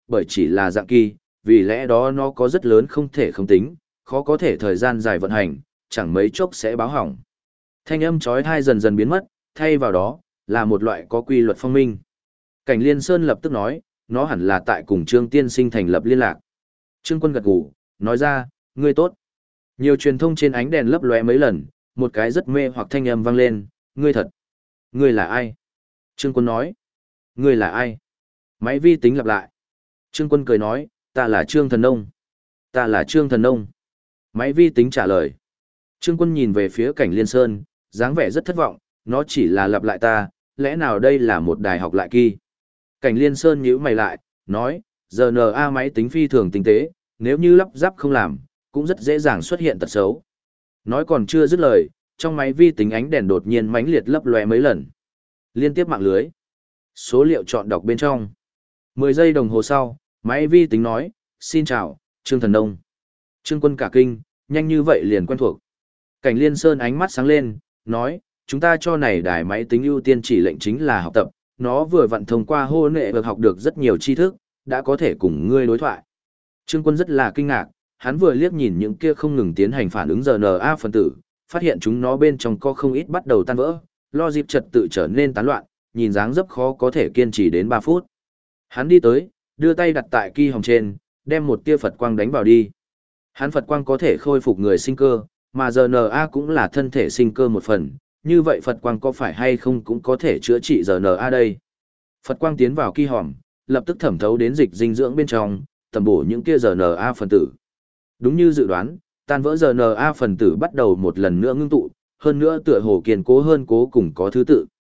bởi chỉ là dạng kỳ, vì lẽ đó nó có rất lớn không thể không tính, khó có thể thời gian dài vận hành, chẳng mấy chốc sẽ báo hỏng. Thanh âm chói tai dần dần biến mất, thay vào đó là một loại có quy luật phong minh. Cảnh Liên Sơn lập tức nói, nó hẳn là tại cùng Trương Tiên Sinh thành lập liên lạc. Trương Quân gật gù, nói ra, ngươi tốt. Nhiều truyền thông trên ánh đèn lấp lóe mấy lần, một cái rất mê hoặc thanh âm vang lên, ngươi thật. Ngươi là ai? Trương Quân nói, ngươi là ai? Máy vi tính lặp lại. Trương Quân cười nói, ta là Trương Thần Nông. Ta là Trương Thần Nông. Máy vi tính trả lời. Trương Quân nhìn về phía Cảnh Liên Sơn, dáng vẻ rất thất vọng, nó chỉ là lặp lại ta, lẽ nào đây là một đài học lại kỳ? Cảnh Liên Sơn nhíu mày lại, nói, GNA máy tính phi thường tinh tế, nếu như lắp ráp không làm, cũng rất dễ dàng xuất hiện tật xấu. Nói còn chưa dứt lời, trong máy vi tính ánh đèn đột nhiên mãnh liệt lấp lóe mấy lần. Liên tiếp mạng lưới. Số liệu chọn đọc bên trong. 10 giây đồng hồ sau, máy vi tính nói, xin chào, Trương Thần Nông. Trương Quân cả kinh, nhanh như vậy liền quen thuộc. Cảnh Liên Sơn ánh mắt sáng lên, nói, chúng ta cho này đài máy tính ưu tiên chỉ lệnh chính là học tập, nó vừa vặn thông qua hô nệ vực học được rất nhiều tri thức, đã có thể cùng ngươi đối thoại. Trương Quân rất là kinh ngạc, hắn vừa liếc nhìn những kia không ngừng tiến hành phản ứng RNA phân tử, phát hiện chúng nó bên trong có không ít bắt đầu tan vỡ, logic trật tự trở nên tán loạn, nhìn dáng dấp khó có thể kiên trì đến 3 phút. Hắn đi tới, đưa tay đặt tại ki hồng trên, đem một tia Phật quang đánh vào đi. Hắn Phật quang có thể khôi phục người sinh cơ, mà RNA cũng là thân thể sinh cơ một phần, như vậy Phật quang có phải hay không cũng có thể chữa trị RNA đây. Phật quang tiến vào ki hòm, lập tức thẩm thấu đến dịch dinh dưỡng bên trong, tầm bổ những kia RNA phần tử. Đúng như dự đoán, tan vỡ RNA phần tử bắt đầu một lần nữa ngưng tụ, hơn nữa tựa hồ kiên cố hơn cố cùng có thứ tự.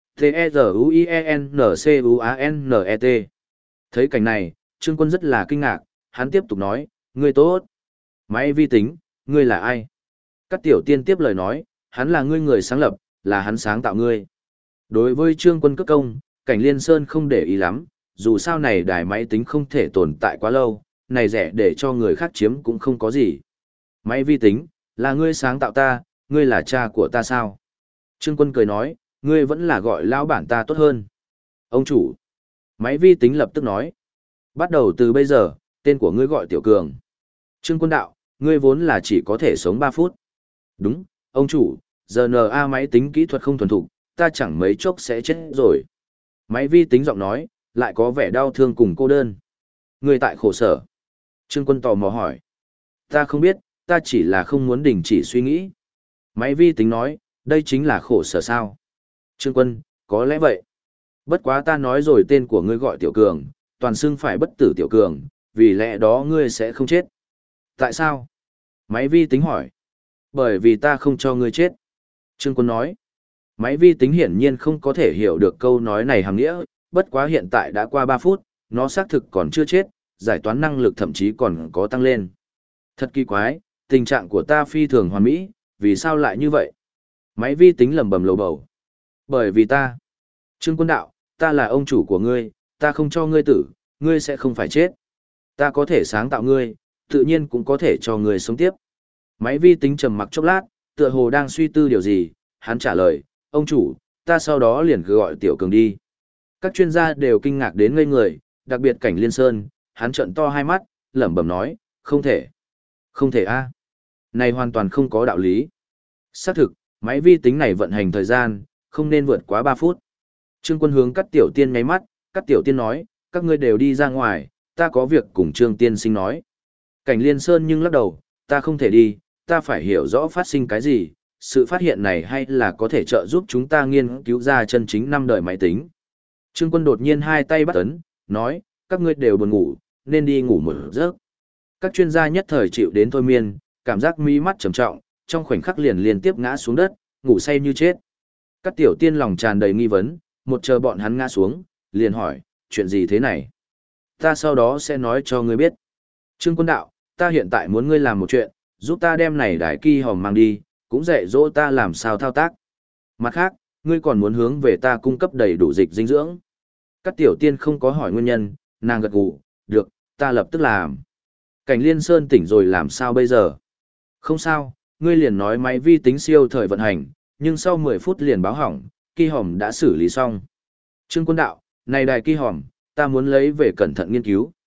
T-E-Z-U-I-E-N-C-U-A-N-E-T. Thấy cảnh này, Trương Quân rất là kinh ngạc, hắn tiếp tục nói, ngươi tốt. Máy vi tính, ngươi là ai? Các tiểu tiên tiếp lời nói, hắn là ngươi người sáng lập, là hắn sáng tạo ngươi. Đối với Trương Quân cất công, Cảnh Liên Sơn không để ý lắm, dù sao này đài máy tính không thể tồn tại quá lâu, này rẻ để cho người khác chiếm cũng không có gì. Máy vi tính, là ngươi sáng tạo ta, ngươi là cha của ta sao? Trương Quân cười nói, ngươi vẫn là gọi lão bản ta tốt hơn. Ông chủ. Máy vi tính lập tức nói. Bắt đầu từ bây giờ, tên của ngươi gọi Tiểu Cường. Trương Quân đạo, ngươi vốn là chỉ có thể sống 3 phút. Đúng, ông chủ, GNA máy tính kỹ thuật không thuần thục, ta chẳng mấy chốc sẽ chết rồi. Máy vi tính giọng nói, lại có vẻ đau thương cùng cô đơn. Ngươi tại khổ sở. Trương Quân tò mò hỏi. Ta không biết, ta chỉ là không muốn đình chỉ suy nghĩ. Máy vi tính nói, đây chính là khổ sở sao. Trương Quân, có lẽ vậy. Bất quá ta nói rồi tên của ngươi gọi Tiểu Cường, toàn xưng phải bất tử Tiểu Cường, vì lẽ đó ngươi sẽ không chết. Tại sao? Máy vi tính hỏi. Bởi vì ta không cho ngươi chết. Trương Quân nói. Máy vi tính hiển nhiên không có thể hiểu được câu nói này hàm nghĩa, bất quá hiện tại đã qua 3 phút, nó xác thực còn chưa chết, giải toán năng lực thậm chí còn có tăng lên. Thật kỳ quái, tình trạng của ta phi thường hoàn mỹ, vì sao lại như vậy? Máy vi tính lẩm bẩm lầu bầu. Bởi vì ta. Trương Quân đạo, ta là ông chủ của ngươi, ta không cho ngươi tử, ngươi sẽ không phải chết. Ta có thể sáng tạo ngươi, tự nhiên cũng có thể cho ngươi sống tiếp. Máy vi tính trầm mặc chốc lát, tựa hồ đang suy tư điều gì, hắn trả lời, ông chủ, ta sau đó liền cứ gọi Tiểu Cường đi. Các chuyên gia đều kinh ngạc đến ngây người, đặc biệt Cảnh Liên Sơn, hắn trợn to hai mắt, lẩm bẩm nói, không thể. Không thể a, này hoàn toàn không có đạo lý. Xác thực, máy vi tính này vận hành thời gian, không nên vượt quá 3 phút. Trương Quân hướng các tiểu tiên nháy mắt, các tiểu tiên nói, các ngươi đều đi ra ngoài, ta có việc cùng Trương Tiên Sinh nói. Cảnh Liên Sơn nhưng lắc đầu, ta không thể đi, ta phải hiểu rõ phát sinh cái gì, sự phát hiện này hay là có thể trợ giúp chúng ta nghiên cứu ra chân chính 5 đời máy tính. Trương Quân đột nhiên hai tay bắt ấn, nói, các ngươi đều buồn ngủ, nên đi ngủ một giấc. Các chuyên gia nhất thời chịu đến thôi miên, cảm giác mí mắt trầm trọng, trong khoảnh khắc liền liên tiếp ngã xuống đất, ngủ say như chết. Các tiểu tiên lòng tràn đầy nghi vấn, một chờ bọn hắn ngã xuống, liền hỏi, chuyện gì thế này? Ta sau đó sẽ nói cho ngươi biết. Trương Quân đạo, ta hiện tại muốn ngươi làm một chuyện, giúp ta đem này đài ki hòm mang đi, cũng dạy dỗ ta làm sao thao tác. Mặt khác, ngươi còn muốn hướng về ta cung cấp đầy đủ dịch dinh dưỡng. Các tiểu tiên không có hỏi nguyên nhân, nàng gật gù, được, ta lập tức làm. Cảnh Liên Sơn tỉnh rồi làm sao bây giờ? Không sao, ngươi liền nói máy vi tính siêu thời vận hành, nhưng sau 10 phút liền báo hỏng, ki hòm đã xử lý xong. Trương Quân đạo, này đài ki hòm, ta muốn lấy về cẩn thận nghiên cứu.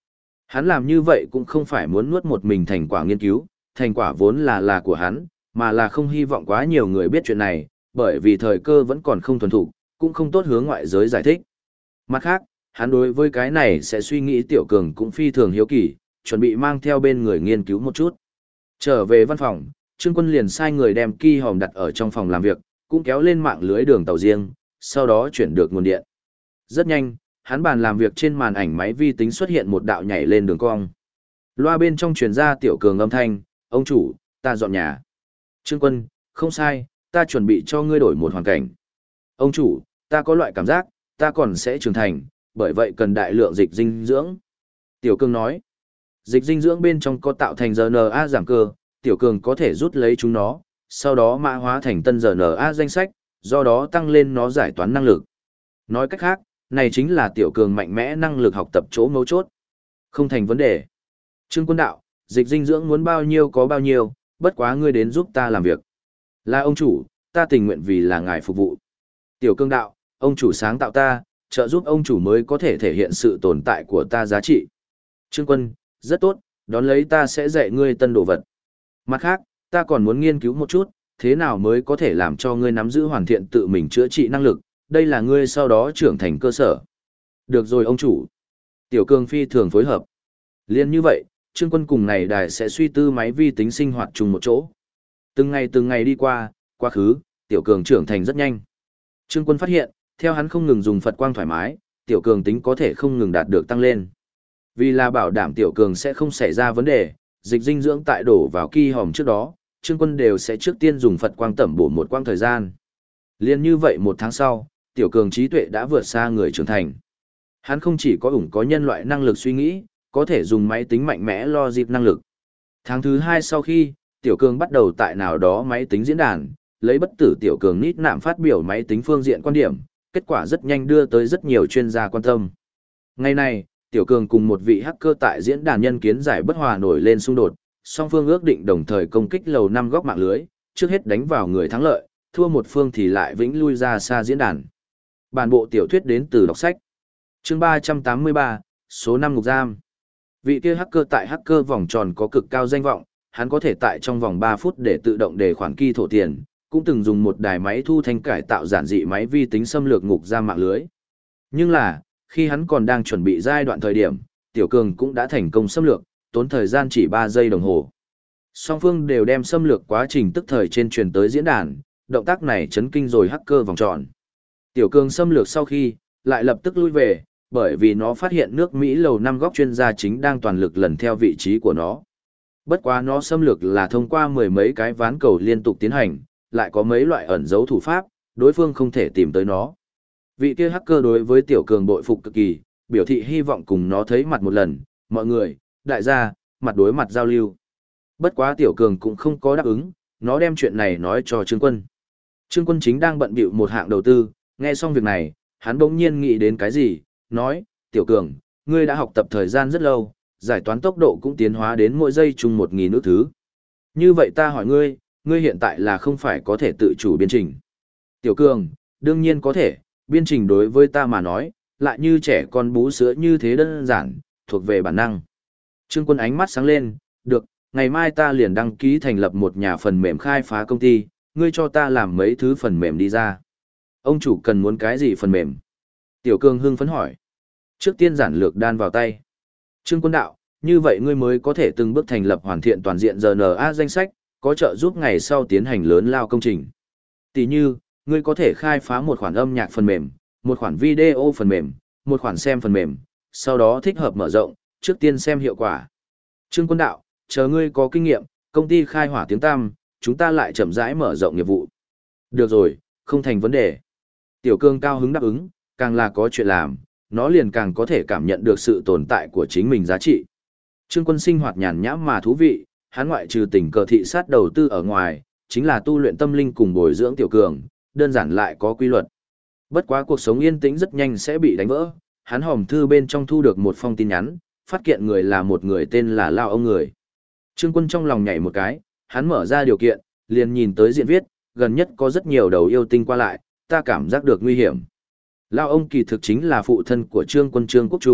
Hắn làm như vậy cũng không phải muốn nuốt một mình thành quả nghiên cứu, thành quả vốn là của hắn, mà là không hy vọng quá nhiều người biết chuyện này, bởi vì thời cơ vẫn còn không thuần thục, cũng không tốt hướng ngoại giới giải thích. Mặt khác, hắn đối với cái này sẽ suy nghĩ Tiểu Cường cũng phi thường hiếu kỳ, chuẩn bị mang theo bên người nghiên cứu một chút. Trở về văn phòng, Trương Quân liền sai người đem ki hòm đặt ở trong phòng làm việc, cũng kéo lên mạng lưới đường tàu riêng, sau đó chuyển được nguồn điện. Rất nhanh, hắn bàn làm việc trên màn ảnh máy vi tính xuất hiện một đạo nhảy lên đường cong. Loa bên trong truyền ra Tiểu Cường âm thanh, "Ông chủ, ta dọn nhà." Trương Quân, "Không sai, ta chuẩn bị cho ngươi đổi một hoàn cảnh." "Ông chủ, ta có loại cảm giác, ta còn sẽ trưởng thành, bởi vậy cần đại lượng dịch dinh dưỡng." Tiểu Cường nói, dịch dinh dưỡng bên trong có tạo thành RNA giảm cơ, Tiểu Cường có thể rút lấy chúng nó, sau đó mã hóa thành tân RNA danh sách, do đó tăng lên nó giải toán năng lực. Nói cách khác, này chính là Tiểu Cường mạnh mẽ năng lực học tập chỗ mấu chốt. Không thành vấn đề. Trương Quân đạo, dịch dinh dưỡng muốn bao nhiêu có bao nhiêu, bất quá ngươi đến giúp ta làm việc. Là ông chủ, ta tình nguyện vì là ngài phục vụ. Tiểu Cường đạo, ông chủ sáng tạo ta, trợ giúp ông chủ mới có thể thể hiện sự tồn tại của ta giá trị. Trương Quân, rất tốt, đón lấy ta sẽ dạy ngươi tân đồ vật. Mặt khác, ta còn muốn nghiên cứu một chút, thế nào mới có thể làm cho ngươi nắm giữ hoàn thiện tự mình chữa trị năng lực, đây là ngươi sau đó trưởng thành cơ sở. Được rồi ông chủ. Tiểu Cường phi thường phối hợp. Liên như vậy, Trương Quân cùng này đài sẽ suy tư máy vi tính sinh hoạt chung một chỗ. Từng ngày đi qua, quá khứ, Tiểu Cường trưởng thành rất nhanh. Trương Quân phát hiện, theo hắn không ngừng dùng Phật quang thoải mái, Tiểu Cường tính có thể không ngừng đạt được tăng lên. Vì là bảo đảm Tiểu Cường sẽ không xảy ra vấn đề, dịch dinh dưỡng tại đổ vào ki hòm trước đó, Trương Quân đều sẽ trước tiên dùng Phật quang tẩm bổ một quang thời gian. Liên như vậy một tháng sau, Tiểu Cường trí tuệ đã vượt xa người trưởng thành. Hắn không chỉ có nhân loại năng lực suy nghĩ, có thể dùng máy tính mạnh mẽ logic năng lực. Tháng thứ 2 sau khi, Tiểu Cường bắt đầu tại nào đó máy tính diễn đàn, lấy bất tử Tiểu Cường nít nạm phát biểu máy tính phương diện quan điểm, kết quả rất nhanh đưa tới rất nhiều chuyên gia quan tâm. Ngày nay, Tiểu Cường cùng một vị hacker tại diễn đàn nhân kiến giải bất hòa nổi lên xung đột, song phương ước định đồng thời công kích lầu 5 góc mạng lưới, trước hết đánh vào người thắng lợi, thua một phương thì lại vĩnh lui ra xa diễn đàn. Bản bộ tiểu thuyết đến từ đọc sách. Chương 383, số 5 ngục giam. Vị kia hacker tại hacker vòng tròn có cực cao danh vọng, hắn có thể tại trong vòng 3 phút để tự động đề khoản key thổ tiền, cũng từng dùng một đài máy thu thanh cải tạo giản dị máy vi tính xâm lược ngục giam mạng lưới. Nhưng là, khi hắn còn đang chuẩn bị giai đoạn thời điểm, Tiểu Cường cũng đã thành công xâm lược, tốn thời gian chỉ 3 giây đồng hồ. Song phương đều đem xâm lược quá trình tức thời trên truyền tới diễn đàn, động tác này chấn kinh rồi hacker vòng tròn. Tiểu Cường xâm lược sau khi, lại lập tức lui về, bởi vì nó phát hiện nước Mỹ lầu 5 góc chuyên gia chính đang toàn lực lần theo vị trí của nó. Bất quá nó xâm lược là thông qua mười mấy cái ván cầu liên tục tiến hành, lại có mấy loại ẩn dấu thủ pháp, đối phương không thể tìm tới nó. Vị kia hacker đối với Tiểu Cường bội phục cực kỳ, biểu thị hy vọng cùng nó thấy mặt một lần, mọi người, đại gia, mặt đối mặt giao lưu. Bất quá Tiểu Cường cũng không có đáp ứng, nó đem chuyện này nói cho Trương Quân. Trương Quân chính đang bận bịu một hạng đầu tư, nghe xong việc này, hắn bỗng nhiên nghĩ đến cái gì, nói, Tiểu Cường, ngươi đã học tập thời gian rất lâu, giải toán tốc độ cũng tiến hóa đến mỗi giây chung 1.000 ước thứ. Như vậy ta hỏi ngươi, ngươi hiện tại là không phải có thể tự chủ biên trình. Tiểu Cường, đương nhiên có thể, biên trình đối với ta mà nói, lại như trẻ con bú sữa như thế đơn giản, thuộc về bản năng. Trương Quân ánh mắt sáng lên, được, ngày mai ta liền đăng ký thành lập một nhà phần mềm khai phá công ty, ngươi cho ta làm mấy thứ phần mềm đi ra. Ông chủ cần muốn cái gì phần mềm? Tiểu Cường hưng phấn hỏi. Trước tiên giản lược đan vào tay. Trương Quân đạo, như vậy ngươi mới có thể từng bước thành lập hoàn thiện toàn diện RNA danh sách, có trợ giúp ngày sau tiến hành lớn lao công trình. Tỷ như, ngươi có thể khai phá một khoản âm nhạc phần mềm, một khoản video phần mềm, một khoản xem phần mềm, sau đó thích hợp mở rộng, trước tiên xem hiệu quả. Trương Quân đạo, chờ ngươi có kinh nghiệm, công ty khai hỏa tiếng tăm, chúng ta lại chậm rãi mở rộng nghiệp vụ. Được rồi, không thành vấn đề. Tiểu Cường cao hứng đáp ứng, càng là có chuyện làm, nó liền càng có thể cảm nhận được sự tồn tại của chính mình giá trị. Trương Quân sinh hoạt nhàn nhã mà thú vị, hắn ngoại trừ tình cờ thị sát đầu tư ở ngoài, chính là tu luyện tâm linh cùng bồi dưỡng Tiểu Cường, đơn giản lại có quy luật. Bất quá cuộc sống yên tĩnh rất nhanh sẽ bị đánh vỡ, hắn hòm thư bên trong thu được một phong tin nhắn, phát kiện người là một người tên là Lao ông người. Trương Quân trong lòng nhảy một cái, hắn mở ra điều kiện, liền nhìn tới diện viết, gần nhất có rất nhiều đầu yêu tinh qua lại, ta cảm giác được nguy hiểm. Lao ông kỳ thực chính là phụ thân của Trương Quân Trương Quốc Trung,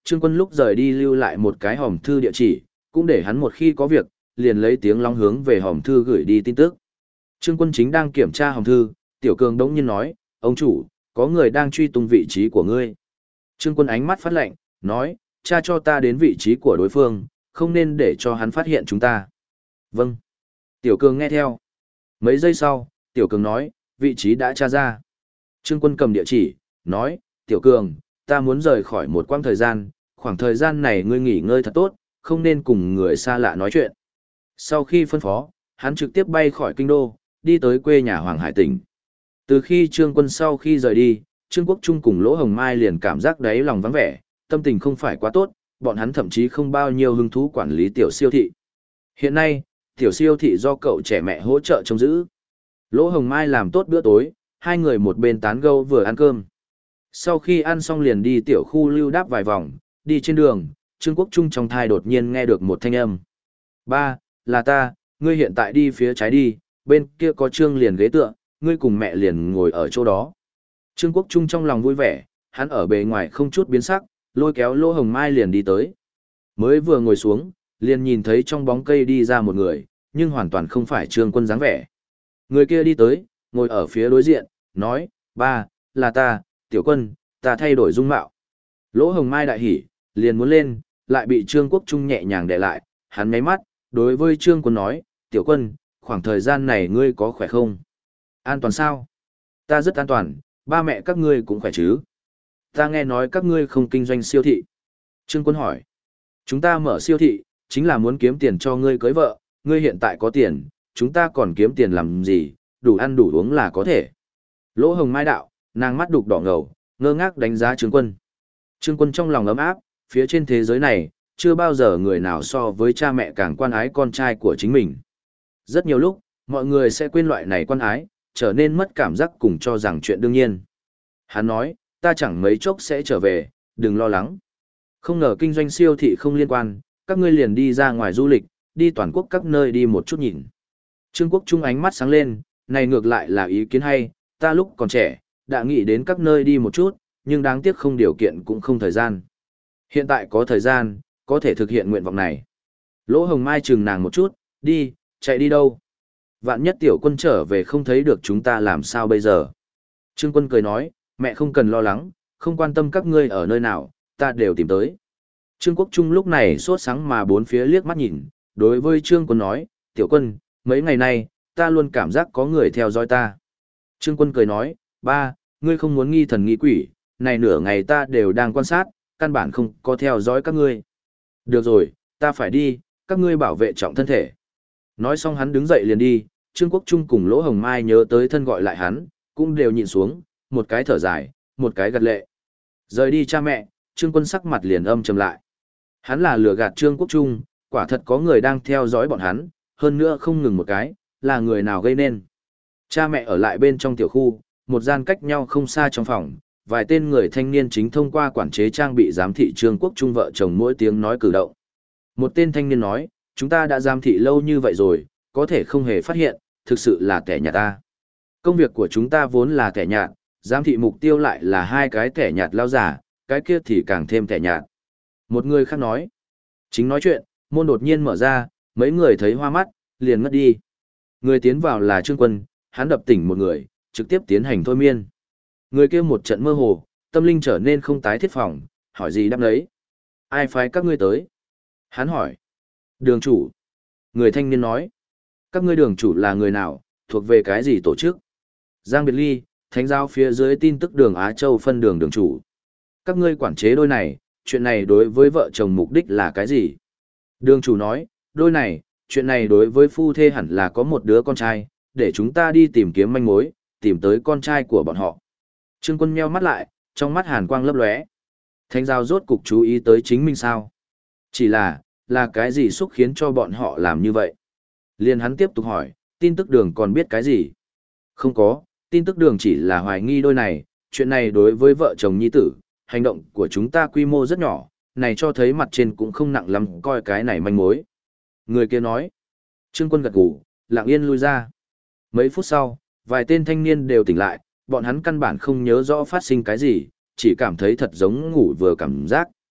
Trương Quân lúc rời đi lưu lại một cái hòm thư địa chỉ, cũng để hắn một khi có việc, liền lấy tiếng long hướng về hòm thư gửi đi tin tức. Trương Quân chính đang kiểm tra hòm thư, Tiểu Cường đống nhiên nói, ông chủ, có người đang truy tung vị trí của ngươi. Trương Quân ánh mắt phát lạnh, nói, cha cho ta đến vị trí của đối phương, không nên để cho hắn phát hiện chúng ta. Vâng. Tiểu Cường nghe theo. Mấy giây sau, Tiểu Cường nói, vị trí đã tra ra. Trương Quân cầm địa chỉ, nói, Tiểu Cường, ta muốn rời khỏi một quãng thời gian, khoảng thời gian này ngươi nghỉ ngơi thật tốt, không nên cùng người xa lạ nói chuyện. Sau khi phân phó, hắn trực tiếp bay khỏi kinh đô, đi tới quê nhà Hoàng Hải tỉnh. Từ khi Trương Quân sau khi rời đi, Trương Quốc Trung cùng Lỗ Hồng Mai liền cảm giác đáy lòng vắng vẻ, tâm tình không phải quá tốt, bọn hắn thậm chí không bao nhiêu hứng thú quản lý tiểu siêu thị. Hiện nay, tiểu siêu thị do cậu trẻ mẹ hỗ trợ trông giữ. Lỗ Hồng Mai làm tốt bữa tối, hai người một bên tán gẫu vừa ăn cơm. Sau khi ăn xong liền đi tiểu khu lưu đáp vài vòng, đi trên đường, Trương Quốc Trung trong thai đột nhiên nghe được một thanh âm. Ba, là ta, ngươi hiện tại đi phía trái đi, bên kia có Trương liền ghế tựa, ngươi cùng mẹ liền ngồi ở chỗ đó. Trương Quốc Trung trong lòng vui vẻ, hắn ở bề ngoài không chút biến sắc, lôi kéo Lỗ Hồng Mai liền đi tới. Mới vừa ngồi xuống, liền nhìn thấy trong bóng cây đi ra một người, nhưng hoàn toàn không phải Trương Quân dáng vẻ. Người kia đi tới, ngồi ở phía đối diện, nói, ba, là ta, Tiểu Quân, ta thay đổi dung mạo. Lỗ Hồng Mai đại hỉ, liền muốn lên, lại bị Trương Quốc Trung nhẹ nhàng đè lại, hắn nháy mắt, đối với Trương Quân nói, Tiểu Quân, khoảng thời gian này ngươi có khỏe không? An toàn sao? Ta rất an toàn, ba mẹ các ngươi cũng khỏe chứ? Ta nghe nói các ngươi không kinh doanh siêu thị. Trương Quân hỏi, chúng ta mở siêu thị, chính là muốn kiếm tiền cho ngươi cưới vợ, ngươi hiện tại có tiền, chúng ta còn kiếm tiền làm gì, đủ ăn đủ uống là có thể. Lỗ Hồng Mai đạo, nàng mắt đục đỏ ngầu, ngơ ngác đánh giá Trương Quân. Trương Quân trong lòng ấm áp, phía trên thế giới này, chưa bao giờ người nào so với cha mẹ càng quan ái con trai của chính mình. Rất nhiều lúc, mọi người sẽ quên loại này quan ái, trở nên mất cảm giác cùng cho rằng chuyện đương nhiên. Hắn nói, ta chẳng mấy chốc sẽ trở về, đừng lo lắng. Không ngờ kinh doanh siêu thị không liên quan, các ngươi liền đi ra ngoài du lịch, đi toàn quốc các nơi đi một chút nhìn. Trương Quốc Trung ánh mắt sáng lên, này ngược lại là ý kiến hay, ta lúc còn trẻ, đã nghĩ đến các nơi đi một chút, nhưng đáng tiếc không điều kiện cũng không thời gian. Hiện tại có thời gian, có thể thực hiện nguyện vọng này. Lỗ Hồng Mai chừng nàng một chút, đi, chạy đi đâu? Vạn nhất Tiểu Quân trở về không thấy được chúng ta làm sao bây giờ? Trương Quân cười nói, mẹ không cần lo lắng, không quan tâm các ngươi ở nơi nào, ta đều tìm tới. Trương Quốc Trung lúc này sốt sáng mà bốn phía liếc mắt nhìn, đối với Trương Quân nói, Tiểu Quân, mấy ngày nay, ta luôn cảm giác có người theo dõi ta. Trương Quân cười nói, ba, ngươi không muốn nghi thần nghi quỷ, này nửa ngày ta đều đang quan sát, căn bản không có theo dõi các ngươi. Được rồi, ta phải đi, các ngươi bảo vệ trọng thân thể. Nói xong hắn đứng dậy liền đi, Trương Quốc Trung cùng Lỗ Hồng Mai nhớ tới thân gọi lại hắn, cũng đều nhìn xuống, một cái thở dài, một cái gật lệ. Rời đi cha mẹ, Trương Quân sắc mặt liền âm trầm lại. Hắn là lừa gạt Trương Quốc Trung, quả thật có người đang theo dõi bọn hắn, hơn nữa không ngừng một cái, là người nào gây nên. Cha mẹ ở lại bên trong tiểu khu, một gian cách nhau không xa trong phòng, vài tên người thanh niên chính thông qua quản chế trang bị giám thị Trương Quốc Trung vợ chồng mỗi tiếng nói cử động. Một tên thanh niên nói, chúng ta đã giám thị lâu như vậy rồi, có thể không hề phát hiện, thực sự là kẻ nhạt ta. Công việc của chúng ta vốn là kẻ nhạt, giám thị mục tiêu lại là hai cái kẻ nhạt lao giả, cái kia thì càng thêm kẻ nhạt. Một người khác nói, chính nói chuyện, môn đột nhiên mở ra, mấy người thấy hoa mắt, liền ngất đi. Người tiến vào là Trương Quân, hắn đập tỉnh một người, trực tiếp tiến hành thôi miên. Người kia một trận mơ hồ, tâm linh trở nên không tái thiết phòng, hỏi gì đáp lấy. Ai phái các ngươi tới? Hắn hỏi. Đường chủ. Người thanh niên nói. Các ngươi đường chủ là người nào, thuộc về cái gì tổ chức? Giang Biệt Ly, thánh giáo phía dưới tin tức đường Á Châu phân đường đường chủ. Các ngươi quản chế đôi này, chuyện này đối với vợ chồng mục đích là cái gì? Đường chủ nói, đôi này, chuyện này đối với phu thê hẳn là có một đứa con trai, để chúng ta đi tìm kiếm manh mối, tìm tới con trai của bọn họ. Trương Quân nheo mắt lại, trong mắt hàn quang lấp lóe. Thánh giáo rốt cục chú ý tới chính mình sao? Chỉ là cái gì xúc khiến cho bọn họ làm như vậy? Liền hắn tiếp tục hỏi, tin tức đường còn biết cái gì? Không có, tin tức đường chỉ là hoài nghi đôi này, chuyện này đối với vợ chồng nhi tử, hành động của chúng ta quy mô rất nhỏ, này cho thấy mặt trên cũng không nặng lắm coi cái này manh mối. Người kia nói, Trương Quân gật gù, lặng yên lui ra. Mấy phút sau, vài tên thanh niên đều tỉnh lại, bọn hắn căn bản không nhớ rõ phát sinh cái gì, chỉ cảm thấy thật giống ngủ vừa cảm giác.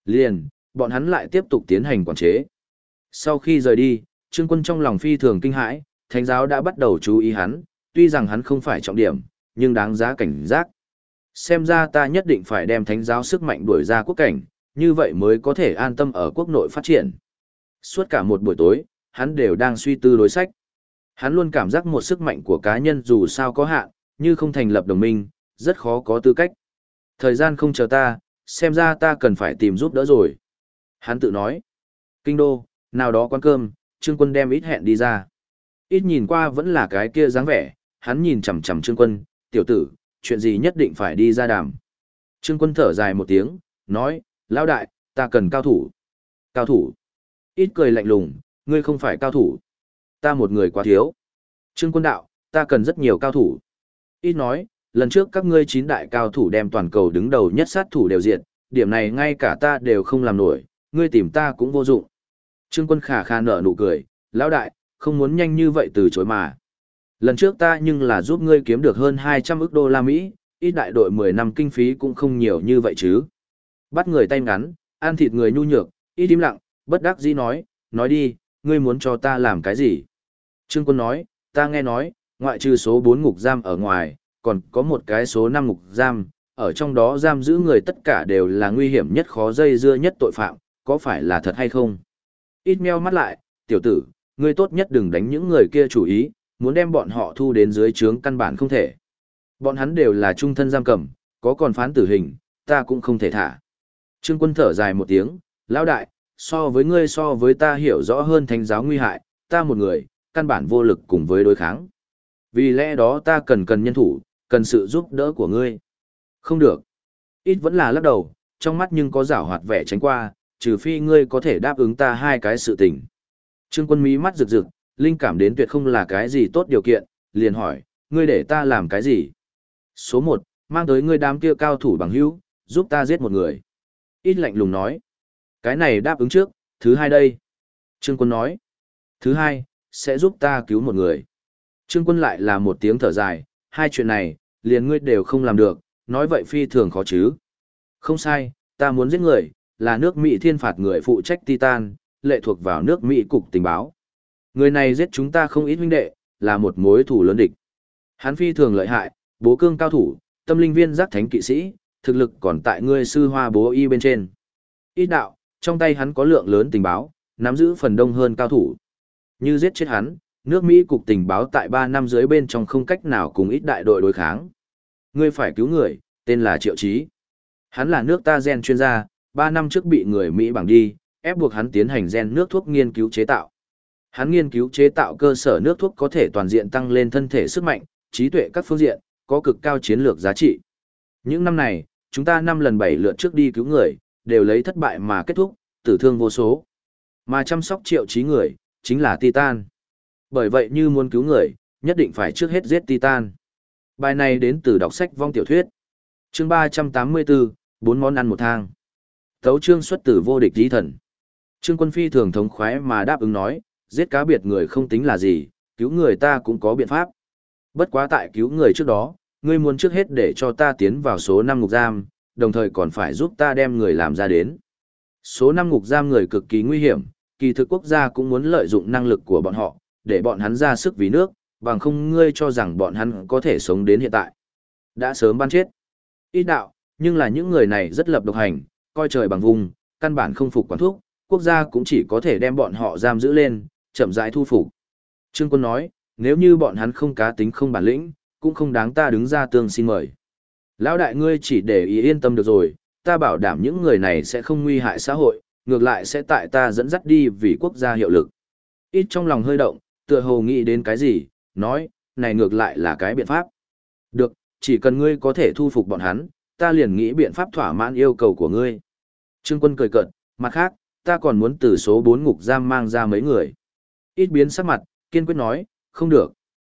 Liền, bọn hắn lại tiếp tục tiến hành quản chế. Sau khi rời đi, Trương Quân trong lòng phi thường kinh hãi, thánh giáo đã bắt đầu chú ý hắn, tuy rằng hắn không phải trọng điểm, nhưng đáng giá cảnh giác. Xem ra ta nhất định phải đem thánh giáo sức mạnh đuổi ra quốc cảnh, như vậy mới có thể an tâm ở quốc nội phát triển. Suốt cả một buổi tối, hắn đều đang suy tư đối sách. Hắn luôn cảm giác một sức mạnh của cá nhân dù sao có hạn, như không thành lập đồng minh, rất khó có tư cách. Thời gian không chờ ta, xem ra ta cần phải tìm giúp đỡ rồi. Hắn tự nói. Kinh đô, nào đó quán cơm, Trương Quân đem ít hẹn đi ra. Ít nhìn qua vẫn là cái kia dáng vẻ, hắn nhìn chằm chằm Trương Quân, tiểu tử, chuyện gì nhất định phải đi ra đàm. Trương Quân thở dài một tiếng, nói, lão đại, ta cần cao thủ. Cao thủ. Ít cười lạnh lùng, ngươi không phải cao thủ. Ta một người quá thiếu. Trương Quân đạo, ta cần rất nhiều cao thủ. Ít nói, lần trước các ngươi 9 đại cao thủ đem toàn cầu đứng đầu nhất sát thủ đều diệt, điểm này ngay cả ta đều không làm nổi, ngươi tìm ta cũng vô dụng. Trương Quân khà khà nở nụ cười, lão đại, không muốn nhanh như vậy từ chối mà. Lần trước ta nhưng là giúp ngươi kiếm được hơn 200 ức đô la Mỹ, ít đại đội 10 năm kinh phí cũng không nhiều như vậy chứ. Bắt người tay ngắn, ăn thịt người nhu nhược, ít im lặng, bất đắc dĩ nói đi, ngươi muốn cho ta làm cái gì? Trương Quân nói, ta nghe nói, ngoại trừ số 4 ngục giam ở ngoài, còn có một cái số 5 ngục giam, ở trong đó giam giữ người tất cả đều là nguy hiểm nhất khó dây dưa nhất tội phạm, có phải là thật hay không? Ít meo mắt lại, tiểu tử, ngươi tốt nhất đừng đánh những người kia chủ ý, muốn đem bọn họ thu đến dưới trướng căn bản không thể. Bọn hắn đều là trung thân giam cầm, có còn phán tử hình, ta cũng không thể thả. Trương Quân thở dài một tiếng, lão đại, so với ta hiểu rõ hơn thánh giáo nguy hại, ta một người, căn bản vô lực cùng với đối kháng. Vì lẽ đó ta cần nhân thủ, cần sự giúp đỡ của ngươi. Không được. Ít vẫn là lắc đầu, trong mắt nhưng có giảo hoạt vẻ tránh qua, trừ phi ngươi có thể đáp ứng ta 2 cái sự tình. Trương Quân mí mắt rực rực, linh cảm đến tuyệt không là cái gì tốt điều kiện, liền hỏi, ngươi để ta làm cái gì? Số 1, mang tới ngươi đám kia cao thủ bằng hữu, giúp ta giết một người. Ít lạnh lùng nói, cái này đáp ứng trước, thứ 2 đây. Trương Quân nói, thứ 2, sẽ giúp ta cứu một người. Trương Quân lại là một tiếng thở dài, 2 chuyện này, liền ngươi đều không làm được, nói vậy phi thường khó chứ. Không sai, ta muốn giết người, là nước Mỹ thiên phạt người phụ trách Titan, lệ thuộc vào nước Mỹ cục tình báo. Người này giết chúng ta không ít huynh đệ, là một mối thù lớn địch. Hắn phi thường lợi hại, bố cương cao thủ, tâm linh viên giác thánh kỵ sĩ, thực lực còn tại ngươi sư hoa bố y bên trên. Ít đạo, trong tay hắn có lượng lớn tình báo, nắm giữ phần đông hơn cao thủ. Như giết chết hắn, nước Mỹ cục tình báo tại 3 năm dưới bên trong không cách nào cùng ít đại đội đối kháng. Ngươi phải cứu người, tên là Triệu Chí. Hắn là nước ta gen chuyên gia, 3 năm trước bị người Mỹ bảng đi, ép buộc hắn tiến hành gen nước thuốc nghiên cứu chế tạo. Hắn nghiên cứu chế tạo cơ sở nước thuốc có thể toàn diện tăng lên thân thể sức mạnh, trí tuệ các phương diện, có cực cao chiến lược giá trị. Những năm này, chúng ta 5 lần 7 lượt trước đi cứu người, đều lấy thất bại mà kết thúc, tử thương vô số. Mà chăm sóc Triệu Chí người, chính là Titan. Bởi vậy như muốn cứu người, nhất định phải trước hết giết Titan. Bài này đến từ đọc sách vong tiểu thuyết. Chương 384, 4 món ăn một thang. Tấu chương xuất từ vô địch di thần. Trương Quân phi thường thống khoái mà đáp ứng nói, giết cá biệt người không tính là gì, cứu người ta cũng có biện pháp. Bất quá tại cứu người trước đó, ngươi muốn trước hết để cho ta tiến vào số 5 ngục giam, đồng thời còn phải giúp ta đem người làm ra đến. Số 5 ngục giam người cực kỳ nguy hiểm, kỳ thực quốc gia cũng muốn lợi dụng năng lực của bọn họ, để bọn hắn ra sức vì nước, bằng không ngươi cho rằng bọn hắn có thể sống đến hiện tại. Đã sớm ban chết. Ít đạo, nhưng là những người này rất lập độc hành, coi trời bằng vùng, căn bản không phục quản thúc, quốc gia cũng chỉ có thể đem bọn họ giam giữ lên, chậm rãi thu phục. Trương Quân nói, nếu như bọn hắn không cá tính không bản lĩnh, cũng không đáng ta đứng ra tương xin mời. Lão đại ngươi chỉ để ý yên tâm được rồi, ta bảo đảm những người này sẽ không nguy hại xã hội, ngược lại sẽ tại ta dẫn dắt đi vì quốc gia hiệu lực. Ít trong lòng hơi động, tựa hồ nghĩ đến cái gì, nói, này ngược lại là cái biện pháp. Được, chỉ cần ngươi có thể thu phục bọn hắn, ta liền nghĩ biện pháp thỏa mãn yêu cầu của ngươi. Trương Quân cười cợt, mặt khác, ta còn muốn từ số 4 ngục giam mang ra mấy người. Ít biến sắc mặt, kiên quyết nói, không được.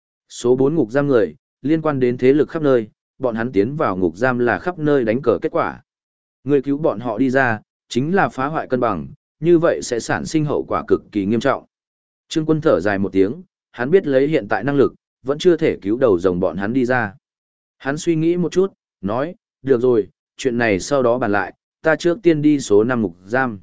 Số 4 ngục giam người, liên quan đến thế lực khắp nơi, bọn hắn tiến vào ngục giam là khắp nơi đánh cờ kết quả. Người cứu bọn họ đi ra, chính là phá hoại cân bằng, như vậy sẽ sản sinh hậu quả cực kỳ nghiêm trọng. Trương Quân thở dài một tiếng, hắn biết lấy hiện tại năng lực, vẫn chưa thể cứu đầu rồng bọn hắn đi ra. Hắn suy nghĩ một chút, nói, được rồi, chuyện này sau đó bàn lại, ta trước tiên đi số 5 ngục giam.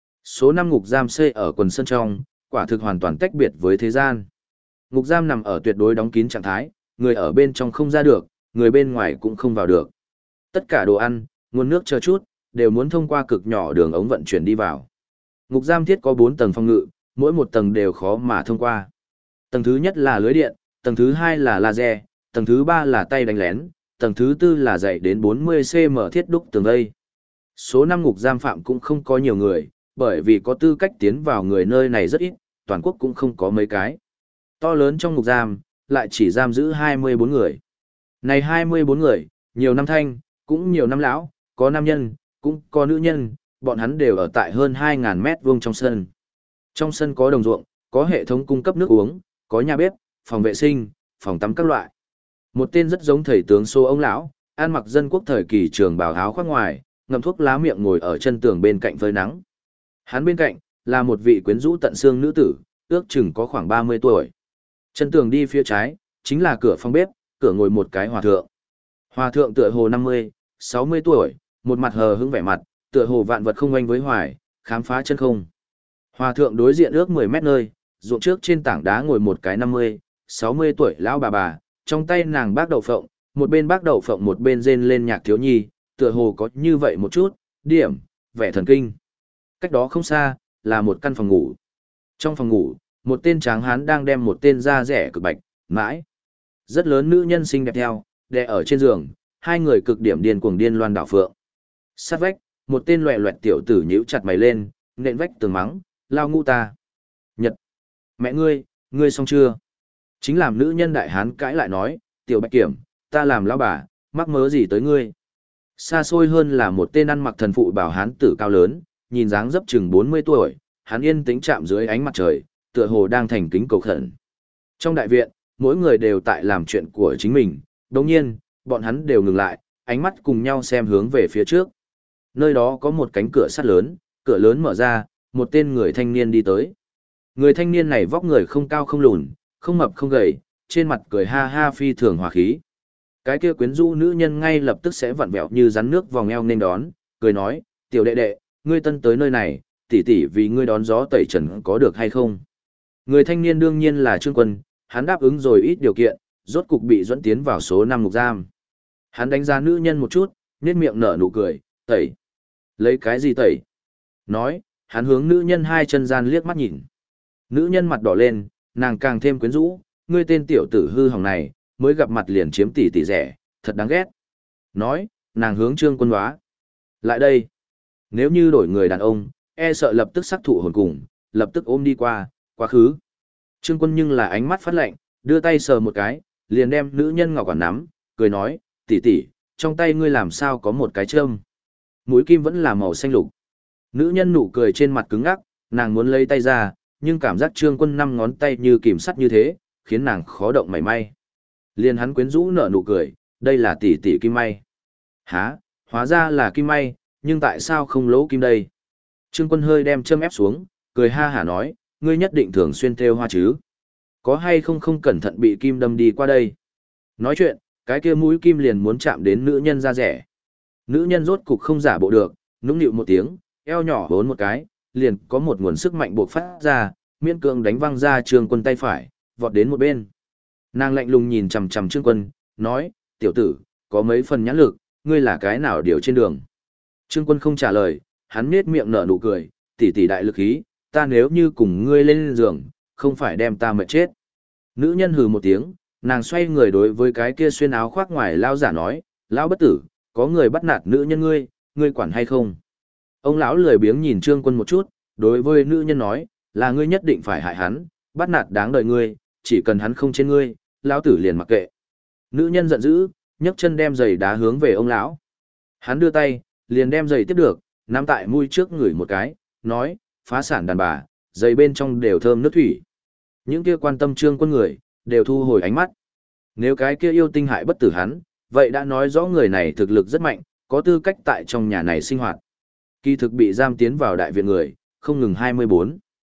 Số 5 ngục giam xây ở quần sân trong, quả thực hoàn toàn tách biệt với thế gian. Ngục giam nằm ở tuyệt đối đóng kín trạng thái, người ở bên trong không ra được, người bên ngoài cũng không vào được. Tất cả đồ ăn, nguồn nước chờ chút, đều muốn thông qua cực nhỏ đường ống vận chuyển đi vào. Ngục giam thiết có 4 tầng phòng ngự, mỗi một tầng đều khó mà thông qua. Tầng thứ nhất là lưới điện, tầng thứ hai là laser, tầng thứ ba là tay đánh lén, tầng thứ tư là dày đến 40 cm thiết đúc tường vây. Số 5 ngục giam phạm cũng không có nhiều người, bởi vì có tư cách tiến vào người nơi này rất ít, toàn quốc cũng không có mấy cái. To lớn trong ngục giam, lại chỉ giam giữ 24 người. Này 24 người, nhiều năm thanh, cũng nhiều năm lão, có nam nhân, cũng có nữ nhân, bọn hắn đều ở tại hơn 2.000 mét vuông trong sân. Trong sân có đồng ruộng, có hệ thống cung cấp nước uống, có nhà bếp, phòng vệ sinh, phòng tắm các loại. Một tên rất giống thầy tướng số ông lão, ăn mặc dân quốc thời kỳ trường bào áo khoác ngoài, ngậm thuốc lá miệng ngồi ở chân tường bên cạnh phơi nắng. Hắn bên cạnh là một vị quyến rũ tận xương nữ tử, ước chừng có khoảng 30 tuổi. Chân tường đi phía trái, chính là cửa phòng bếp, cửa ngồi một cái hòa thượng. Hòa thượng tựa hồ 50, 60 tuổi, một mặt hờ hững vẻ mặt, tựa hồ vạn vật không oanh với hoài, khám phá chân không. Hòa thượng đối diện ước 10 mét nơi, ruộng trước trên tảng đá ngồi một cái 50, 60 tuổi lão bà, trong tay nàng bác đậu phộng, một bên bác đậu phộng một bên rên lên nhạc thiếu nhi, tựa hồ có như vậy một chút, điểm, vẻ thần kinh. Cách đó không xa, là một căn phòng ngủ. Trong phòng ngủ, một tên tráng hán đang đem một tên da rẻ cực bạch, mãi. Rất lớn nữ nhân xinh đẹp theo, đè ở trên giường, hai người cực điểm điên cuồng điên loan đảo phượng. Sát vách, một tên loẹ loẹt tiểu tử nhíu chặt mày lên, nện vách tường mắng, lao ngu ta. Nhật, mẹ ngươi xong chưa? Chính làm nữ nhân đại hán cãi lại nói, tiểu bạch kiểm, ta làm lão bà, mắc mớ gì tới ngươi? Xa xôi hơn là một tên ăn mặc thần phụ bảo hán tử cao lớn, nhìn dáng dấp chừng 40 tuổi, hắn yên tĩnh chạm dưới ánh mặt trời, tựa hồ đang thành kính cầu khẩn. Trong đại viện, mỗi người đều tại làm chuyện của chính mình, đồng nhiên, bọn hắn đều ngừng lại, ánh mắt cùng nhau xem hướng về phía trước. Nơi đó có một cánh cửa sắt lớn, cửa lớn mở ra, một tên người thanh niên đi tới. Người thanh niên này vóc người không cao không lùn, không mập không gầy, trên mặt cười ha ha phi thường hòa khí. Cái kia quyến rũ nữ nhân ngay lập tức sẽ vặn vẹo như rắn nước vòng eo nên đón, cười nói, tiểu đệ đệ, ngươi tân tới nơi này, tỷ tỷ vì ngươi đón gió tẩy trần có được hay không? Người thanh niên đương nhiên là Trương Quân, hắn đáp ứng rồi ít điều kiện, rốt cục bị dẫn tiến vào số 5 ngục giam. Hắn đánh giá nữ nhân một chút, nhếch miệng nở nụ cười, tẩy. Lấy cái gì tẩy? Nói, hắn hướng nữ nhân hai chân gian liếc mắt nhìn. Nữ nhân mặt đỏ lên, nàng càng thêm quyến rũ, ngươi tên tiểu tử hư hỏng này, mới gặp mặt liền chiếm tỷ tỷ rẻ, thật đáng ghét. Nói, nàng hướng Trương Quân đoá. Lại đây. Nếu như đổi người đàn ông, e sợ lập tức sắc thụ hồn cùng, lập tức ôm đi qua, quá khứ. Trương Quân nhưng là ánh mắt phát lạnh, đưa tay sờ một cái, liền đem nữ nhân ngọc quản nắm, cười nói, tỷ tỷ, trong tay ngươi làm sao có một cái châm. Mũi kim vẫn là màu xanh lục. Nữ nhân nụ cười trên mặt cứng ngắc, nàng muốn lấy tay ra, nhưng cảm giác Trương Quân 5 ngón tay như kìm sắt như thế, khiến nàng khó động mảy may. Liền hắn quyến rũ nở nụ cười, đây là tỷ tỷ kim may. Hả, hóa ra là kim may, nhưng tại sao không lỗ kim đây? Trương Quân hơi đem châm ép xuống, cười ha hả nói, ngươi nhất định thường xuyên thêu hoa chứ? Có hay không không cẩn thận bị kim đâm đi qua đây? Nói chuyện, cái kia mũi kim liền muốn chạm đến nữ nhân da rẻ. Nữ nhân rốt cục không giả bộ được, nũng nịu một tiếng, eo nhỏ bốn một cái, liền có một nguồn sức mạnh buộc phát ra, miễn cưỡng đánh văng ra Trương Quân tay phải, vọt đến một bên. Nàng lạnh lùng nhìn chằm chằm Trương Quân, nói, tiểu tử, có mấy phần nhãn lực, ngươi là cái nào điều trên đường. Trương Quân không trả lời, hắn nhếch miệng nở nụ cười, tỷ tỷ đại lực khí, ta nếu như cùng ngươi lên giường, không phải đem ta mệt chết. Nữ nhân hừ một tiếng, nàng xoay người đối với cái kia xuyên áo khoác ngoài lao giả nói, lão bất tử, có người bắt nạt nữ nhân ngươi quản hay không? Ông lão lười biếng nhìn Trương Quân một chút, đối với nữ nhân nói, là ngươi nhất định phải hại hắn, bắt nạt đáng đời ngươi, chỉ cần hắn không trên ngươi, lão tử liền mặc kệ. Nữ nhân giận dữ, nhấc chân đem giày đá hướng về ông lão. Hắn đưa tay, liền đem giày tiếp được, nắm tại mũi trước người một cái, nói, phá sản đàn bà, giày bên trong đều thơm nước thủy. Những kia quan tâm Trương Quân người, đều thu hồi ánh mắt. Nếu cái kia yêu tinh hại bất tử hắn, vậy đã nói rõ người này thực lực rất mạnh, có tư cách tại trong nhà này sinh hoạt. Kỳ thực bị giam tiến vào đại viện người, không ngừng 24.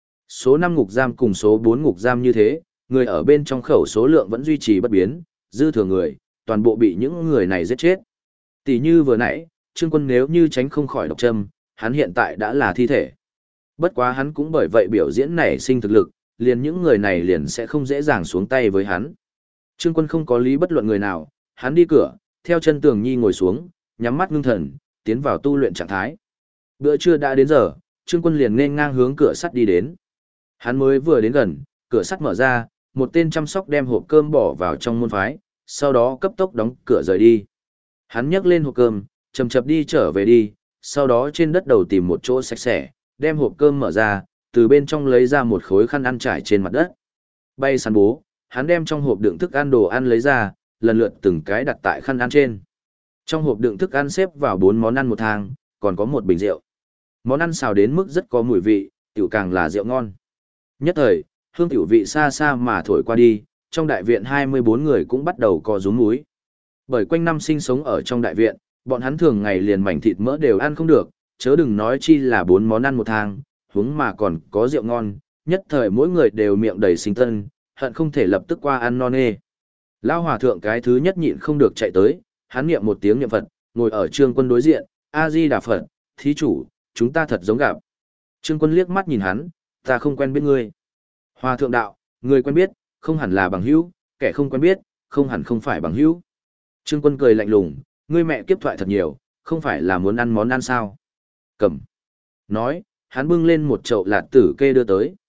Số 5 ngục giam cùng số 4 ngục giam như thế, người ở bên trong khẩu số lượng vẫn duy trì bất biến, dư thừa người, toàn bộ bị những người này giết chết. Tỷ như vừa nãy, Trương Quân nếu như tránh không khỏi độc châm, hắn hiện tại đã là thi thể. Bất quá hắn cũng bởi vậy biểu diễn nảy sinh thực lực, liền những người này liền sẽ không dễ dàng xuống tay với hắn. Trương Quân không có lý bất luận người nào, hắn đi cửa, theo chân Tường Nhi ngồi xuống, nhắm mắt ngưng thần, tiến vào tu luyện trạng thái. Bữa trưa đã đến giờ, Trương Quân liền nên ngang hướng cửa sắt đi đến. Hắn mới vừa đến gần, cửa sắt mở ra, một tên chăm sóc đem hộp cơm bỏ vào trong môn phái, sau đó cấp tốc đóng cửa rời đi. Hắn nhấc lên hộp cơm, chầm chập đi trở về đi, sau đó trên đất đầu tìm một chỗ sạch sẽ, đem hộp cơm mở ra, từ bên trong lấy ra một khối khăn ăn trải trên mặt đất. Bay săn bố, hắn đem trong hộp đựng thức ăn đồ ăn lấy ra, lần lượt từng cái đặt tại khăn ăn trên. Trong hộp đựng thức ăn xếp vào 4 món ăn một thang, còn có một bình rượu. Món ăn xào đến mức rất có mùi vị, tiểu càng là rượu ngon. Nhất thời, hương tiểu vị xa xa mà thổi qua đi, trong đại viện 24 người cũng bắt đầu co rúm múi. Bởi quanh năm sinh sống ở trong đại viện, bọn hắn thường ngày liền mảnh thịt mỡ đều ăn không được, chớ đừng nói chi là 4 món ăn một thang, huống mà còn có rượu ngon, nhất thời mỗi người đều miệng đầy sinh tân, hận không thể lập tức qua ăn non nê. Lão hòa thượng cái thứ nhất nhịn không được chạy tới, hắn niệm một tiếng niệm Phật, ngồi ở Trương Quân đối diện, A Di Đà Phật, thí chủ, chúng ta thật giống gặp. Trương Quân liếc mắt nhìn hắn, ta không quen biết ngươi. Hòa thượng đạo, người quen biết, không hẳn là bằng hữu, kẻ không quen biết, không hẳn không phải bằng hữu. Trương Quân cười lạnh lùng, ngươi mẹ kiếp thoại thật nhiều, không phải là muốn ăn món ăn sao? Cầm. Nói, hắn bưng lên một chậu lạt tử kê đưa tới.